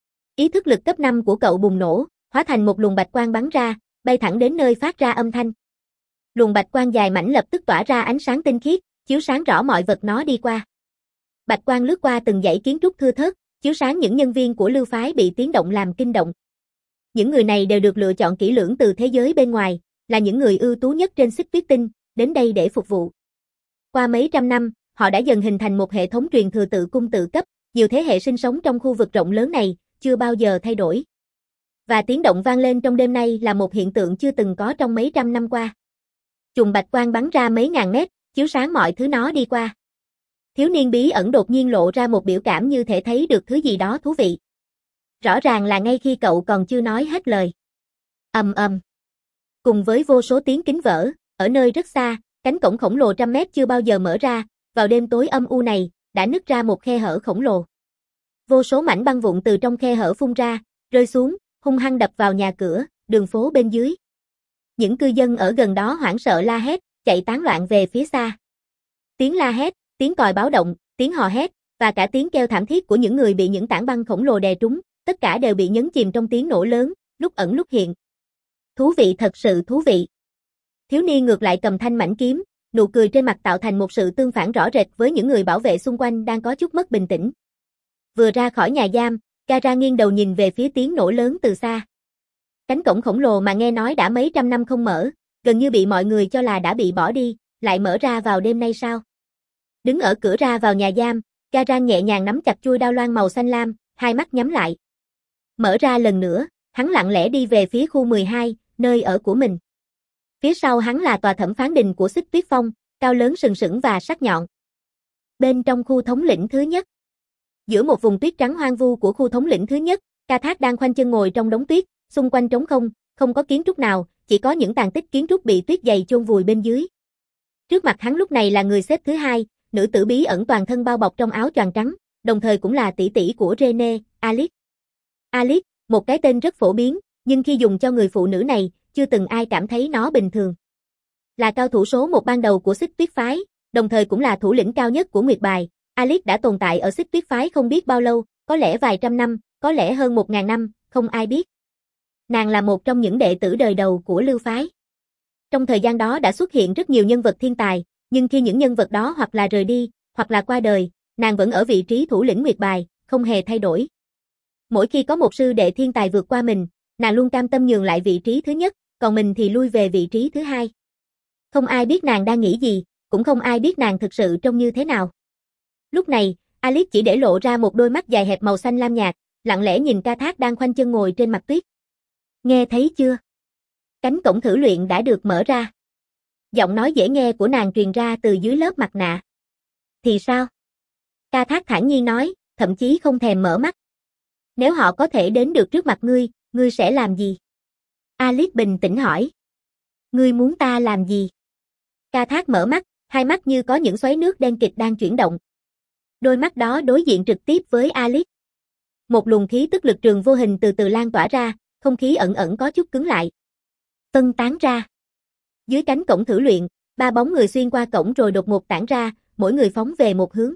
Speaker 1: Ý thức lực cấp năm của cậu bùng nổ, hóa thành một luồng bạch quang bắn ra, bay thẳng đến nơi phát ra âm thanh. Luồng bạch quang dài mảnh lập tức tỏa ra ánh sáng tinh khiết, chiếu sáng rõ mọi vật nó đi qua. Bạch quang lướt qua từng dãy kiến trúc thưa thớt, chiếu sáng những nhân viên của lưu phái bị tiếng động làm kinh động. Những người này đều được lựa chọn kỹ lưỡng từ thế giới bên ngoài, là những người ưu tú nhất trên Xích Tuyết Tinh, đến đây để phục vụ. Qua mấy trăm năm, họ đã dần hình thành một hệ thống truyền thừa tự cung tự cấp, nhiều thế hệ sinh sống trong khu vực rộng lớn này, chưa bao giờ thay đổi. Và tiếng động vang lên trong đêm nay là một hiện tượng chưa từng có trong mấy trăm năm qua. Chùm bạch quang bắn ra mấy ngàn mét, chiếu sáng mọi thứ nó đi qua. Thiếu niên bí ẩn đột nhiên lộ ra một biểu cảm như thể thấy được thứ gì đó thú vị. Rõ ràng là ngay khi cậu còn chưa nói hết lời. Ầm ầm. Cùng với vô số tiếng kính vỡ, ở nơi rất xa, cánh cổng khổng lồ trăm mét chưa bao giờ mở ra, vào đêm tối âm u này, đã nứt ra một khe hở khổng lồ. Vô số mảnh băng vụn từ trong khe hở phun ra, rơi xuống, hung hăng đập vào nhà cửa, đường phố bên dưới. Những cư dân ở gần đó hoảng sợ la hét, chạy tán loạn về phía xa. Tiếng la hét, tiếng còi báo động, tiếng hò hét, và cả tiếng kêu thảm thiết của những người bị những tảng băng khổng lồ đè trúng, tất cả đều bị nhấn chìm trong tiếng nổ lớn, lúc ẩn lúc hiện. Thú vị, thật sự thú vị. Thiếu niên ngược lại cầm thanh mảnh kiếm, nụ cười trên mặt tạo thành một sự tương phản rõ rệt với những người bảo vệ xung quanh đang có chút mất bình tĩnh. Vừa ra khỏi nhà giam, Kara nghiêng đầu nhìn về phía tiếng nổ lớn từ xa. Cánh cổng khổng lồ mà nghe nói đã mấy trăm năm không mở, gần như bị mọi người cho là đã bị bỏ đi, lại mở ra vào đêm nay sao? Đứng ở cửa ra vào nhà giam, Kara nhẹ nhàng nắm chặt chuôi đao loan màu xanh lam, hai mắt nhắm lại. Mở ra lần nữa, hắn lặng lẽ đi về phía khu mười hai, nơi ở của mình. Phía sau hắn là tòa thẩm phán đình của Xích Tuyết Phong, cao lớn sừng sững và sắc nhọn. Bên trong khu thống lĩnh thứ nhất, giữa một vùng tuyết trắng hoang vu của khu thống lĩnh thứ nhất, Ca Thác đang khoanh chân ngồi trong đống tuyết, xung quanh trống không, không có kiến trúc nào, chỉ có những tàn tích kiến trúc bị tuyết dày chôn vùi bên dưới. Trước mặt hắn lúc này là người xếp thứ hai, nữ tử bí ẩn toàn thân bao bọc trong áo choàng trắng, đồng thời cũng là tỷ tỷ của Rene, Alice. Alice, một cái tên rất phổ biến, nhưng khi dùng cho người phụ nữ này, chưa từng ai cảm thấy nó bình thường. Là cao thủ số một ban đầu của Xích Tuyết phái, đồng thời cũng là thủ lĩnh cao nhất của Nguyệt Bài, Alice đã tồn tại ở Xích Tuyết phái không biết bao lâu, có lẽ vài trăm năm, có lẽ hơn một ngàn năm, không ai biết. Nàng là một trong những đệ tử đời đầu của Lưu phái. Trong thời gian đó đã xuất hiện rất nhiều nhân vật thiên tài, nhưng khi những nhân vật đó hoặc là rời đi, hoặc là qua đời, nàng vẫn ở vị trí thủ lĩnh Nguyệt Bài, không hề thay đổi. Mỗi khi có một sư đệ thiên tài vượt qua mình, nàng luôn cam tâm nhường lại vị trí thứ nhất, còn mình thì lui về vị trí thứ hai. Không ai biết nàng đang nghĩ gì, cũng không ai biết nàng thực sự trông như thế nào. Lúc này, Alice chỉ để lộ ra một đôi mắt dài hẹp màu xanh lam nhạt, lặng lẽ nhìn Ca Thác đang khoanh chân ngồi trên mặt tuyết. Nghe thấy chưa? Cánh cổng thử luyện đã được mở ra. Giọng nói dễ nghe của nàng truyền ra từ dưới lớp mặt nạ. Thì sao? Ca Thác thản nhiên nói, thậm chí không thèm mở mắt. Nếu họ có thể đến được trước mặt ngươi, ngươi sẽ làm gì? Alice bình tĩnh hỏi. Ngươi muốn ta làm gì? Ca Thác mở mắt, hai mắt như có những xoáy nước đen kịt đang chuyển động. Đôi mắt đó đối diện trực tiếp với Alice. Một luồng khí tức lực trường vô hình từ từ lan tỏa ra, không khí ẩn ẩn có chút cứng lại. Phân tán ra. Dưới cánh cổng thử luyện, ba bóng người xuyên qua cổng rồi đột ngột tản ra, mỗi người phóng về một hướng.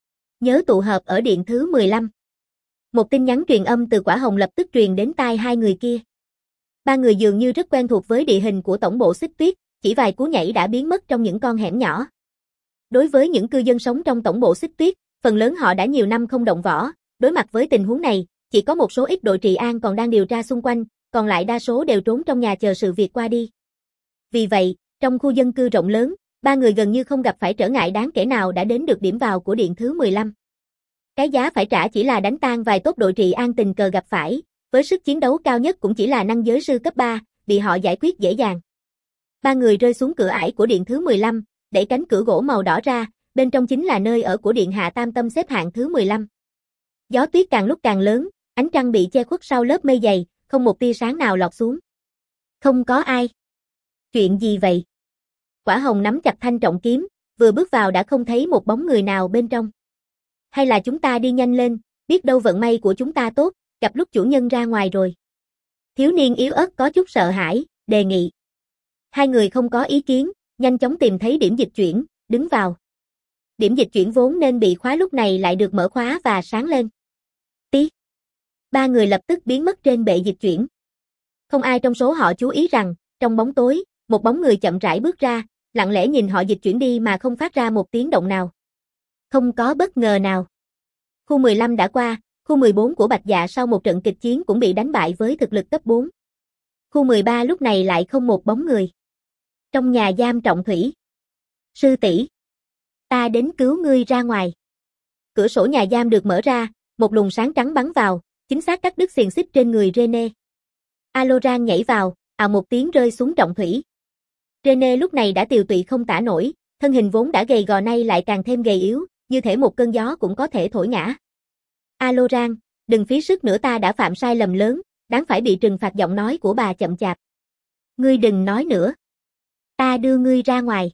Speaker 1: Nhớ tụ hợp ở điện thứ mười lăm. Một tin nhắn truyền âm từ Quả Hồng lập tức truyền đến tai hai người kia. Ba người dường như rất quen thuộc với địa hình của tổng bộ Xích Tuyết, chỉ vài cú nhảy đã biến mất trong những con hẻm nhỏ. Đối với những cư dân sống trong tổng bộ Xích Tuyết, phần lớn họ đã nhiều năm không động võ, đối mặt với tình huống này, chỉ có một số ít đội trị an còn đang điều tra xung quanh, còn lại đa số đều trốn trong nhà chờ sự việc qua đi. Vì vậy, trong khu dân cư rộng lớn, ba người gần như không gặp phải trở ngại đáng kể nào đã đến được điểm vào của điện thứ mười lăm. Cái giá phải trả chỉ là đánh tan vài tốt đội trị an tình cờ gặp phải, với sức chiến đấu cao nhất cũng chỉ là năng giới sư cấp ba, bị họ giải quyết dễ dàng. Ba người rơi xuống cửa ải của điện thứ mười lăm, đẩy cánh cửa gỗ màu đỏ ra, bên trong chính là nơi ở của điện hạ Tam Tâm xếp hạng thứ mười lăm. Gió tuyết càng lúc càng lớn, ánh trăng bị che khuất sau lớp mây dày, không một tia sáng nào lọt xuống. Không có ai. Chuyện gì vậy? Quả Hồng nắm chặt thanh trọng kiếm, vừa bước vào đã không thấy một bóng người nào bên trong. Hay là chúng ta đi nhanh lên, biết đâu vận may của chúng ta tốt, gặp lúc chủ nhân ra ngoài rồi. Thiếu niên yếu ớt có chút sợ hãi, đề nghị. Hai người không có ý kiến, nhanh chóng tìm thấy điểm dịch chuyển, đứng vào. Điểm dịch chuyển vốn nên bị khóa lúc này lại được mở khóa và sáng lên. Tí. Ba người lập tức biến mất trên bệ dịch chuyển. Không ai trong số họ chú ý rằng, trong bóng tối, một bóng người chậm rãi bước ra, lặng lẽ nhìn họ dịch chuyển đi mà không phát ra một tiếng động nào. Không có bất ngờ nào. Khu mười lăm đã qua, khu mười bốn của Bạch Dạ sau một trận kịch chiến cũng bị đánh bại với thực lực cấp bốn. Khu mười ba lúc này lại không một bóng người. Trong nhà giam Trọng Thủy. Sư tỷ, ta đến cứu ngươi ra ngoài. Cửa sổ nhà giam được mở ra, một luồng sáng trắng bắn vào, chính xác cắt đứt xiềng xích trên người Rene. Aloran nhảy vào, ào một tiếng rơi xuống Trọng Thủy. Rene lúc này đã tiều tụy không tả nổi, thân hình vốn đã gầy gò nay lại càng thêm gầy yếu, như thể một cơn gió cũng có thể thổi ngã. Aloran, đừng phí sức nữa, ta đã phạm sai lầm lớn, đáng phải bị trừng phạt. Giọng nói của bà chậm chạp. Ngươi đừng nói nữa. Ta đưa ngươi ra ngoài.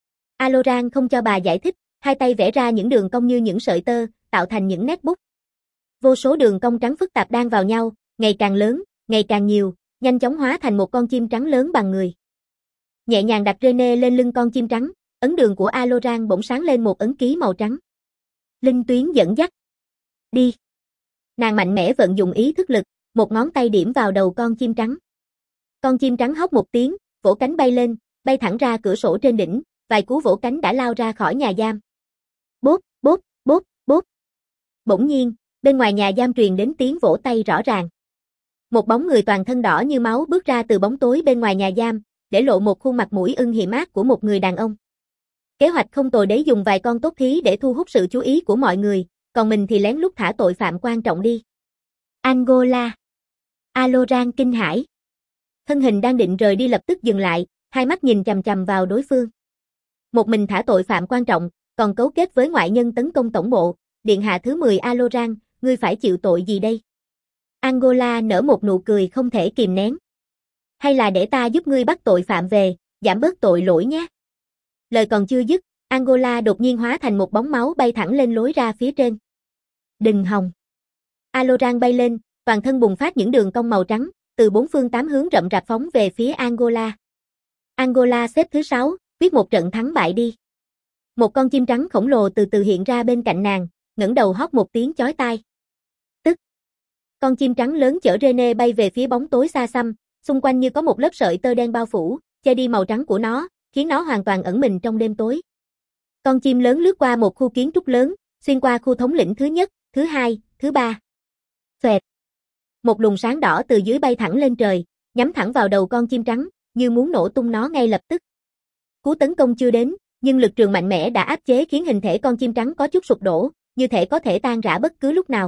Speaker 1: Aloran không cho bà giải thích, hai tay vẽ ra những đường cong như những sợi tơ, tạo thành những nét bút. Vô số đường cong trắng phức tạp đan vào nhau, ngày càng lớn, ngày càng nhiều, nhanh chóng hóa thành một con chim trắng lớn bằng người. Nhẹ nhàng đặt Rene lên lưng con chim trắng, ấn đường của Aloran bỗng sáng lên một ấn ký màu trắng. Linh tuyến dẫn dắt. Đi. Nàng mạnh mẽ vận dụng ý thức lực, một ngón tay điểm vào đầu con chim trắng. Con chim trắng hóc một tiếng, vỗ cánh bay lên, bay thẳng ra cửa sổ trên đỉnh, vài cú vỗ cánh đã lao ra khỏi nhà giam. Bốp, bốp, bốp, bốp. Bỗng nhiên, bên ngoài nhà giam truyền đến tiếng vỗ tay rõ ràng. Một bóng người toàn thân đỏ như máu bước ra từ bóng tối bên ngoài nhà giam, để lộ một khuôn mặt mũi ưng hiểm ác của một người đàn ông. Kế hoạch không tồi đấy, dùng vài con tốt thí để thu hút sự chú ý của mọi người, còn mình thì lén lút thả tội phạm quan trọng đi. Angola. Aloran kinh hãi. Thân hình đang định rời đi lập tức dừng lại, hai mắt nhìn chằm chằm vào đối phương. Một mình thả tội phạm quan trọng, còn cấu kết với ngoại nhân tấn công tổng bộ, điện hạ thứ mười Aloran, ngươi phải chịu tội gì đây? Angola nở một nụ cười không thể kìm nén. Hay là để ta giúp ngươi bắt tội phạm về, giảm bớt tội lỗi nhé. Lời còn chưa dứt, Angola đột nhiên hóa thành một bóng máu bay thẳng lên lối ra phía trên. Đừng hòng. Aloran bay lên, toàn thân bùng phát những đường cong màu trắng, từ bốn phương tám hướng rậm rạp phóng về phía Angola. Angola xếp thứ sáu, quyết một trận thắng bại đi. Một con chim trắng khổng lồ từ từ hiện ra bên cạnh nàng, ngẩng đầu hót một tiếng chói tai. Tức. Con chim trắng lớn chở Rene bay về phía bóng tối xa xăm, xung quanh như có một lớp sợi tơ đen bao phủ, che đi màu trắng của nó, khiến nó hoàn toàn ẩn mình trong đêm tối. Con chim lớn lướt qua một khu kiến trúc lớn, xuyên qua khu thống lĩnh thứ nhất, thứ hai, thứ ba. Xoẹt. Một luồng sáng đỏ từ dưới bay thẳng lên trời, nhắm thẳng vào đầu con chim trắng, như muốn nổ tung nó ngay lập tức. Cú tấn công chưa đến, nhưng lực trường mạnh mẽ đã áp chế khiến hình thể con chim trắng có chút sụp đổ, như thể có thể tan rã bất cứ lúc nào.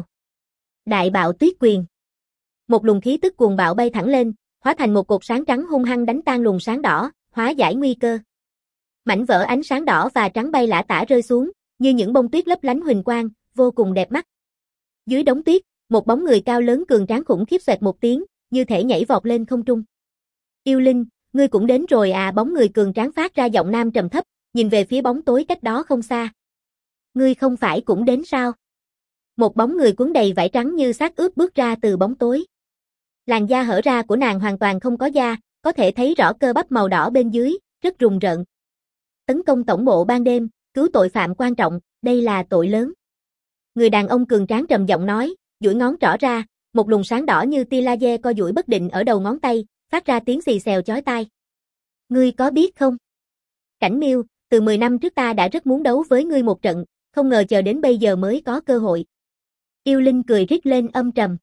Speaker 1: Đại bạo tuyết quyền. Một luồng khí tức cuồng bạo bay thẳng lên, hóa thành một cột sáng trắng hung hăng đánh tan luồng sáng đỏ, hóa giải nguy cơ. Mảnh vỡ ánh sáng đỏ và trắng bay lả tả rơi xuống, như những bông tuyết lấp lánh huỳnh quang, vô cùng đẹp mắt. Dưới đống tuyết, một bóng người cao lớn cường tráng khủng khiếp xoẹt một tiếng, như thể nhảy vọt lên không trung. Yêu Linh, ngươi cũng đến rồi à? Bóng người cường tráng phát ra giọng nam trầm thấp, nhìn về phía bóng tối cách đó không xa. Ngươi không phải cũng đến sao? Một bóng người cuốn đầy vải trắng như xác ướp bước ra từ bóng tối. Làn da hở ra của nàng hoàn toàn không có da, có thể thấy rõ cơ bắp màu đỏ bên dưới, rất rùng rợn. Tấn công tổng bộ ban đêm, cứu tội phạm quan trọng, đây là tội lớn. Người đàn ông cường tráng trầm giọng nói, duỗi ngón trỏ ra, một luồng sáng đỏ như tia laser co duỗi bất định ở đầu ngón tay, phát ra tiếng xì xèo chói tai. Ngươi có biết không? Cảnh Miêu, từ mười năm trước ta đã rất muốn đấu với ngươi một trận, không ngờ chờ đến bây giờ mới có cơ hội. Yêu Linh cười rít lên âm trầm.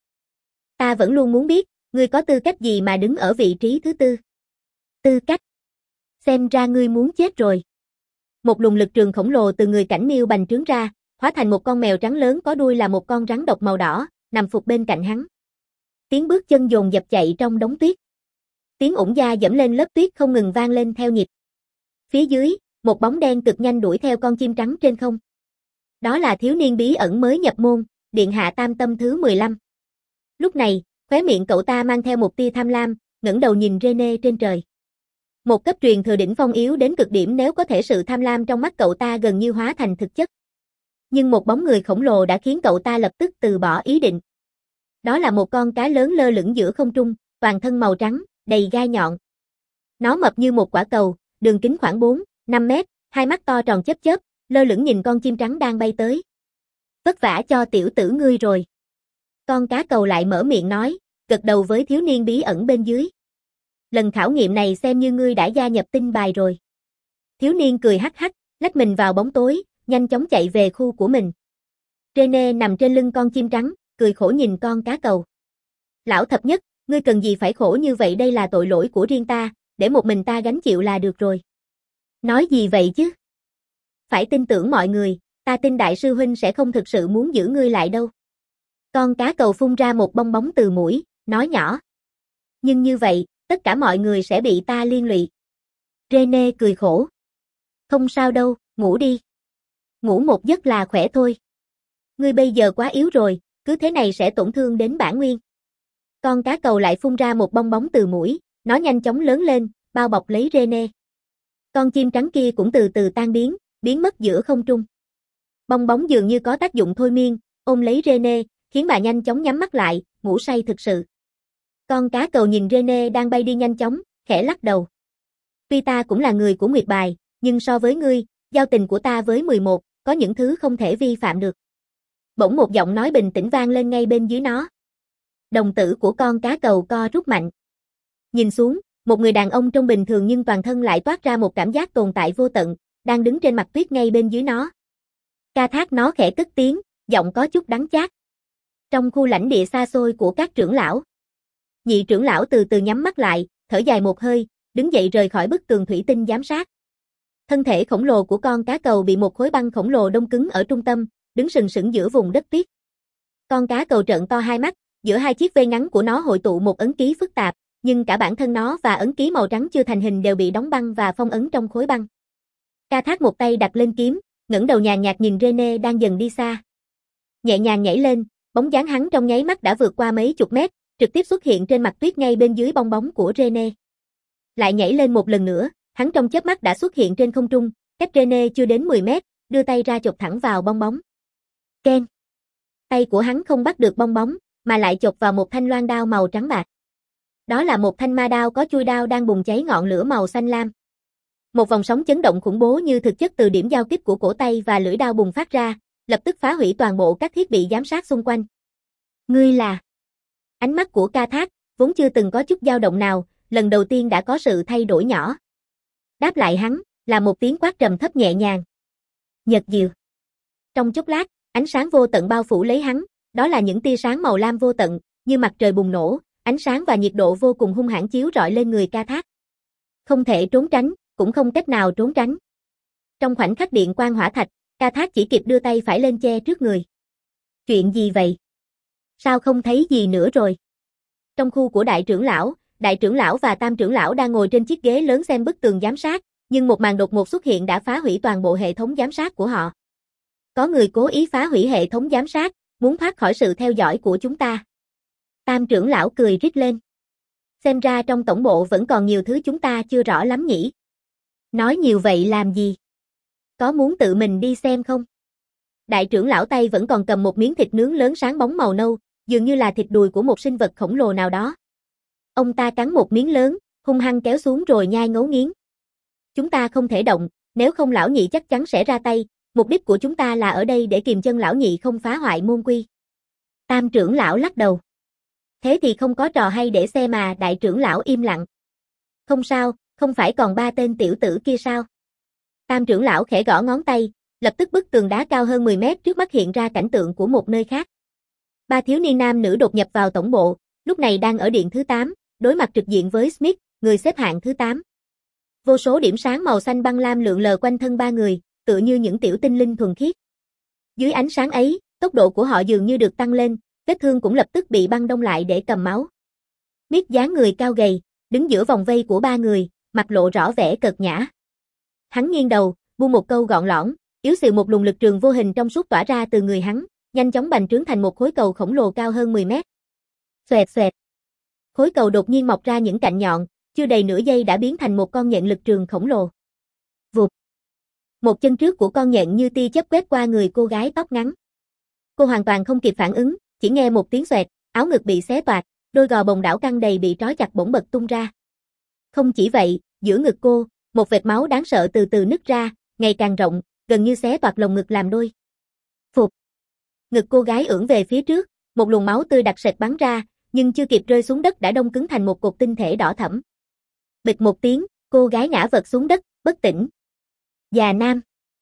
Speaker 1: Ta vẫn luôn muốn biết, ngươi có tư cách gì mà đứng ở vị trí thứ tư? Tư cách? Xem ra ngươi muốn chết rồi. Một luồng lực trường khổng lồ từ người cảnh Miêu bành trướng ra, hóa thành một con mèo trắng lớn có đuôi là một con rắn độc màu đỏ, nằm phục bên cạnh hắn. Tiếng bước chân dồn dập chạy trong đống tuyết. Tiếng ủng da dẫm lên lớp tuyết không ngừng vang lên theo nhịp. Phía dưới, một bóng đen cực nhanh đuổi theo con chim trắng trên không. Đó là thiếu niên bí ẩn mới nhập môn, Điện hạ Tam Tâm thứ mười lăm. Lúc này, khóe miệng cậu ta mang theo một tia tham lam, ngẩng đầu nhìn Rene trên trời. Một cấp truyền thừa đỉnh phong yếu đến cực điểm, nếu có thể sự tham lam trong mắt cậu ta gần như hóa thành thực chất. Nhưng một bóng người khổng lồ đã khiến cậu ta lập tức từ bỏ ý định. Đó là một con cá lớn lơ lửng giữa không trung, toàn thân màu trắng, đầy gai nhọn. Nó mập như một quả cầu, đường kính khoảng bốn, năm mét, hai mắt to tròn chớp chớp, lơ lửng nhìn con chim trắng đang bay tới. Vất vả cho tiểu tử ngươi rồi. Con cá cầu lại mở miệng nói, gật đầu với thiếu niên bí ẩn bên dưới. Lần khảo nghiệm này xem như ngươi đã gia nhập tinh bài rồi. Thiếu niên cười hắc hắc, lách mình vào bóng tối, nhanh chóng chạy về khu của mình. Rene nằm trên lưng con chim trắng, cười khổ nhìn con cá cầu. Lão thập nhất, ngươi cần gì phải khổ như vậy, đây là tội lỗi của riêng ta, để một mình ta gánh chịu là được rồi. Nói gì vậy chứ? Phải tin tưởng mọi người, ta tin đại sư huynh sẽ không thực sự muốn giữ ngươi lại đâu. Con cá cầu phun ra một bong bóng từ mũi, nói nhỏ. Nhưng như vậy, tất cả mọi người sẽ bị ta liên lụy. Rene cười khổ. Không sao đâu, ngủ đi. Ngủ một giấc là khỏe thôi. Ngươi bây giờ quá yếu rồi, cứ thế này sẽ tổn thương đến bản nguyên. Con cá cầu lại phun ra một bong bóng từ mũi, nó nhanh chóng lớn lên, bao bọc lấy Rene. Con chim trắng kia cũng từ từ tan biến, biến mất giữa không trung. Bong bóng dường như có tác dụng thôi miên, ôm lấy Rene, khiến bà nhanh chóng nhắm mắt lại, ngủ say thực sự. Con cá cầu nhìn Rene đang bay đi nhanh chóng, khẽ lắc đầu. Tuy ta cũng là người của Nguyệt Bài, nhưng so với ngươi, giao tình của ta với mười một, có những thứ không thể vi phạm được. Bỗng một giọng nói bình tĩnh vang lên ngay bên dưới nó. Đồng tử của con cá cầu co rút mạnh. Nhìn xuống, một người đàn ông trông bình thường nhưng toàn thân lại toát ra một cảm giác tồn tại vô tận, đang đứng trên mặt tuyết ngay bên dưới nó. Ca Thác nó khẽ cất tiếng, giọng có chút đắng chát. Trong khu lãnh địa xa xôi của các trưởng lão. Nhị trưởng lão từ từ nhắm mắt lại, thở dài một hơi, đứng dậy rời khỏi bức tường thủy tinh giám sát. Thân thể khổng lồ của con cá cầu bị một khối băng khổng lồ đông cứng ở trung tâm, đứng sừng sững giữa vùng đất tuyết. Con cá cầu trợn to hai mắt, giữa hai chiếc vây ngắn của nó hội tụ một ấn ký phức tạp, nhưng cả bản thân nó và ấn ký màu trắng chưa thành hình đều bị đóng băng và phong ấn trong khối băng. Ca Thác một tay đặt lên kiếm, ngẩng đầu nhàn nhạt nhìn Rene đang dần đi xa. Nhẹ nhàng nhảy lên, bóng dáng hắn trong nháy mắt đã vượt qua mấy chục mét, trực tiếp xuất hiện trên mặt tuyết ngay bên dưới bong bóng của Rene. Lại nhảy lên một lần nữa, hắn trong chớp mắt đã xuất hiện trên không trung, cách Rene chưa đến mười mét, đưa tay ra chộp thẳng vào bong bóng. Keng. Tay của hắn không bắt được bong bóng, mà lại chộp vào một thanh loan đao màu trắng bạc. Đó là một thanh ma đao có chuôi đao đang bùng cháy ngọn lửa màu xanh lam. Một vòng sóng chấn động khủng bố như thực chất từ điểm giao kích của cổ tay và lưỡi đao bùng phát ra, lập tức phá hủy toàn bộ các thiết bị giám sát xung quanh. Ngươi là... Ánh mắt của Ca Thác, vốn chưa từng có chút dao động nào, lần đầu tiên đã có sự thay đổi nhỏ. Đáp lại hắn, là một tiếng quát trầm thấp nhẹ nhàng. Nhật Diệu. Trong chốc lát, ánh sáng vô tận bao phủ lấy hắn, đó là những tia sáng màu lam vô tận, như mặt trời bùng nổ, ánh sáng và nhiệt độ vô cùng hung hãn chiếu rọi lên người Ca Thác. Không thể trốn tránh, cũng không cách nào trốn tránh. Trong khoảnh khắc điện quang hỏa thạch, Ca Thác chỉ kịp đưa tay phải lên che trước người. Chuyện gì vậy? Sao không thấy gì nữa rồi? Trong khu của đại trưởng lão, đại trưởng lão và tam trưởng lão đang ngồi trên chiếc ghế lớn xem bức tường giám sát, nhưng một màn đột ngột xuất hiện đã phá hủy toàn bộ hệ thống giám sát của họ. Có người cố ý phá hủy hệ thống giám sát, muốn thoát khỏi sự theo dõi của chúng ta. Tam trưởng lão cười rít lên. Xem ra trong tổng bộ vẫn còn nhiều thứ chúng ta chưa rõ lắm nhỉ. Nói nhiều vậy làm gì? Có muốn tự mình đi xem không? Đại trưởng lão tay vẫn còn cầm một miếng thịt nướng lớn sáng bóng màu nâu, dường như là thịt đùi của một sinh vật khổng lồ nào đó. Ông ta cắn một miếng lớn, hung hăng kéo xuống rồi nhai ngấu nghiến. Chúng ta không thể động, nếu không lão nhị chắc chắn sẽ ra tay, mục đích của chúng ta là ở đây để kìm chân lão nhị không phá hoại môn quy. Tam trưởng lão lắc đầu. Thế thì không có trò hay để xem mà, đại trưởng lão im lặng. Không sao, không phải còn ba tên tiểu tử kia sao? Tam trưởng lão khẽ gõ ngón tay, lập tức bức tường đá cao hơn mười mét trước mắt hiện ra cảnh tượng của một nơi khác. Ba thiếu niên nam nữ đột nhập vào tổng bộ, lúc này đang ở điện thứ tám, đối mặt trực diện với Smith, người xếp hạng thứ tám. Vô số điểm sáng màu xanh băng lam lượn lờ quanh thân ba người, tựa như những tiểu tinh linh thuần khiết. Dưới ánh sáng ấy, tốc độ của họ dường như được tăng lên, vết thương cũng lập tức bị băng đông lại để cầm máu. Mick dáng người cao gầy, đứng giữa vòng vây của ba người, mặt lộ rõ vẻ cợt nhã. Hắn nghiêng đầu, buông một câu gọn lõn, yếu xìu một luồng lực trường vô hình trong suốt tỏa ra từ người hắn, nhanh chóng bành trướng thành một khối cầu khổng lồ cao hơn mười mét. Xoẹt xoẹt. Khối cầu đột nhiên mọc ra những cạnh nhọn, chưa đầy nửa giây đã biến thành một con nhện lực trường khổng lồ. Vụt. Một chân trước của con nhện như tia chớp quét qua người cô gái tóc ngắn. Cô hoàn toàn không kịp phản ứng, chỉ nghe một tiếng xoẹt, áo ngực bị xé toạc, đôi gò bồng đảo căng đầy bị trói chặt bỗng bật tung ra. Không chỉ vậy, giữa ngực cô, một vệt máu đáng sợ từ từ nứt ra, ngày càng rộng, gần như xé toạc lồng ngực làm đôi. Phụt. Ngực cô gái ưỡn về phía trước, một luồng máu tươi đặc sệt bắn ra, nhưng chưa kịp rơi xuống đất đã đông cứng thành một cục tinh thể đỏ thẫm. Bịch một tiếng, cô gái ngã vật xuống đất, bất tỉnh. Già Nam.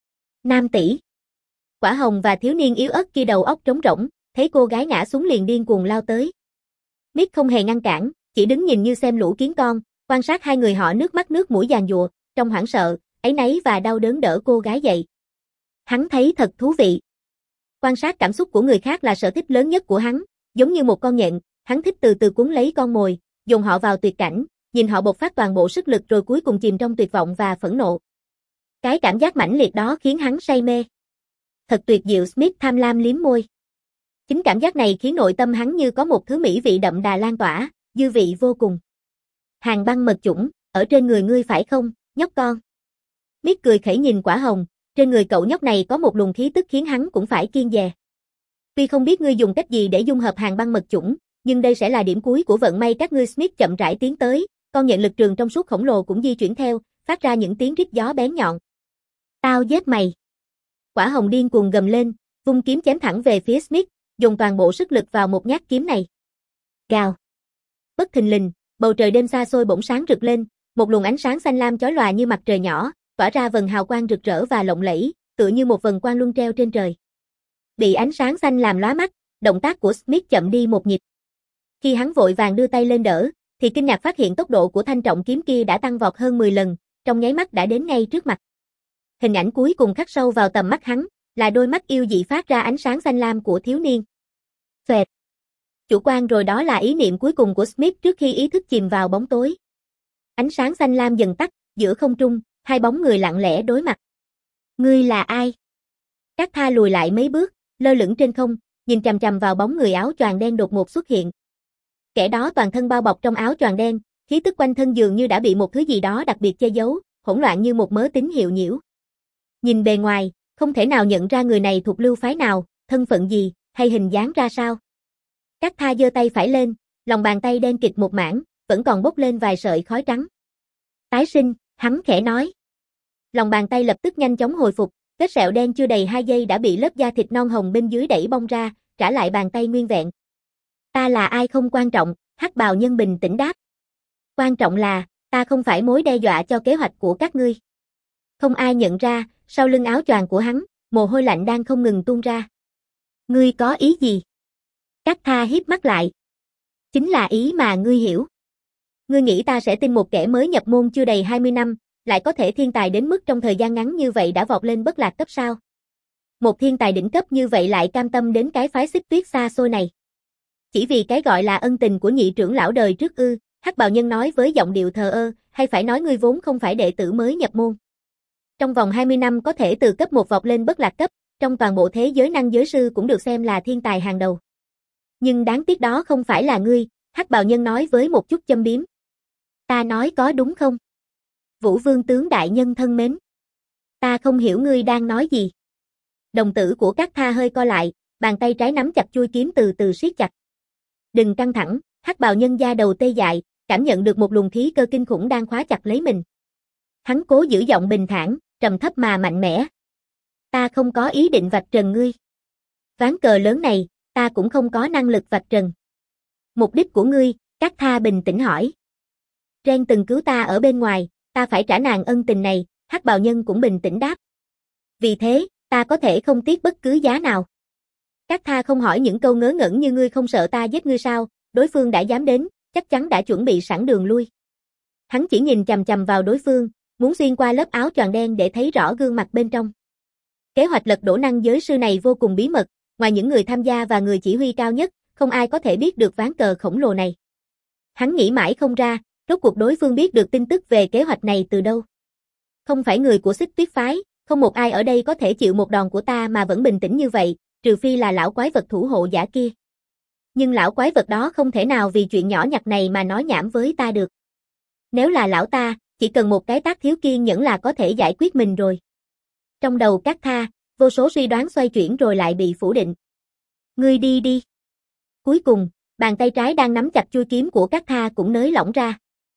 Speaker 1: Nam tỷ. Quả Hồng và thiếu niên yếu ớt kia đầu óc trống rỗng, thấy cô gái ngã xuống liền điên cuồng lao tới. Mick không hề ngăn cản, chỉ đứng nhìn như xem lũ kiến con, quan sát hai người họ nước mắt nước mũi giàn giụa, trong hoảng sợ, áy náy và đau đớn đỡ cô gái dậy. Hắn thấy thật thú vị. Quan sát cảm xúc của người khác là sở thích lớn nhất của hắn, giống như một con nhện, hắn thích từ từ cuốn lấy con mồi, dồn họ vào tuyệt cảnh, nhìn họ bộc phát toàn bộ sức lực rồi cuối cùng chìm trong tuyệt vọng và phẫn nộ. Cái cảm giác mãnh liệt đó khiến hắn say mê. Thật tuyệt diệu, Smith tham lam liếm môi. Chính cảm giác này khiến nội tâm hắn như có một thứ mỹ vị đậm đà lan tỏa, dư vị vô cùng. Hàng băng mật chủng, ở trên người ngươi phải không, nhóc con? Mick cười khẩy nhìn Quả Hồng, trên người cậu nhóc này có một luồng khí tức khiến hắn cũng phải kiêng dè. Tuy không biết ngươi dùng cách gì để dung hợp hàng băng mật chủng, nhưng đây sẽ là điểm cuối của vận may các ngươi. Smith chậm rãi tiến tới, con nhện lực trường trong suốt khổng lồ cũng di chuyển theo, phát ra những tiếng rít gió bén nhọn. Tao giết mày. Quả Hồng điên cuồng gầm lên, vung kiếm chém thẳng về phía Smith, dùng toàn bộ sức lực vào một nhát kiếm này. Gào. Bất thình lình, bầu trời đêm xa xôi bỗng sáng rực lên, một luồng ánh sáng xanh lam chói lòa như mặt trời nhỏ, tỏa ra vầng hào quang rực rỡ và lộng lẫy, tựa như một vầng quang luân treo trên trời. Bị ánh sáng xanh làm lóa mắt, động tác của Smith chậm đi một nhịp. Khi hắn vội vàng đưa tay lên đỡ, thì kinh ngạc phát hiện tốc độ của thanh trọng kiếm kia đã tăng vọt hơn mười lần, trong nháy mắt đã đến ngay trước mặt. Hình ảnh cuối cùng khắc sâu vào tầm mắt hắn, là đôi mắt yêu dị phát ra ánh sáng xanh lam của thiếu niên. Phệt. Chủ quan rồi, đó là ý niệm cuối cùng của Smith trước khi ý thức chìm vào bóng tối. Ánh sáng xanh lam dần tắt, giữa không trung, hai bóng người lặng lẽ đối mặt. Ngươi là ai? Các Tha lùi lại mấy bước, lơ lửng trên không, nhìn chằm chằm vào bóng người áo choàng đen đột ngột xuất hiện. Kẻ đó toàn thân bao bọc trong áo choàng đen, khí tức quanh thân dường như đã bị một thứ gì đó đặc biệt che giấu, hỗn loạn như một mớ tín hiệu nhiễu. Nhìn bề ngoài, không thể nào nhận ra người này thuộc lưu phái nào, thân phận gì, hay hình dáng ra sao. Các Tha giơ tay phải lên, lòng bàn tay đen kịt một mảng, vẫn còn bốc lên vài sợi khói trắng. Tái sinh, hắn khẽ nói. Lòng bàn tay lập tức nhanh chóng hồi phục, vết sẹo đen chưa đầy hai giây đã bị lớp da thịt non hồng bên dưới đẩy bong ra, trả lại bàn tay nguyên vẹn. Ta là ai không quan trọng, hắc bào nhân bình tĩnh đáp. Quan trọng là, ta không phải mối đe dọa cho kế hoạch của các ngươi. Không ai nhận ra, sau lưng áo choàng của hắn, mồ hôi lạnh đang không ngừng tuôn ra. Ngươi có ý gì? Các Tha híp mắt lại. Chính là ý mà ngươi hiểu. Ngươi nghĩ ta sẽ tin một kẻ mới nhập môn chưa đầy hai mươi năm, lại có thể thiên tài đến mức trong thời gian ngắn như vậy đã vọt lên bất lạc cấp sao? Một thiên tài đỉnh cấp như vậy lại cam tâm đến cái phái Xích Tuyết xa xôi này. Chỉ vì cái gọi là ân tình của nhị trưởng lão đời trước ư? Hắc bào nhân nói với giọng điệu thờ ơ, hay phải nói ngươi vốn không phải đệ tử mới nhập môn. Trong vòng hai mươi năm có thể từ cấp một vọt lên bất lạc cấp, trong toàn bộ thế giới năng giới sư cũng được xem là thiên tài hàng đầu. Nhưng đáng tiếc đó không phải là ngươi, Hắc bào nhân nói với một chút châm biếm. Ta nói có đúng không? Vũ Vương tướng đại nhân thân mến. Ta không hiểu ngươi đang nói gì. Đồng tử của các Tha hơi co lại, bàn tay trái nắm chặt chuôi kiếm từ từ siết chặt. Đừng căng thẳng, Hắc bào nhân da đầu tê dại, cảm nhận được một luồng khí cơ kinh khủng đang khóa chặt lấy mình. Hắn cố giữ giọng bình thản, trầm thấp mà mạnh mẽ. Ta không có ý định vạch trần ngươi. Ván cờ lớn này, ta cũng không có năng lực vạch trần. Mục đích của ngươi, các Tha bình tĩnh hỏi. Ren từng cứu ta ở bên ngoài, ta phải trả nàng ân tình này, Hắc bào nhân cũng bình tĩnh đáp. Vì thế, ta có thể không tiếc bất cứ giá nào. Các Tha không hỏi những câu ngớ ngẩn như ngươi không sợ ta giết ngươi sao, đối phương đã dám đến, chắc chắn đã chuẩn bị sẵn đường lui. Hắn chỉ nhìn chằm chằm vào đối phương, muốn xuyên qua lớp áo choàng đen để thấy rõ gương mặt bên trong. Kế hoạch lật đổ năng giới sư này vô cùng bí mật, ngoài những người tham gia và người chỉ huy cao nhất, không ai có thể biết được ván cờ khổng lồ này. Hắn nghĩ mãi không ra, rốt cuộc đối phương biết được tin tức về kế hoạch này từ đâu. Không phải người của Xích Tuyết phái, không một ai ở đây có thể chịu một đòn của ta mà vẫn bình tĩnh như vậy, trừ phi là lão quái vật thủ hộ giả kia. Nhưng lão quái vật đó không thể nào vì chuyện nhỏ nhặt này mà nói nhảm với ta được. Nếu là lão ta, chỉ cần một cái tác thiếu kiên nhẫn là có thể giải quyết mình rồi. Trong đầu Cát Tha, vô số suy đoán xoay chuyển rồi lại bị phủ định. Ngươi đi đi. Cuối cùng, bàn tay trái đang nắm chặt chuôi kiếm của Cát Tha cũng nới lỏng ra.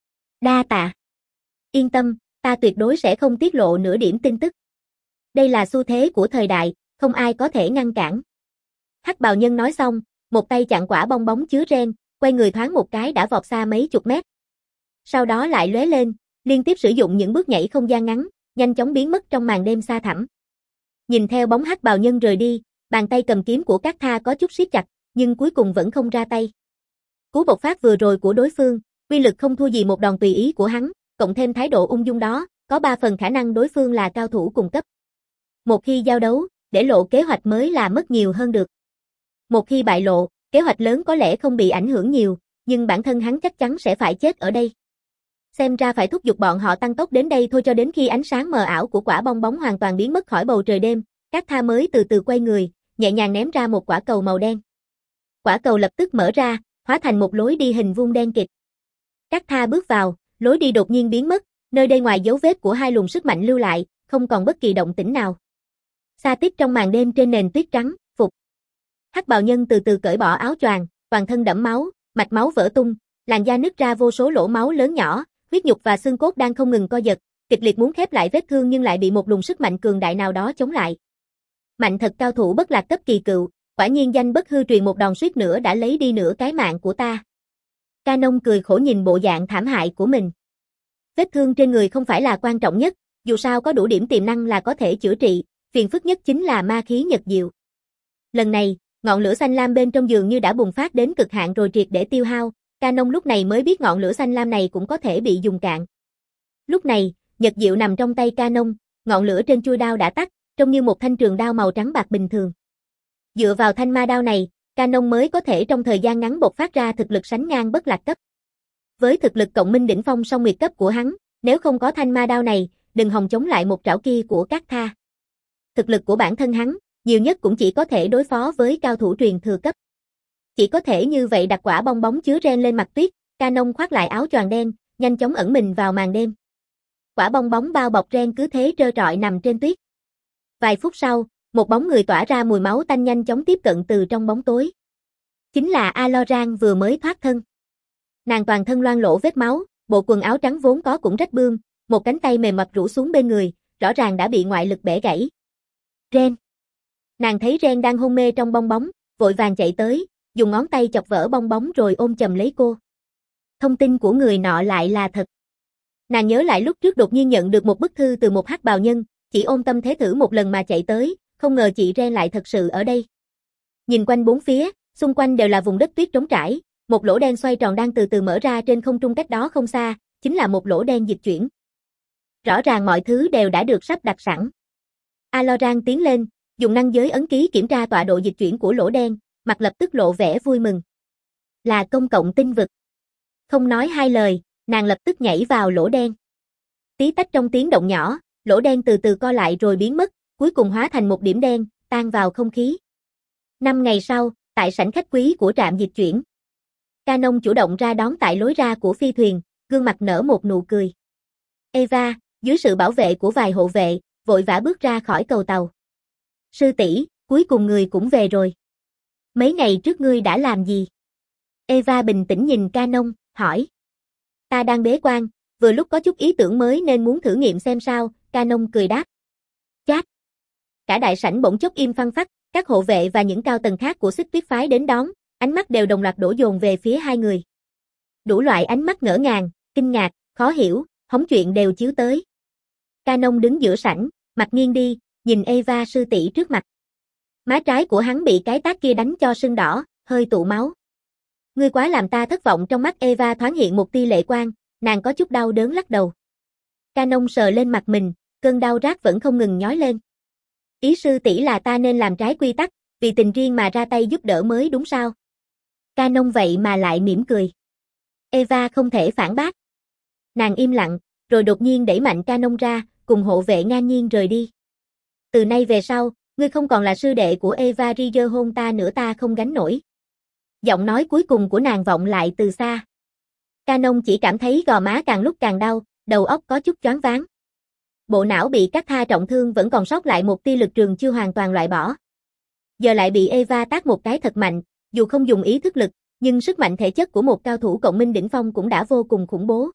Speaker 1: Đa tạ. Yên tâm, ta tuyệt đối sẽ không tiết lộ nửa điểm tin tức. Đây là xu thế của thời đại, không ai có thể ngăn cản. Hắc bào nhân nói xong, một tay chặn quả bong bóng chứa ren, quay người thoáng một cái đã vọt xa mấy chục mét. Sau đó lại lóe lên, liên tiếp sử dụng những bước nhảy không gian ngắn, nhanh chóng biến mất trong màn đêm xa thẳm. Nhìn theo bóng hắc bào nhân rời đi, bàn tay cầm kiếm của Cát Tha có chút siết chặt, nhưng cuối cùng vẫn không ra tay. Cú bộc phát vừa rồi của đối phương, uy lực không thua gì một đòn tùy ý của hắn, cộng thêm thái độ ung dung đó, có ba phần khả năng đối phương là cao thủ cùng cấp. Một khi giao đấu, để lộ kế hoạch mới là mất nhiều hơn được. Một khi bại lộ, kế hoạch lớn có lẽ không bị ảnh hưởng nhiều, nhưng bản thân hắn chắc chắn sẽ phải chết ở đây. Xem ra phải thúc giục bọn họ tăng tốc đến đây thôi, cho đến khi ánh sáng mờ ảo của quả bong bóng hoàn toàn biến mất khỏi bầu trời đêm, Cát Tha mới từ từ quay người, nhẹ nhàng ném ra một quả cầu màu đen. Quả cầu lập tức mở ra, hóa thành một lối đi hình vuông đen kịt. Cát Tha bước vào, lối đi đột nhiên biến mất, nơi đây ngoài dấu vết của hai luồng sức mạnh lưu lại, không còn bất kỳ động tĩnh nào. Xa tít trong màn đêm trên nền tuyết trắng, phục. Hắc bào nhân từ từ cởi bỏ áo choàng, toàn thân đẫm máu, mạch máu vỡ tung, làn da nứt ra vô số lỗ máu lớn nhỏ, huyết nhục và xương cốt đang không ngừng co giật, kịch liệt muốn khép lại vết thương nhưng lại bị một luồng sức mạnh cường đại nào đó chống lại. Mạnh thật, cao thủ bất lạc cấp kỳ cựu, quả nhiên danh bất hư truyền, một đòn suýt nữa đã lấy đi nửa cái mạng của ta. Canon cười khổ nhìn bộ dạng thảm hại của mình. Vết thương trên người không phải là quan trọng nhất, dù sao có đủ điểm tiềm năng là có thể chữa trị, phiền phức nhất chính là ma khí nhật diệu. Lần này, ngọn lửa xanh lam bên trong dường như đã bùng phát đến cực hạn rồi triệt để tiêu hao, Canon lúc này mới biết ngọn lửa xanh lam này cũng có thể bị dùng cạn. Lúc này, nhật diệu nằm trong tay Canon, ngọn lửa trên chuôi đao đã tắt, trông như một thanh trường đao màu trắng bạc bình thường. Dựa vào thanh ma đao này, Canon mới có thể trong thời gian ngắn bộc phát ra thực lực sánh ngang bất lạc cấp. Với thực lực cộng minh đỉnh phong song nguyệt cấp của hắn, nếu không có thanh ma đao này, đừng hòng chống lại một trảo kia của Cát Tha. Thực lực của bản thân hắn, nhiều nhất cũng chỉ có thể đối phó với cao thủ truyền thừa cấp. Chỉ có thể như vậy đặt quả bong bóng chứa ren lên mặt tuyết, Canon khoác lại áo choàng đen, nhanh chóng ẩn mình vào màn đêm. Quả bong bóng bao bọc ren cứ thế trơ trọi nằm trên tuyết. Vài phút sau, một bóng người tỏa ra mùi máu tanh nhanh chóng tiếp cận từ trong bóng tối. Chính là Aloran vừa mới thoát thân. Nàng toàn thân loang lổ vết máu, bộ quần áo trắng vốn có cũng rách bươm, một cánh tay mềm mập rũ xuống bên người, rõ ràng đã bị ngoại lực bẻ gãy. Ren. Nàng thấy Ren đang hôn mê trong bong bóng, vội vàng chạy tới, dùng ngón tay chọc vỡ bong bóng rồi ôm chầm lấy cô. Thông tin của người nọ lại là thật. Nàng nhớ lại lúc trước đột nhiên nhận được một bức thư từ một hắc bào nhân, chỉ ôm tâm thế thử một lần mà chạy tới, không ngờ chị Ren lại thật sự ở đây. Nhìn quanh bốn phía, xung quanh đều là vùng đất tuyết trống trải, một lỗ đen xoay tròn đang từ từ mở ra trên không trung cách đó không xa, chính là một lỗ đen dịch chuyển. Rõ ràng mọi thứ đều đã được sắp đặt sẵn. Aloran tiến lên, dùng năng giới ấn ký kiểm tra tọa độ dịch chuyển của lỗ đen, mặt lập tức lộ vẻ vui mừng. Là công cộng tinh vực. Không nói hai lời, nàng lập tức nhảy vào lỗ đen. Tí tách trong tiếng động nhỏ, lỗ đen từ từ co lại rồi biến mất, cuối cùng hóa thành một điểm đen, tan vào không khí. Năm ngày sau, tại sảnh khách quý của trạm dịch chuyển, Canon chủ động ra đón tại lối ra của phi thuyền, gương mặt nở một nụ cười. Eva, dưới sự bảo vệ của vài hộ vệ, vội vã bước ra khỏi cầu tàu. Sư tỷ, cuối cùng người cũng về rồi. Mấy ngày trước ngươi đã làm gì? Eva bình tĩnh nhìn Canon, hỏi. Ta đang bế quan, vừa lúc có chút ý tưởng mới nên muốn thử nghiệm xem sao, Canon cười đáp. Chát. Cả đại sảnh bỗng chốc im phăng phắc, các hộ vệ và những cao tầng khác của Xích Tuyết phái đến đón, ánh mắt đều đồng loạt đổ dồn về phía hai người. Đủ loại ánh mắt ngỡ ngàng, kinh ngạc, khó hiểu, hóng chuyện đều chiếu tới. Canon đứng giữa sảnh, mặt nghiêng đi, nhìn Eva sư tỷ trước mặt. Má trái của hắn bị cái tát kia đánh cho sưng đỏ, hơi tụ máu. Ngươi quá làm ta thất vọng. Trong mắt Eva thoáng hiện một tia lệ quang, nàng có chút đau đớn lắc đầu. Canon sờ lên mặt mình, cơn đau rát vẫn không ngừng nhói lên. Ý sư tỷ là ta nên làm trái quy tắc, vì tình riêng mà ra tay giúp đỡ mới đúng sao? Canon vậy mà lại mỉm cười. Eva không thể phản bác. Nàng im lặng, rồi đột nhiên đẩy mạnh Canon ra, cùng hộ vệ ngang nhiên rời đi. Từ nay về sau, ngươi không còn là sư đệ của Eva Rieger hôn ta nữa, ta không gánh nổi. Giọng nói cuối cùng của nàng vọng lại từ xa. Canon chỉ cảm thấy gò má càng lúc càng đau, đầu óc có chút choáng váng. Bộ não bị cắt tha trọng thương vẫn còn sót lại một tia lực trường chưa hoàn toàn loại bỏ. Giờ lại bị Eva tát một cái thật mạnh, dù không dùng ý thức lực, nhưng sức mạnh thể chất của một cao thủ cộng minh đỉnh phong cũng đã vô cùng khủng bố.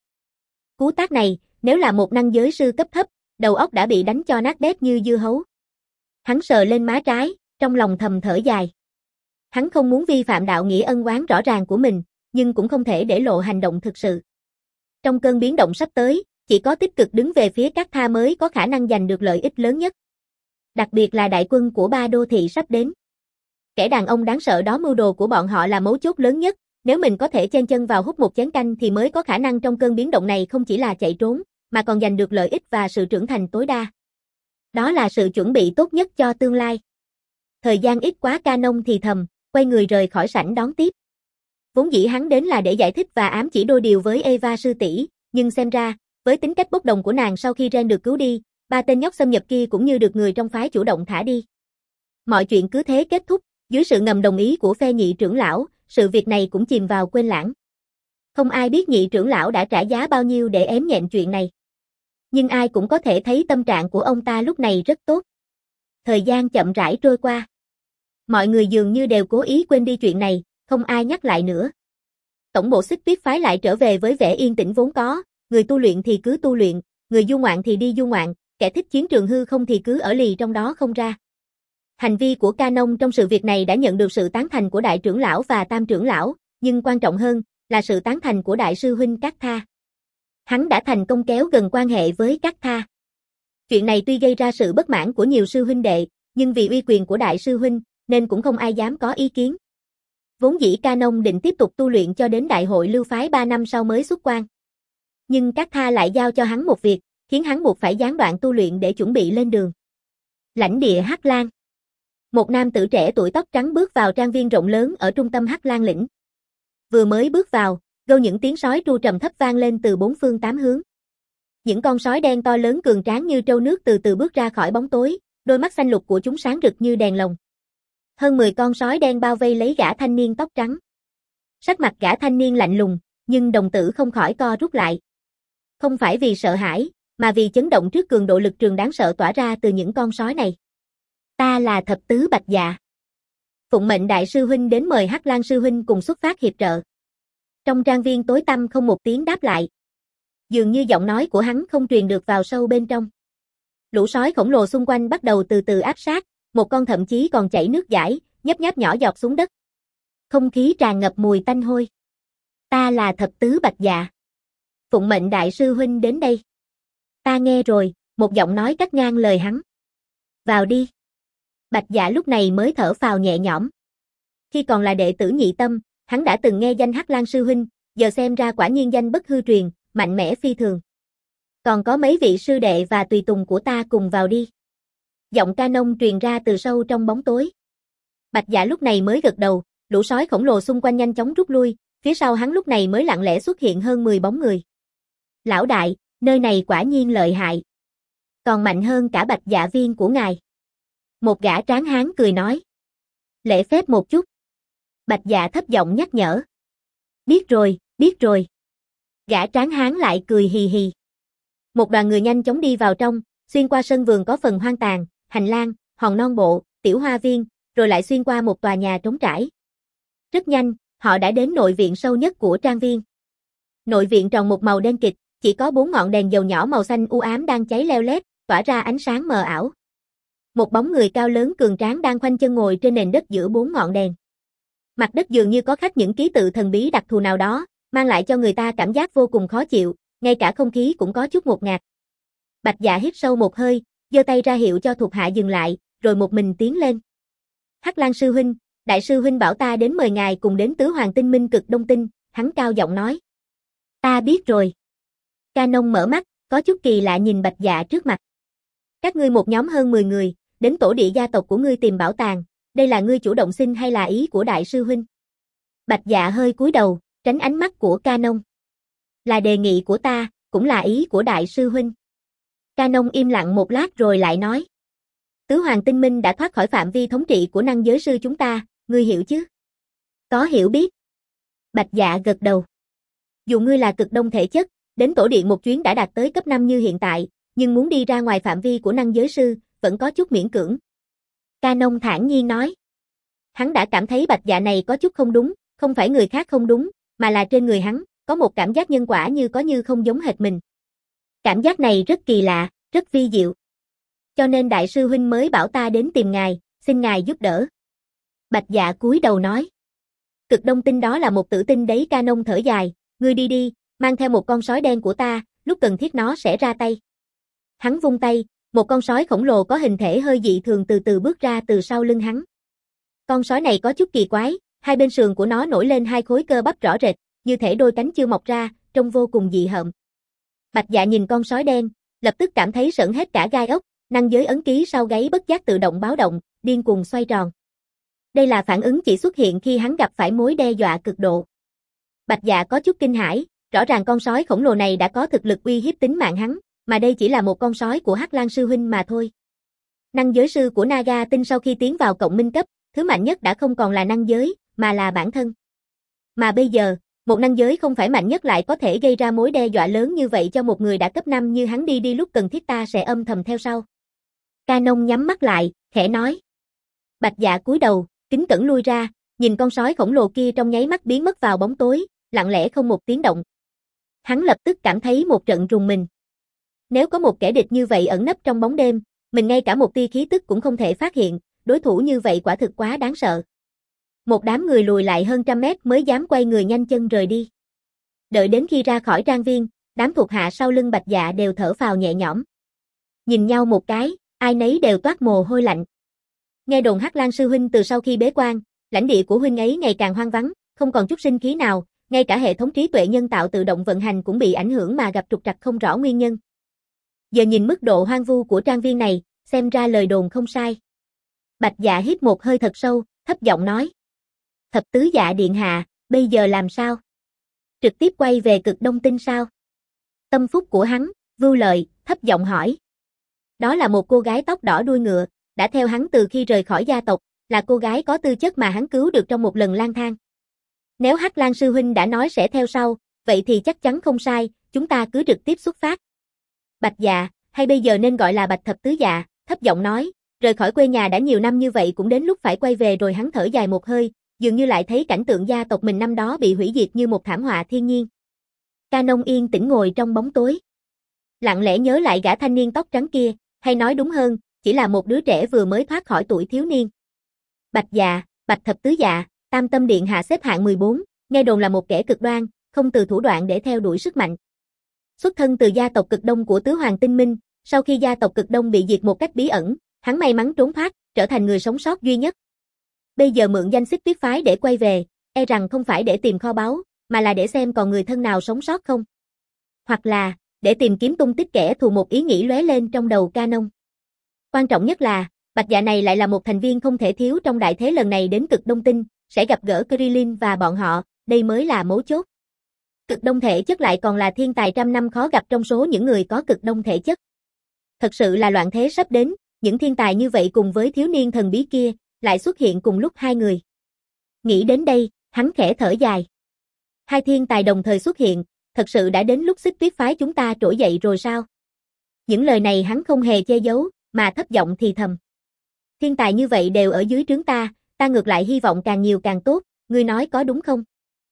Speaker 1: Cú tát này, nếu là một năng giới sư cấp thấp, đầu óc đã bị đánh cho nát bét như dưa hấu. Hắn sờ lên má trái, trong lòng thầm thở dài. Hắn không muốn vi phạm đạo nghĩa ân oán rõ ràng của mình, nhưng cũng không thể để lộ hành động thực sự. Trong cơn biến động sắp tới, chỉ có tích cực đứng về phía các tha mới có khả năng giành được lợi ích lớn nhất. Đặc biệt là đại quân của ba đô thị sắp đến. Kẻ đàn ông đáng sợ đó mưu đồ của bọn họ là mấu chốt lớn nhất, nếu mình có thể chen chân vào hút một chén canh thì mới có khả năng trong cơn biến động này không chỉ là chạy trốn, mà còn giành được lợi ích và sự trưởng thành tối đa. Đó là sự chuẩn bị tốt nhất cho tương lai. Thời gian ít quá, Canon thì thầm, quay người rời khỏi sảnh đón tiếp. Vốn dĩ hắn đến là để giải thích và ám chỉ đôi điều với Eva sư tỷ, nhưng xem ra, với tính cách bốc đồng của nàng sau khi Ren được cứu đi, ba tên nhóc xâm nhập kia cũng như được người trong phái chủ động thả đi. Mọi chuyện cứ thế kết thúc, dưới sự ngầm đồng ý của phe nhị trưởng lão, sự việc này cũng chìm vào quên lãng. Không ai biết nhị trưởng lão đã trả giá bao nhiêu để ém nhẹm chuyện này. Nhưng ai cũng có thể thấy tâm trạng của ông ta lúc này rất tốt. Thời gian chậm rãi trôi qua. Mọi người dường như đều cố ý quên đi chuyện này, không ai nhắc lại nữa. Tổng bộ Xích Tuyết phái lại trở về với vẻ yên tĩnh vốn có, người tu luyện thì cứ tu luyện, người du ngoạn thì đi du ngoạn, kẻ thích chiến trường hư không thì cứ ở lì trong đó không ra. Hành vi của Canon trong sự việc này đã nhận được sự tán thành của đại trưởng lão và tam trưởng lão, nhưng quan trọng hơn là sự tán thành của đại sư huynh Các Tha. Hắn đã thành công kéo gần quan hệ với Các Tha. Chuyện này tuy gây ra sự bất mãn của nhiều sư huynh đệ, nhưng vì uy quyền của đại sư huynh, nên cũng không ai dám có ý kiến. Vốn dĩ Canon định tiếp tục tu luyện cho đến đại hội lưu phái ba năm sau mới xuất quan. Nhưng Các Tha lại giao cho hắn một việc, khiến hắn buộc phải gián đoạn tu luyện để chuẩn bị lên đường. Lãnh địa Hắc Lan. Một nam tử trẻ tuổi tóc trắng bước vào trang viên rộng lớn ở trung tâm Hắc Lan lĩnh. Vừa mới bước vào, gâu những tiếng sói tru trầm thấp vang lên từ bốn phương tám hướng. Những con sói đen to lớn cường tráng như trâu nước từ từ bước ra khỏi bóng tối, đôi mắt xanh lục của chúng sáng rực như đèn lồng. Hơn mười con sói đen bao vây lấy gã thanh niên tóc trắng. Sắc mặt gã thanh niên lạnh lùng, nhưng đồng tử không khỏi co rút lại. Không phải vì sợ hãi, mà vì chấn động trước cường độ lực trường đáng sợ tỏa ra từ những con sói này. Ta là Thập Tứ Bạch Dạ. Phụng mệnh đại sư huynh đến mời Hắc Lan sư huynh cùng xuất phát hiệp trợ. Trong trang viên tối tăm không một tiếng đáp lại. Dường như giọng nói của hắn không truyền được vào sâu bên trong. Lũ sói khổng lồ xung quanh bắt đầu từ từ áp sát, một con thậm chí còn chảy nước dãi, nhấp nháp nhỏ giọt xuống đất. Không khí tràn ngập mùi tanh hôi. Ta là Thập Tứ Bạch Dạ. Phụng mệnh đại sư huynh đến đây. Ta nghe rồi, một giọng nói cắt ngang lời hắn. Vào đi. Bạch Dạ lúc này mới thở phào nhẹ nhõm. Khi còn là đệ tử Nhị Tâm, hắn đã từng nghe danh Hắc Lan sư huynh, giờ xem ra quả nhiên danh bất hư truyền, mạnh mẽ phi thường. Còn có mấy vị sư đệ và tùy tùng của ta cùng vào đi. Giọng Canon truyền ra từ sâu trong bóng tối. Bạch Dạ lúc này mới gật đầu, lũ sói khổng lồ xung quanh nhanh chóng rút lui, phía sau hắn lúc này mới lặng lẽ xuất hiện hơn mười bóng người. Lão đại, nơi này quả nhiên lợi hại. Còn mạnh hơn cả Bạch Dạ viên của ngài. Một gã tráng hán cười nói. Lễ phép một chút. Bạch Dạ thấp giọng nhắc nhở. Biết rồi, biết rồi. Gã tráng hán lại cười hì hì. Một đoàn người nhanh chóng đi vào trong, xuyên qua sân vườn có phần hoang tàn, hành lang, hòn non bộ, tiểu hoa viên, rồi lại xuyên qua một tòa nhà trống trải. Rất nhanh, họ đã đến nội viện sâu nhất của trang viên. Nội viện tròn một màu đen kịt, chỉ có bốn ngọn đèn dầu nhỏ màu xanh u ám đang cháy leo lét, tỏa ra ánh sáng mờ ảo. Một bóng người cao lớn cường tráng đang khoanh chân ngồi trên nền đất giữa bốn ngọn đèn. Mặt đất dường như có khắc những ký tự thần bí đặc thù nào đó, mang lại cho người ta cảm giác vô cùng khó chịu, ngay cả không khí cũng có chút ngột ngạt. Bạch Dạ hít sâu một hơi, giơ tay ra hiệu cho thuộc hạ dừng lại, rồi một mình tiến lên. Hắc Lan sư huynh, đại sư huynh bảo ta đến mời ngài cùng đến Tứ Hoàng Tinh Minh Cực Đông Tinh, hắn cao giọng nói. Ta biết rồi. Canon mở mắt, có chút kỳ lạ nhìn Bạch Dạ trước mặt. Các ngươi một nhóm hơn mười người, đến tổ địa gia tộc của ngươi tìm bảo tàng, đây là ngươi chủ động xin hay là ý của đại sư huynh? Bạch Dạ hơi cúi đầu, tránh ánh mắt của Canon. Là đề nghị của ta, cũng là ý của đại sư huynh. Canon im lặng một lát rồi lại nói. Tứ Hoàng Tinh Minh đã thoát khỏi phạm vi thống trị của năng giới sư chúng ta, ngươi hiểu chứ? Có hiểu biết. Bạch Dạ gật đầu. Dù ngươi là cực đông thể chất, đến tổ điện một chuyến đã đạt tới cấp năm như hiện tại, nhưng muốn đi ra ngoài phạm vi của năng giới sư, vẫn có chút miễn cưỡng. Canon thản nhiên nói. Hắn đã cảm thấy Bạch Dạ này có chút không đúng, không phải người khác không đúng, mà là trên người hắn, có một cảm giác nhân quả như có như không giống hệt mình. Cảm giác này rất kỳ lạ, rất vi diệu. Cho nên đại sư huynh mới bảo ta đến tìm ngài, xin ngài giúp đỡ. Bạch Dạ cúi đầu nói. Cực đông tinh đó là một tử tinh đấy. Canon thở dài, ngươi đi đi, mang theo một con sói đen của ta, lúc cần thiết nó sẽ ra tay. Hắn vung tay, một con sói khổng lồ có hình thể hơi dị thường từ từ bước ra từ sau lưng hắn. Con sói này có chút kỳ quái, hai bên sườn của nó nổi lên hai khối cơ bắp rõ rệt, như thể đôi cánh chưa mọc ra, trông vô cùng dị hợm. Bạch Dạ nhìn con sói đen, lập tức cảm thấy sởn hết cả gai ốc, năng giới ấn ký sau gáy bất giác tự động báo động, điên cuồng xoay tròn. Đây là phản ứng chỉ xuất hiện khi hắn gặp phải mối đe dọa cực độ. Bạch Dạ có chút kinh hãi, rõ ràng con sói khổng lồ này đã có thực lực uy hiếp tính mạng hắn, mà đây chỉ là một con sói của Hắc Lang sư huynh mà thôi. Năng giới sư của Naga tinh sau khi tiến vào cộng minh cấp, thứ mạnh nhất đã không còn là năng giới, mà là bản thân. Mà bây giờ, một năng giới không phải mạnh nhất lại có thể gây ra mối đe dọa lớn như vậy cho một người đã cấp năm như hắn. Đi đi, lúc cần thiết ta sẽ âm thầm theo sau. Canon nhắm mắt lại, khẽ nói. Bạch Dạ cúi đầu, kính cẩn lui ra, nhìn con sói khổng lồ kia trong nháy mắt biến mất vào bóng tối, lặng lẽ không một tiếng động. Hắn lập tức cảm thấy một trận rùng mình. Nếu có một kẻ địch như vậy ẩn nấp trong bóng đêm, mình ngay cả một tia khí tức cũng không thể phát hiện, đối thủ như vậy quả thực quá đáng sợ. Một đám người lùi lại hơn trăm mét mới dám quay người nhanh chân rời đi. Đợi đến khi ra khỏi trang viên, đám thuộc hạ sau lưng Bạch Dạ đều thở phào nhẹ nhõm. Nhìn nhau một cái, ai nấy đều toát mồ hôi lạnh. Nghe đồn Hắc Lang sư huynh từ sau khi bế quan, lãnh địa của huynh ấy ngày càng hoang vắng, không còn chút sinh khí nào, ngay cả hệ thống trí tuệ nhân tạo tự động vận hành cũng bị ảnh hưởng mà gặp trục trặc không rõ nguyên nhân. Giờ nhìn mức độ hoang vu của trang viên này, xem ra lời đồn không sai. Bạch Dạ hít một hơi thật sâu, thấp giọng nói. Thập tứ dạ điện hạ, bây giờ làm sao? Trực tiếp quay về cực đông tinh sao? Tâm phúc của hắn, Vưu Lợi, thấp giọng hỏi. Đó là một cô gái tóc đỏ đuôi ngựa, đã theo hắn từ khi rời khỏi gia tộc, là cô gái có tư chất mà hắn cứu được trong một lần lang thang. Nếu Hắc Lang sư huynh đã nói sẽ theo sau, vậy thì chắc chắn không sai, chúng ta cứ trực tiếp xuất phát. Bạch Dạ, hay bây giờ nên gọi là Bạch Thập Tứ Dạ, thấp giọng nói, rời khỏi quê nhà đã nhiều năm như vậy cũng đến lúc phải quay về rồi. Hắn thở dài một hơi, dường như lại thấy cảnh tượng gia tộc mình năm đó bị hủy diệt như một thảm họa thiên nhiên. Canon yên tĩnh ngồi trong bóng tối. Lặng lẽ nhớ lại gã thanh niên tóc trắng kia, hay nói đúng hơn, chỉ là một đứa trẻ vừa mới thoát khỏi tuổi thiếu niên. Bạch Dạ, Bạch Thập Tứ Dạ, Tam Tâm Điện hạ xếp hạng mười bốn, nghe đồn là một kẻ cực đoan, không từ thủ đoạn để theo đuổi sức mạnh. Xuất thân từ gia tộc cực đông của Tứ Hoàng Tinh Minh, sau khi gia tộc cực đông bị diệt một cách bí ẩn, hắn may mắn trốn thoát, trở thành người sống sót duy nhất. Bây giờ mượn danh xích tuyết phái để quay về, e rằng không phải để tìm kho báu, mà là để xem còn người thân nào sống sót không. Hoặc là, để tìm kiếm tung tích kẻ thù. Một ý nghĩ lóe lên trong đầu Canon. Quan trọng nhất là, Bạch Dạ này lại là một thành viên không thể thiếu trong đại thế lần này đến cực đông tinh, sẽ gặp gỡ Krillin và bọn họ, đây mới là mấu chốt. Cực đông thể chất lại còn là thiên tài trăm năm khó gặp trong số những người có cực đông thể chất. Thật sự là loạn thế sắp đến, những thiên tài như vậy cùng với thiếu niên thần bí kia, lại xuất hiện cùng lúc hai người. Nghĩ đến đây, hắn khẽ thở dài. Hai thiên tài đồng thời xuất hiện, thật sự đã đến lúc xích tuyết phái chúng ta trỗi dậy rồi sao? Những lời này hắn không hề che giấu, mà thấp giọng thì thầm. Thiên tài như vậy đều ở dưới trướng ta, ta ngược lại hy vọng càng nhiều càng tốt, ngươi nói có đúng không?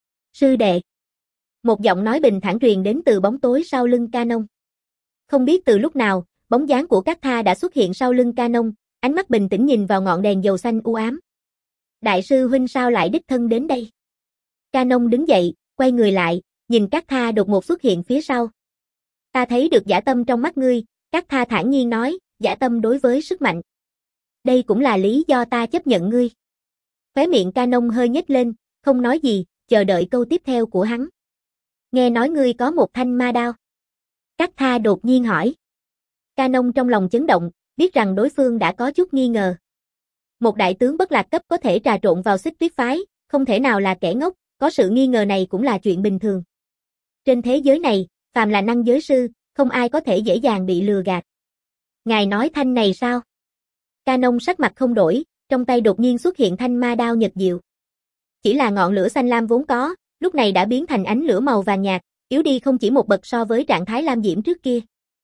Speaker 1: Sư đệ. Một giọng nói bình thản truyền đến từ bóng tối sau lưng Canon. Không biết từ lúc nào, bóng dáng của Cát Tha đã xuất hiện sau lưng Canon, ánh mắt bình tĩnh nhìn vào ngọn đèn dầu xanh u ám. Đại sư huynh sao lại đích thân đến đây? Canon đứng dậy, quay người lại, nhìn Cát Tha đột ngột xuất hiện phía sau. Ta thấy được dã tâm trong mắt ngươi, Cát Tha thản nhiên nói, dã tâm đối với sức mạnh. Đây cũng là lý do ta chấp nhận ngươi. Khóe miệng Canon hơi nhếch lên, không nói gì, chờ đợi câu tiếp theo của hắn. Nghe nói ngươi có một thanh ma đao. Cát Tha đột nhiên hỏi. Canon trong lòng chấn động, biết rằng đối phương đã có chút nghi ngờ. Một đại tướng bất lạc cấp có thể trà trộn vào Xích Tuyết phái, không thể nào là kẻ ngốc, có sự nghi ngờ này cũng là chuyện bình thường. Trên thế giới này, phàm là năng giới sư, không ai có thể dễ dàng bị lừa gạt. Ngài nói thanh này sao? Canon sắc mặt không đổi, trong tay đột nhiên xuất hiện thanh ma đao nhật diệu. Chỉ là ngọn lửa xanh lam vốn có, lúc này đã biến thành ánh lửa màu vàng nhạt, yếu đi không chỉ một bậc so với trạng thái lam diễm trước kia.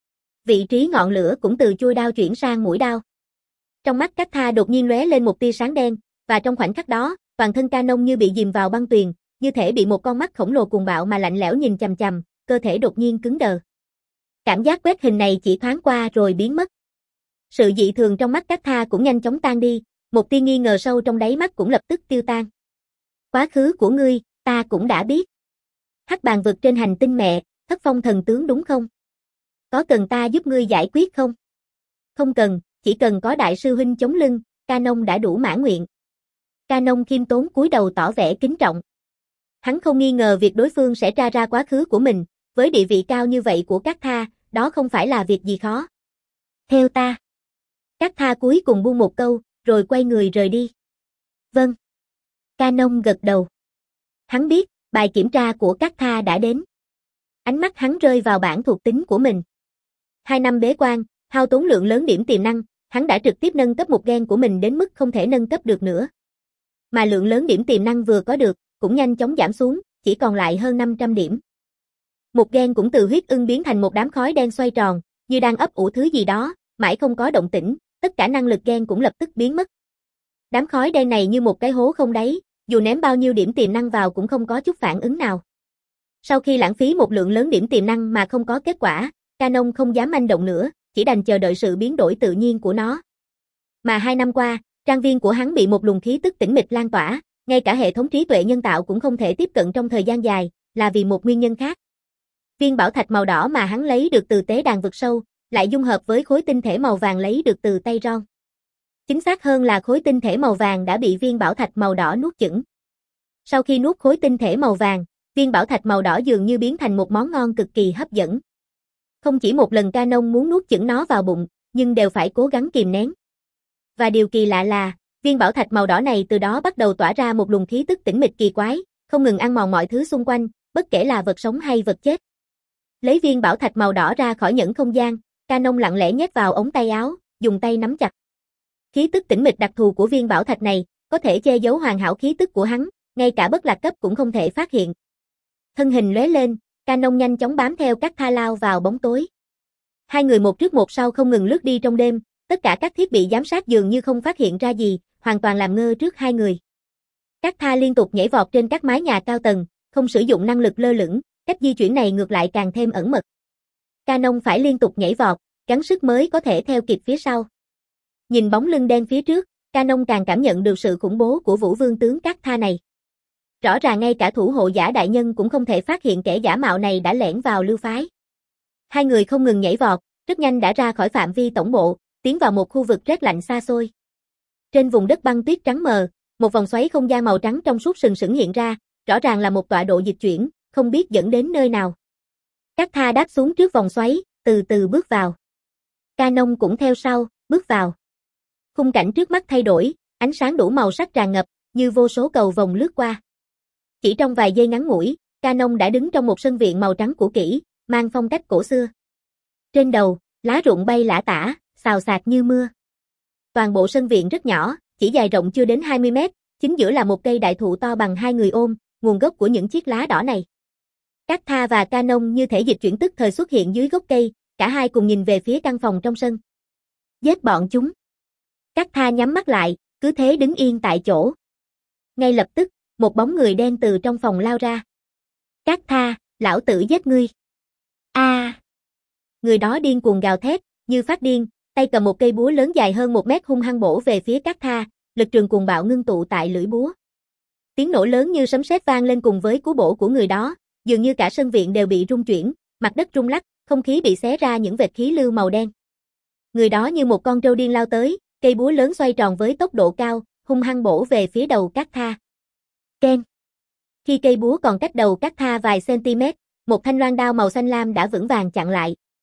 Speaker 1: Vị trí ngọn lửa cũng từ chuôi đao chuyển sang mũi đao. Trong mắt Cát Tha đột nhiên lóe lên một tia sáng đen, và trong khoảnh khắc đó, toàn thân Canon như bị dìm vào băng tuyền, như thể bị một con mắt khổng lồ cuồng bạo mà lạnh lẽo nhìn chằm chằm, cơ thể đột nhiên cứng đờ. Cảm giác quét hình này chỉ thoáng qua rồi biến mất. Sự dị thường trong mắt Cát Tha cũng nhanh chóng tan đi, một tia nghi ngờ sâu trong đáy mắt cũng lập tức tiêu tan. Quá khứ của ngươi, ta cũng đã biết. Hắc Bàn vực trên hành tinh mẹ, Thất Phong thần tướng đúng không? Có cần ta giúp ngươi giải quyết không? Không cần, chỉ cần có đại sư huynh chống lưng, Canon đã đủ mãn nguyện. Canon khiêm tốn cúi đầu tỏ vẻ kính trọng. Hắn không nghi ngờ việc đối phương sẽ tra ra quá khứ của mình, với địa vị cao như vậy của Cát Tha, đó không phải là việc gì khó. Theo ta. Cát Tha cuối cùng buông một câu, rồi quay người rời đi. Vâng. Canon gật đầu. Hắn biết, bài kiểm tra của Cát Tha đã đến. Ánh mắt hắn rơi vào bảng thuộc tính của mình. Hai năm bế quan, hao tốn lượng lớn điểm tiềm năng, hắn đã trực tiếp nâng cấp một gen của mình đến mức không thể nâng cấp được nữa. Mà lượng lớn điểm tiềm năng vừa có được, cũng nhanh chóng giảm xuống, chỉ còn lại hơn năm trăm điểm. Một gen cũng từ huyết ưng biến thành một đám khói đen xoay tròn, như đang ấp ủ thứ gì đó, mãi không có động tĩnh, tất cả năng lực gen cũng lập tức biến mất. Đám khói đen này như một cái hố không đáy, dù ném bao nhiêu điểm tiềm năng vào cũng không có chút phản ứng nào. Sau khi lãng phí một lượng lớn điểm tiềm năng mà không có kết quả, Canon không dám manh động nữa, chỉ đành chờ đợi sự biến đổi tự nhiên của nó. Mà hai năm qua, trang viên của hắn bị một luồng khí tức tĩnh mịch lan tỏa, ngay cả hệ thống trí tuệ nhân tạo cũng không thể tiếp cận trong thời gian dài, là vì một nguyên nhân khác. Viên bảo thạch màu đỏ mà hắn lấy được từ tế đàn vực sâu, lại dung hợp với khối tinh thể màu vàng lấy được từ tay Ron. Chính xác hơn là khối tinh thể màu vàng đã bị viên bảo thạch màu đỏ nuốt chửng. Sau khi nuốt khối tinh thể màu vàng, viên bảo thạch màu đỏ dường như biến thành một món ngon cực kỳ hấp dẫn. Không chỉ một lần Canon muốn nuốt chửng nó vào bụng, nhưng đều phải cố gắng kìm nén. Và điều kỳ lạ là, viên bảo thạch màu đỏ này từ đó bắt đầu tỏa ra một luồng khí tức tĩnh mịch kỳ quái, không ngừng ăn mòn mọi thứ xung quanh, bất kể là vật sống hay vật chết. Lấy viên bảo thạch màu đỏ ra khỏi nhẫn không gian, Canon lặng lẽ nhét vào ống tay áo, dùng tay nắm chặt. Khí tức tĩnh mịch đặc thù của viên bảo thạch này, có thể che giấu hoàn hảo khí tức của hắn, ngay cả bất lạc cấp cũng không thể phát hiện. Thân hình lóe lên, Canon nhanh chóng bám theo Cát Tha lao vào bóng tối. Hai người một trước một sau không ngừng lướt đi trong đêm, tất cả các thiết bị giám sát dường như không phát hiện ra gì, hoàn toàn làm ngơ trước hai người. Cát Tha liên tục nhảy vọt trên các mái nhà cao tầng, không sử dụng năng lực lơ lửng, cách di chuyển này ngược lại càng thêm ẩn mật. Canon phải liên tục nhảy vọt, gắng sức mới có thể theo kịp phía sau. Nhìn bóng lưng đen phía trước, Canon càng cảm nhận được sự khủng bố của Vũ Vương tướng Cát Tha này. Rõ ràng ngay cả thủ hộ giả đại nhân cũng không thể phát hiện kẻ giả mạo này đã lẻn vào lưu phái. Hai người không ngừng nhảy vọt, rất nhanh đã ra khỏi phạm vi tổng bộ, tiến vào một khu vực rét lạnh xa xôi. Trên vùng đất băng tuyết trắng mờ, một vòng xoáy không gian màu trắng trong suốt sừng sững hiện ra, rõ ràng là một tọa độ dịch chuyển, không biết dẫn đến nơi nào. Cát Tha đáp xuống trước vòng xoáy, từ từ bước vào. Canon cũng theo sau, bước vào. Khung cảnh trước mắt thay đổi, ánh sáng đủ màu sắc tràn ngập, như vô số cầu vồng lướt qua. Chỉ trong vài giây ngắn ngủi, Canon đã đứng trong một sân viện màu trắng cũ kỹ, mang phong cách cổ xưa. Trên đầu, lá rụng bay lả tả, xào xạc như mưa. Toàn bộ sân viện rất nhỏ, chỉ dài rộng chưa đến hai mươi mét, chính giữa là một cây đại thụ to bằng hai người ôm, nguồn gốc của những chiếc lá đỏ này. Cát Tha và Canon như thể dịch chuyển tức thời xuất hiện dưới gốc cây, cả hai cùng nhìn về phía căn phòng trong sân. Giết bọn chúng. Cát Tha nhắm mắt lại, cứ thế đứng yên tại chỗ. Ngay lập tức, một bóng người đen từ trong phòng lao ra. Cát Tha, lão tử giết ngươi. A! À. Người đó điên cuồng gào thét, như phát điên, tay cầm một cây búa lớn dài hơn một mét hung hăng bổ về phía Cát Tha, lực trường cuồng bạo ngưng tụ tại lưỡi búa. Tiếng nổ lớn như sấm sét vang lên cùng với cú bổ của người đó, dường như cả sân viện đều bị rung chuyển, mặt đất rung lắc, không khí bị xé ra những vệt khí lưu màu đen. Người đó như một con trâu điên lao tới, cây búa lớn xoay tròn với tốc độ cao, hung hăng bổ về phía đầu Cát Tha. Keng. Khi cây búa còn cách đầu Cát Tha vài cm, một thanh loan đao màu xanh lam đã vững vàng chặn lại,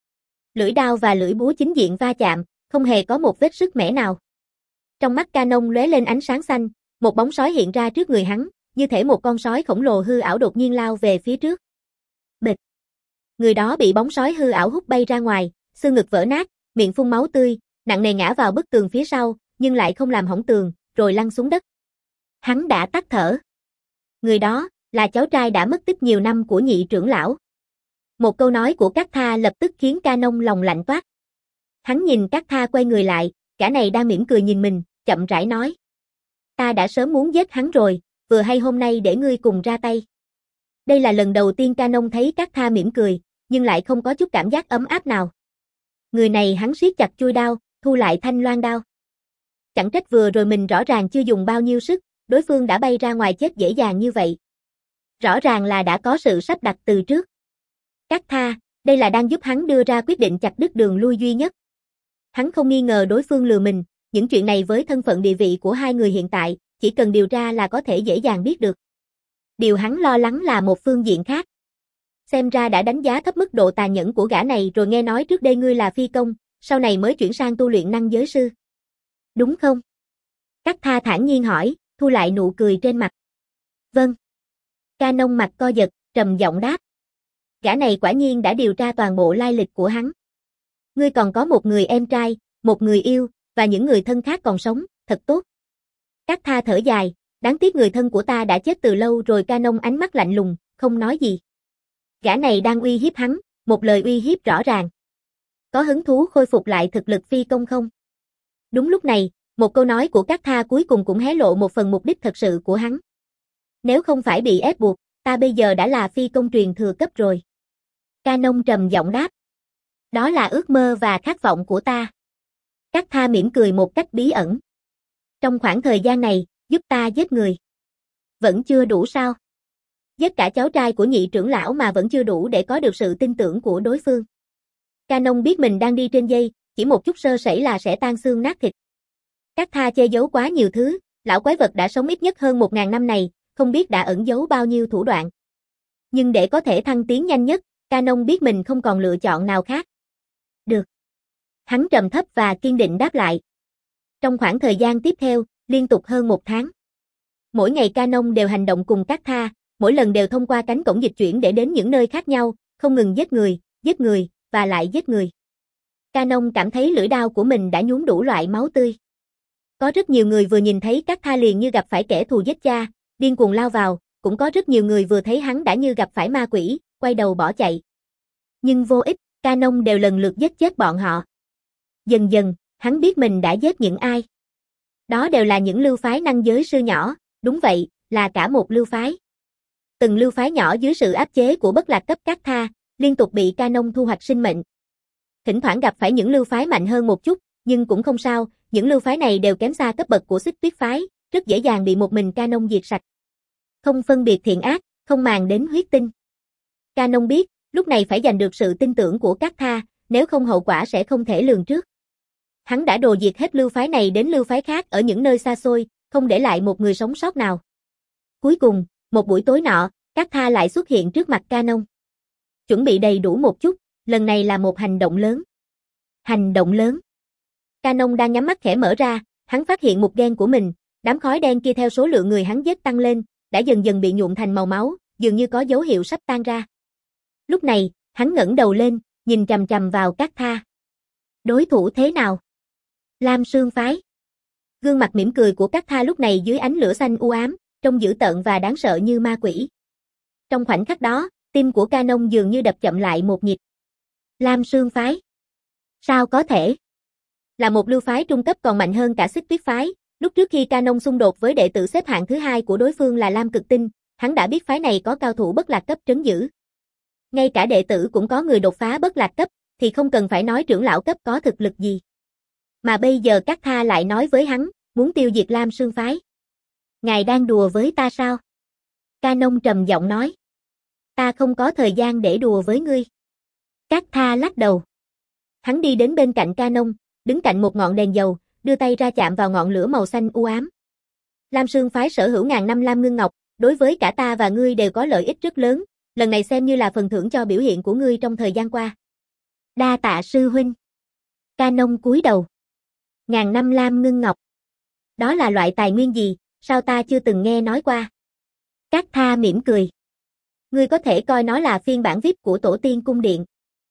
Speaker 1: Lưỡi đao và lưỡi búa chính diện va chạm, không hề có một vết sức mẻ nào. Trong mắt Canon lóe lên ánh sáng xanh, một bóng sói hiện ra trước người hắn, như thể một con sói khổng lồ hư ảo đột nhiên lao về phía trước. Bịch. Người đó bị bóng sói hư ảo hút bay ra ngoài, xương ngực vỡ nát, miệng phun máu tươi, nặng nề ngã vào bức tường phía sau, nhưng lại không làm hỏng tường, rồi lăn xuống đất. Hắn đã tắt thở. Người đó là cháu trai đã mất tích nhiều năm của nhị trưởng lão. Một câu nói của Cát Tha lập tức khiến Canon lòng lạnh toát. Hắn nhìn Cát Tha quay người lại, gã này đang mỉm cười nhìn mình, chậm rãi nói: "Ta đã sớm muốn giết hắn rồi, vừa hay hôm nay để ngươi cùng ra tay." Đây là lần đầu tiên Canon thấy Cát Tha mỉm cười, nhưng lại không có chút cảm giác ấm áp nào. Người này hắn siết chặt chuôi đao, thu lại thanh loan đao. Chẳng trách vừa rồi mình rõ ràng chưa dùng bao nhiêu sức, đối phương đã bay ra ngoài chết dễ dàng như vậy. Rõ ràng là đã có sự sắp đặt từ trước. Cát Tha, đây là đang giúp hắn đưa ra quyết định chặt đứt đường lui duy nhất. Hắn không nghi ngờ đối phương lừa mình, những chuyện này với thân phận địa vị của hai người hiện tại, chỉ cần điều tra là có thể dễ dàng biết được. Điều hắn lo lắng là một phương diện khác. Xem ra đã đánh giá thấp mức độ tàn nhẫn của gã này rồi, nghe nói trước đây ngươi là phi công, sau này mới chuyển sang tu luyện năng giới sư. Đúng không? Cát Tha thản nhiên hỏi, thu lại nụ cười trên mặt. Vâng. Canon mặt co giật, trầm giọng đáp. Gã này quả nhiên đã điều tra toàn bộ lai lịch của hắn. Ngươi còn có một người em trai, một người yêu, và những người thân khác còn sống, thật tốt. Cát Tha thở dài, đáng tiếc người thân của ta đã chết từ lâu rồi. Canon ánh mắt lạnh lùng, không nói gì. Gã này đang uy hiếp hắn, một lời uy hiếp rõ ràng. Có hứng thú khôi phục lại thực lực phi công không? Đúng lúc này, một câu nói của Cát Tha cuối cùng cũng hé lộ một phần mục đích thật sự của hắn. Nếu không phải bị ép buộc, ta bây giờ đã là phi công truyền thừa cấp rồi. Canon trầm giọng đáp. Đó là ước mơ và khát vọng của ta. Cát Tha mỉm cười một cách bí ẩn. Trong khoảng thời gian này, giúp ta giết người. Vẫn chưa đủ sao? Giết cả cháu trai của nhị trưởng lão mà vẫn chưa đủ để có được sự tin tưởng của đối phương. Canon biết mình đang đi trên dây, chỉ một chút sơ sẩy là sẽ tan xương nát thịt. Cát Tha che giấu quá nhiều thứ, lão quái vật đã sống ít nhất hơn một ngàn năm này, không biết đã ẩn giấu bao nhiêu thủ đoạn. Nhưng để có thể thăng tiến nhanh nhất, Canon biết mình không còn lựa chọn nào khác. Được. Hắn trầm thấp và kiên định đáp lại. Trong khoảng thời gian tiếp theo, liên tục hơn một tháng. Mỗi ngày Canon đều hành động cùng Cát Tha, mỗi lần đều thông qua cánh cổng dịch chuyển để đến những nơi khác nhau, không ngừng giết người, giết người, và lại giết người. Canon cảm thấy lưỡi đao của mình đã nhuốm đủ loại máu tươi. Có rất nhiều người vừa nhìn thấy Cát Tha liền như gặp phải kẻ thù giết cha, điên cuồng lao vào, cũng có rất nhiều người vừa thấy hắn đã như gặp phải ma quỷ, quay đầu bỏ chạy. Nhưng vô ích, Canon đều lần lượt giết chết bọn họ. Dần dần, hắn biết mình đã giết những ai. Đó đều là những lưu phái năng giới sư nhỏ, đúng vậy, là cả một lưu phái. Từng lưu phái nhỏ dưới sự áp chế của bất lạc cấp Cát Tha, liên tục bị Canon thu hoạch sinh mệnh. Thỉnh thoảng gặp phải những lưu phái mạnh hơn một chút, nhưng cũng không sao, những lưu phái này đều kém xa cấp bậc của Xích Tuyết phái, rất dễ dàng bị một mình Canon diệt sạch. Không phân biệt thiện ác, không màng đến huyết tinh. Canon biết, lúc này phải giành được sự tin tưởng của Cát Tha, nếu không hậu quả sẽ không thể lường trước. Hắn đã đồ diệt hết lưu phái này đến lưu phái khác ở những nơi xa xôi, không để lại một người sống sót nào. Cuối cùng, một buổi tối nọ, Cát Tha lại xuất hiện trước mặt Canon. Chuẩn bị đầy đủ một chút, lần này là một hành động lớn. Hành động lớn. Canon đang nhắm mắt khẽ mở ra, hắn phát hiện mục đen của mình, đám khói đen kia theo số lượng người hắn giết tăng lên, đã dần dần bị nhuộm thành màu máu, dường như có dấu hiệu sắp tan ra. Lúc này, hắn ngẩng đầu lên, nhìn chằm chằm vào Cát Tha. Đối thủ thế nào? Lam Sương phái. Gương mặt mỉm cười của Cát Tha lúc này dưới ánh lửa xanh u ám, trông dữ tợn và đáng sợ như ma quỷ. Trong khoảnh khắc đó, tim của Canon dường như đập chậm lại một nhịp. Lam Sương phái? Sao có thể? Là một lưu phái trung cấp còn mạnh hơn cả Xích Tuyết phái, lúc trước khi Canon xung đột với đệ tử xếp hạng thứ hai của đối phương là Lam Cực Tinh, hắn đã biết phái này có cao thủ bất lạc cấp trấn giữ. Ngay cả đệ tử cũng có người đột phá bất lạc cấp, thì không cần phải nói trưởng lão cấp có thực lực gì. Mà bây giờ Cát Tha lại nói với hắn, muốn tiêu diệt Lam Sương phái. Ngài đang đùa với ta sao? Canon trầm giọng nói. Ta không có thời gian để đùa với ngươi. Cát Tha lắc đầu. Hắn đi đến bên cạnh Canon, đứng cạnh một ngọn đèn dầu, đưa tay ra chạm vào ngọn lửa màu xanh u ám. Lam Sương phái sở hữu ngàn năm lam ngưng ngọc, đối với cả ta và ngươi đều có lợi ích rất lớn, lần này xem như là phần thưởng cho biểu hiện của ngươi trong thời gian qua. Đa tạ sư huynh. Canon cúi đầu. Ngàn năm lam ngưng ngọc. Đó là loại tài nguyên gì, sao ta chưa từng nghe nói qua? Cát Tha mỉm cười. Ngươi có thể coi nó là phiên bản vi ai pi của tổ tiên cung điện.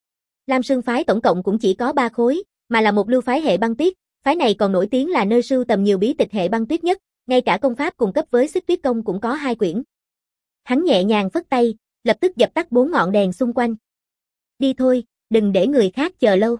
Speaker 1: Lam Sương phái tổng cộng cũng chỉ có ba khối, mà là một lưu phái hệ băng tuyết, phái này còn nổi tiếng là nơi sưu tầm nhiều bí tịch hệ băng tuyết nhất, ngay cả công pháp cùng cấp với Xích Tuyết Công cũng có hai quyển. Hắn nhẹ nhàng phất tay, lập tức dập tắt bốn ngọn đèn xung quanh. Đi thôi, đừng để người khác chờ lâu.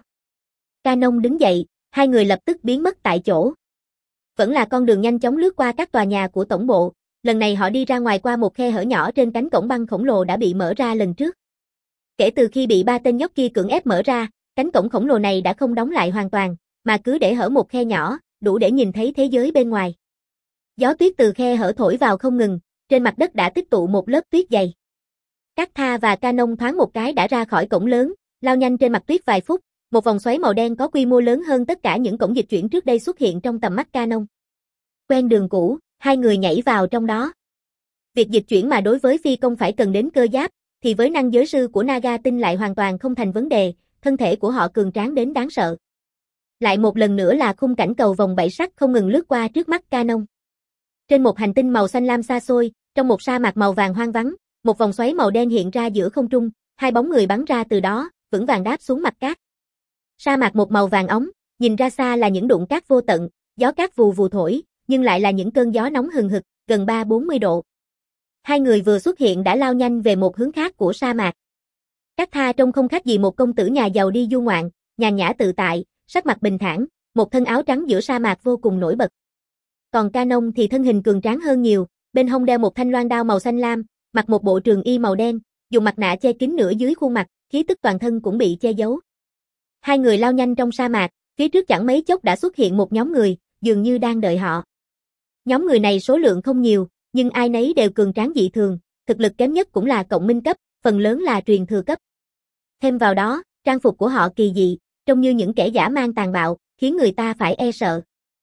Speaker 1: Canon đứng dậy, hai người lập tức biến mất tại chỗ. Vẫn là con đường nhanh chóng lướt qua các tòa nhà của tổng bộ, lần này họ đi ra ngoài qua một khe hở nhỏ trên cánh cổng băng khổng lồ đã bị mở ra lần trước. Kể từ khi bị ba tên nhóc kia cưỡng ép mở ra, cánh cổng khổng lồ này đã không đóng lại hoàn toàn, mà cứ để hở một khe nhỏ, đủ để nhìn thấy thế giới bên ngoài. Gió tuyết từ khe hở thổi vào không ngừng, trên mặt đất đã tích tụ một lớp tuyết dày. Cát Tha và Canon thoáng một cái đã ra khỏi cổng lớn, lao nhanh trên mặt tuyết vài phút, một vòng xoáy màu đen có quy mô lớn hơn tất cả những cổng dịch chuyển trước đây xuất hiện trong tầm mắt Canon. Quen đường cũ, hai người nhảy vào trong đó. Việc dịch chuyển mà đối với phi công phải cần đến cơ giáp, thì với năng giới sư của Naga tinh lại hoàn toàn không thành vấn đề, thân thể của họ cường tráng đến đáng sợ. Lại một lần nữa là khung cảnh cầu vòng bảy sắc không ngừng lướt qua trước mắt Canon. Trên một hành tinh màu xanh lam xa xôi, trong một sa mạc màu vàng hoang vắng, một vòng xoáy màu đen hiện ra giữa không trung, hai bóng người bắn ra từ đó, vững vàng đáp xuống mặt cát. Sa mạc một màu vàng óng, nhìn ra xa là những đụng cát vô tận, gió cát vù vù thổi, nhưng lại là những cơn gió nóng hừng hực, gần ba bốn mươi độ. Hai người vừa xuất hiện đã lao nhanh về một hướng khác của sa mạc. Cát Tha trông không khác gì một công tử nhà giàu đi du ngoạn, nhàn nhã tự tại, sắc mặt bình thản, một thân áo trắng giữa sa mạc vô cùng nổi bật. Còn Canon thì thân hình cường tráng hơn nhiều, bên hông đeo một thanh loan đao màu xanh lam, mặc một bộ trường y màu đen, dùng mặt nạ che kín nửa dưới khuôn mặt, khí tức toàn thân cũng bị che giấu. Hai người lao nhanh trong sa mạc, phía trước chẳng mấy chốc đã xuất hiện một nhóm người, dường như đang đợi họ. Nhóm người này số lượng không nhiều, nhưng ai nấy đều cường tráng dị thường, thực lực kém nhất cũng là cộng minh cấp, phần lớn là truyền thừa cấp. Thêm vào đó, trang phục của họ kỳ dị, trông như những kẻ dã man tàn bạo, khiến người ta phải e sợ.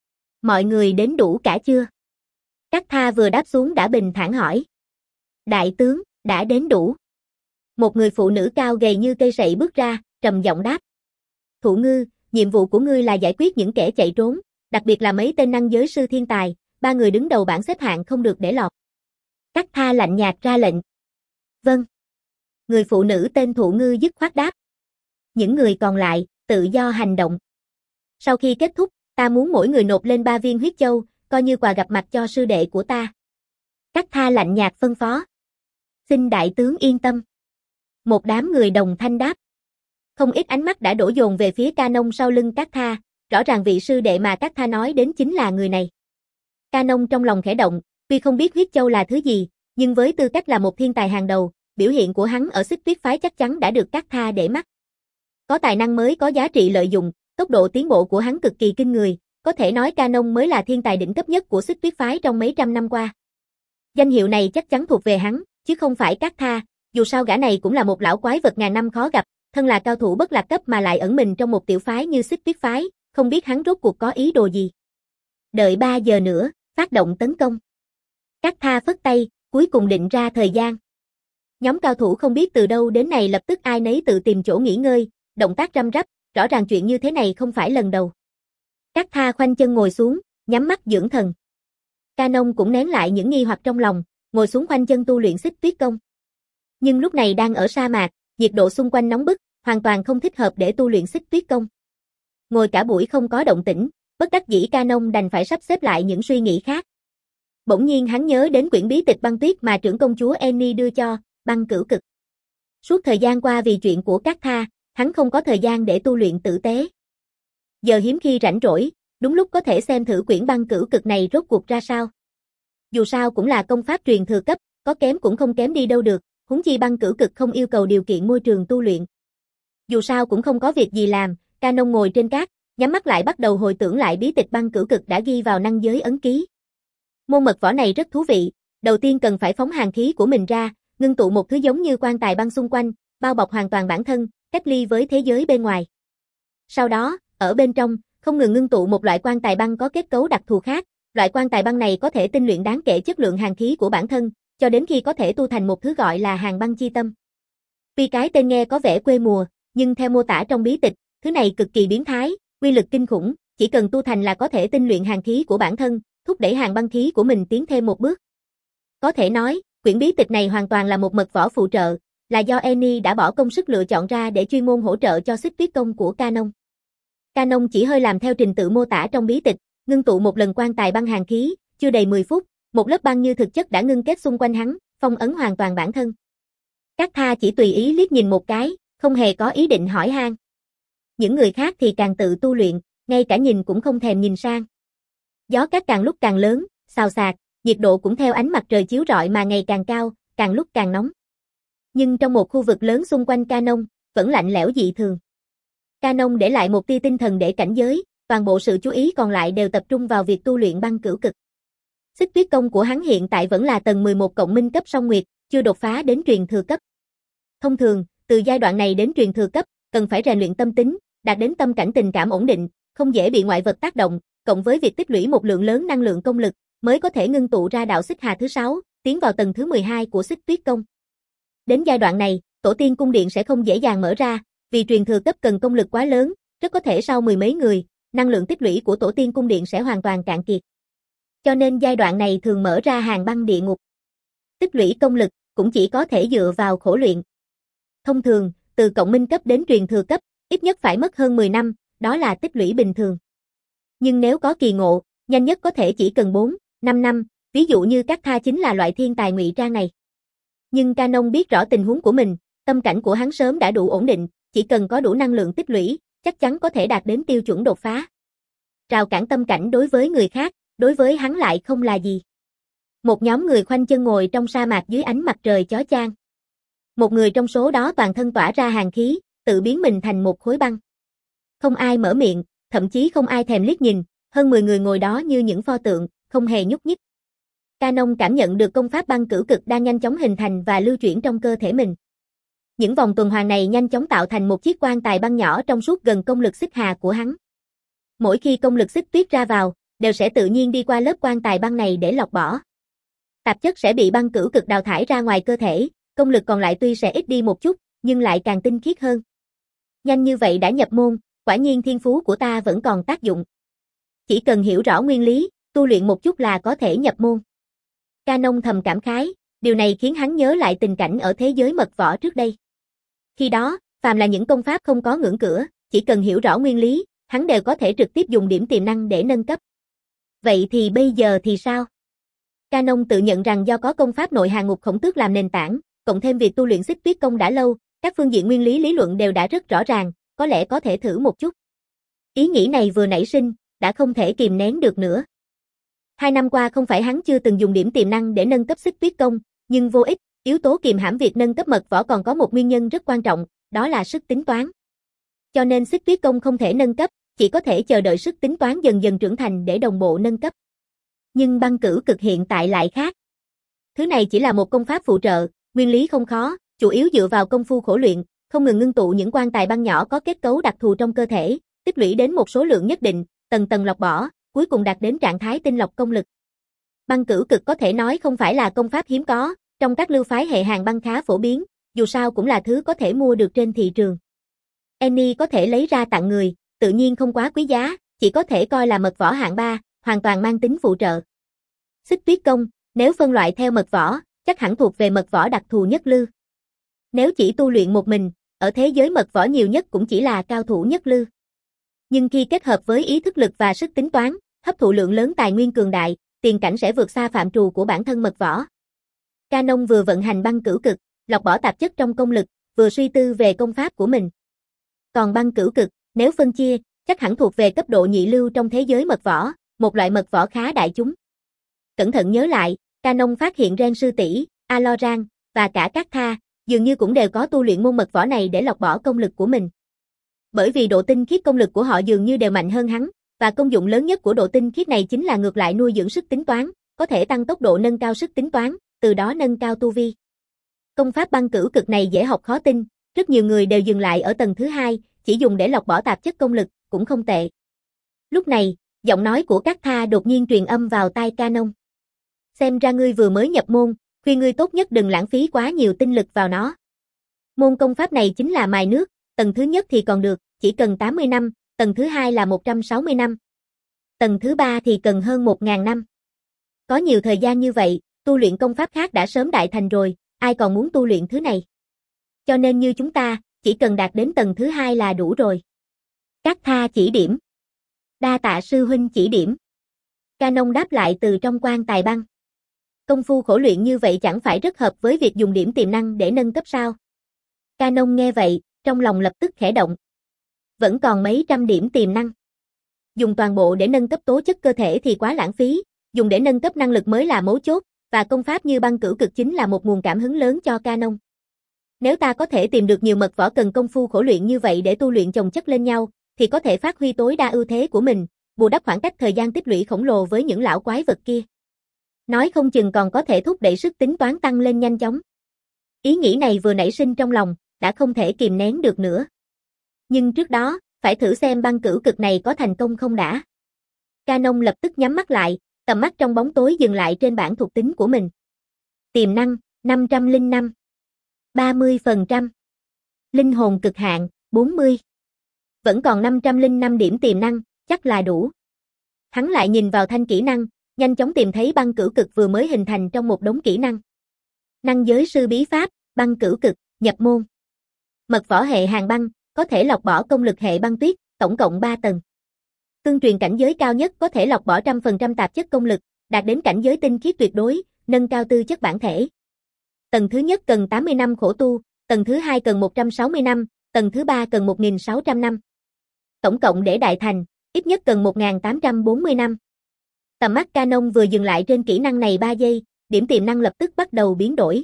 Speaker 1: Mọi người đến đủ cả chưa? Cát Tha vừa đáp xuống đã bình thản hỏi. Đại tướng, đã đến đủ. Một người phụ nữ cao gầy như cây sậy bước ra, trầm giọng đáp. Thụ Ngư, nhiệm vụ của ngươi là giải quyết những kẻ chạy trốn, đặc biệt là mấy tên năng giới sư thiên tài, ba người đứng đầu bảng xếp hạng không được để lọt. Cát Tha lạnh nhạt ra lệnh. Vâng. Người phụ nữ tên Thụ Ngư dứt khoát đáp. Những người còn lại, tự do hành động. Sau khi kết thúc, ta muốn mỗi người nộp lên ba viên huyết châu, coi như quà gặp mặt cho sư đệ của ta. Cát Tha lạnh nhạt phân phó. Xin đại tướng yên tâm. Một đám người đồng thanh đáp. Không ít ánh mắt đã đổ dồn về phía Canon sau lưng Cát Tha, rõ ràng vị sư đệ mà Cát Tha nói đến chính là người này. Canon trong lòng khẽ động, tuy không biết huyết châu là thứ gì, nhưng với tư cách là một thiên tài hàng đầu, biểu hiện của hắn ở Xích Tuyết phái chắc chắn đã được Cát Tha để mắt. Có tài năng mới có giá trị lợi dụng, tốc độ tiến bộ của hắn cực kỳ kinh người, có thể nói Canon mới là thiên tài đỉnh cấp nhất của Xích Tuyết phái trong mấy trăm năm qua. Danh hiệu này chắc chắn thuộc về hắn, chứ không phải Cát Tha, dù sao gã này cũng là một lão quái vật ngàn năm khó gặp, thân là cao thủ bất lạc cấp mà lại ẩn mình trong một tiểu phái như Xích Tuyết phái, không biết hắn rốt cuộc có ý đồ gì. Đợi ba giờ nữa, phát động tấn công. Cát Tha phất tay, cuối cùng định ra thời gian. Nhóm cao thủ không biết từ đâu đến này lập tức ai nấy tự tìm chỗ nghỉ ngơi, động tác răm rắp, rõ ràng chuyện như thế này không phải lần đầu. Cát Tha khoanh chân ngồi xuống, nhắm mắt dưỡng thần. Canon cũng nén lại những nghi hoặc trong lòng, ngồi xuống khoanh chân tu luyện Xích Tuyết công. Nhưng lúc này đang ở sa mạc, nhiệt độ xung quanh nóng bức, hoàn toàn không thích hợp để tu luyện Xích Tuyết công. Ngồi cả buổi không có động tĩnh, bất đắc dĩ Canon đành phải sắp xếp lại những suy nghĩ khác. Bỗng nhiên hắn nhớ đến quyển bí tịch băng tuyết mà trưởng công chúa Annie đưa cho, băng cửu cực. Suốt thời gian qua vì chuyện của Cát Tha, hắn không có thời gian để tu luyện tử tế. Giờ hiếm khi rảnh rỗi, đúng lúc có thể xem thử quyển băng cửu cực này rốt cuộc ra sao. Dù sao cũng là công pháp truyền thừa cấp, có kém cũng không kém đi đâu được, huống chi băng cửu cực không yêu cầu điều kiện môi trường tu luyện. Dù sao cũng không có việc gì làm, Canon ngồi trên cát, nhắm mắt lại bắt đầu hồi tưởng lại bí tịch băng cửu cực đã ghi vào năng giới ấn ký. Môn mật võ này rất thú vị, đầu tiên cần phải phóng hàn khí của mình ra, ngưng tụ một thứ giống như quan tài băng xung quanh, bao bọc hoàn toàn bản thân, cách ly với thế giới bên ngoài. Sau đó, ở bên trong, không ngừng ngưng tụ một loại quan tài băng có kết cấu đặc thù khác, loại quan tài băng này có thể tinh luyện đáng kể chất lượng hàn khí của bản thân, cho đến khi có thể tu thành một thứ gọi là hàn băng chi tâm. Vì cái tên nghe có vẻ quê mùa, nhưng theo mô tả trong bí tịch, thứ này cực kỳ biến thái, uy lực kinh khủng, chỉ cần tu thành là có thể tinh luyện hàn khí của bản thân, thúc đẩy hàn băng khí của mình tiến thêm một bước. Có thể nói, quyển bí tịch này hoàn toàn là một mật võ phụ trợ, là do Annie đã bỏ công sức lựa chọn ra để chuyên môn hỗ trợ cho xích tuyết công của Canon. Canon chỉ hơi làm theo trình tự mô tả trong bí tịch, ngưng tụ một lần quan tài băng hàn khí, chưa đầy mười phút, một lớp băng như thực chất đã ngưng kết xung quanh hắn, phong ấn hoàn toàn bản thân. Các Tha chỉ tùy ý liếc nhìn một cái, không hề có ý định hỏi han. Những người khác thì càng tự tu luyện, ngay cả nhìn cũng không thèm nhìn sang. Gió cát càng lúc càng lớn, xào xạc, nhiệt độ cũng theo ánh mặt trời chiếu rọi mà ngày càng cao, càng lúc càng nóng. Nhưng trong một khu vực lớn xung quanh Canon, vẫn lạnh lẽo dị thường. Canon để lại một tia tinh thần để cảnh giới, toàn bộ sự chú ý còn lại đều tập trung vào việc tu luyện băng cửu cực. Xích tuyết công của hắn hiện tại vẫn là tầng mười một cộng minh cấp song nguyệt, chưa đột phá đến truyền thừa cấp. Thông thường, từ giai đoạn này đến truyền thừa cấp, cần phải rèn luyện tâm tính, đạt đến tâm cảnh tình cảm ổn định, không dễ bị ngoại vật tác động, cộng với việc tích lũy một lượng lớn năng lượng công lực, mới có thể ngưng tụ ra đạo xích hà thứ sáu, tiến vào tầng thứ mười hai của xích tuyết công. Đến giai đoạn này, tổ tiên cung điện sẽ không dễ dàng mở ra, vì truyền thừa cấp cần công lực quá lớn, rất có thể sau mười mấy người, năng lượng tích lũy của tổ tiên cung điện sẽ hoàn toàn cạn kiệt. Cho nên giai đoạn này thường mở ra hàng băng địa ngục. Tích lũy công lực cũng chỉ có thể dựa vào khổ luyện. Thông thường, từ cộng minh cấp đến truyền thừa cấp, ít nhất phải mất hơn mười năm, đó là tích lũy bình thường. Nhưng nếu có kỳ ngộ, nhanh nhất có thể chỉ cần bốn, năm năm, ví dụ như các Tha chính là loại thiên tài ngụy trang này. Nhưng Canon biết rõ tình huống của mình, tâm cảnh của hắn sớm đã đủ ổn định, chỉ cần có đủ năng lượng tích lũy, chắc chắn có thể đạt đến tiêu chuẩn đột phá. Rào cản tâm cảnh đối với người khác, đối với hắn lại không là gì. Một nhóm người khoanh chân ngồi trong sa mạc dưới ánh mặt trời chói chang. Một người trong số đó toàn thân tỏa ra hàn khí, tự biến mình thành một khối băng. Không ai mở miệng, thậm chí không ai thèm liếc nhìn, hơn mười người ngồi đó như những pho tượng, không hề nhúc nhích. Canon cảm nhận được công pháp băng cửu cực đang nhanh chóng hình thành và lưu chuyển trong cơ thể mình. Những vòng tuần hoàn này nhanh chóng tạo thành một chiếc quan tài băng nhỏ trong suốt gần công lực xích hà của hắn. Mỗi khi công lực xích tuyết ra vào, đều sẽ tự nhiên đi qua lớp quan tài băng này để lọc bỏ. Tạp chất sẽ bị băng cửu cực đào thải ra ngoài cơ thể, công lực còn lại tuy sẽ ít đi một chút, nhưng lại càng tinh khiết hơn. Nhanh như vậy đã nhập môn, quả nhiên thiên phú của ta vẫn còn tác dụng. Chỉ cần hiểu rõ nguyên lý, tu luyện một chút là có thể nhập môn. Canon thầm cảm khái, điều này khiến hắn nhớ lại tình cảnh ở thế giới mật võ trước đây. Khi đó, phàm là những công pháp không có ngưỡng cửa, chỉ cần hiểu rõ nguyên lý, hắn đều có thể trực tiếp dùng điểm tiềm năng để nâng cấp. Vậy thì bây giờ thì sao? Canon tự nhận rằng do có công pháp nội hàn ngục khổng tước làm nền tảng, cộng thêm việc tu luyện xích tuyết công đã lâu, các phương diện nguyên lý lý luận đều đã rất rõ ràng, có lẽ có thể thử một chút. Ý nghĩ này vừa nảy sinh, đã không thể kìm nén được nữa. Hai năm qua không phải hắn chưa từng dùng điểm tiềm năng để nâng cấp xích tuyết công, nhưng vô ích, yếu tố kiềm hãm việc nâng cấp mật võ còn có một nguyên nhân rất quan trọng, đó là sức tính toán. Cho nên xích tuyết công không thể nâng cấp, chỉ có thể chờ đợi sức tính toán dần dần trưởng thành để đồng bộ nâng cấp. Nhưng băng cửu cực hiện tại lại khác. Thứ này chỉ là một công pháp phụ trợ, nguyên lý không khó, chủ yếu dựa vào công phu khổ luyện, không ngừng ngưng tụ những quan tài băng nhỏ có kết cấu đặc thù trong cơ thể, tích lũy đến một số lượng nhất định, tầng tầng lọc bỏ, cuối cùng đạt đến trạng thái tinh lọc công lực. Băng cửu cực có thể nói không phải là công pháp hiếm có, trong các lưu phái hệ hàn băng khá phổ biến, dù sao cũng là thứ có thể mua được trên thị trường. Annie có thể lấy ra tặng người, tự nhiên không quá quý giá, chỉ có thể coi là mật võ hạng ba, hoàn toàn mang tính phụ trợ. Xích tuyết công, nếu phân loại theo mật võ, chắc hẳn thuộc về mật võ đặc thù nhất lư. Nếu chỉ tu luyện một mình, ở thế giới mật võ nhiều nhất cũng chỉ là cao thủ nhất lư. Nhưng khi kết hợp với ý thức lực và sức tính toán, hấp thụ lượng lớn tài nguyên cường đại, tiền cảnh sẽ vượt xa phạm trù của bản thân mật võ. Canon vừa vận hành băng cửu cực, lọc bỏ tạp chất trong công lực, vừa suy tư về công pháp của mình. Còn băng cửu cực, nếu phân chia, chắc hẳn thuộc về cấp độ nhị lưu trong thế giới mật võ, một loại mật võ khá đại chúng. Cẩn thận nhớ lại, Canon phát hiện Ren sư tỷ, Aloran và cả các Tha, dường như cũng đều có tu luyện môn mật võ này để lọc bỏ công lực của mình. Bởi vì độ tinh khiết công lực của họ dường như đều mạnh hơn hắn, và công dụng lớn nhất của độ tinh khiết này chính là ngược lại nuôi dưỡng sức tính toán, có thể tăng tốc độ nâng cao sức tính toán, từ đó nâng cao tu vi. Công pháp băng cửu cực này dễ học khó tin, rất nhiều người đều dừng lại ở tầng thứ hai, chỉ dùng để lọc bỏ tạp chất công lực, cũng không tệ. Lúc này, giọng nói của các Tha đột nhiên truyền âm vào tai Canon. Xem ra ngươi vừa mới nhập môn, khuyên ngươi tốt nhất đừng lãng phí quá nhiều tinh lực vào nó. Môn công pháp này chính là mài nước, Tầng thứ nhất thì còn được, chỉ cần tám mươi năm, tầng thứ hai là một trăm sáu mươi năm. Tầng thứ ba thì cần hơn một nghìn năm. Có nhiều thời gian như vậy, tu luyện công pháp khác đã sớm đại thành rồi, ai còn muốn tu luyện thứ này. Cho nên như chúng ta, chỉ cần đạt đến tầng thứ hai là đủ rồi. Các tha chỉ điểm. Đa tạ sư huynh chỉ điểm. Canon đáp lại từ trong quan tài băng. Công phu khổ luyện như vậy chẳng phải rất hợp với việc dùng điểm tiềm năng để nâng cấp sao? Canon nghe vậy, trong lòng lập tức khẽ động. Vẫn còn mấy trăm điểm tiềm năng. Dùng toàn bộ để nâng cấp tố chất cơ thể thì quá lãng phí, dùng để nâng cấp năng lực mới là mấu chốt, và công pháp như băng cửu cực chính là một nguồn cảm hứng lớn cho Canon. Nếu ta có thể tìm được nhiều mật võ cần công phu khổ luyện như vậy để tu luyện chồng chất lên nhau, thì có thể phát huy tối đa ưu thế của mình, bù đắp khoảng cách thời gian tích lũy khổng lồ với những lão quái vật kia. Nói không chừng còn có thể thúc đẩy sức tính toán tăng lên nhanh chóng. Ý nghĩ này vừa nảy sinh trong lòng, đã không thể kìm nén được nữa. Nhưng trước đó, phải thử xem băng cửu cực này có thành công không đã. Canon lập tức nhắm mắt lại, tầm mắt trong bóng tối dừng lại trên bảng thuộc tính của mình. Tiềm năng, năm trăm lẻ năm. ba mươi phần trăm. Linh hồn cực hạn, bốn mươi. Vẫn còn năm trăm lẻ năm điểm tiềm năng, chắc là đủ. Hắn lại nhìn vào thanh kỹ năng, nhanh chóng tìm thấy băng cửu cực vừa mới hình thành trong một đống kỹ năng. Năng giới sư bí pháp, băng cửu cực, nhập môn. Mật võ hệ hàng băng, có thể lọc bỏ công lực hệ băng tuyết, tổng cộng ba tầng. Tương truyền cảnh giới cao nhất có thể lọc bỏ một trăm phần trăm tạp chất công lực, đạt đến cảnh giới tinh khiết tuyệt đối, nâng cao tư chất bản thể. Tầng thứ nhất cần tám mươi năm khổ tu, tầng thứ hai cần một trăm sáu mươi năm, tầng thứ ba cần một nghìn sáu trăm năm. Tổng cộng để đại thành, ít nhất cần một nghìn tám trăm bốn mươi năm. Tầm mắt Canon vừa dừng lại trên kỹ năng này ba giây, điểm tiềm năng lập tức bắt đầu biến đổi.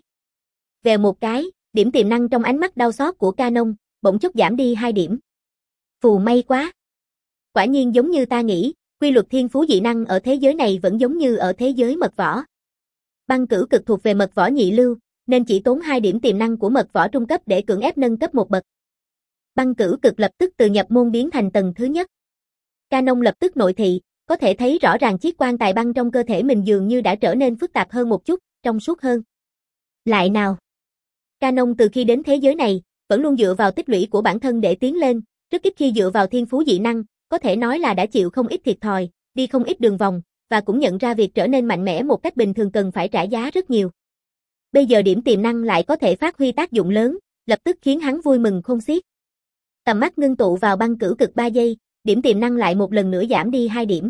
Speaker 1: Về một cái, điểm tiềm năng trong ánh mắt đau xót của Canon, bỗng chốc giảm đi hai điểm. Phù may quá. Quả nhiên giống như ta nghĩ, quy luật thiên phú dị năng ở thế giới này vẫn giống như ở thế giới mật võ. Băng cửu cực thuộc về mật võ nhị lưu, nên chỉ tốn hai điểm tiềm năng của mật võ trung cấp để cưỡng ép nâng cấp một bậc. Băng cửu cực lập tức từ nhập môn biến thành tầng thứ nhất. Canon lập tức nội thị, có thể thấy rõ ràng chiếc quan tài băng trong cơ thể mình dường như đã trở nên phức tạp hơn một chút, trong suốt hơn. Lại nào. Canon từ khi đến thế giới này, vẫn luôn dựa vào tích lũy của bản thân để tiến lên, rất ít khi dựa vào thiên phú dị năng, có thể nói là đã chịu không ít thiệt thòi, đi không ít đường vòng, và cũng nhận ra việc trở nên mạnh mẽ một cách bình thường cần phải trả giá rất nhiều. Bây giờ điểm tiềm năng lại có thể phát huy tác dụng lớn, lập tức khiến hắn vui mừng khôn xiết. Tầm mắt ngưng tụ vào băng cửu cực ba giây, điểm tiềm năng lại một lần nữa giảm đi hai điểm.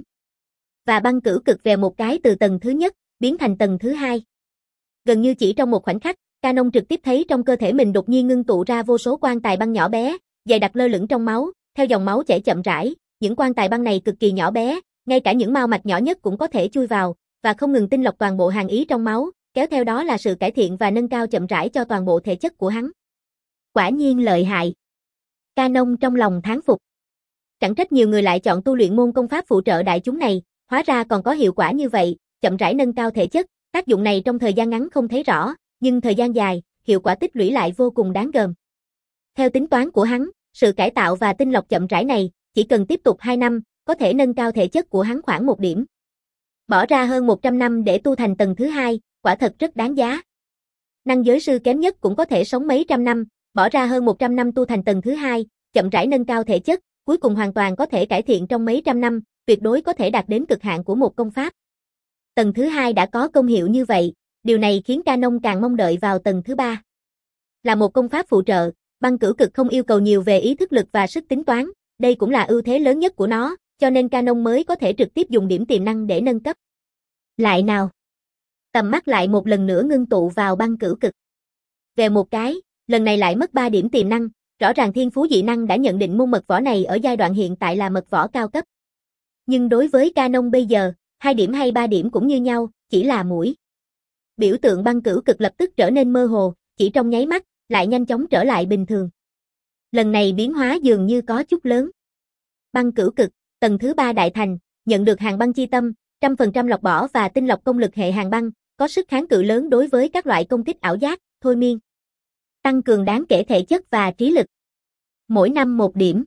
Speaker 1: Và băng cửu cực về một cái từ tầng thứ nhất, biến thành tầng thứ hai. Gần như chỉ trong một khoảnh khắc, Canon trực tiếp thấy trong cơ thể mình đột nhiên ngưng tụ ra vô số quan tài băng nhỏ bé, dày đặc lơ lửng trong máu, theo dòng máu chảy chậm rãi, những quan tài băng này cực kỳ nhỏ bé, ngay cả những mao mạch nhỏ nhất cũng có thể chui vào, và không ngừng tinh lọc toàn bộ hàn ý trong máu, kéo theo đó là sự cải thiện và nâng cao chậm rãi cho toàn bộ thể chất của hắn. Quả nhiên lợi hại. Canon trong lòng thán phục. Chẳng trách nhiều người lại chọn tu luyện môn công pháp phụ trợ đại chúng này, hóa ra còn có hiệu quả như vậy, chậm rãi nâng cao thể chất, tác dụng này trong thời gian ngắn không thấy rõ, nhưng thời gian dài, hiệu quả tích lũy lại vô cùng đáng gờm. Theo tính toán của hắn, sự cải tạo và tinh lọc chậm rãi này, chỉ cần tiếp tục hai năm, có thể nâng cao thể chất của hắn khoảng một điểm. Bỏ ra hơn một trăm năm để tu thành tầng thứ hai, quả thật rất đáng giá. Năng giới sư kém nhất cũng có thể sống mấy trăm năm, bỏ ra hơn một trăm năm tu thành tầng thứ hai, chậm rãi nâng cao thể chất, cuối cùng hoàn toàn có thể cải thiện trong mấy trăm năm, tuyệt đối có thể đạt đến cực hạn của một công pháp. Tầng thứ hai đã có công hiệu như vậy, điều này khiến Canon càng mong đợi vào tầng thứ ba. Là một công pháp phụ trợ, băng cửu cực không yêu cầu nhiều về ý thức lực và sức tính toán, đây cũng là ưu thế lớn nhất của nó, cho nên Canon mới có thể trực tiếp dùng điểm tiềm năng để nâng cấp. Lại nào. Tầm mắt lại một lần nữa ngưng tụ vào băng cửu cực. Về một cái, lần này lại mất ba điểm tiềm năng, rõ ràng thiên phú dị năng đã nhận định môn mật võ này ở giai đoạn hiện tại là mật võ cao cấp. Nhưng đối với Canon bây giờ, hai điểm hay ba điểm cũng như nhau, chỉ là mũi. Biểu tượng băng cửu cực lập tức trở nên mơ hồ, chỉ trong nháy mắt, lại nhanh chóng trở lại bình thường. Lần này biến hóa dường như có chút lớn. Băng cửu cực, tầng thứ ba đại thành, nhận được hàng băng chi tâm, một trăm phần trăm lọc bỏ và tinh lọc công lực hệ hàng băng, có sức kháng cự lớn đối với các loại công kích ảo giác, thôi miên. Tăng cường đáng kể thể chất và trí lực. Mỗi năm một điểm.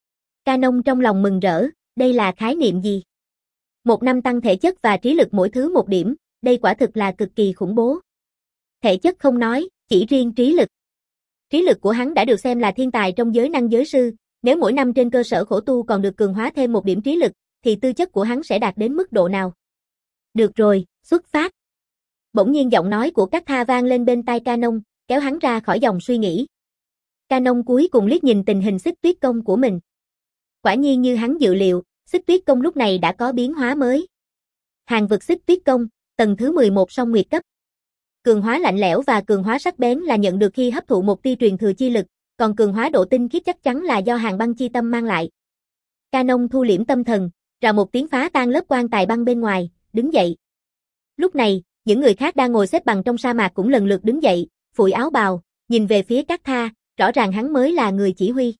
Speaker 1: Canon trong lòng mừng rỡ, đây là khái niệm gì? Một năm tăng thể chất và trí lực mỗi thứ một điểm, đây quả thực là cực kỳ khủng bố. Thể chất không nói, chỉ riêng trí lực. Trí lực của hắn đã được xem là thiên tài trong giới năng giới sư, nếu mỗi năm trên cơ sở khổ tu còn được cường hóa thêm một điểm trí lực, thì tư chất của hắn sẽ đạt đến mức độ nào? Được rồi, xuất phát. Bỗng nhiên giọng nói của Cát Tha vang lên bên tai Canon, kéo hắn ra khỏi dòng suy nghĩ. Canon cuối cùng liếc nhìn tình hình Xích Tuyết Công của mình. Quả nhiên như hắn dự liệu, Xích Tuyết Công lúc này đã có biến hóa mới. Hàng vực Xích Tuyết Công, tầng thứ mười một song nguyệt cấp. Cường hóa lạnh lẽo và cường hóa sắc bén là nhận được khi hấp thụ một tia truyền thừa chi lực, còn cường hóa độ tinh khiết chắc chắn là do Hàng băng chi tâm mang lại. Canon thu liễm tâm thần, rào một tiếng phá tan lớp quan tài băng bên ngoài, đứng dậy. Lúc này, những người khác đang ngồi xếp bằng trong sa mạc cũng lần lượt đứng dậy, phủi áo bào, nhìn về phía Cát Tha, rõ ràng hắn mới là người chỉ huy.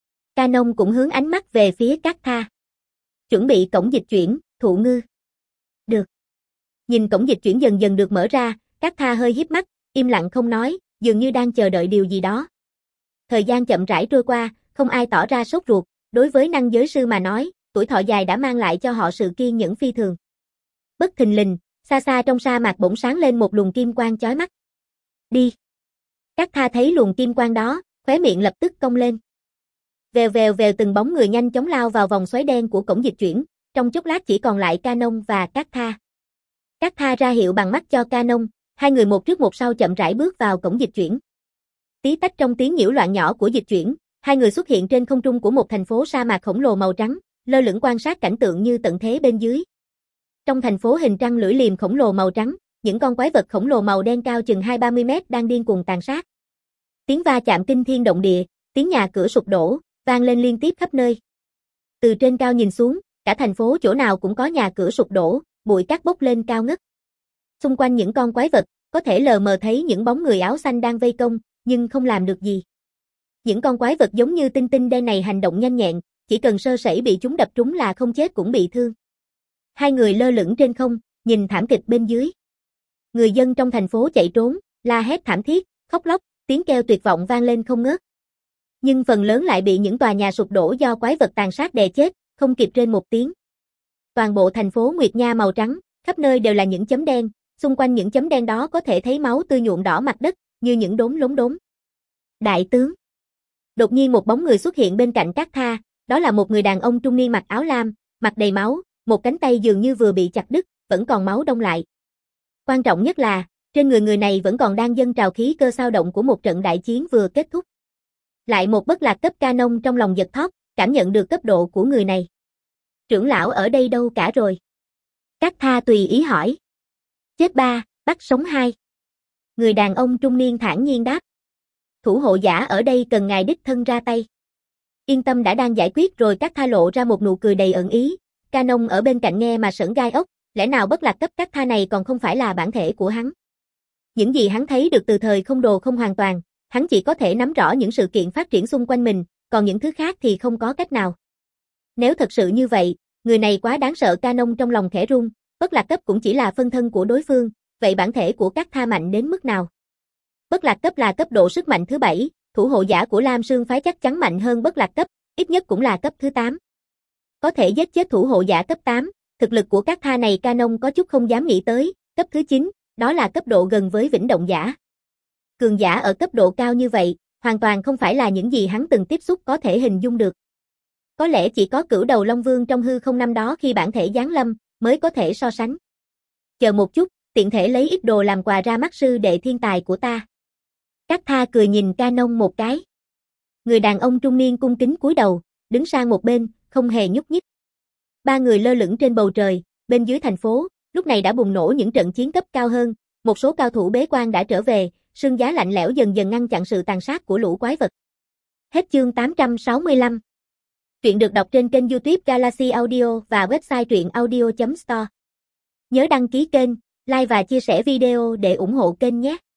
Speaker 1: Canon cũng hướng ánh mắt về phía Cát Tha. Chuẩn bị cổng dịch chuyển, Thụ Ngư. Được. Nhìn cổng dịch chuyển dần dần được mở ra, Cát Tha hơi híp mắt, im lặng không nói, dường như đang chờ đợi điều gì đó. Thời gian chậm rãi trôi qua, không ai tỏ ra sốt ruột, đối với năng giới sư mà nói, tuổi thọ dài đã mang lại cho họ sự kiên nhẫn phi thường. Bất thình lình, xa xa trong sa mạc bỗng sáng lên một luồng kim quang chói mắt. Đi. Cát Tha thấy luồng kim quang đó, khóe miệng lập tức cong lên. Vèo vèo vèo từng bóng người nhanh chóng lao vào vòng xoáy đen của cổng dịch chuyển, trong chốc lát chỉ còn lại Canon và Cát Tha. Cát Tha ra hiệu bằng mắt cho Canon, hai người một trước một sau chậm rãi bước vào cổng dịch chuyển. Tí tách trong tiếng nhiễu loạn nhỏ của dịch chuyển, hai người xuất hiện trên không trung của một thành phố sa mạc khổng lồ màu trắng, lơ lửng quan sát cảnh tượng như tận thế bên dưới. Trong thành phố hình trăng lưỡi liềm khổng lồ màu trắng, những con quái vật khổng lồ màu đen cao chừng hai ba mươi mét đang điên cuồng tàn sát. Tiếng va chạm kinh thiên động địa, tiếng nhà cửa sụp đổ, vang lên liên tiếp khắp nơi. Từ trên cao nhìn xuống, cả thành phố chỗ nào cũng có nhà cửa sụp đổ, bụi cát bốc lên cao ngất. Xung quanh những con quái vật, có thể lờ mờ thấy những bóng người áo xanh đang vây công, nhưng không làm được gì. Những con quái vật giống như tinh tinh đen này hành động nhanh nhẹn, chỉ cần sơ sẩy bị chúng đập trúng là không chết cũng bị thương. Hai người lơ lửng trên không, nhìn thảm kịch bên dưới. Người dân trong thành phố chạy trốn, la hét thảm thiết, khóc lóc, tiếng kêu tuyệt vọng vang lên không ngớt. Nhưng phần lớn lại bị những tòa nhà sụp đổ do quái vật tàn sát đè chết, không kịp rên một tiếng. Toàn bộ thành phố Nguyệt Nha màu trắng, khắp nơi đều là những chấm đen, xung quanh những chấm đen đó có thể thấy máu tươi nhuộm đỏ mặt đất, như những đốm lốm đốm. Đại tướng. Đột nhiên một bóng người xuất hiện bên cạnh Cát Tha, đó là một người đàn ông trung niên mặc áo lam, mặt đầy máu, một cánh tay dường như vừa bị chặt đứt, vẫn còn máu đông lại. Quan trọng nhất là, trên người người này vẫn còn đang dâng trào khí cơ sao động của một trận đại chiến vừa kết thúc. Lại một bất lạc cấp Canon trong lòng giật thót, cảm nhận được cấp độ của người này. Trưởng lão ở đây đâu cả rồi? Cát Tha tùy ý hỏi. Chết ba, bắt sống hai. Người đàn ông trung niên thản nhiên đáp. Thủ hộ giả ở đây cần ngài đích thân ra tay. Yên tâm đã đang giải quyết rồi. Cát Tha lộ ra một nụ cười đầy ẩn ý. Canon ở bên cạnh nghe mà sởn gai ốc, lẽ nào bất lạc cấp Cát Tha này còn không phải là bản thể của hắn? Những gì hắn thấy được từ thời không đồ không hoàn toàn, hắn chỉ có thể nắm rõ những sự kiện phát triển xung quanh mình, còn những thứ khác thì không có cách nào. Nếu thật sự như vậy, người này quá đáng sợ. Canon trong lòng khẽ run, bất lạc cấp cũng chỉ là phân thân của đối phương, vậy bản thể của Cát Tha mạnh đến mức nào? Bất lạc cấp là cấp độ sức mạnh thứ bảy, thủ hộ giả của Lam Sương phái chắc chắn mạnh hơn bất lạc cấp, ít nhất cũng là cấp thứ tám. Có thể giết chết thủ hộ giả cấp tám, thực lực của Cát Tha này Canon có chút không dám nghĩ tới, cấp thứ chín, đó là cấp độ gần với vĩnh động giả. Cường giả ở cấp độ cao như vậy, hoàn toàn không phải là những gì hắn từng tiếp xúc có thể hình dung được. Có lẽ chỉ có Cửu Đầu Long Vương trong hư không năm đó khi bản thể giáng lâm, mới có thể so sánh. Chờ một chút, tiện thể lấy ít đồ làm quà ra mắt sư đệ thiên tài của ta. Cát Tha cười nhìn Canon một cái. Người đàn ông trung niên cung kính cúi đầu, đứng sang một bên, không hề nhúc nhích. Ba người lơ lửng trên bầu trời, bên dưới thành phố, lúc này đã bùng nổ những trận chiến cấp cao hơn, một số cao thủ bế quan đã trở về, sương giá lạnh lẽo dần dần ngăn chặn sự tàn sát của lũ quái vật. Hết chương tám trăm sáu mươi lăm. Truyện được đọc trên kênh YouTube Galaxy Audio và website truyện audio chấm store. Nhớ đăng ký kênh, like và chia sẻ video để ủng hộ kênh nhé.